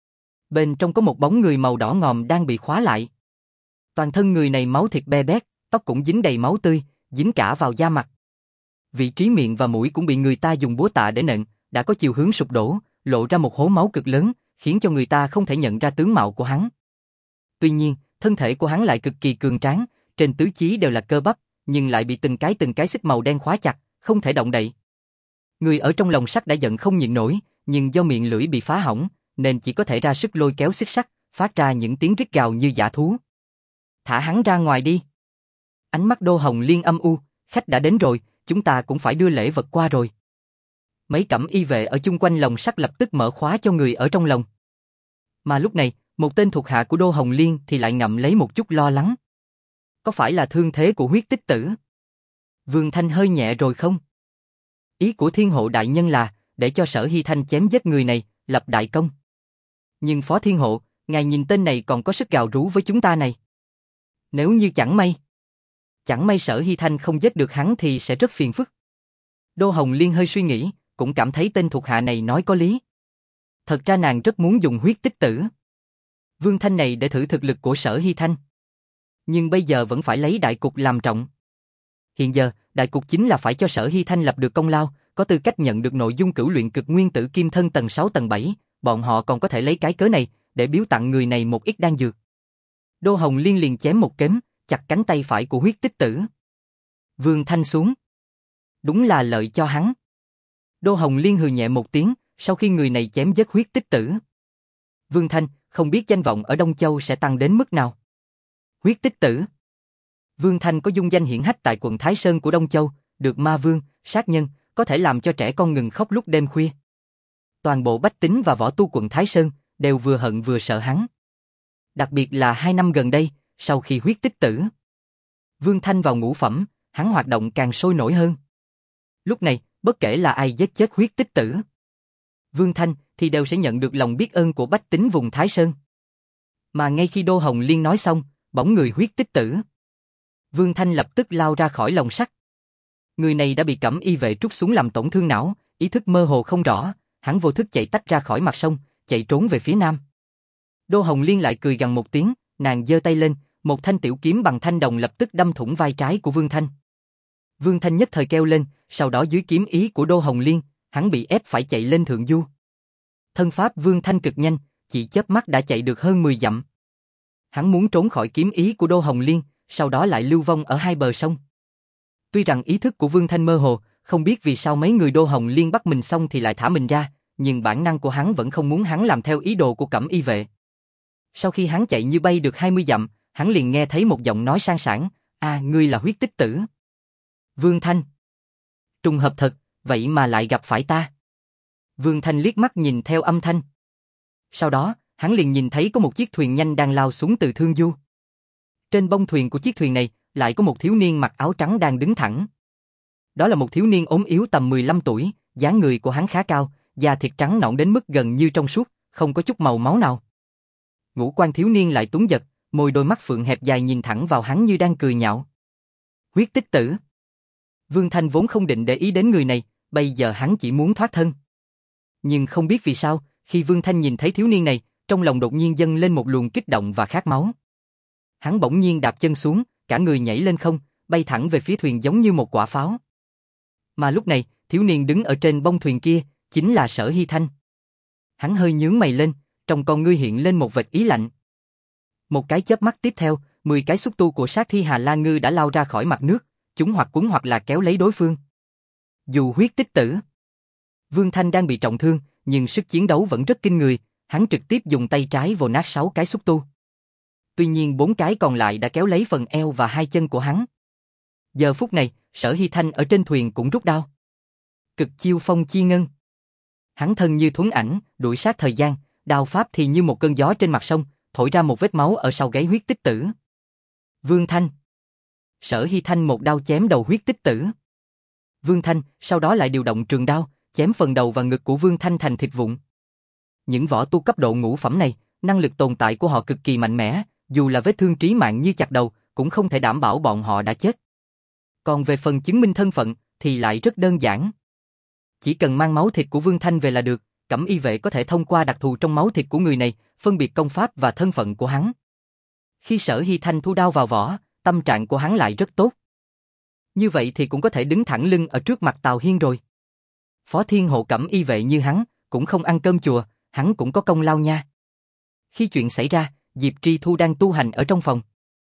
Bên trong có một bóng người màu đỏ ngòm đang bị khóa lại. Toàn thân người này máu thịt be bét, tóc cũng dính đầy máu tươi, dính cả vào da mặt. Vị trí miệng và mũi cũng bị người ta dùng búa tạ để nện, đã có chiều hướng sụp đổ, lộ ra một hố máu cực lớn, khiến cho người ta không thể nhận ra tướng mạo của hắn. Tuy nhiên, thân thể của hắn lại cực kỳ cường tráng, trên tứ chí đều là cơ bắp, nhưng lại bị từng cái từng cái xích màu đen khóa chặt, không thể động đậy. Người ở trong lồng sắt đã giận không nhịn nổi, nhưng do miệng lưỡi bị phá hỏng, nên chỉ có thể ra sức lôi kéo xích sắt, phát ra những tiếng rít gào như dã thú. Thả hắn ra ngoài đi. Ánh mắt Đô Hồng Liên âm u, khách đã đến rồi, chúng ta cũng phải đưa lễ vật qua rồi. Mấy Cẩm Y Vệ ở chung quanh lồng sắt lập tức mở khóa cho người ở trong lồng. Mà lúc này, một tên thuộc hạ của Đô Hồng Liên thì lại ngậm lấy một chút lo lắng. Có phải là thương thế của huyết tích tử? Vương Thanh hơi nhẹ rồi không? Ý của Thiên Hộ đại nhân là, để cho Sở Hy Thanh chém giết người này, lập đại công. Nhưng Phó Thiên Hộ, ngài nhìn tên này còn có sức gào rú với chúng ta này. Nếu như chẳng may, chẳng may Sở Hy Thanh không giết được hắn thì sẽ rất phiền phức. Đô Hồng Liên hơi suy nghĩ, cũng cảm thấy tên thuộc hạ này nói có lý. Thật ra nàng rất muốn dùng huyết tích tử Vương Thanh này để thử thực lực của Sở Hy Thanh. Nhưng bây giờ vẫn phải lấy đại cục làm trọng. Hiện giờ, đại cục chính là phải cho Sở Hy Thanh lập được công lao, có tư cách nhận được nội dung cửu luyện cực nguyên tử kim thân tầng sáu tầng bảy, bọn họ còn có thể lấy cái cớ này để biếu tặng người này một ít đan dược. Đô Hồng Liên liền chém một kém, chặt cánh tay phải của huyết tích tử. Vương Thanh xuống. Đúng là lợi cho hắn. Đô Hồng Liên hừ nhẹ một tiếng, sau khi người này chém giết Huyết Tích Tử. Vương Thanh, không biết danh vọng ở Đông Châu sẽ tăng đến mức nào. Huyết Tích Tử. Vương Thanh có dung danh hiển hách tại quận Thái Sơn của Đông Châu, được ma vương, sát nhân, có thể làm cho trẻ con ngừng khóc lúc đêm khuya. Toàn bộ bách tính và võ tu quận Thái Sơn đều vừa hận vừa sợ hắn. Đặc biệt là hai năm gần đây, sau khi Huyết Tích Tử, Vương Thanh vào ngũ phẩm, hắn hoạt động càng sôi nổi hơn. Lúc này, bất kể là ai giết chết Huyết Tích Tử, Vương Thanh thì đều sẽ nhận được lòng biết ơn của bách tính vùng Thái Sơn. Mà ngay khi Đô Hồng Liên nói xong, bỗng người Huyết Tích Tử, Vương Thanh lập tức lao ra khỏi lồng sắt. Người này đã bị Cẩm Y vệ trút súng làm tổn thương não, ý thức mơ hồ không rõ, hắn vô thức chạy tách ra khỏi mặt sông, chạy trốn về phía nam. Đô Hồng Liên lại cười gằn một tiếng, nàng giơ tay lên, một thanh tiểu kiếm bằng thanh đồng lập tức đâm thủng vai trái của Vương Thanh. Vương Thanh nhất thời kêu lên, sau đó dưới kiếm ý của Đô Hồng Liên, hắn bị ép phải chạy lên thượng du. Thân pháp Vương Thanh cực nhanh, chỉ chớp mắt đã chạy được hơn mười dặm. Hắn muốn trốn khỏi kiếm ý của Đô Hồng Liên, sau đó lại lưu vong ở hai bờ sông. Tuy rằng ý thức của Vương Thanh mơ hồ, không biết vì sao mấy người Đô Hồng Liên bắt mình xong thì lại thả mình ra, nhưng bản năng của hắn vẫn không muốn hắn làm theo ý đồ của Cẩm Y vệ. Sau khi hắn chạy như bay được hai mươi dặm, hắn liền nghe thấy một giọng nói sang sảng, "À, ngươi là Huyết Tích Tử." Vương Thanh. Trùng hợp thật, vậy mà lại gặp phải ta. Vương Thanh liếc mắt nhìn theo âm thanh. Sau đó, hắn liền nhìn thấy có một chiếc thuyền nhanh đang lao xuống từ thương du. Trên bông thuyền của chiếc thuyền này, lại có một thiếu niên mặc áo trắng đang đứng thẳng. Đó là một thiếu niên ốm yếu tầm mười lăm tuổi, dáng người của hắn khá cao, da thịt trắng nõn đến mức gần như trong suốt, không có chút màu máu nào. Ngũ quan thiếu niên lại tuấn giật, môi đôi mắt phượng hẹp dài nhìn thẳng vào hắn như đang cười nhạo. Huyết Tích Tử. Vương Thanh vốn không định để ý đến người này, bây giờ hắn chỉ muốn thoát thân. Nhưng không biết vì sao, khi Vương Thanh nhìn thấy thiếu niên này, trong lòng đột nhiên dâng lên một luồng kích động và khát máu. Hắn bỗng nhiên đạp chân xuống, cả người nhảy lên không, bay thẳng về phía thuyền giống như một quả pháo. Mà lúc này, thiếu niên đứng ở trên bông thuyền kia, chính là Sở Hy Thanh. Hắn hơi nhướng mày lên, trong con ngươi hiện lên một vệt ý lạnh. Một cái chớp mắt tiếp theo, mười cái xúc tu của sát thi Hà La Ngư đã lao ra khỏi mặt nước, chúng hoặc cuốn hoặc là kéo lấy đối phương. Dù Huyết Tích Tử, Vương Thanh đang bị trọng thương, nhưng sức chiến đấu vẫn rất kinh người, hắn trực tiếp dùng tay trái vồ nát sáu cái xúc tu. Tuy nhiên bốn cái còn lại đã kéo lấy phần eo và hai chân của hắn. Giờ phút này, Sở Hy Thanh ở trên thuyền cũng rút đao. Cực chiêu phong chi ngân. Hắn thân như thuấn ảnh, đuổi sát thời gian, đao pháp thì như một cơn gió trên mặt sông, thổi ra một vết máu ở sau gáy Huyết Tích Tử. Vương Thanh. Sở Hy Thanh một đao chém đầu Huyết Tích Tử. Vương Thanh sau đó lại điều động trường đao, chém phần đầu và ngực của Vương Thanh thành thịt vụn. Những võ tu cấp độ ngũ phẩm này, năng lực tồn tại của họ cực kỳ mạnh mẽ, dù là vết thương trí mạng như chặt đầu, cũng không thể đảm bảo bọn họ đã chết. Còn về phần chứng minh thân phận, thì lại rất đơn giản. Chỉ cần mang máu thịt của Vương Thanh về là được, Cẩm Y vệ có thể thông qua đặc thù trong máu thịt của người này, phân biệt công pháp và thân phận của hắn. Khi Sở Hy Thanh thu đao vào vỏ, tâm trạng của hắn lại rất tốt. Như vậy thì cũng có thể đứng thẳng lưng ở trước mặt Tào Hiên rồi. Phó Thiên hộ Cẩm Y vệ như hắn, cũng không ăn cơm chùa, hắn cũng có công lao nha. Khi chuyện xảy ra, Diệp Tri Thu đang tu hành ở trong phòng.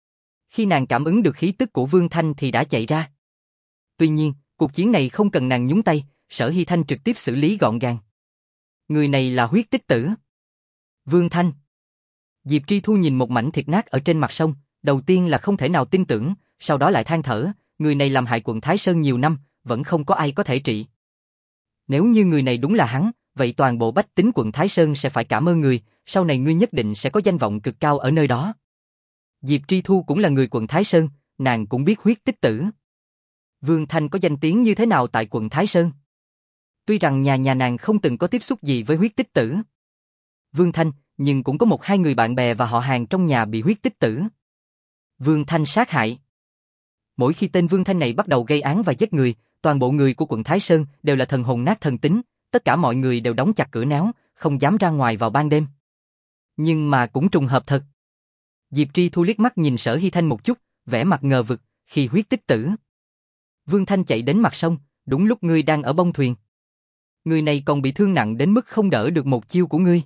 Khi nàng cảm ứng được khí tức của Vương Thanh thì đã chạy ra. Tuy nhiên, cuộc chiến này không cần nàng nhúng tay, Sở Hy Thanh trực tiếp xử lý gọn gàng. Người này là Huyết Tích Tử. Vương Thanh. Diệp Tri Thu nhìn một mảnh thịt nát ở trên mặt sông, đầu tiên là không thể nào tin tưởng, sau đó lại than thở, người này làm hại quận Thái Sơn nhiều năm, vẫn không có ai có thể trị. Nếu như người này đúng là hắn, vậy toàn bộ bách tính quận Thái Sơn sẽ phải cảm ơn người, sau này ngươi nhất định sẽ có danh vọng cực cao ở nơi đó. Diệp Tri Thu cũng là người quận Thái Sơn, nàng cũng biết Huyết Tích Tử. Vương Thanh có danh tiếng như thế nào tại quận Thái Sơn? Tuy rằng nhà nhà nàng không từng có tiếp xúc gì với Huyết Tích Tử, Vương Thanh, nhưng cũng có một hai người bạn bè và họ hàng trong nhà bị Huyết Tích Tử Vương Thanh sát hại. Mỗi khi tên Vương Thanh này bắt đầu gây án và giết người, toàn bộ người của quận Thái Sơn đều là thần hồn nát thần tính, tất cả mọi người đều đóng chặt cửa néo, không dám ra ngoài vào ban đêm. Nhưng mà cũng trùng hợp thật. Diệp Tri Thu liếc mắt nhìn Sở Hy Thanh một chút, vẻ mặt ngờ vực, khi Huyết Tích Tử Vương Thanh chạy đến mặt sông, đúng lúc ngươi đang ở bông thuyền. Người này còn bị thương nặng đến mức không đỡ được một chiêu của ngươi.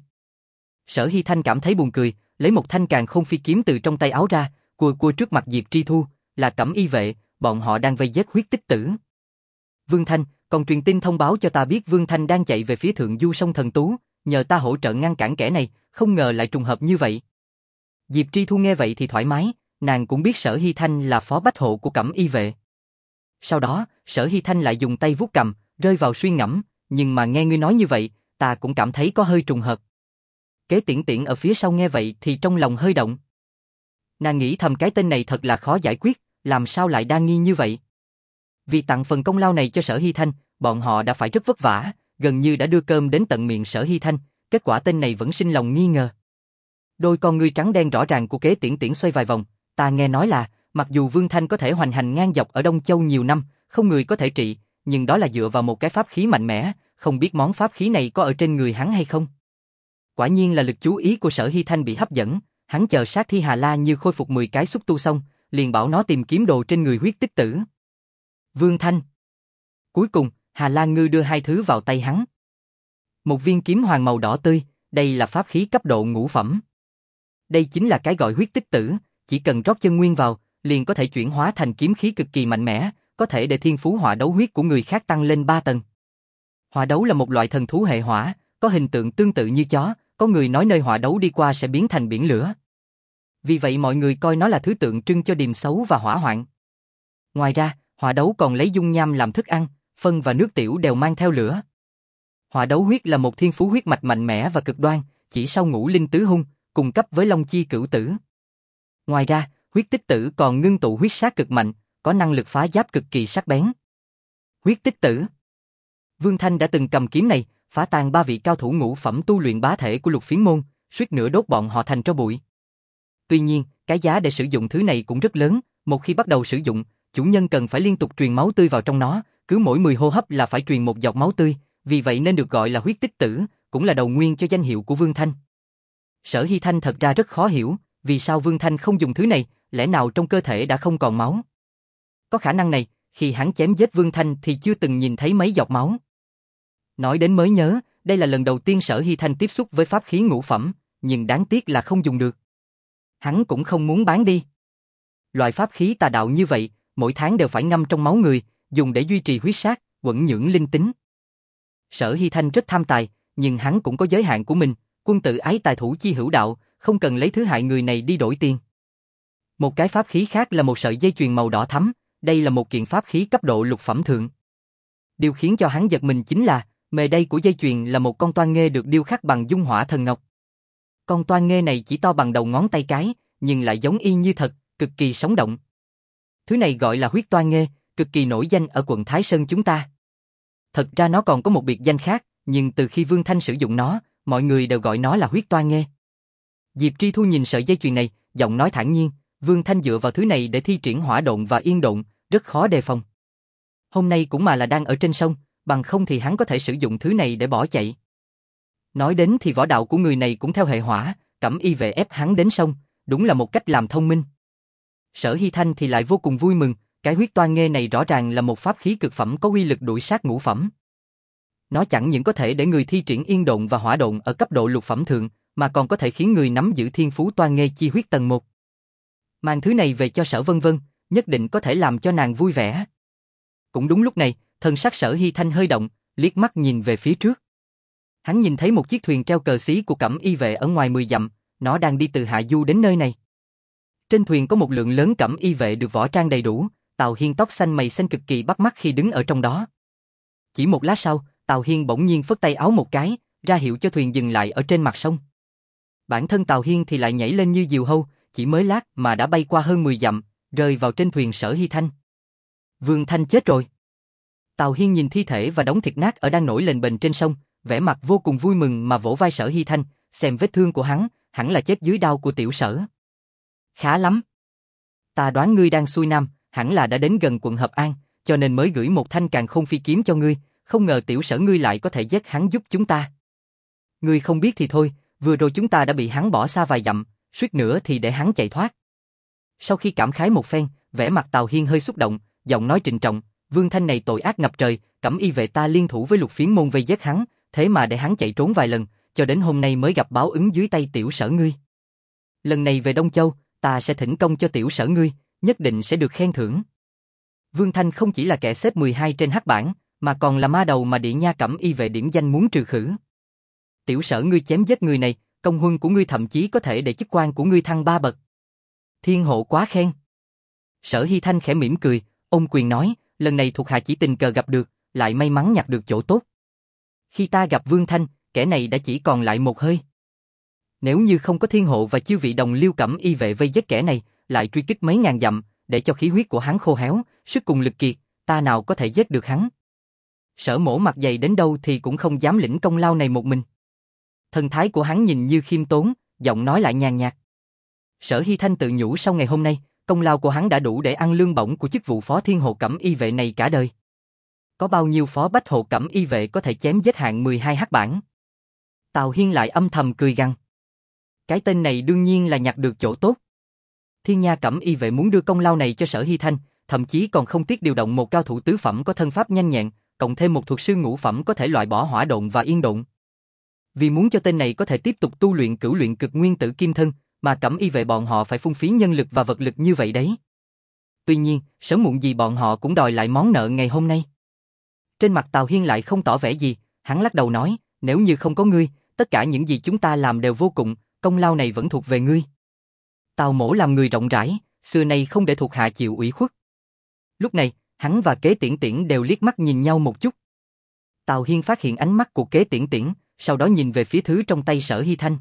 Sở Hy Thanh cảm thấy buồn cười, lấy một thanh càn khôn phi kiếm từ trong tay áo ra, cua cua trước mặt Diệp Tri Thu, là Cẩm Y vệ, bọn họ đang vây giết Huyết Tích Tử. Vương Thanh, còn truyền tin thông báo cho ta biết Vương Thanh đang chạy về phía thượng du sông Thần Tú, nhờ ta hỗ trợ ngăn cản kẻ này, không ngờ lại trùng hợp như vậy. Diệp Tri Thu nghe vậy thì thoải mái, nàng cũng biết Sở Hy Thanh là phó bách hộ của Cẩm Y vệ. Sau đó, Sở Hy Thanh lại dùng tay vuốt cầm, rơi vào suy ngẫm, nhưng mà nghe ngươi nói như vậy, ta cũng cảm thấy có hơi trùng hợp. Kế Tiễn Tiễn ở phía sau nghe vậy thì trong lòng hơi động. Nàng nghĩ thầm cái tên này thật là khó giải quyết, làm sao lại đa nghi như vậy. Vì tặng phần công lao này cho Sở Hy Thanh, bọn họ đã phải rất vất vả, gần như đã đưa cơm đến tận miệng Sở Hy Thanh, kết quả tên này vẫn sinh lòng nghi ngờ. Đôi con ngươi trắng đen rõ ràng của Kế Tiễn Tiễn xoay vài vòng, ta nghe nói là, mặc dù Vương Thanh có thể hoành hành ngang dọc ở Đông Châu nhiều năm, không người có thể trị, nhưng đó là dựa vào một cái pháp khí mạnh mẽ, không biết món pháp khí này có ở trên người hắn hay không. Quả nhiên là lực chú ý của Sở Hy Thanh bị hấp dẫn, hắn chờ sát thi Hà La Như khôi phục mười cái xúc tu xong, liền bảo nó tìm kiếm đồ trên người Huyết Tích Tử. Vương Thanh. Cuối cùng, Hà La Ngư đưa hai thứ vào tay hắn. Một viên kiếm hoàng màu đỏ tươi, đây là pháp khí cấp độ ngũ phẩm. Đây chính là cái gọi Huyết Tích Tử, chỉ cần rót chân nguyên vào, liền có thể chuyển hóa thành kiếm khí cực kỳ mạnh mẽ, có thể để thiên phú hỏa đấu huyết của người khác tăng lên ba tầng. Hỏa đấu là một loại thần thú hệ hỏa, có hình tượng tương tự như chó, có người nói nơi hỏa đấu đi qua sẽ biến thành biển lửa. Vì vậy mọi người coi nó là thứ tượng trưng cho điềm xấu và hỏa hoạn. Ngoài ra, hỏa đấu còn lấy dung nham làm thức ăn, phân và nước tiểu đều mang theo lửa. Hỏa đấu huyết là một thiên phú huyết mạch mạnh mẽ và cực đoan, chỉ sau ngũ linh tứ hung, cùng cấp với Long Chi Cửu Tử. Ngoài ra, Huyết Tích Tử còn ngưng tụ huyết sát cực mạnh, có năng lực phá giáp cực kỳ sắc bén. Huyết Tích Tử. Vương Thanh đã từng cầm kiếm này, phá tan ba vị cao thủ ngũ phẩm tu luyện bá thể của Lục Phiến môn, suýt nữa đốt bọn họ thành tro bụi. Tuy nhiên, cái giá để sử dụng thứ này cũng rất lớn, một khi bắt đầu sử dụng, chủ nhân cần phải liên tục truyền máu tươi vào trong nó, cứ mỗi mười hô hấp là phải truyền một giọt máu tươi, vì vậy nên được gọi là Huyết Tích Tử, cũng là đầu nguyên cho danh hiệu của Vương Thanh. Sở Hy Thanh thật ra rất khó hiểu, vì sao Vương Thanh không dùng thứ này, lẽ nào trong cơ thể đã không còn máu? Có khả năng này, khi hắn chém giết Vương Thanh thì chưa từng nhìn thấy mấy giọt máu. Nói đến mới nhớ, đây là lần đầu tiên Sở Hy Thanh tiếp xúc với pháp khí ngũ phẩm, nhưng đáng tiếc là không dùng được. Hắn cũng không muốn bán đi. Loại pháp khí tà đạo như vậy, mỗi tháng đều phải ngâm trong máu người, dùng để duy trì huyết sát, quẩn nhưỡng linh tính. Sở Hy Thanh rất tham tài, nhưng hắn cũng có giới hạn của mình, quân tử ái tài thủ chi hữu đạo, không cần lấy thứ hại người này đi đổi tiền. Một cái pháp khí khác là một sợi dây chuyền màu đỏ thắm, đây là một kiện pháp khí cấp độ lục phẩm thượng. Điều khiến cho hắn giật mình chính là, mề đay của dây chuyền là một con toan nghê được điêu khắc bằng dung hỏa thần ngọc. Con toan nghê này chỉ to bằng đầu ngón tay cái, nhưng lại giống y như thật, cực kỳ sống động. Thứ này gọi là huyết toan nghê, cực kỳ nổi danh ở quận Thái Sơn chúng ta. Thật ra nó còn có một biệt danh khác, nhưng từ khi Vương Thanh sử dụng nó, mọi người đều gọi nó là huyết toan nghê. Diệp Tri Thu nhìn sợi dây chuyền này, giọng nói thản nhiên, Vương Thanh dựa vào thứ này để thi triển hỏa độn và yên độn, rất khó đề phòng. Hôm nay cũng mà là đang ở trên sông, bằng không thì hắn có thể sử dụng thứ này để bỏ chạy. Nói đến thì võ đạo của người này cũng theo hệ hỏa, Cẩm Y vệ ép hắn đến sông, đúng là một cách làm thông minh. Sở Hy Thanh thì lại vô cùng vui mừng, cái huyết toan nghê này rõ ràng là một pháp khí cực phẩm có uy lực đuổi sát ngũ phẩm. Nó chẳng những có thể để người thi triển yên độn và hỏa độn ở cấp độ lục phẩm thượng, mà còn có thể khiến người nắm giữ thiên phú toan nghê chi huyết tầng một. Mang thứ này về cho Sở Vân Vân, nhất định có thể làm cho nàng vui vẻ. Cũng đúng lúc này, thân sắc Sở Hy Thanh hơi động, liếc mắt nhìn về phía trước. Hắn nhìn thấy một chiếc thuyền treo cờ xí của Cẩm Y vệ ở ngoài mười dặm, nó đang đi từ Hạ Du đến nơi này. Trên thuyền có một lượng lớn Cẩm Y vệ được võ trang đầy đủ, Tào Hiên tóc xanh mày xanh cực kỳ bắt mắt khi đứng ở trong đó. Chỉ một lát sau, Tào Hiên bỗng nhiên phất tay áo một cái, ra hiệu cho thuyền dừng lại ở trên mặt sông. Bản thân Tào Hiên thì lại nhảy lên như diều hâu, chỉ mới lát mà đã bay qua hơn mười dặm, rơi vào trên thuyền Sở Hy Thanh. Vương Thanh chết rồi. Tào Hiên nhìn thi thể và đống thịt nát ở đang nổi lên bềnh trên sông, vẻ mặt vô cùng vui mừng mà vỗ vai Sở Hy Thanh, xem vết thương của hắn, hẳn là chết dưới đao của tiểu Sở. Khá lắm. Ta đoán ngươi đang xuôi nam, hẳn là đã đến gần quận Hợp An, cho nên mới gửi một thanh càn khôn phi kiếm cho ngươi, không ngờ tiểu Sở ngươi lại có thể giết hắn giúp chúng ta. Ngươi không biết thì thôi, vừa rồi chúng ta đã bị hắn bỏ xa vài dặm, suýt nữa thì để hắn chạy thoát. Sau khi cảm khái một phen, vẻ mặt Tào Hiên hơi xúc động, giọng nói trịnh trọng, Vương Thanh này tội ác ngập trời, Cẩm Y vệ ta liên thủ với Lục Phiến môn vây giết hắn, thế mà để hắn chạy trốn vài lần, cho đến hôm nay mới gặp báo ứng dưới tay tiểu Sở ngươi. Lần này về Đông Châu, ta sẽ thỉnh công cho tiểu Sở ngươi, nhất định sẽ được khen thưởng. Vương Thanh không chỉ là kẻ xếp mười hai trên hắc bảng, mà còn là ma đầu mà Địa Nha Cẩm Y Vệ điểm danh muốn trừ khử. Tiểu Sở ngươi chém giết người này, công huân của ngươi thậm chí có thể để chức quan của ngươi thăng ba bậc. Thiên hộ quá khen. Sở Hy Thanh khẽ mỉm cười, ôm quyền nói, lần này thuộc hạ chỉ tình cờ gặp được, lại may mắn nhặt được chỗ tốt. Khi ta gặp Vương Thanh, kẻ này đã chỉ còn lại một hơi. Nếu như không có thiên hộ và chư vị đồng Liêu Cẩm Y Vệ vây giết kẻ này, lại truy kích mấy ngàn dặm, để cho khí huyết của hắn khô héo, sức cùng lực kiệt, ta nào có thể giết được hắn. Sở Mỗ mặt dày đến đâu thì cũng không dám lĩnh công lao này một mình. Thần thái của hắn nhìn như khiêm tốn, giọng nói lại nhàn nhạt. Sở Hy Thanh tự nhủ sau ngày hôm nay, công lao của hắn đã đủ để ăn lương bổng của chức vụ phó thiên hộ Cẩm Y Vệ này cả đời. Có bao nhiêu phó bách hộ Cẩm Y Vệ có thể chém giết hạng mười hai hắc bảng? Tào Hiên lại âm thầm cười gằn. Cái tên này đương nhiên là nhặt được chỗ tốt. Thiên Nha Cẩm Y Vệ muốn đưa công lao này cho Sở Hy Thanh, thậm chí còn không tiếc điều động một cao thủ tứ phẩm có thân pháp nhanh nhẹn, cộng thêm một thuật sư ngũ phẩm có thể loại bỏ hỏa độn và yên độn. Vì muốn cho tên này có thể tiếp tục tu luyện cửu luyện cực nguyên tử kim thân, mà Cẩm Y Vệ bọn họ phải phung phí nhân lực và vật lực như vậy đấy. Tuy nhiên, sớm muộn gì bọn họ cũng đòi lại món nợ ngày hôm nay. Trên mặt Tào Hiên lại không tỏ vẻ gì, hắn lắc đầu nói, nếu như không có ngươi, tất cả những gì chúng ta làm đều vô cùng, công lao này vẫn thuộc về ngươi. Tào Mỗ làm người rộng rãi, xưa nay không để thuộc hạ chịu ủy khuất. Lúc này, hắn và Kế Tiễn Tiễn đều liếc mắt nhìn nhau một chút. Tào Hiên phát hiện ánh mắt của Kế Tiễn Tiễn, sau đó nhìn về phía thứ trong tay Sở Hy Thanh.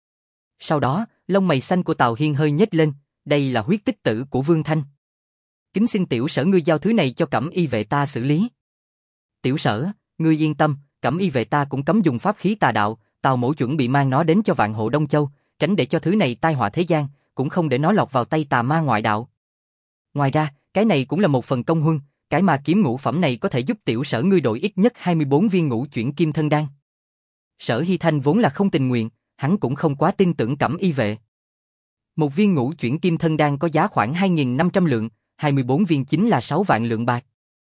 Sau đó, lông mày xanh của Tào Hiên hơi nhếch lên, đây là huyết tích tử của Vương Thanh. Kính xin Tiểu Sở ngươi giao thứ này cho Cẩm Y Vệ ta xử lý. Tiểu Sở, ngươi yên tâm, Cẩm Y Vệ ta cũng cấm dùng pháp khí tà đạo, Tào Mỗ chuẩn bị mang nó đến cho Vạn Hộ Đông Châu, tránh để cho thứ này tai họa thế gian, cũng không để nó lọt vào tay tà ma ngoại đạo. Ngoài ra, cái này cũng là một phần công huân, cái ma kiếm ngũ phẩm này có thể giúp Tiểu Sở ngươi đổi ít nhất hai mươi bốn viên ngũ chuyển kim thân đan. Sở Hy Thanh vốn là không tình nguyện, hắn cũng không quá tin tưởng Cẩm Y Vệ. Một viên ngũ chuyển kim thân đan có giá khoảng hai nghìn năm trăm lượng, hai mươi bốn viên chính là sáu vạn lượng bạc.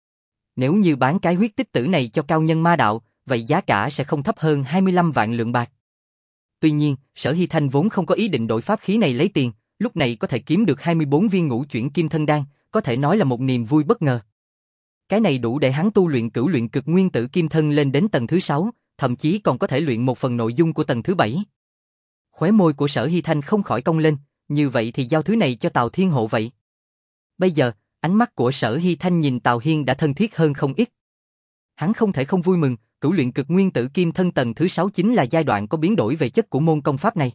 Nếu như bán cái huyết tích tử này cho cao nhân ma đạo, vậy giá cả sẽ không thấp hơn hai mươi lăm vạn lượng bạc. Tuy nhiên, Sở Hy Thanh vốn không có ý định đổi pháp khí này lấy tiền, lúc này có thể kiếm được hai mươi bốn viên ngũ chuyển kim thân đan, có thể nói là một niềm vui bất ngờ. Cái này đủ để hắn tu luyện cửu luyện cực nguyên tử kim thân lên đến tầng thứ sáu, thậm chí còn có thể luyện một phần nội dung của tầng thứ bảy. Khóe môi của Sở Hy Thanh không khỏi cong lên, như vậy thì giao thứ này cho Tào Thiên Hộ vậy. Bây giờ, ánh mắt của Sở Hy Thanh nhìn Tào Hiên đã thân thiết hơn không ít. Hắn không thể không vui mừng, cửu luyện cực nguyên tử kim thân tầng thứ sáu chính là giai đoạn có biến đổi về chất của môn công pháp này.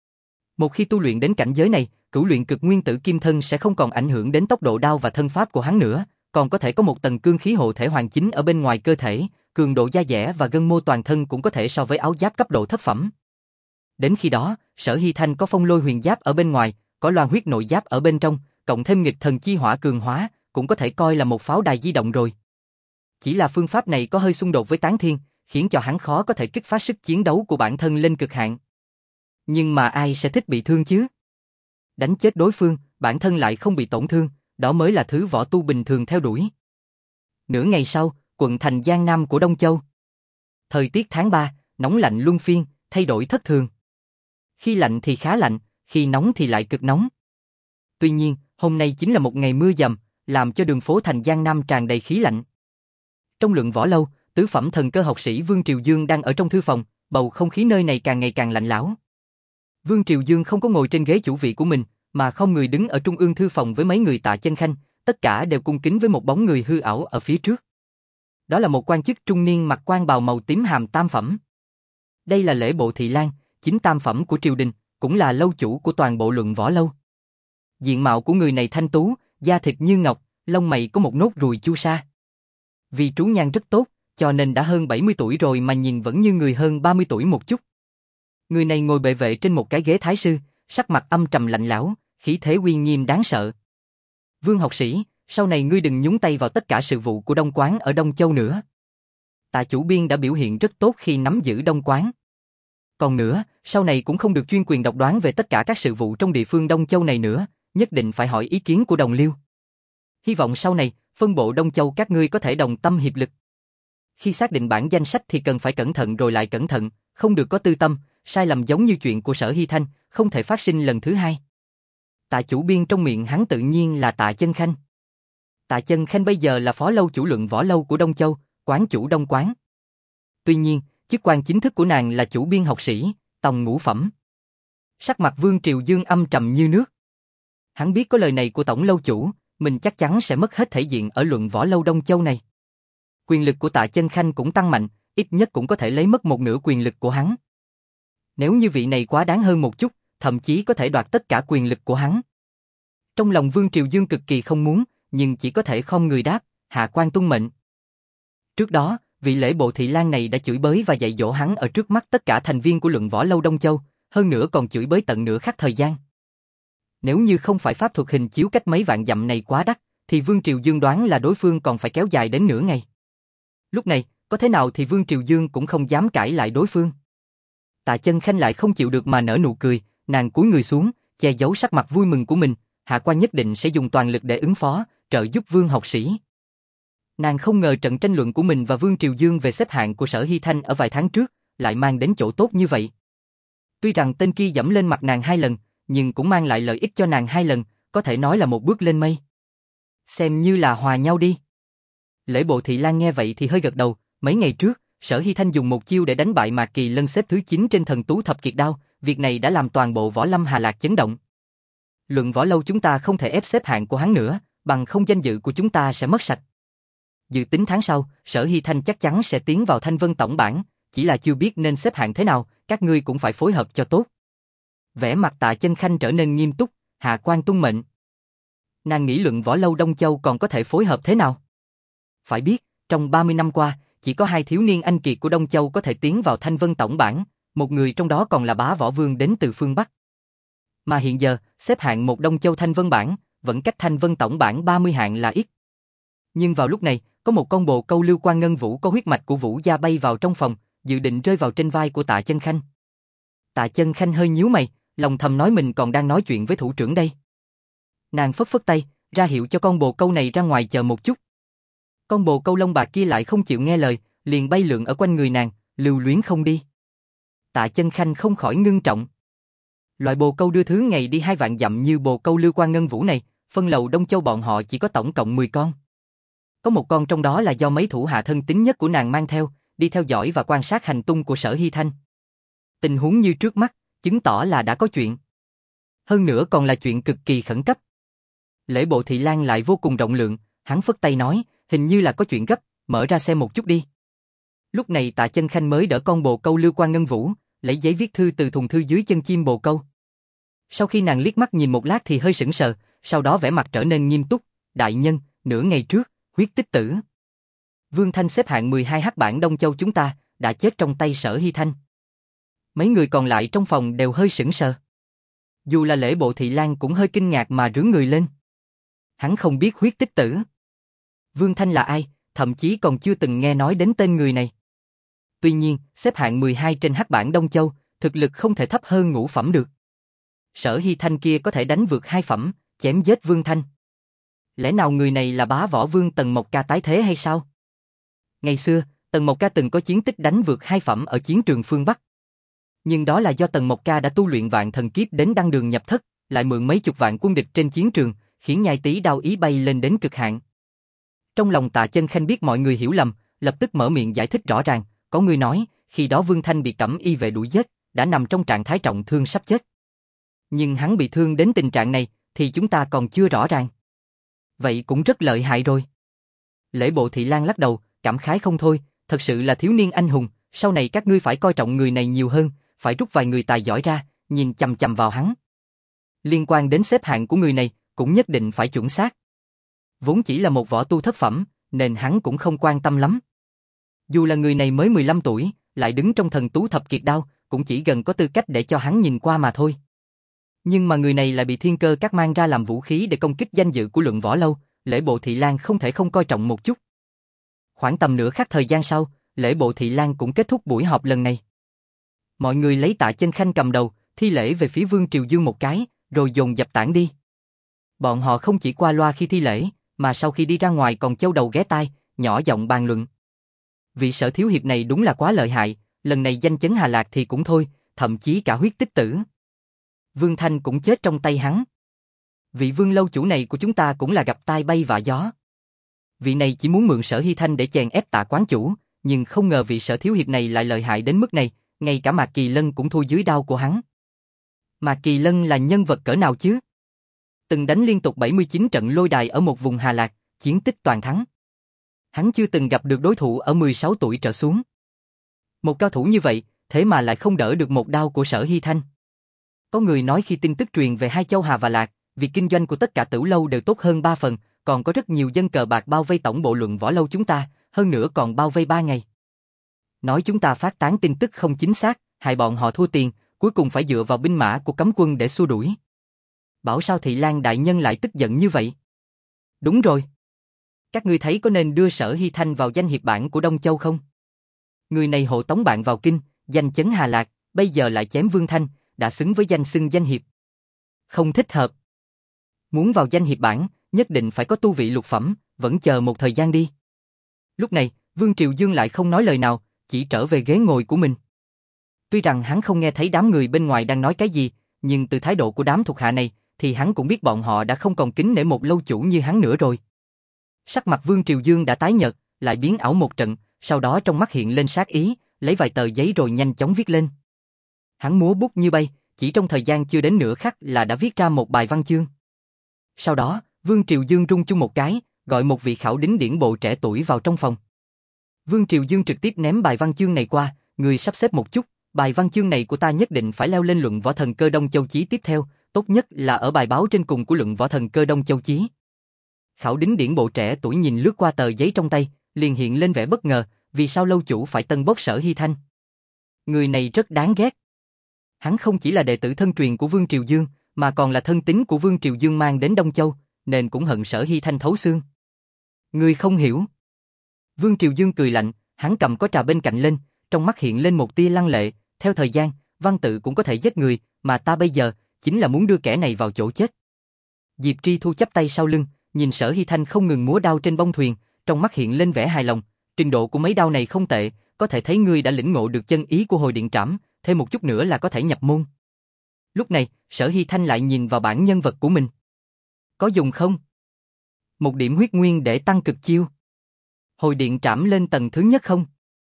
Một khi tu luyện đến cảnh giới này, cửu luyện cực nguyên tử kim thân sẽ không còn ảnh hưởng đến tốc độ đao và thân pháp của hắn nữa, còn có thể có một tầng cương khí hộ thể hoàn chính ở bên ngoài cơ thể, cường độ da dẻ và gân mô toàn thân cũng có thể so với áo giáp cấp độ thất phẩm. Đến khi đó, Sở Hy Thanh có phong lôi huyền giáp ở bên ngoài, có loan huyết nội giáp ở bên trong, cộng thêm nghịch thần chi hỏa cường hóa, cũng có thể coi là một pháo đài di động rồi. Chỉ là phương pháp này có hơi xung đột với Tán Thiên, khiến cho hắn khó có thể kích phát sức chiến đấu của bản thân lên cực hạn. Nhưng mà ai sẽ thích bị thương chứ? Đánh chết đối phương, bản thân lại không bị tổn thương, đó mới là thứ võ tu bình thường theo đuổi. Nửa ngày sau, quận thành Giang Nam của Đông Châu. Thời tiết tháng ba, nóng lạnh luân phiên, thay đổi thất thường. Khi lạnh thì khá lạnh, khi nóng thì lại cực nóng. Tuy nhiên, hôm nay chính là một ngày mưa dầm, làm cho đường phố thành Giang Nam tràn đầy khí lạnh. Trong lượng võ lâu, tứ phẩm thần cơ học sĩ Vương Triều Dương đang ở trong thư phòng, bầu không khí nơi này càng ngày càng lạnh lẽo. Vương Triều Dương không có ngồi trên ghế chủ vị của mình, mà không người đứng ở trung ương thư phòng với mấy người Tạ Chân Khanh, tất cả đều cung kính với một bóng người hư ảo ở phía trước. Đó là một quan chức trung niên mặc quan bào màu tím hàm tam phẩm. Đây là Lễ Bộ Thị Lang, chính tam phẩm của triều đình, cũng là lâu chủ của toàn bộ luận võ lâu. Diện mạo của người này thanh tú, da thịt như ngọc, lông mày có một nốt ruồi chu sa. Vì trú nhan rất tốt, cho nên đã hơn bảy mươi tuổi rồi mà nhìn vẫn như người hơn ba mươi tuổi một chút. Người này ngồi bệ vệ trên một cái ghế thái sư, sắc mặt âm trầm lạnh lẽo, khí thế uy nghiêm đáng sợ. Vương học sĩ, sau này ngươi đừng nhúng tay vào tất cả sự vụ của Đông Quán ở Đông Châu nữa. Tạ chủ biên đã biểu hiện rất tốt khi nắm giữ Đông Quán. Còn nữa, sau này cũng không được chuyên quyền độc đoán về tất cả các sự vụ trong địa phương Đông Châu này nữa, nhất định phải hỏi ý kiến của đồng liêu. Hy vọng sau này, phân bộ Đông Châu các ngươi có thể đồng tâm hiệp lực. Khi xác định bản danh sách thì cần phải cẩn thận rồi lại cẩn thận, không được có tư tâm, sai lầm giống như chuyện của Sở Hy Thanh, không thể phát sinh lần thứ hai. Tạ chủ biên trong miệng hắn tự nhiên là Tạ Chân Khanh. Tạ Chân Khanh bây giờ là phó lâu chủ Luận Võ Lâu của Đông Châu, quán chủ Đông Quán. Tuy nhiên, chức quan chính thức của nàng là chủ biên học sĩ, tòng ngũ phẩm. Sắc mặt Vương Triều Dương âm trầm như nước. Hắn biết có lời này của tổng lâu chủ, mình chắc chắn sẽ mất hết thể diện ở Luận Võ Lâu Đông Châu này. Quyền lực của Tạ Chân Khanh cũng tăng mạnh, ít nhất cũng có thể lấy mất một nửa quyền lực của hắn. Nếu như vị này quá đáng hơn một chút, thậm chí có thể đoạt tất cả quyền lực của hắn. Trong lòng Vương Triều Dương cực kỳ không muốn, nhưng chỉ có thể không người đáp, hạ quan tuân mệnh. Trước đó, vị lễ bộ thị lang này đã chửi bới và dạy dỗ hắn ở trước mắt tất cả thành viên của Luận Võ Lâu Đông Châu, hơn nữa còn chửi bới tận nửa khắc thời gian. Nếu như không phải pháp thuật hình chiếu cách mấy vạn dặm này quá đắt, thì Vương Triều Dương đoán là đối phương còn phải kéo dài đến nửa ngày. Lúc này, có thế nào thì Vương Triều Dương cũng không dám cãi lại đối phương. Tạ Chân Khanh lại không chịu được mà nở nụ cười, nàng cúi người xuống, che giấu sắc mặt vui mừng của mình, hạ quan nhất định sẽ dùng toàn lực để ứng phó, trợ giúp Vương học sĩ. Nàng không ngờ trận tranh luận của mình và Vương Triều Dương về xếp hạng của Sở Hy Thanh ở vài tháng trước, lại mang đến chỗ tốt như vậy. Tuy rằng tên kia dẫm lên mặt nàng hai lần, nhưng cũng mang lại lợi ích cho nàng hai lần, có thể nói là một bước lên mây. Xem như là hòa nhau đi. Lễ bộ thị lang nghe vậy thì hơi gật đầu, mấy ngày trước, Sở Hy Thanh dùng một chiêu để đánh bại Mạc Kỳ Lân xếp thứ chín trên thần tú thập kiệt đao, việc này đã làm toàn bộ võ lâm Hà Lạc chấn động. Luận Võ Lâu chúng ta không thể ép xếp hạng của hắn nữa, bằng không danh dự của chúng ta sẽ mất sạch. Dự tính tháng sau, Sở Hy Thanh chắc chắn sẽ tiến vào Thanh Vân tổng bảng, chỉ là chưa biết nên xếp hạng thế nào, các ngươi cũng phải phối hợp cho tốt. Vẻ mặt Tạ Chân Khanh trở nên nghiêm túc, hạ quan tuân mệnh. Nàng nghĩ Luận Võ Lâu Đông Châu còn có thể phối hợp thế nào? Phải biết, trong ba mươi năm qua, chỉ có hai thiếu niên anh kiệt của Đông Châu có thể tiến vào Thanh Vân tổng bảng, một người trong đó còn là Bá Võ Vương đến từ phương Bắc. Mà hiện giờ, xếp hạng một Đông Châu Thanh Vân bảng, vẫn cách Thanh Vân tổng bảng ba mươi hạng là ít. Nhưng vào lúc này, có một con bồ câu Lưu Quan Ngân Vũ có huyết mạch của Vũ gia bay vào trong phòng, dự định rơi vào trên vai của Tạ Chân Khanh. Tạ Chân Khanh hơi nhíu mày, lòng thầm nói mình còn đang nói chuyện với thủ trưởng đây. Nàng phất phất tay, ra hiệu cho con bồ câu này ra ngoài chờ một chút. Con bồ câu lông bạc kia lại không chịu nghe lời, liền bay lượn ở quanh người nàng, lưu luyến không đi. Tạ Chân Khanh không khỏi ngưng trọng. Loại bồ câu đưa thứ ngày đi hai vạn dặm như bồ câu Lưu Quan Ngân Vũ này, phân lầu Đông Châu bọn họ chỉ có tổng cộng mười con. Có một con trong đó là do mấy thủ hạ thân tín nhất của nàng mang theo, đi theo dõi và quan sát hành tung của Sở Hy Thanh. Tình huống như trước mắt, chứng tỏ là đã có chuyện. Hơn nữa còn là chuyện cực kỳ khẩn cấp. Lễ bộ thị lang lại vô cùng rộng lượng, hắn phất tay nói, hình như là có chuyện gấp, mở ra xem một chút đi. Lúc này Tạ Chân Khanh mới đỡ con bồ câu Lưu Quan Ngân Vũ, lấy giấy viết thư từ thùng thư dưới chân chim bồ câu. Sau khi nàng liếc mắt nhìn một lát thì hơi sững sờ, sau đó vẻ mặt trở nên nghiêm túc, đại nhân, nửa ngày trước, huyết tích tử. Vương Thanh xếp hạng mười hai hắc bảng Đông Châu chúng ta, đã chết trong tay Sở Hy Thanh. Mấy người còn lại trong phòng đều hơi sững sờ. Dù là lễ bộ thị lang cũng hơi kinh ngạc mà rướn người lên. Hắn không biết huyết tích tử. Vương Thanh là ai, thậm chí còn chưa từng nghe nói đến tên người này. Tuy nhiên, xếp hạng mười hai trên hắc bảng Đông Châu, thực lực không thể thấp hơn ngũ phẩm được. Sở Hy Thanh kia có thể đánh vượt hai phẩm, chém giết Vương Thanh. Lẽ nào người này là Bá Võ Vương Tần Mộc Ca tái thế hay sao? Ngày xưa, Tần Mộc Ca từng có chiến tích đánh vượt hai phẩm ở chiến trường phương Bắc. Nhưng đó là do Tần Mộc Ca đã tu luyện vạn thần kiếp đến đăng đường nhập thất, lại mượn mấy chục vạn quân địch trên chiến trường, khiến nhai tí đao ý bay lên đến cực hạn. Trong lòng Tạ Chân Khanh biết mọi người hiểu lầm, lập tức mở miệng giải thích rõ ràng, có người nói, khi đó Vương Thanh bị Cẩm Y vệ đuổi giết, đã nằm trong trạng thái trọng thương sắp chết. Nhưng hắn bị thương đến tình trạng này, thì chúng ta còn chưa rõ ràng. Vậy cũng rất lợi hại rồi. Lễ bộ thị lang lắc đầu, cảm khái không thôi, thật sự là thiếu niên anh hùng, sau này các ngươi phải coi trọng người này nhiều hơn, phải rút vài người tài giỏi ra, nhìn chằm chằm vào hắn. Liên quan đến xếp hạng của người này, cũng nhất định phải chuẩn xác. Vốn chỉ là một võ tu thất phẩm, nên hắn cũng không quan tâm lắm. Dù là người này mới mười lăm tuổi, lại đứng trong thần tú thập kiệt đao, cũng chỉ gần có tư cách để cho hắn nhìn qua mà thôi. Nhưng mà người này lại bị Thiên Cơ Các mang ra làm vũ khí để công kích danh dự của Luận Võ Lâu, lễ bộ thị lang không thể không coi trọng một chút. Khoảng tầm nửa khắc thời gian sau, lễ bộ thị lang cũng kết thúc buổi họp lần này. Mọi người lấy Tạ Chân Khanh cầm đầu, thi lễ về phía Vương Triều Dương một cái, rồi dồn dập tản đi. Bọn họ không chỉ qua loa khi thi lễ, mà sau khi đi ra ngoài còn châu đầu ghé tai, nhỏ giọng bàn luận. Vị Sở thiếu hiệp này đúng là quá lợi hại, lần này danh chấn Hà Lạc thì cũng thôi, thậm chí cả huyết tích tử. Vương Thanh cũng chết trong tay hắn. Vị Vương lâu chủ này của chúng ta cũng là gặp tai bay vạ gió. vị này chỉ muốn mượn Sở Hy Thanh để chèn ép Tạ quán chủ, nhưng không ngờ vị Sở thiếu hiệp này lại lợi hại đến mức này, ngay cả Mạc Kỳ Lân cũng thua dưới đao của hắn. Mạc Kỳ Lân là nhân vật cỡ nào chứ? Từng đánh liên tục bảy mươi chín trận lôi đài ở một vùng Hà Lạc, chiến tích toàn thắng. Hắn chưa từng gặp được đối thủ ở mười sáu tuổi trở xuống. Một cao thủ như vậy, thế mà lại không đỡ được một đao của Sở Hy Thanh. Có người nói khi tin tức truyền về hai châu Hà và Lạc, việc kinh doanh của tất cả tử lâu đều tốt hơn ba phần, còn có rất nhiều dân cờ bạc bao vây tổng bộ luận võ lâu chúng ta, hơn nữa còn bao vây ba ngày. Nói chúng ta phát tán tin tức không chính xác, hại bọn họ thua tiền, cuối cùng phải dựa vào binh mã của cấm quân để xua đuổi. Bảo sao Thị Lan đại nhân lại tức giận như vậy? Đúng rồi. Các ngươi thấy có nên đưa Sở Hy Thanh vào danh hiệp bảng của Đông Châu không? Người này hộ tống bạn vào kinh, danh chấn Hà Lạc, bây giờ lại chém Vương Thanh, đã xứng với danh xưng danh hiệp. Không thích hợp. Muốn vào danh hiệp bảng, nhất định phải có tu vị lục phẩm, vẫn chờ một thời gian đi. Lúc này, Vương Triều Dương lại không nói lời nào, chỉ trở về ghế ngồi của mình. Tuy rằng hắn không nghe thấy đám người bên ngoài đang nói cái gì, nhưng từ thái độ của đám thuộc hạ này, thì hắn cũng biết bọn họ đã không còn kính nể một lâu chủ như hắn nữa rồi. Sắc mặt Vương Triều Dương đã tái nhợt, lại biến ảo một trận, sau đó trong mắt hiện lên sát ý, lấy vài tờ giấy rồi nhanh chóng viết lên. Hắn múa bút như bay, chỉ trong thời gian chưa đến nửa khắc là đã viết ra một bài văn chương. Sau đó, Vương Triều Dương rung chung một cái, gọi một vị khảo đính điển bộ trẻ tuổi vào trong phòng. Vương Triều Dương trực tiếp ném bài văn chương này qua, người sắp xếp một chút, bài văn chương này của ta nhất định phải leo lên luận võ thần cơ Đông Châu Chí tiếp theo, tốt nhất là ở bài báo trên cùng của luận võ thần cơ Đông Châu Chí. Khảo đính điển bộ trẻ tuổi nhìn lướt qua tờ giấy trong tay, liền hiện lên vẻ bất ngờ, vì sao lâu chủ phải tân bốc Sở Hy Thanh? Người này rất đáng ghét. Hắn không chỉ là đệ tử thân truyền của Vương Triều Dương, mà còn là thân tín của Vương Triều Dương mang đến Đông Châu, nên cũng hận Sở Hy Thanh thấu xương. Ngươi không hiểu. Vương Triều Dương cười lạnh, hắn cầm có trà bên cạnh lên, trong mắt hiện lên một tia lăng lệ, theo thời gian, văn tự cũng có thể giết người, mà ta bây giờ, chính là muốn đưa kẻ này vào chỗ chết. Diệp Tri Thu chắp tay sau lưng, nhìn Sở Hy Thanh không ngừng múa đao trên bông thuyền, trong mắt hiện lên vẻ hài lòng, trình độ của mấy đao này không tệ, có thể thấy ngươi đã lĩnh ngộ được chân ý của hồi điện trảm, thêm một chút nữa là có thể nhập môn. Lúc này, Sở Hy Thanh lại nhìn vào bản nhân vật của mình. Có dùng không? Một điểm huyết nguyên để tăng cực chiêu. Hồi điện trảm lên tầng thứ nhất không?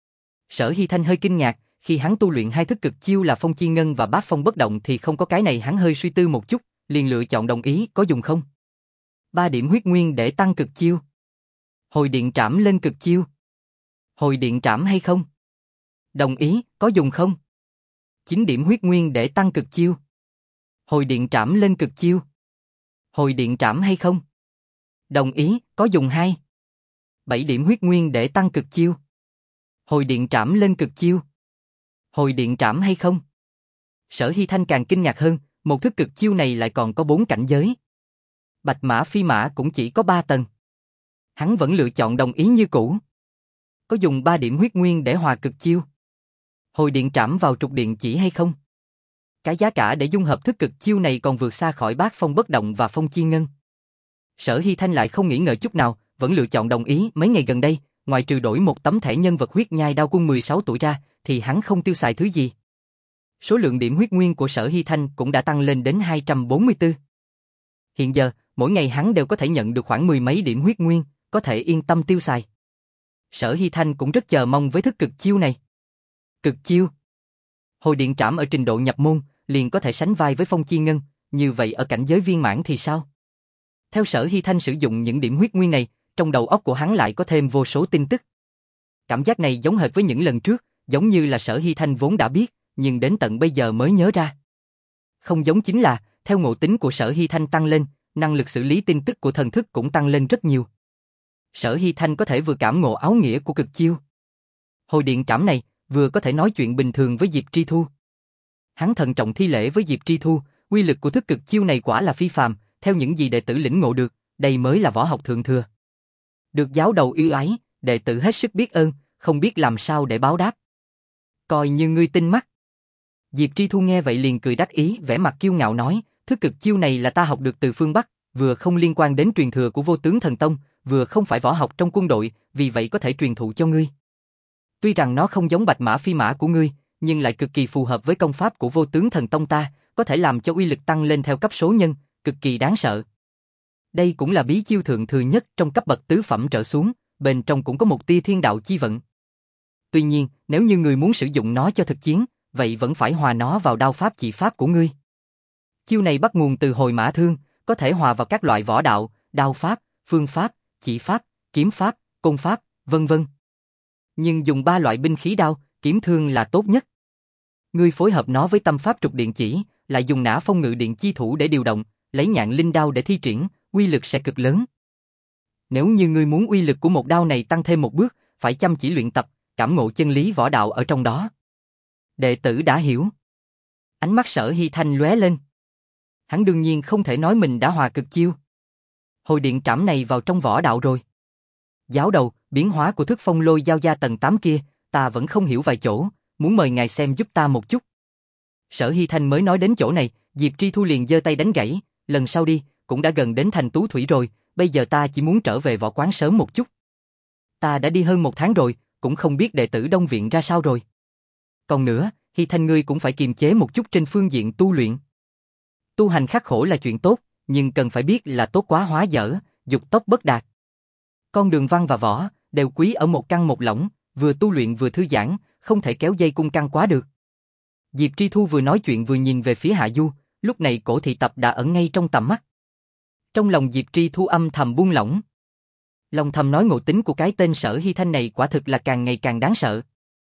Sở Hy Thanh hơi kinh ngạc, khi hắn tu luyện hai thức cực chiêu là phong chi ngân và bát phong bất động thì không có cái này, hắn hơi suy tư một chút, liền lựa chọn đồng ý, có dùng không? Ba điểm huyết nguyên để tăng cực chiêu. Hồi điện trảm lên cực chiêu. Hồi điện trảm hay không? Đồng ý, có dùng không? Chín điểm huyết nguyên để tăng cực chiêu. Hồi điện trảm lên cực chiêu. Hồi điện trảm hay không? Đồng ý, có dùng hai. Bảy điểm huyết nguyên để tăng cực chiêu. Hồi điện trảm lên cực chiêu. Hồi điện trảm hay không? Sở Hy Thanh càng kinh ngạc hơn, một thức cực chiêu này lại còn có bốn cảnh giới. Bạch mã phi mã cũng chỉ có ba tầng. Hắn vẫn lựa chọn đồng ý như cũ. Có dùng ba điểm huyết nguyên để hòa cực chiêu. Hồi điện trảm vào trục điện chỉ hay không? Cái giá cả để dung hợp thức cực chiêu này còn vượt xa khỏi bát phong bất động và phong chi ngân. Sở Hy Thanh lại không nghĩ ngợi chút nào, vẫn lựa chọn đồng ý. Mấy ngày gần đây, ngoài trừ đổi một tấm thẻ nhân vật huyết nhai đao quân mười sáu tuổi ra, thì hắn không tiêu xài thứ gì. Số lượng điểm huyết nguyên của Sở Hy Thanh cũng đã tăng lên đến hai trăm bốn mươi tư. Hiện giờ, mỗi ngày hắn đều có thể nhận được khoảng mười mấy điểm huyết nguyên, có thể yên tâm tiêu xài. Sở Hy Thanh cũng rất chờ mong với thức cực chiêu này. Cực chiêu. Hồi điện trảm ở trình độ nhập môn, liền có thể sánh vai với phong chi ngân, như vậy ở cảnh giới viên mãn thì sao? Theo Sở Hy Thanh sử dụng những điểm huyết nguyên này, trong đầu óc của hắn lại có thêm vô số tin tức. Cảm giác này giống hệt với những lần trước, giống như là Sở Hy Thanh vốn đã biết, nhưng đến tận bây giờ mới nhớ ra. Không giống chính là, theo ngộ tính của Sở Hy Thanh tăng lên, năng lực xử lý tin tức của thần thức cũng tăng lên rất nhiều. Sở Hy Thanh có thể vừa cảm ngộ áo nghĩa của cực chiêu hồi điện trảm này, vừa có thể nói chuyện bình thường với Diệp Tri Thu. Hắn thận trọng thi lễ với Diệp Tri Thu, uy lực của thức cực chiêu này quả là phi phàm, theo những gì đệ tử lĩnh ngộ được, đây mới là võ học thượng thừa. Được giáo đầu yêu ái, đệ tử hết sức biết ơn, không biết làm sao để báo đáp. Coi như ngươi tinh mắt. Diệp Tri Thu nghe vậy liền cười đắc ý, vẻ mặt kiêu ngạo nói, thức cực chiêu này là ta học được từ phương Bắc, vừa không liên quan đến truyền thừa của Vô Tướng Thần Tông, vừa không phải võ học trong quân đội, vì vậy có thể truyền thụ cho ngươi. Tuy rằng nó không giống bạch mã phi mã của ngươi, nhưng lại cực kỳ phù hợp với công pháp của Vô Tướng Thần Tông ta, có thể làm cho uy lực tăng lên theo cấp số nhân, cực kỳ đáng sợ. Đây cũng là bí chiêu thượng thừa nhất trong cấp bậc tứ phẩm trở xuống, bên trong cũng có một tia thiên đạo chi vận. Tuy nhiên, nếu như người muốn sử dụng nó cho thực chiến, vậy vẫn phải hòa nó vào đao pháp chỉ pháp của ngươi. Chiêu này bắt nguồn từ hồi mã thương, có thể hòa vào các loại võ đạo, đao pháp, phương pháp, chỉ pháp, kiếm pháp, công pháp, vân vân. Nhưng dùng ba loại binh khí đao, kiếm thương là tốt nhất. Ngươi phối hợp nó với tâm pháp trục điện chỉ, lại dùng nã phong ngự điện chi thủ để điều động, lấy nhạn linh đao để thi triển, uy lực sẽ cực lớn. Nếu như ngươi muốn uy lực của một đao này tăng thêm một bước, phải chăm chỉ luyện tập, cảm ngộ chân lý võ đạo ở trong đó. Đệ tử đã hiểu. Ánh mắt Sở Hy Thanh lóe lên. Hắn đương nhiên không thể nói mình đã hòa cực chiêu. Hồi điện trảm này vào trong võ đạo rồi. Giáo đầu, biến hóa của thức phong lôi giao gia tầng tám kia, ta vẫn không hiểu vài chỗ, muốn mời ngài xem giúp ta một chút. Sở Hy Thanh mới nói đến chỗ này, Diệp Tri Thu liền giơ tay đánh gãy, lần sau đi, cũng đã gần đến thành Tú Thủy rồi, bây giờ ta chỉ muốn trở về võ quán sớm một chút. Ta đã đi hơn một tháng rồi, cũng không biết đệ tử Đông Viện ra sao rồi. Còn nữa, Hy Thanh ngươi cũng phải kiềm chế một chút trên phương diện tu luyện. Tu hành khắc khổ là chuyện tốt, nhưng cần phải biết là tốt quá hóa dở, dục tốc bất đạt. Con đường văn và võ đều quý ở một căn một lỏng, vừa tu luyện vừa thư giãn, không thể kéo dây cung căng quá được. Diệp Tri Thu vừa nói chuyện vừa nhìn về phía Hạ Du, lúc này Cổ Thị Tập đã ẩn ngay trong tầm mắt. Trong lòng Diệp Tri Thu âm thầm buông lỏng. Lòng thầm nói ngộ tính của cái tên Sở Hy Thanh này quả thực là càng ngày càng đáng sợ.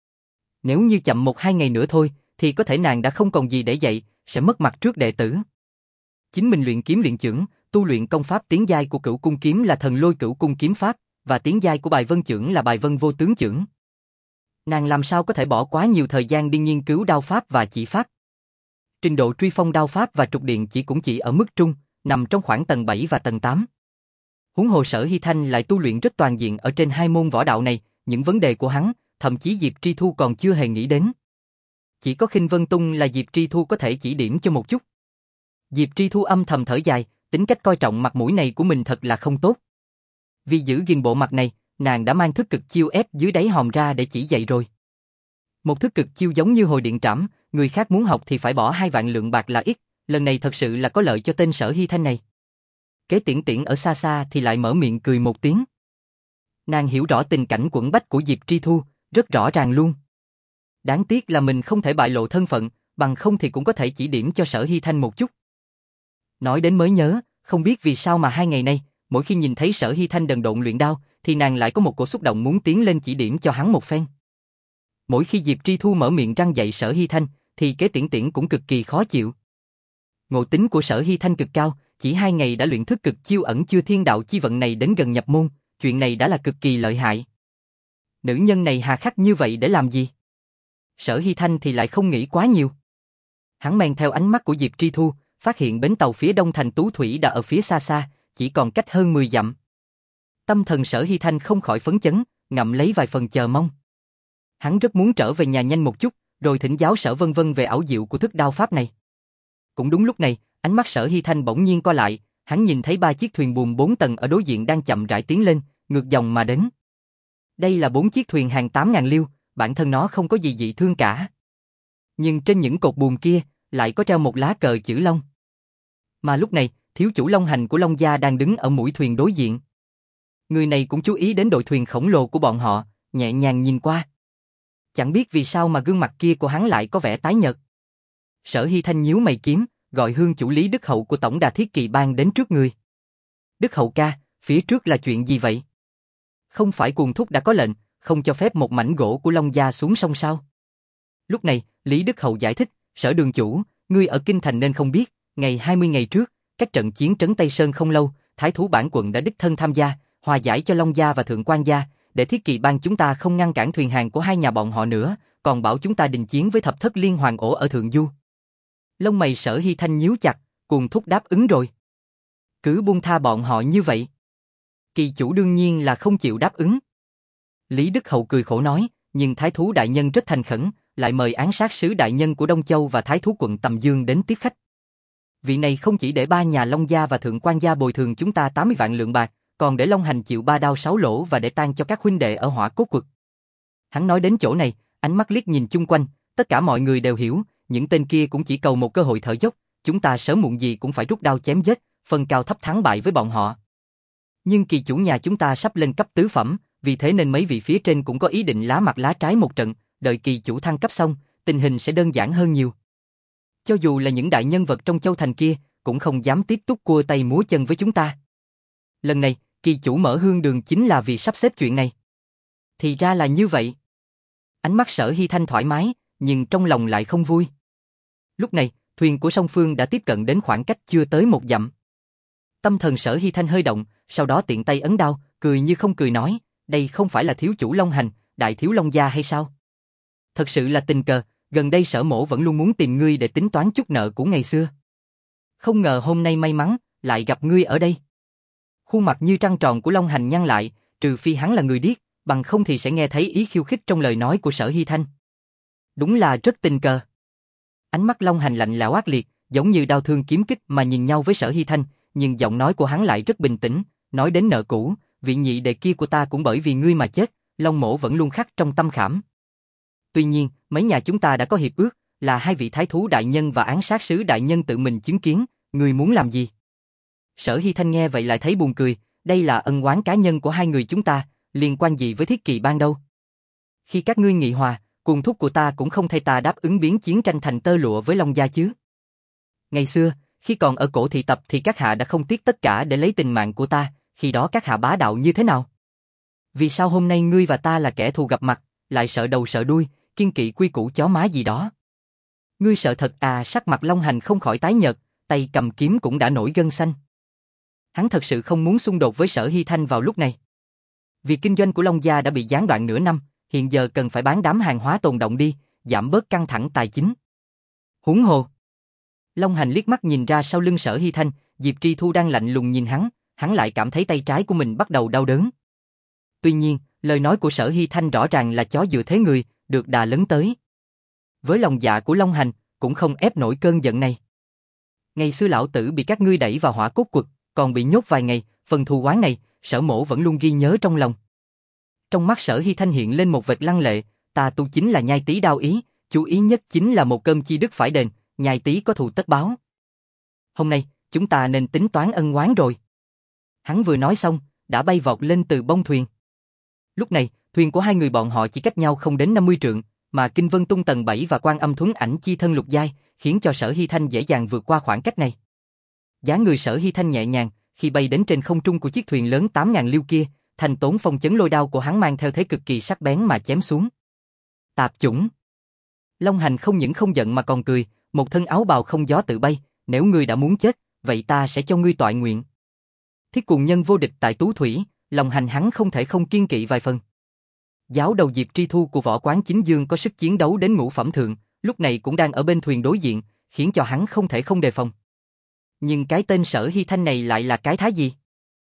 Nếu như chậm một hai ngày nữa thôi, thì có thể nàng đã không còn gì để dạy, sẽ mất mặt trước đệ tử. Chính mình luyện kiếm luyện chưởng, tu luyện công pháp tiến giai của Cửu Cung kiếm là Thần Lôi Cửu Cung kiếm pháp, và tiến giai của Bài Vân chưởng là Bài Vân vô tướng chưởng. Nàng làm sao có thể bỏ quá nhiều thời gian đi nghiên cứu đao pháp và chỉ pháp. Trình độ truy phong đao pháp và trục điện chỉ cũng chỉ ở mức trung, nằm trong khoảng tầng bảy và tầng tám. Huống hồ Sở Hy Thanh lại tu luyện rất toàn diện ở trên hai môn võ đạo này, những vấn đề của hắn, thậm chí Diệp Tri Thu còn chưa hề nghĩ đến. Chỉ có Khinh Vân Tung là Diệp Tri Thu có thể chỉ điểm cho một chút. Diệp Tri Thu âm thầm thở dài, tính cách coi trọng mặt mũi này của mình thật là không tốt. Vì giữ gìn bộ mặt này, nàng đã mang thức cực chiêu ép dưới đáy hòm ra để chỉ dạy rồi. Một thức cực chiêu giống như hồi điện trảm, người khác muốn học thì phải bỏ hai vạn lượng bạc là ít, lần này thật sự là có lợi cho tên Sở Hy Thanh này. Kế Tiễn Tiễn ở xa xa thì lại mở miệng cười một tiếng. Nàng hiểu rõ tình cảnh quẫn bách của Diệp Tri Thu, rất rõ ràng luôn. Đáng tiếc là mình không thể bại lộ thân phận, bằng không thì cũng có thể chỉ điểm cho Sở Hy Thanh một chút. Nói đến mới nhớ, không biết vì sao mà hai ngày nay, mỗi khi nhìn thấy Sở Hy Thanh đần độn luyện đao, thì nàng lại có một cổ xúc động muốn tiến lên chỉ điểm cho hắn một phen. Mỗi khi Diệp Tri Thu mở miệng răn dạy Sở Hy Thanh, thì Kế Tiễn Tiễn cũng cực kỳ khó chịu. Ngộ tính của Sở Hy Thanh cực cao, chỉ hai ngày đã luyện thức cực chiêu ẩn chứa thiên đạo chi vận này đến gần nhập môn, chuyện này đã là cực kỳ lợi hại. Nữ nhân này hà khắc như vậy để làm gì? Sở Hy Thanh thì lại không nghĩ quá nhiều. Hắn men theo ánh mắt của Diệp Tri Thu, phát hiện bến tàu phía đông thành Tú Thủy đã ở phía xa xa, chỉ còn cách hơn mười dặm. Tâm thần Sở Hy Thanh không khỏi phấn chấn, ngậm lấy vài phần chờ mong. Hắn rất muốn trở về nhà nhanh một chút, rồi thỉnh giáo Sở Vân Vân về ảo diệu của thức đao pháp này. Cũng đúng lúc này, ánh mắt Sở Hy Thanh bỗng nhiên co lại, hắn nhìn thấy ba chiếc thuyền buồm bốn tầng ở đối diện đang chậm rãi tiến lên, ngược dòng mà đến. Đây là bốn chiếc thuyền hàng tám ngàn liêu, bản thân nó không có gì dị thương cả. Nhưng trên những cột buồm kia, lại có treo một lá cờ chữ Long. Mà lúc này, thiếu chủ Long Hành của Long Gia đang đứng ở mũi thuyền đối diện. Người này cũng chú ý đến đội thuyền khổng lồ của bọn họ, nhẹ nhàng nhìn qua. Chẳng biết vì sao mà gương mặt kia của hắn lại có vẻ tái nhợt. Sở Hy Thanh nhíu mày kiếm, gọi hương chủ Lý Đức Hậu của Tổng Đà Thiết Kỳ Bang đến trước người. Đức Hậu ca, phía trước là chuyện gì vậy? Không phải Cuồng Thúc đã có lệnh, không cho phép một mảnh gỗ của Long Gia xuống sông sao? Lúc này, Lý Đức Hậu giải thích, Sở đường chủ, ngươi ở Kinh Thành nên không biết, ngày hai mươi ngày trước, cách trận chiến trấn Tây Sơn không lâu, Thái thú bản quận đã đích thân tham gia, hòa giải cho Long Gia và Thượng Quan Gia, để Thiết Kỳ Bang chúng ta không ngăn cản thuyền hàng của hai nhà bọn họ nữa, còn bảo chúng ta đình chiến với thập thất liên hoàng ổ ở Thượng Du. Lông mày Sở Hy Thanh nhíu chặt, Cuồng Thúc đáp ứng rồi. Cứ buông tha bọn họ như vậy. Kỳ chủ đương nhiên là không chịu đáp ứng. Lý Đức Hậu cười khổ nói, nhưng Thái thú đại nhân rất thành khẩn, lại mời án sát sứ đại nhân của Đông Châu và Thái thú quận Tầm Dương đến tiếp khách. Vị này không chỉ để ba nhà Long Gia và Thượng Quan Gia bồi thường chúng ta tám mươi vạn lượng bạc, còn để Long Hành chịu ba đao sáu lỗ và để tang cho các huynh đệ ở Hỏa Cốt Quật. Hắn nói đến chỗ này, ánh mắt liếc nhìn chung quanh, tất cả mọi người đều hiểu, những tên kia cũng chỉ cầu một cơ hội thở dốc, chúng ta sớm muộn gì cũng phải rút đao chém giết, phân cao thấp thắng bại với bọn họ. Nhưng kỳ chủ nhà chúng ta sắp lên cấp tứ phẩm, vì thế nên mấy vị phía trên cũng có ý định lá mặt lá trái một trận, đợi kỳ chủ thăng cấp xong, tình hình sẽ đơn giản hơn nhiều. Cho dù là những đại nhân vật trong châu thành kia, cũng không dám tiếp tục cua tay múa chân với chúng ta. Lần này, kỳ chủ mở hương đường chính là vì sắp xếp chuyện này. Thì ra là như vậy. Ánh mắt Sở Hy Thanh thoải mái, nhưng trong lòng lại không vui. Lúc này, thuyền của song phương đã tiếp cận đến khoảng cách chưa tới một dặm. Tâm thần Sở Hy Thanh hơi động, sau đó tiện tay ấn đao, cười như không cười nói, đây không phải là thiếu chủ Long Hành, đại thiếu Long gia hay sao? Thật sự là tình cờ, gần đây Sở mỗ vẫn luôn muốn tìm ngươi để tính toán chút nợ của ngày xưa. Không ngờ hôm nay may mắn, lại gặp ngươi ở đây. Khuôn mặt như trăng tròn của Long Hành nhăn lại, trừ phi hắn là người điếc, bằng không thì sẽ nghe thấy ý khiêu khích trong lời nói của Sở Hy Thanh. Đúng là rất tình cờ. Ánh mắt Long Hành lạnh lẽo ác liệt, giống như đao thương kiếm kích mà nhìn nhau với Sở Hy Thanh, nhưng giọng nói của hắn lại rất bình tĩnh, nói đến nợ cũ, vị nhị đệ kia của ta cũng bởi vì ngươi mà chết, Long mỗ vẫn luôn khắc trong tâm khảm. Tuy nhiên, mấy nhà chúng ta đã có hiệp ước, là hai vị thái thú đại nhân và án sát sứ đại nhân tự mình chứng kiến, ngươi muốn làm gì? Sở Hy Thanh nghe vậy lại thấy buồn cười, đây là ân oán cá nhân của hai người chúng ta, liên quan gì với thiết kỵ ban đâu. Khi các ngươi nghị hòa, cuồng thúc của ta cũng không thay ta đáp ứng biến chiến tranh thành tơ lụa với Long gia chứ. Ngày xưa, khi còn ở cổ thị tập thì các hạ đã không tiếc tất cả để lấy tình mạng của ta, khi đó các hạ bá đạo như thế nào? Vì sao hôm nay ngươi và ta là kẻ thù gặp mặt, lại sợ đầu sợ đuôi, kiêng kỵ quy củ chó má gì đó? Ngươi sợ thật à? Sắc mặt Long Hành không khỏi tái nhợt, tay cầm kiếm cũng đã nổi gân xanh. Hắn thật sự không muốn xung đột với Sở Hy Thanh vào lúc này. Việc kinh doanh của Long gia đã bị gián đoạn nửa năm, hiện giờ cần phải bán đám hàng hóa tồn động đi, giảm bớt căng thẳng tài chính. Huống hồ. Long Hành liếc mắt nhìn ra sau lưng Sở Hy Thanh, Diệp Tri Thu đang lạnh lùng nhìn hắn, hắn lại cảm thấy tay trái của mình bắt đầu đau đớn. Tuy nhiên, lời nói của Sở Hy Thanh rõ ràng là chó dựa thế người, được đà lấn tới. Với lòng dạ của Long Hành, cũng không ép nổi cơn giận này. Ngày xưa lão tử bị các ngươi đẩy vào hỏa cốt quật, còn bị nhốt vài ngày, phần thù oán này, Sở mỗ vẫn luôn ghi nhớ trong lòng. Trong mắt Sở Hy Thanh hiện lên một vệt lăng lệ, ta tu chính là nhai tí đao ý, chú ý nhất chính là một cơm chi đức phải đền, nhai tí có thù tất báo. Hôm nay, chúng ta nên tính toán ân oán rồi. Hắn vừa nói xong, đã bay vọt lên từ bông thuyền. Lúc này, thuyền của hai người bọn họ chỉ cách nhau không đến năm mươi trượng, mà Kinh Vân Tung tầng bảy và Quan Âm Thuấn Ảnh chi thân lục giai, khiến cho Sở Hy Thanh dễ dàng vượt qua khoảng cách này. Dáng người Sở Hy Thanh nhẹ nhàng, khi bay đến trên không trung của chiếc thuyền lớn tám ngàn liêu kia, thành tốn phong chấn lôi đao của hắn mang theo thế cực kỳ sắc bén mà chém xuống. Tạp chủng! Long Hành không những không giận mà còn cười, một thân áo bào không gió tự bay, nếu ngươi đã muốn chết, vậy ta sẽ cho ngươi toại nguyện. Thiết cuồng nhân vô địch tại Tú Thủy, Long Hành hắn không thể không kiên kỵ vài phần. Giáo đầu Diệp Tri Thu của Võ Quán Chính Dương có sức chiến đấu đến ngũ phẩm thượng, lúc này cũng đang ở bên thuyền đối diện, khiến cho hắn không thể không đề phòng. Nhưng cái tên Sở Hy Thanh này lại là cái thá gì?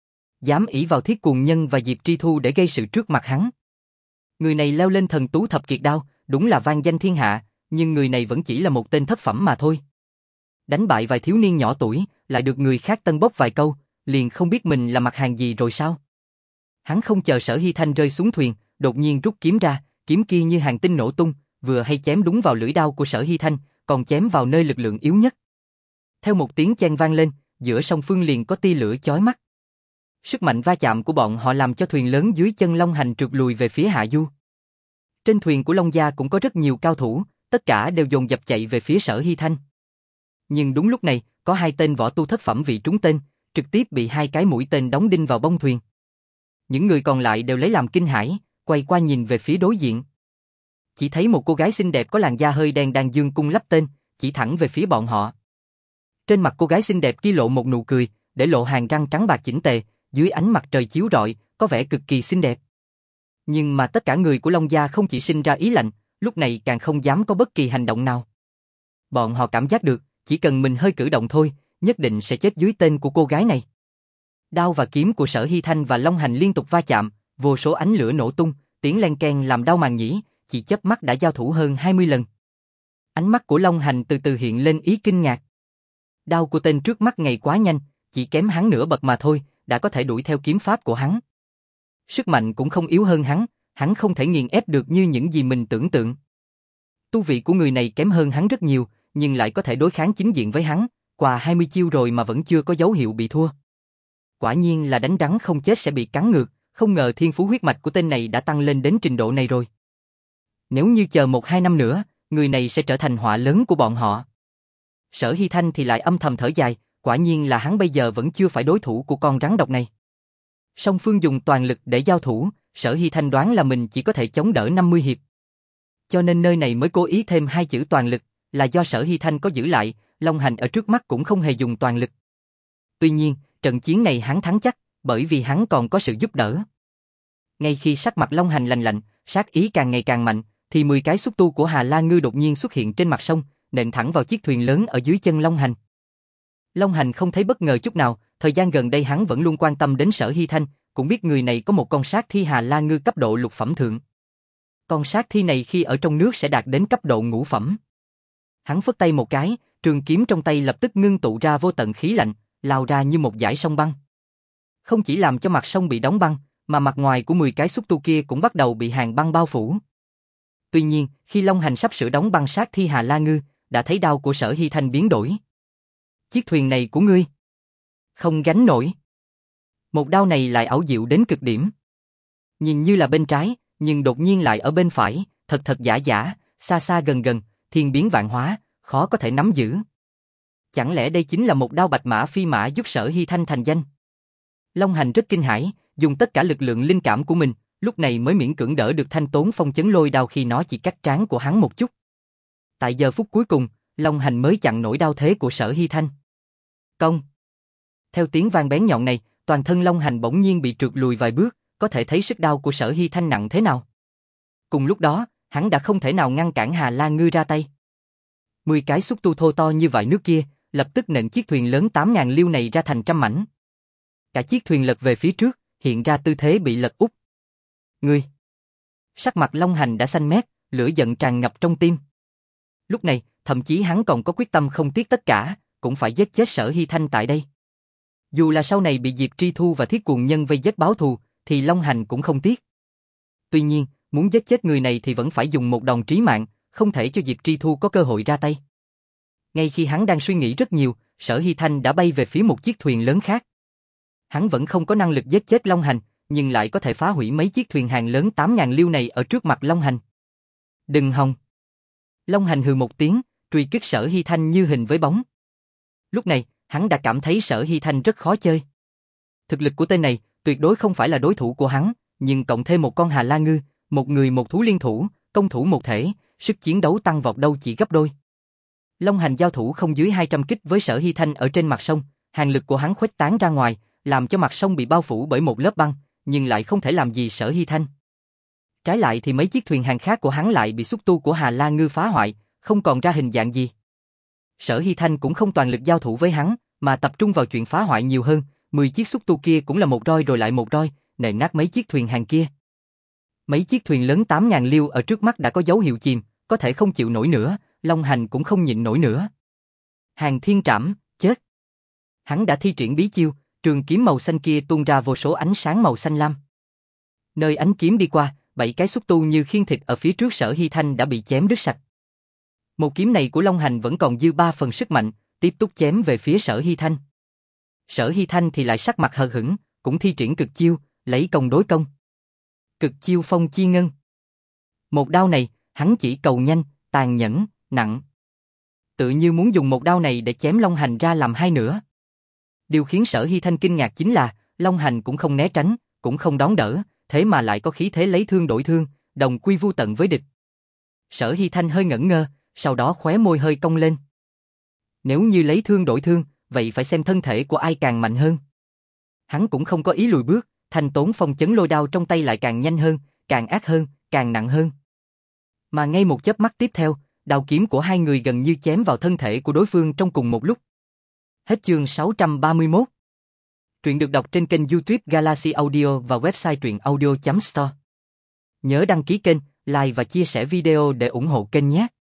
Dám ỷ vào Thiết cuồng nhân và Diệp Tri Thu để gây sự trước mặt hắn. Người này leo lên thần tú thập kiệt đao, đúng là vang danh thiên hạ, nhưng người này vẫn chỉ là một tên thất phẩm mà thôi. Đánh bại vài thiếu niên nhỏ tuổi, lại được người khác tân bốc vài câu, liền không biết mình là mặt hàng gì rồi sao? Hắn không chờ Sở Hy Thanh rơi xuống thuyền, đột nhiên rút kiếm ra, kiếm kia như hàng tinh nổ tung, vừa hay chém đúng vào lưỡi đao của Sở Hy Thanh, còn chém vào nơi lực lượng yếu nhất. Theo một tiếng chen vang lên, giữa song phương liền có tia lửa chói mắt. Sức mạnh va chạm của bọn họ làm cho thuyền lớn dưới chân Long Hành trượt lùi về phía hạ du. Trên thuyền của Long gia cũng có rất nhiều cao thủ, tất cả đều dồn dập chạy về phía Sở Hy Thanh. Nhưng đúng lúc này, có hai tên võ tu thất phẩm vị trúng tên, trực tiếp bị hai cái mũi tên đóng đinh vào bông thuyền. Những người còn lại đều lấy làm kinh hãi, quay qua nhìn về phía đối diện. Chỉ thấy một cô gái xinh đẹp có làn da hơi đen đang dương cung lắp tên, chỉ thẳng về phía bọn họ. Trên mặt cô gái xinh đẹp kia lộ một nụ cười, để lộ hàng răng trắng bạc chỉnh tề, dưới ánh mặt trời chiếu rọi, có vẻ cực kỳ xinh đẹp. Nhưng mà tất cả người của Long gia không chỉ sinh ra ý lạnh, lúc này càng không dám có bất kỳ hành động nào. Bọn họ cảm giác được, chỉ cần mình hơi cử động thôi, nhất định sẽ chết dưới tên của cô gái này. Đao và kiếm của Sở Hy Thanh và Long Hành liên tục va chạm, vô số ánh lửa nổ tung, tiếng len keng làm đau màng nhĩ, chỉ chớp mắt đã giao thủ hơn hai mươi lần. Ánh mắt của Long Hành từ từ hiện lên ý kinh ngạc. Đao của tên trước mắt ngày quá nhanh, chỉ kém hắn nửa bậc mà thôi, đã có thể đuổi theo kiếm pháp của hắn. Sức mạnh cũng không yếu hơn hắn, hắn không thể nghiền ép được như những gì mình tưởng tượng. Tu vị của người này kém hơn hắn rất nhiều, nhưng lại có thể đối kháng chính diện với hắn, qua hai mươi chiêu rồi mà vẫn chưa có dấu hiệu bị thua. quả nhiên là đánh rắn không chết sẽ bị cắn ngược, không ngờ thiên phú huyết mạch của tên này đã tăng lên đến trình độ này rồi. Nếu như chờ một hai năm nữa, người này sẽ trở thành họa lớn của bọn họ. Sở Hy Thanh thì lại âm thầm thở dài, quả nhiên là hắn bây giờ vẫn chưa phải đối thủ của con rắn độc này. Song phương dùng toàn lực để giao thủ, Sở Hy Thanh đoán là mình chỉ có thể chống đỡ năm mươi hiệp. Cho nên nơi này mới cố ý thêm hai chữ toàn lực, là do Sở Hy Thanh có giữ lại, Long Hành ở trước mắt cũng không hề dùng toàn lực. Tuy nhiên, trận chiến này hắn thắng chắc, bởi vì hắn còn có sự giúp đỡ. Ngay khi sắc mặt Long Hành lạnh lạnh, sát ý càng ngày càng mạnh, thì mười cái xúc tu của Hà La Ngư đột nhiên xuất hiện trên mặt sông, nện thẳng vào chiếc thuyền lớn ở dưới chân Long Hành. Long Hành không thấy bất ngờ chút nào, thời gian gần đây hắn vẫn luôn quan tâm đến Sở Hy Thanh, cũng biết người này có một con sát thi Hà La Ngư cấp độ lục phẩm thượng. Con sát thi này khi ở trong nước sẽ đạt đến cấp độ ngũ phẩm. Hắn phất tay một cái, trường kiếm trong tay lập tức ngưng tụ ra vô tận khí lạnh, lao ra như một dải sông băng. Không chỉ làm cho mặt sông bị đóng băng, mà mặt ngoài của mười cái xúc tu kia cũng bắt đầu bị hàng băng bao phủ. Tuy nhiên, khi Long Hành sắp sửa đóng băng sát thi Hà La Ngư, đã thấy đao của Sở Hy Thanh biến đổi. Chiếc thuyền này của ngươi không gánh nổi. Một đao này lại ảo diệu đến cực điểm. Nhìn như là bên trái, nhưng đột nhiên lại ở bên phải, thật thật giả giả, xa xa gần gần, thiên biến vạn hóa, khó có thể nắm giữ. Chẳng lẽ đây chính là một đao bạch mã phi mã giúp Sở Hy Thanh thành danh? Long Hành rất kinh hãi, dùng tất cả lực lượng linh cảm của mình, lúc này mới miễn cưỡng đỡ được thanh tốn phong chấn lôi đao khi nó chỉ cách trán của hắn một chút. Tại giờ phút cuối cùng, Long Hành mới chặn nổi đao thế của Sở Hy Thanh. Công! Theo tiếng vang bén nhọn này, toàn thân Long Hành bỗng nhiên bị trượt lùi vài bước, có thể thấy sức đau của Sở Hy Thanh nặng thế nào. Cùng lúc đó, hắn đã không thể nào ngăn cản Hà La Ngư ra tay. Mười cái xúc tu thô to như vại nước kia, lập tức nện chiếc thuyền lớn tám ngàn liêu này ra thành trăm mảnh. Cả chiếc thuyền lật về phía trước, hiện ra tư thế bị lật úp. Ngươi! Sắc mặt Long Hành đã xanh mét, lửa giận tràn ngập trong tim. Lúc này, thậm chí hắn còn có quyết tâm không tiếc tất cả, cũng phải giết chết Sở Hy Thanh tại đây. Dù là sau này bị Diệp Tri Thu và Thiết Cuồng Nhân vây giết báo thù, thì Long Hành cũng không tiếc. Tuy nhiên, muốn giết chết người này thì vẫn phải dùng một đòn trí mạng, không thể cho Diệp Tri Thu có cơ hội ra tay. Ngay khi hắn đang suy nghĩ rất nhiều, Sở Hy Thanh đã bay về phía một chiếc thuyền lớn khác. Hắn vẫn không có năng lực giết chết Long Hành, nhưng lại có thể phá hủy mấy chiếc thuyền hàng lớn tám ngàn liêu này ở trước mặt Long Hành. Đừng hòng! Long Hành hừ một tiếng, truy kích Sở Hy Thanh như hình với bóng. Lúc này, hắn đã cảm thấy Sở Hy Thanh rất khó chơi. Thực lực của tên này tuyệt đối không phải là đối thủ của hắn, nhưng cộng thêm một con Hà La Ngư, một người một thú liên thủ, công thủ một thể, sức chiến đấu tăng vọt đâu chỉ gấp đôi. Long Hành giao thủ không dưới hai trăm kích với Sở Hy Thanh ở trên mặt sông, hàn lực của hắn khuếch tán ra ngoài, làm cho mặt sông bị bao phủ bởi một lớp băng, nhưng lại không thể làm gì Sở Hy Thanh. Trái lại thì mấy chiếc thuyền hàng khác của hắn lại bị xúc tu của Hà La Ngư phá hoại, không còn ra hình dạng gì. Sở Hy Thanh cũng không toàn lực giao thủ với hắn, mà tập trung vào chuyện phá hoại nhiều hơn, mười chiếc xúc tu kia cũng là một roi rồi lại một roi, nện nát mấy chiếc thuyền hàng kia. Mấy chiếc thuyền lớn tám ngàn liêu ở trước mắt đã có dấu hiệu chìm, có thể không chịu nổi nữa, Long Hành cũng không nhịn nổi nữa. Hàng thiên trảm, chết! Hắn đã thi triển bí chiêu, trường kiếm màu xanh kia tuôn ra vô số ánh sáng màu xanh lam. Nơi ánh kiếm đi qua, bảy cái xúc tu như khiên thịt ở phía trước Sở Hy Thanh đã bị chém đứt sạch. Một kiếm này của Long Hành vẫn còn dư ba phần sức mạnh, tiếp tục chém về phía Sở Hy Thanh. Sở Hy Thanh thì lại sắc mặt hờ hững, cũng thi triển cực chiêu, lấy công đối công. Cực chiêu phong chi ngân. Một đao này, hắn chỉ cầu nhanh, tàn nhẫn, nặng. Tự như muốn dùng một đao này để chém Long Hành ra làm hai nửa. Điều khiến Sở Hy Thanh kinh ngạc chính là, Long Hành cũng không né tránh, cũng không đón đỡ, thế mà lại có khí thế lấy thương đổi thương, đồng quy vu tận với địch. Sở Hy Thanh hơi ngẩn ngơ, sau đó khóe môi hơi cong lên. Nếu như lấy thương đổi thương, vậy phải xem thân thể của ai càng mạnh hơn. Hắn cũng không có ý lùi bước, thanh tốn phong chấn lôi đao trong tay lại càng nhanh hơn, càng ác hơn, càng nặng hơn. Mà ngay một chớp mắt tiếp theo, đao kiếm của hai người gần như chém vào thân thể của đối phương trong cùng một lúc. Hết chương sáu trăm ba mươi mốt. Truyện được đọc trên kênh YouTube Galaxy Audio và website truyện audio chấm store. Nhớ đăng ký kênh, like và chia sẻ video để ủng hộ kênh nhé.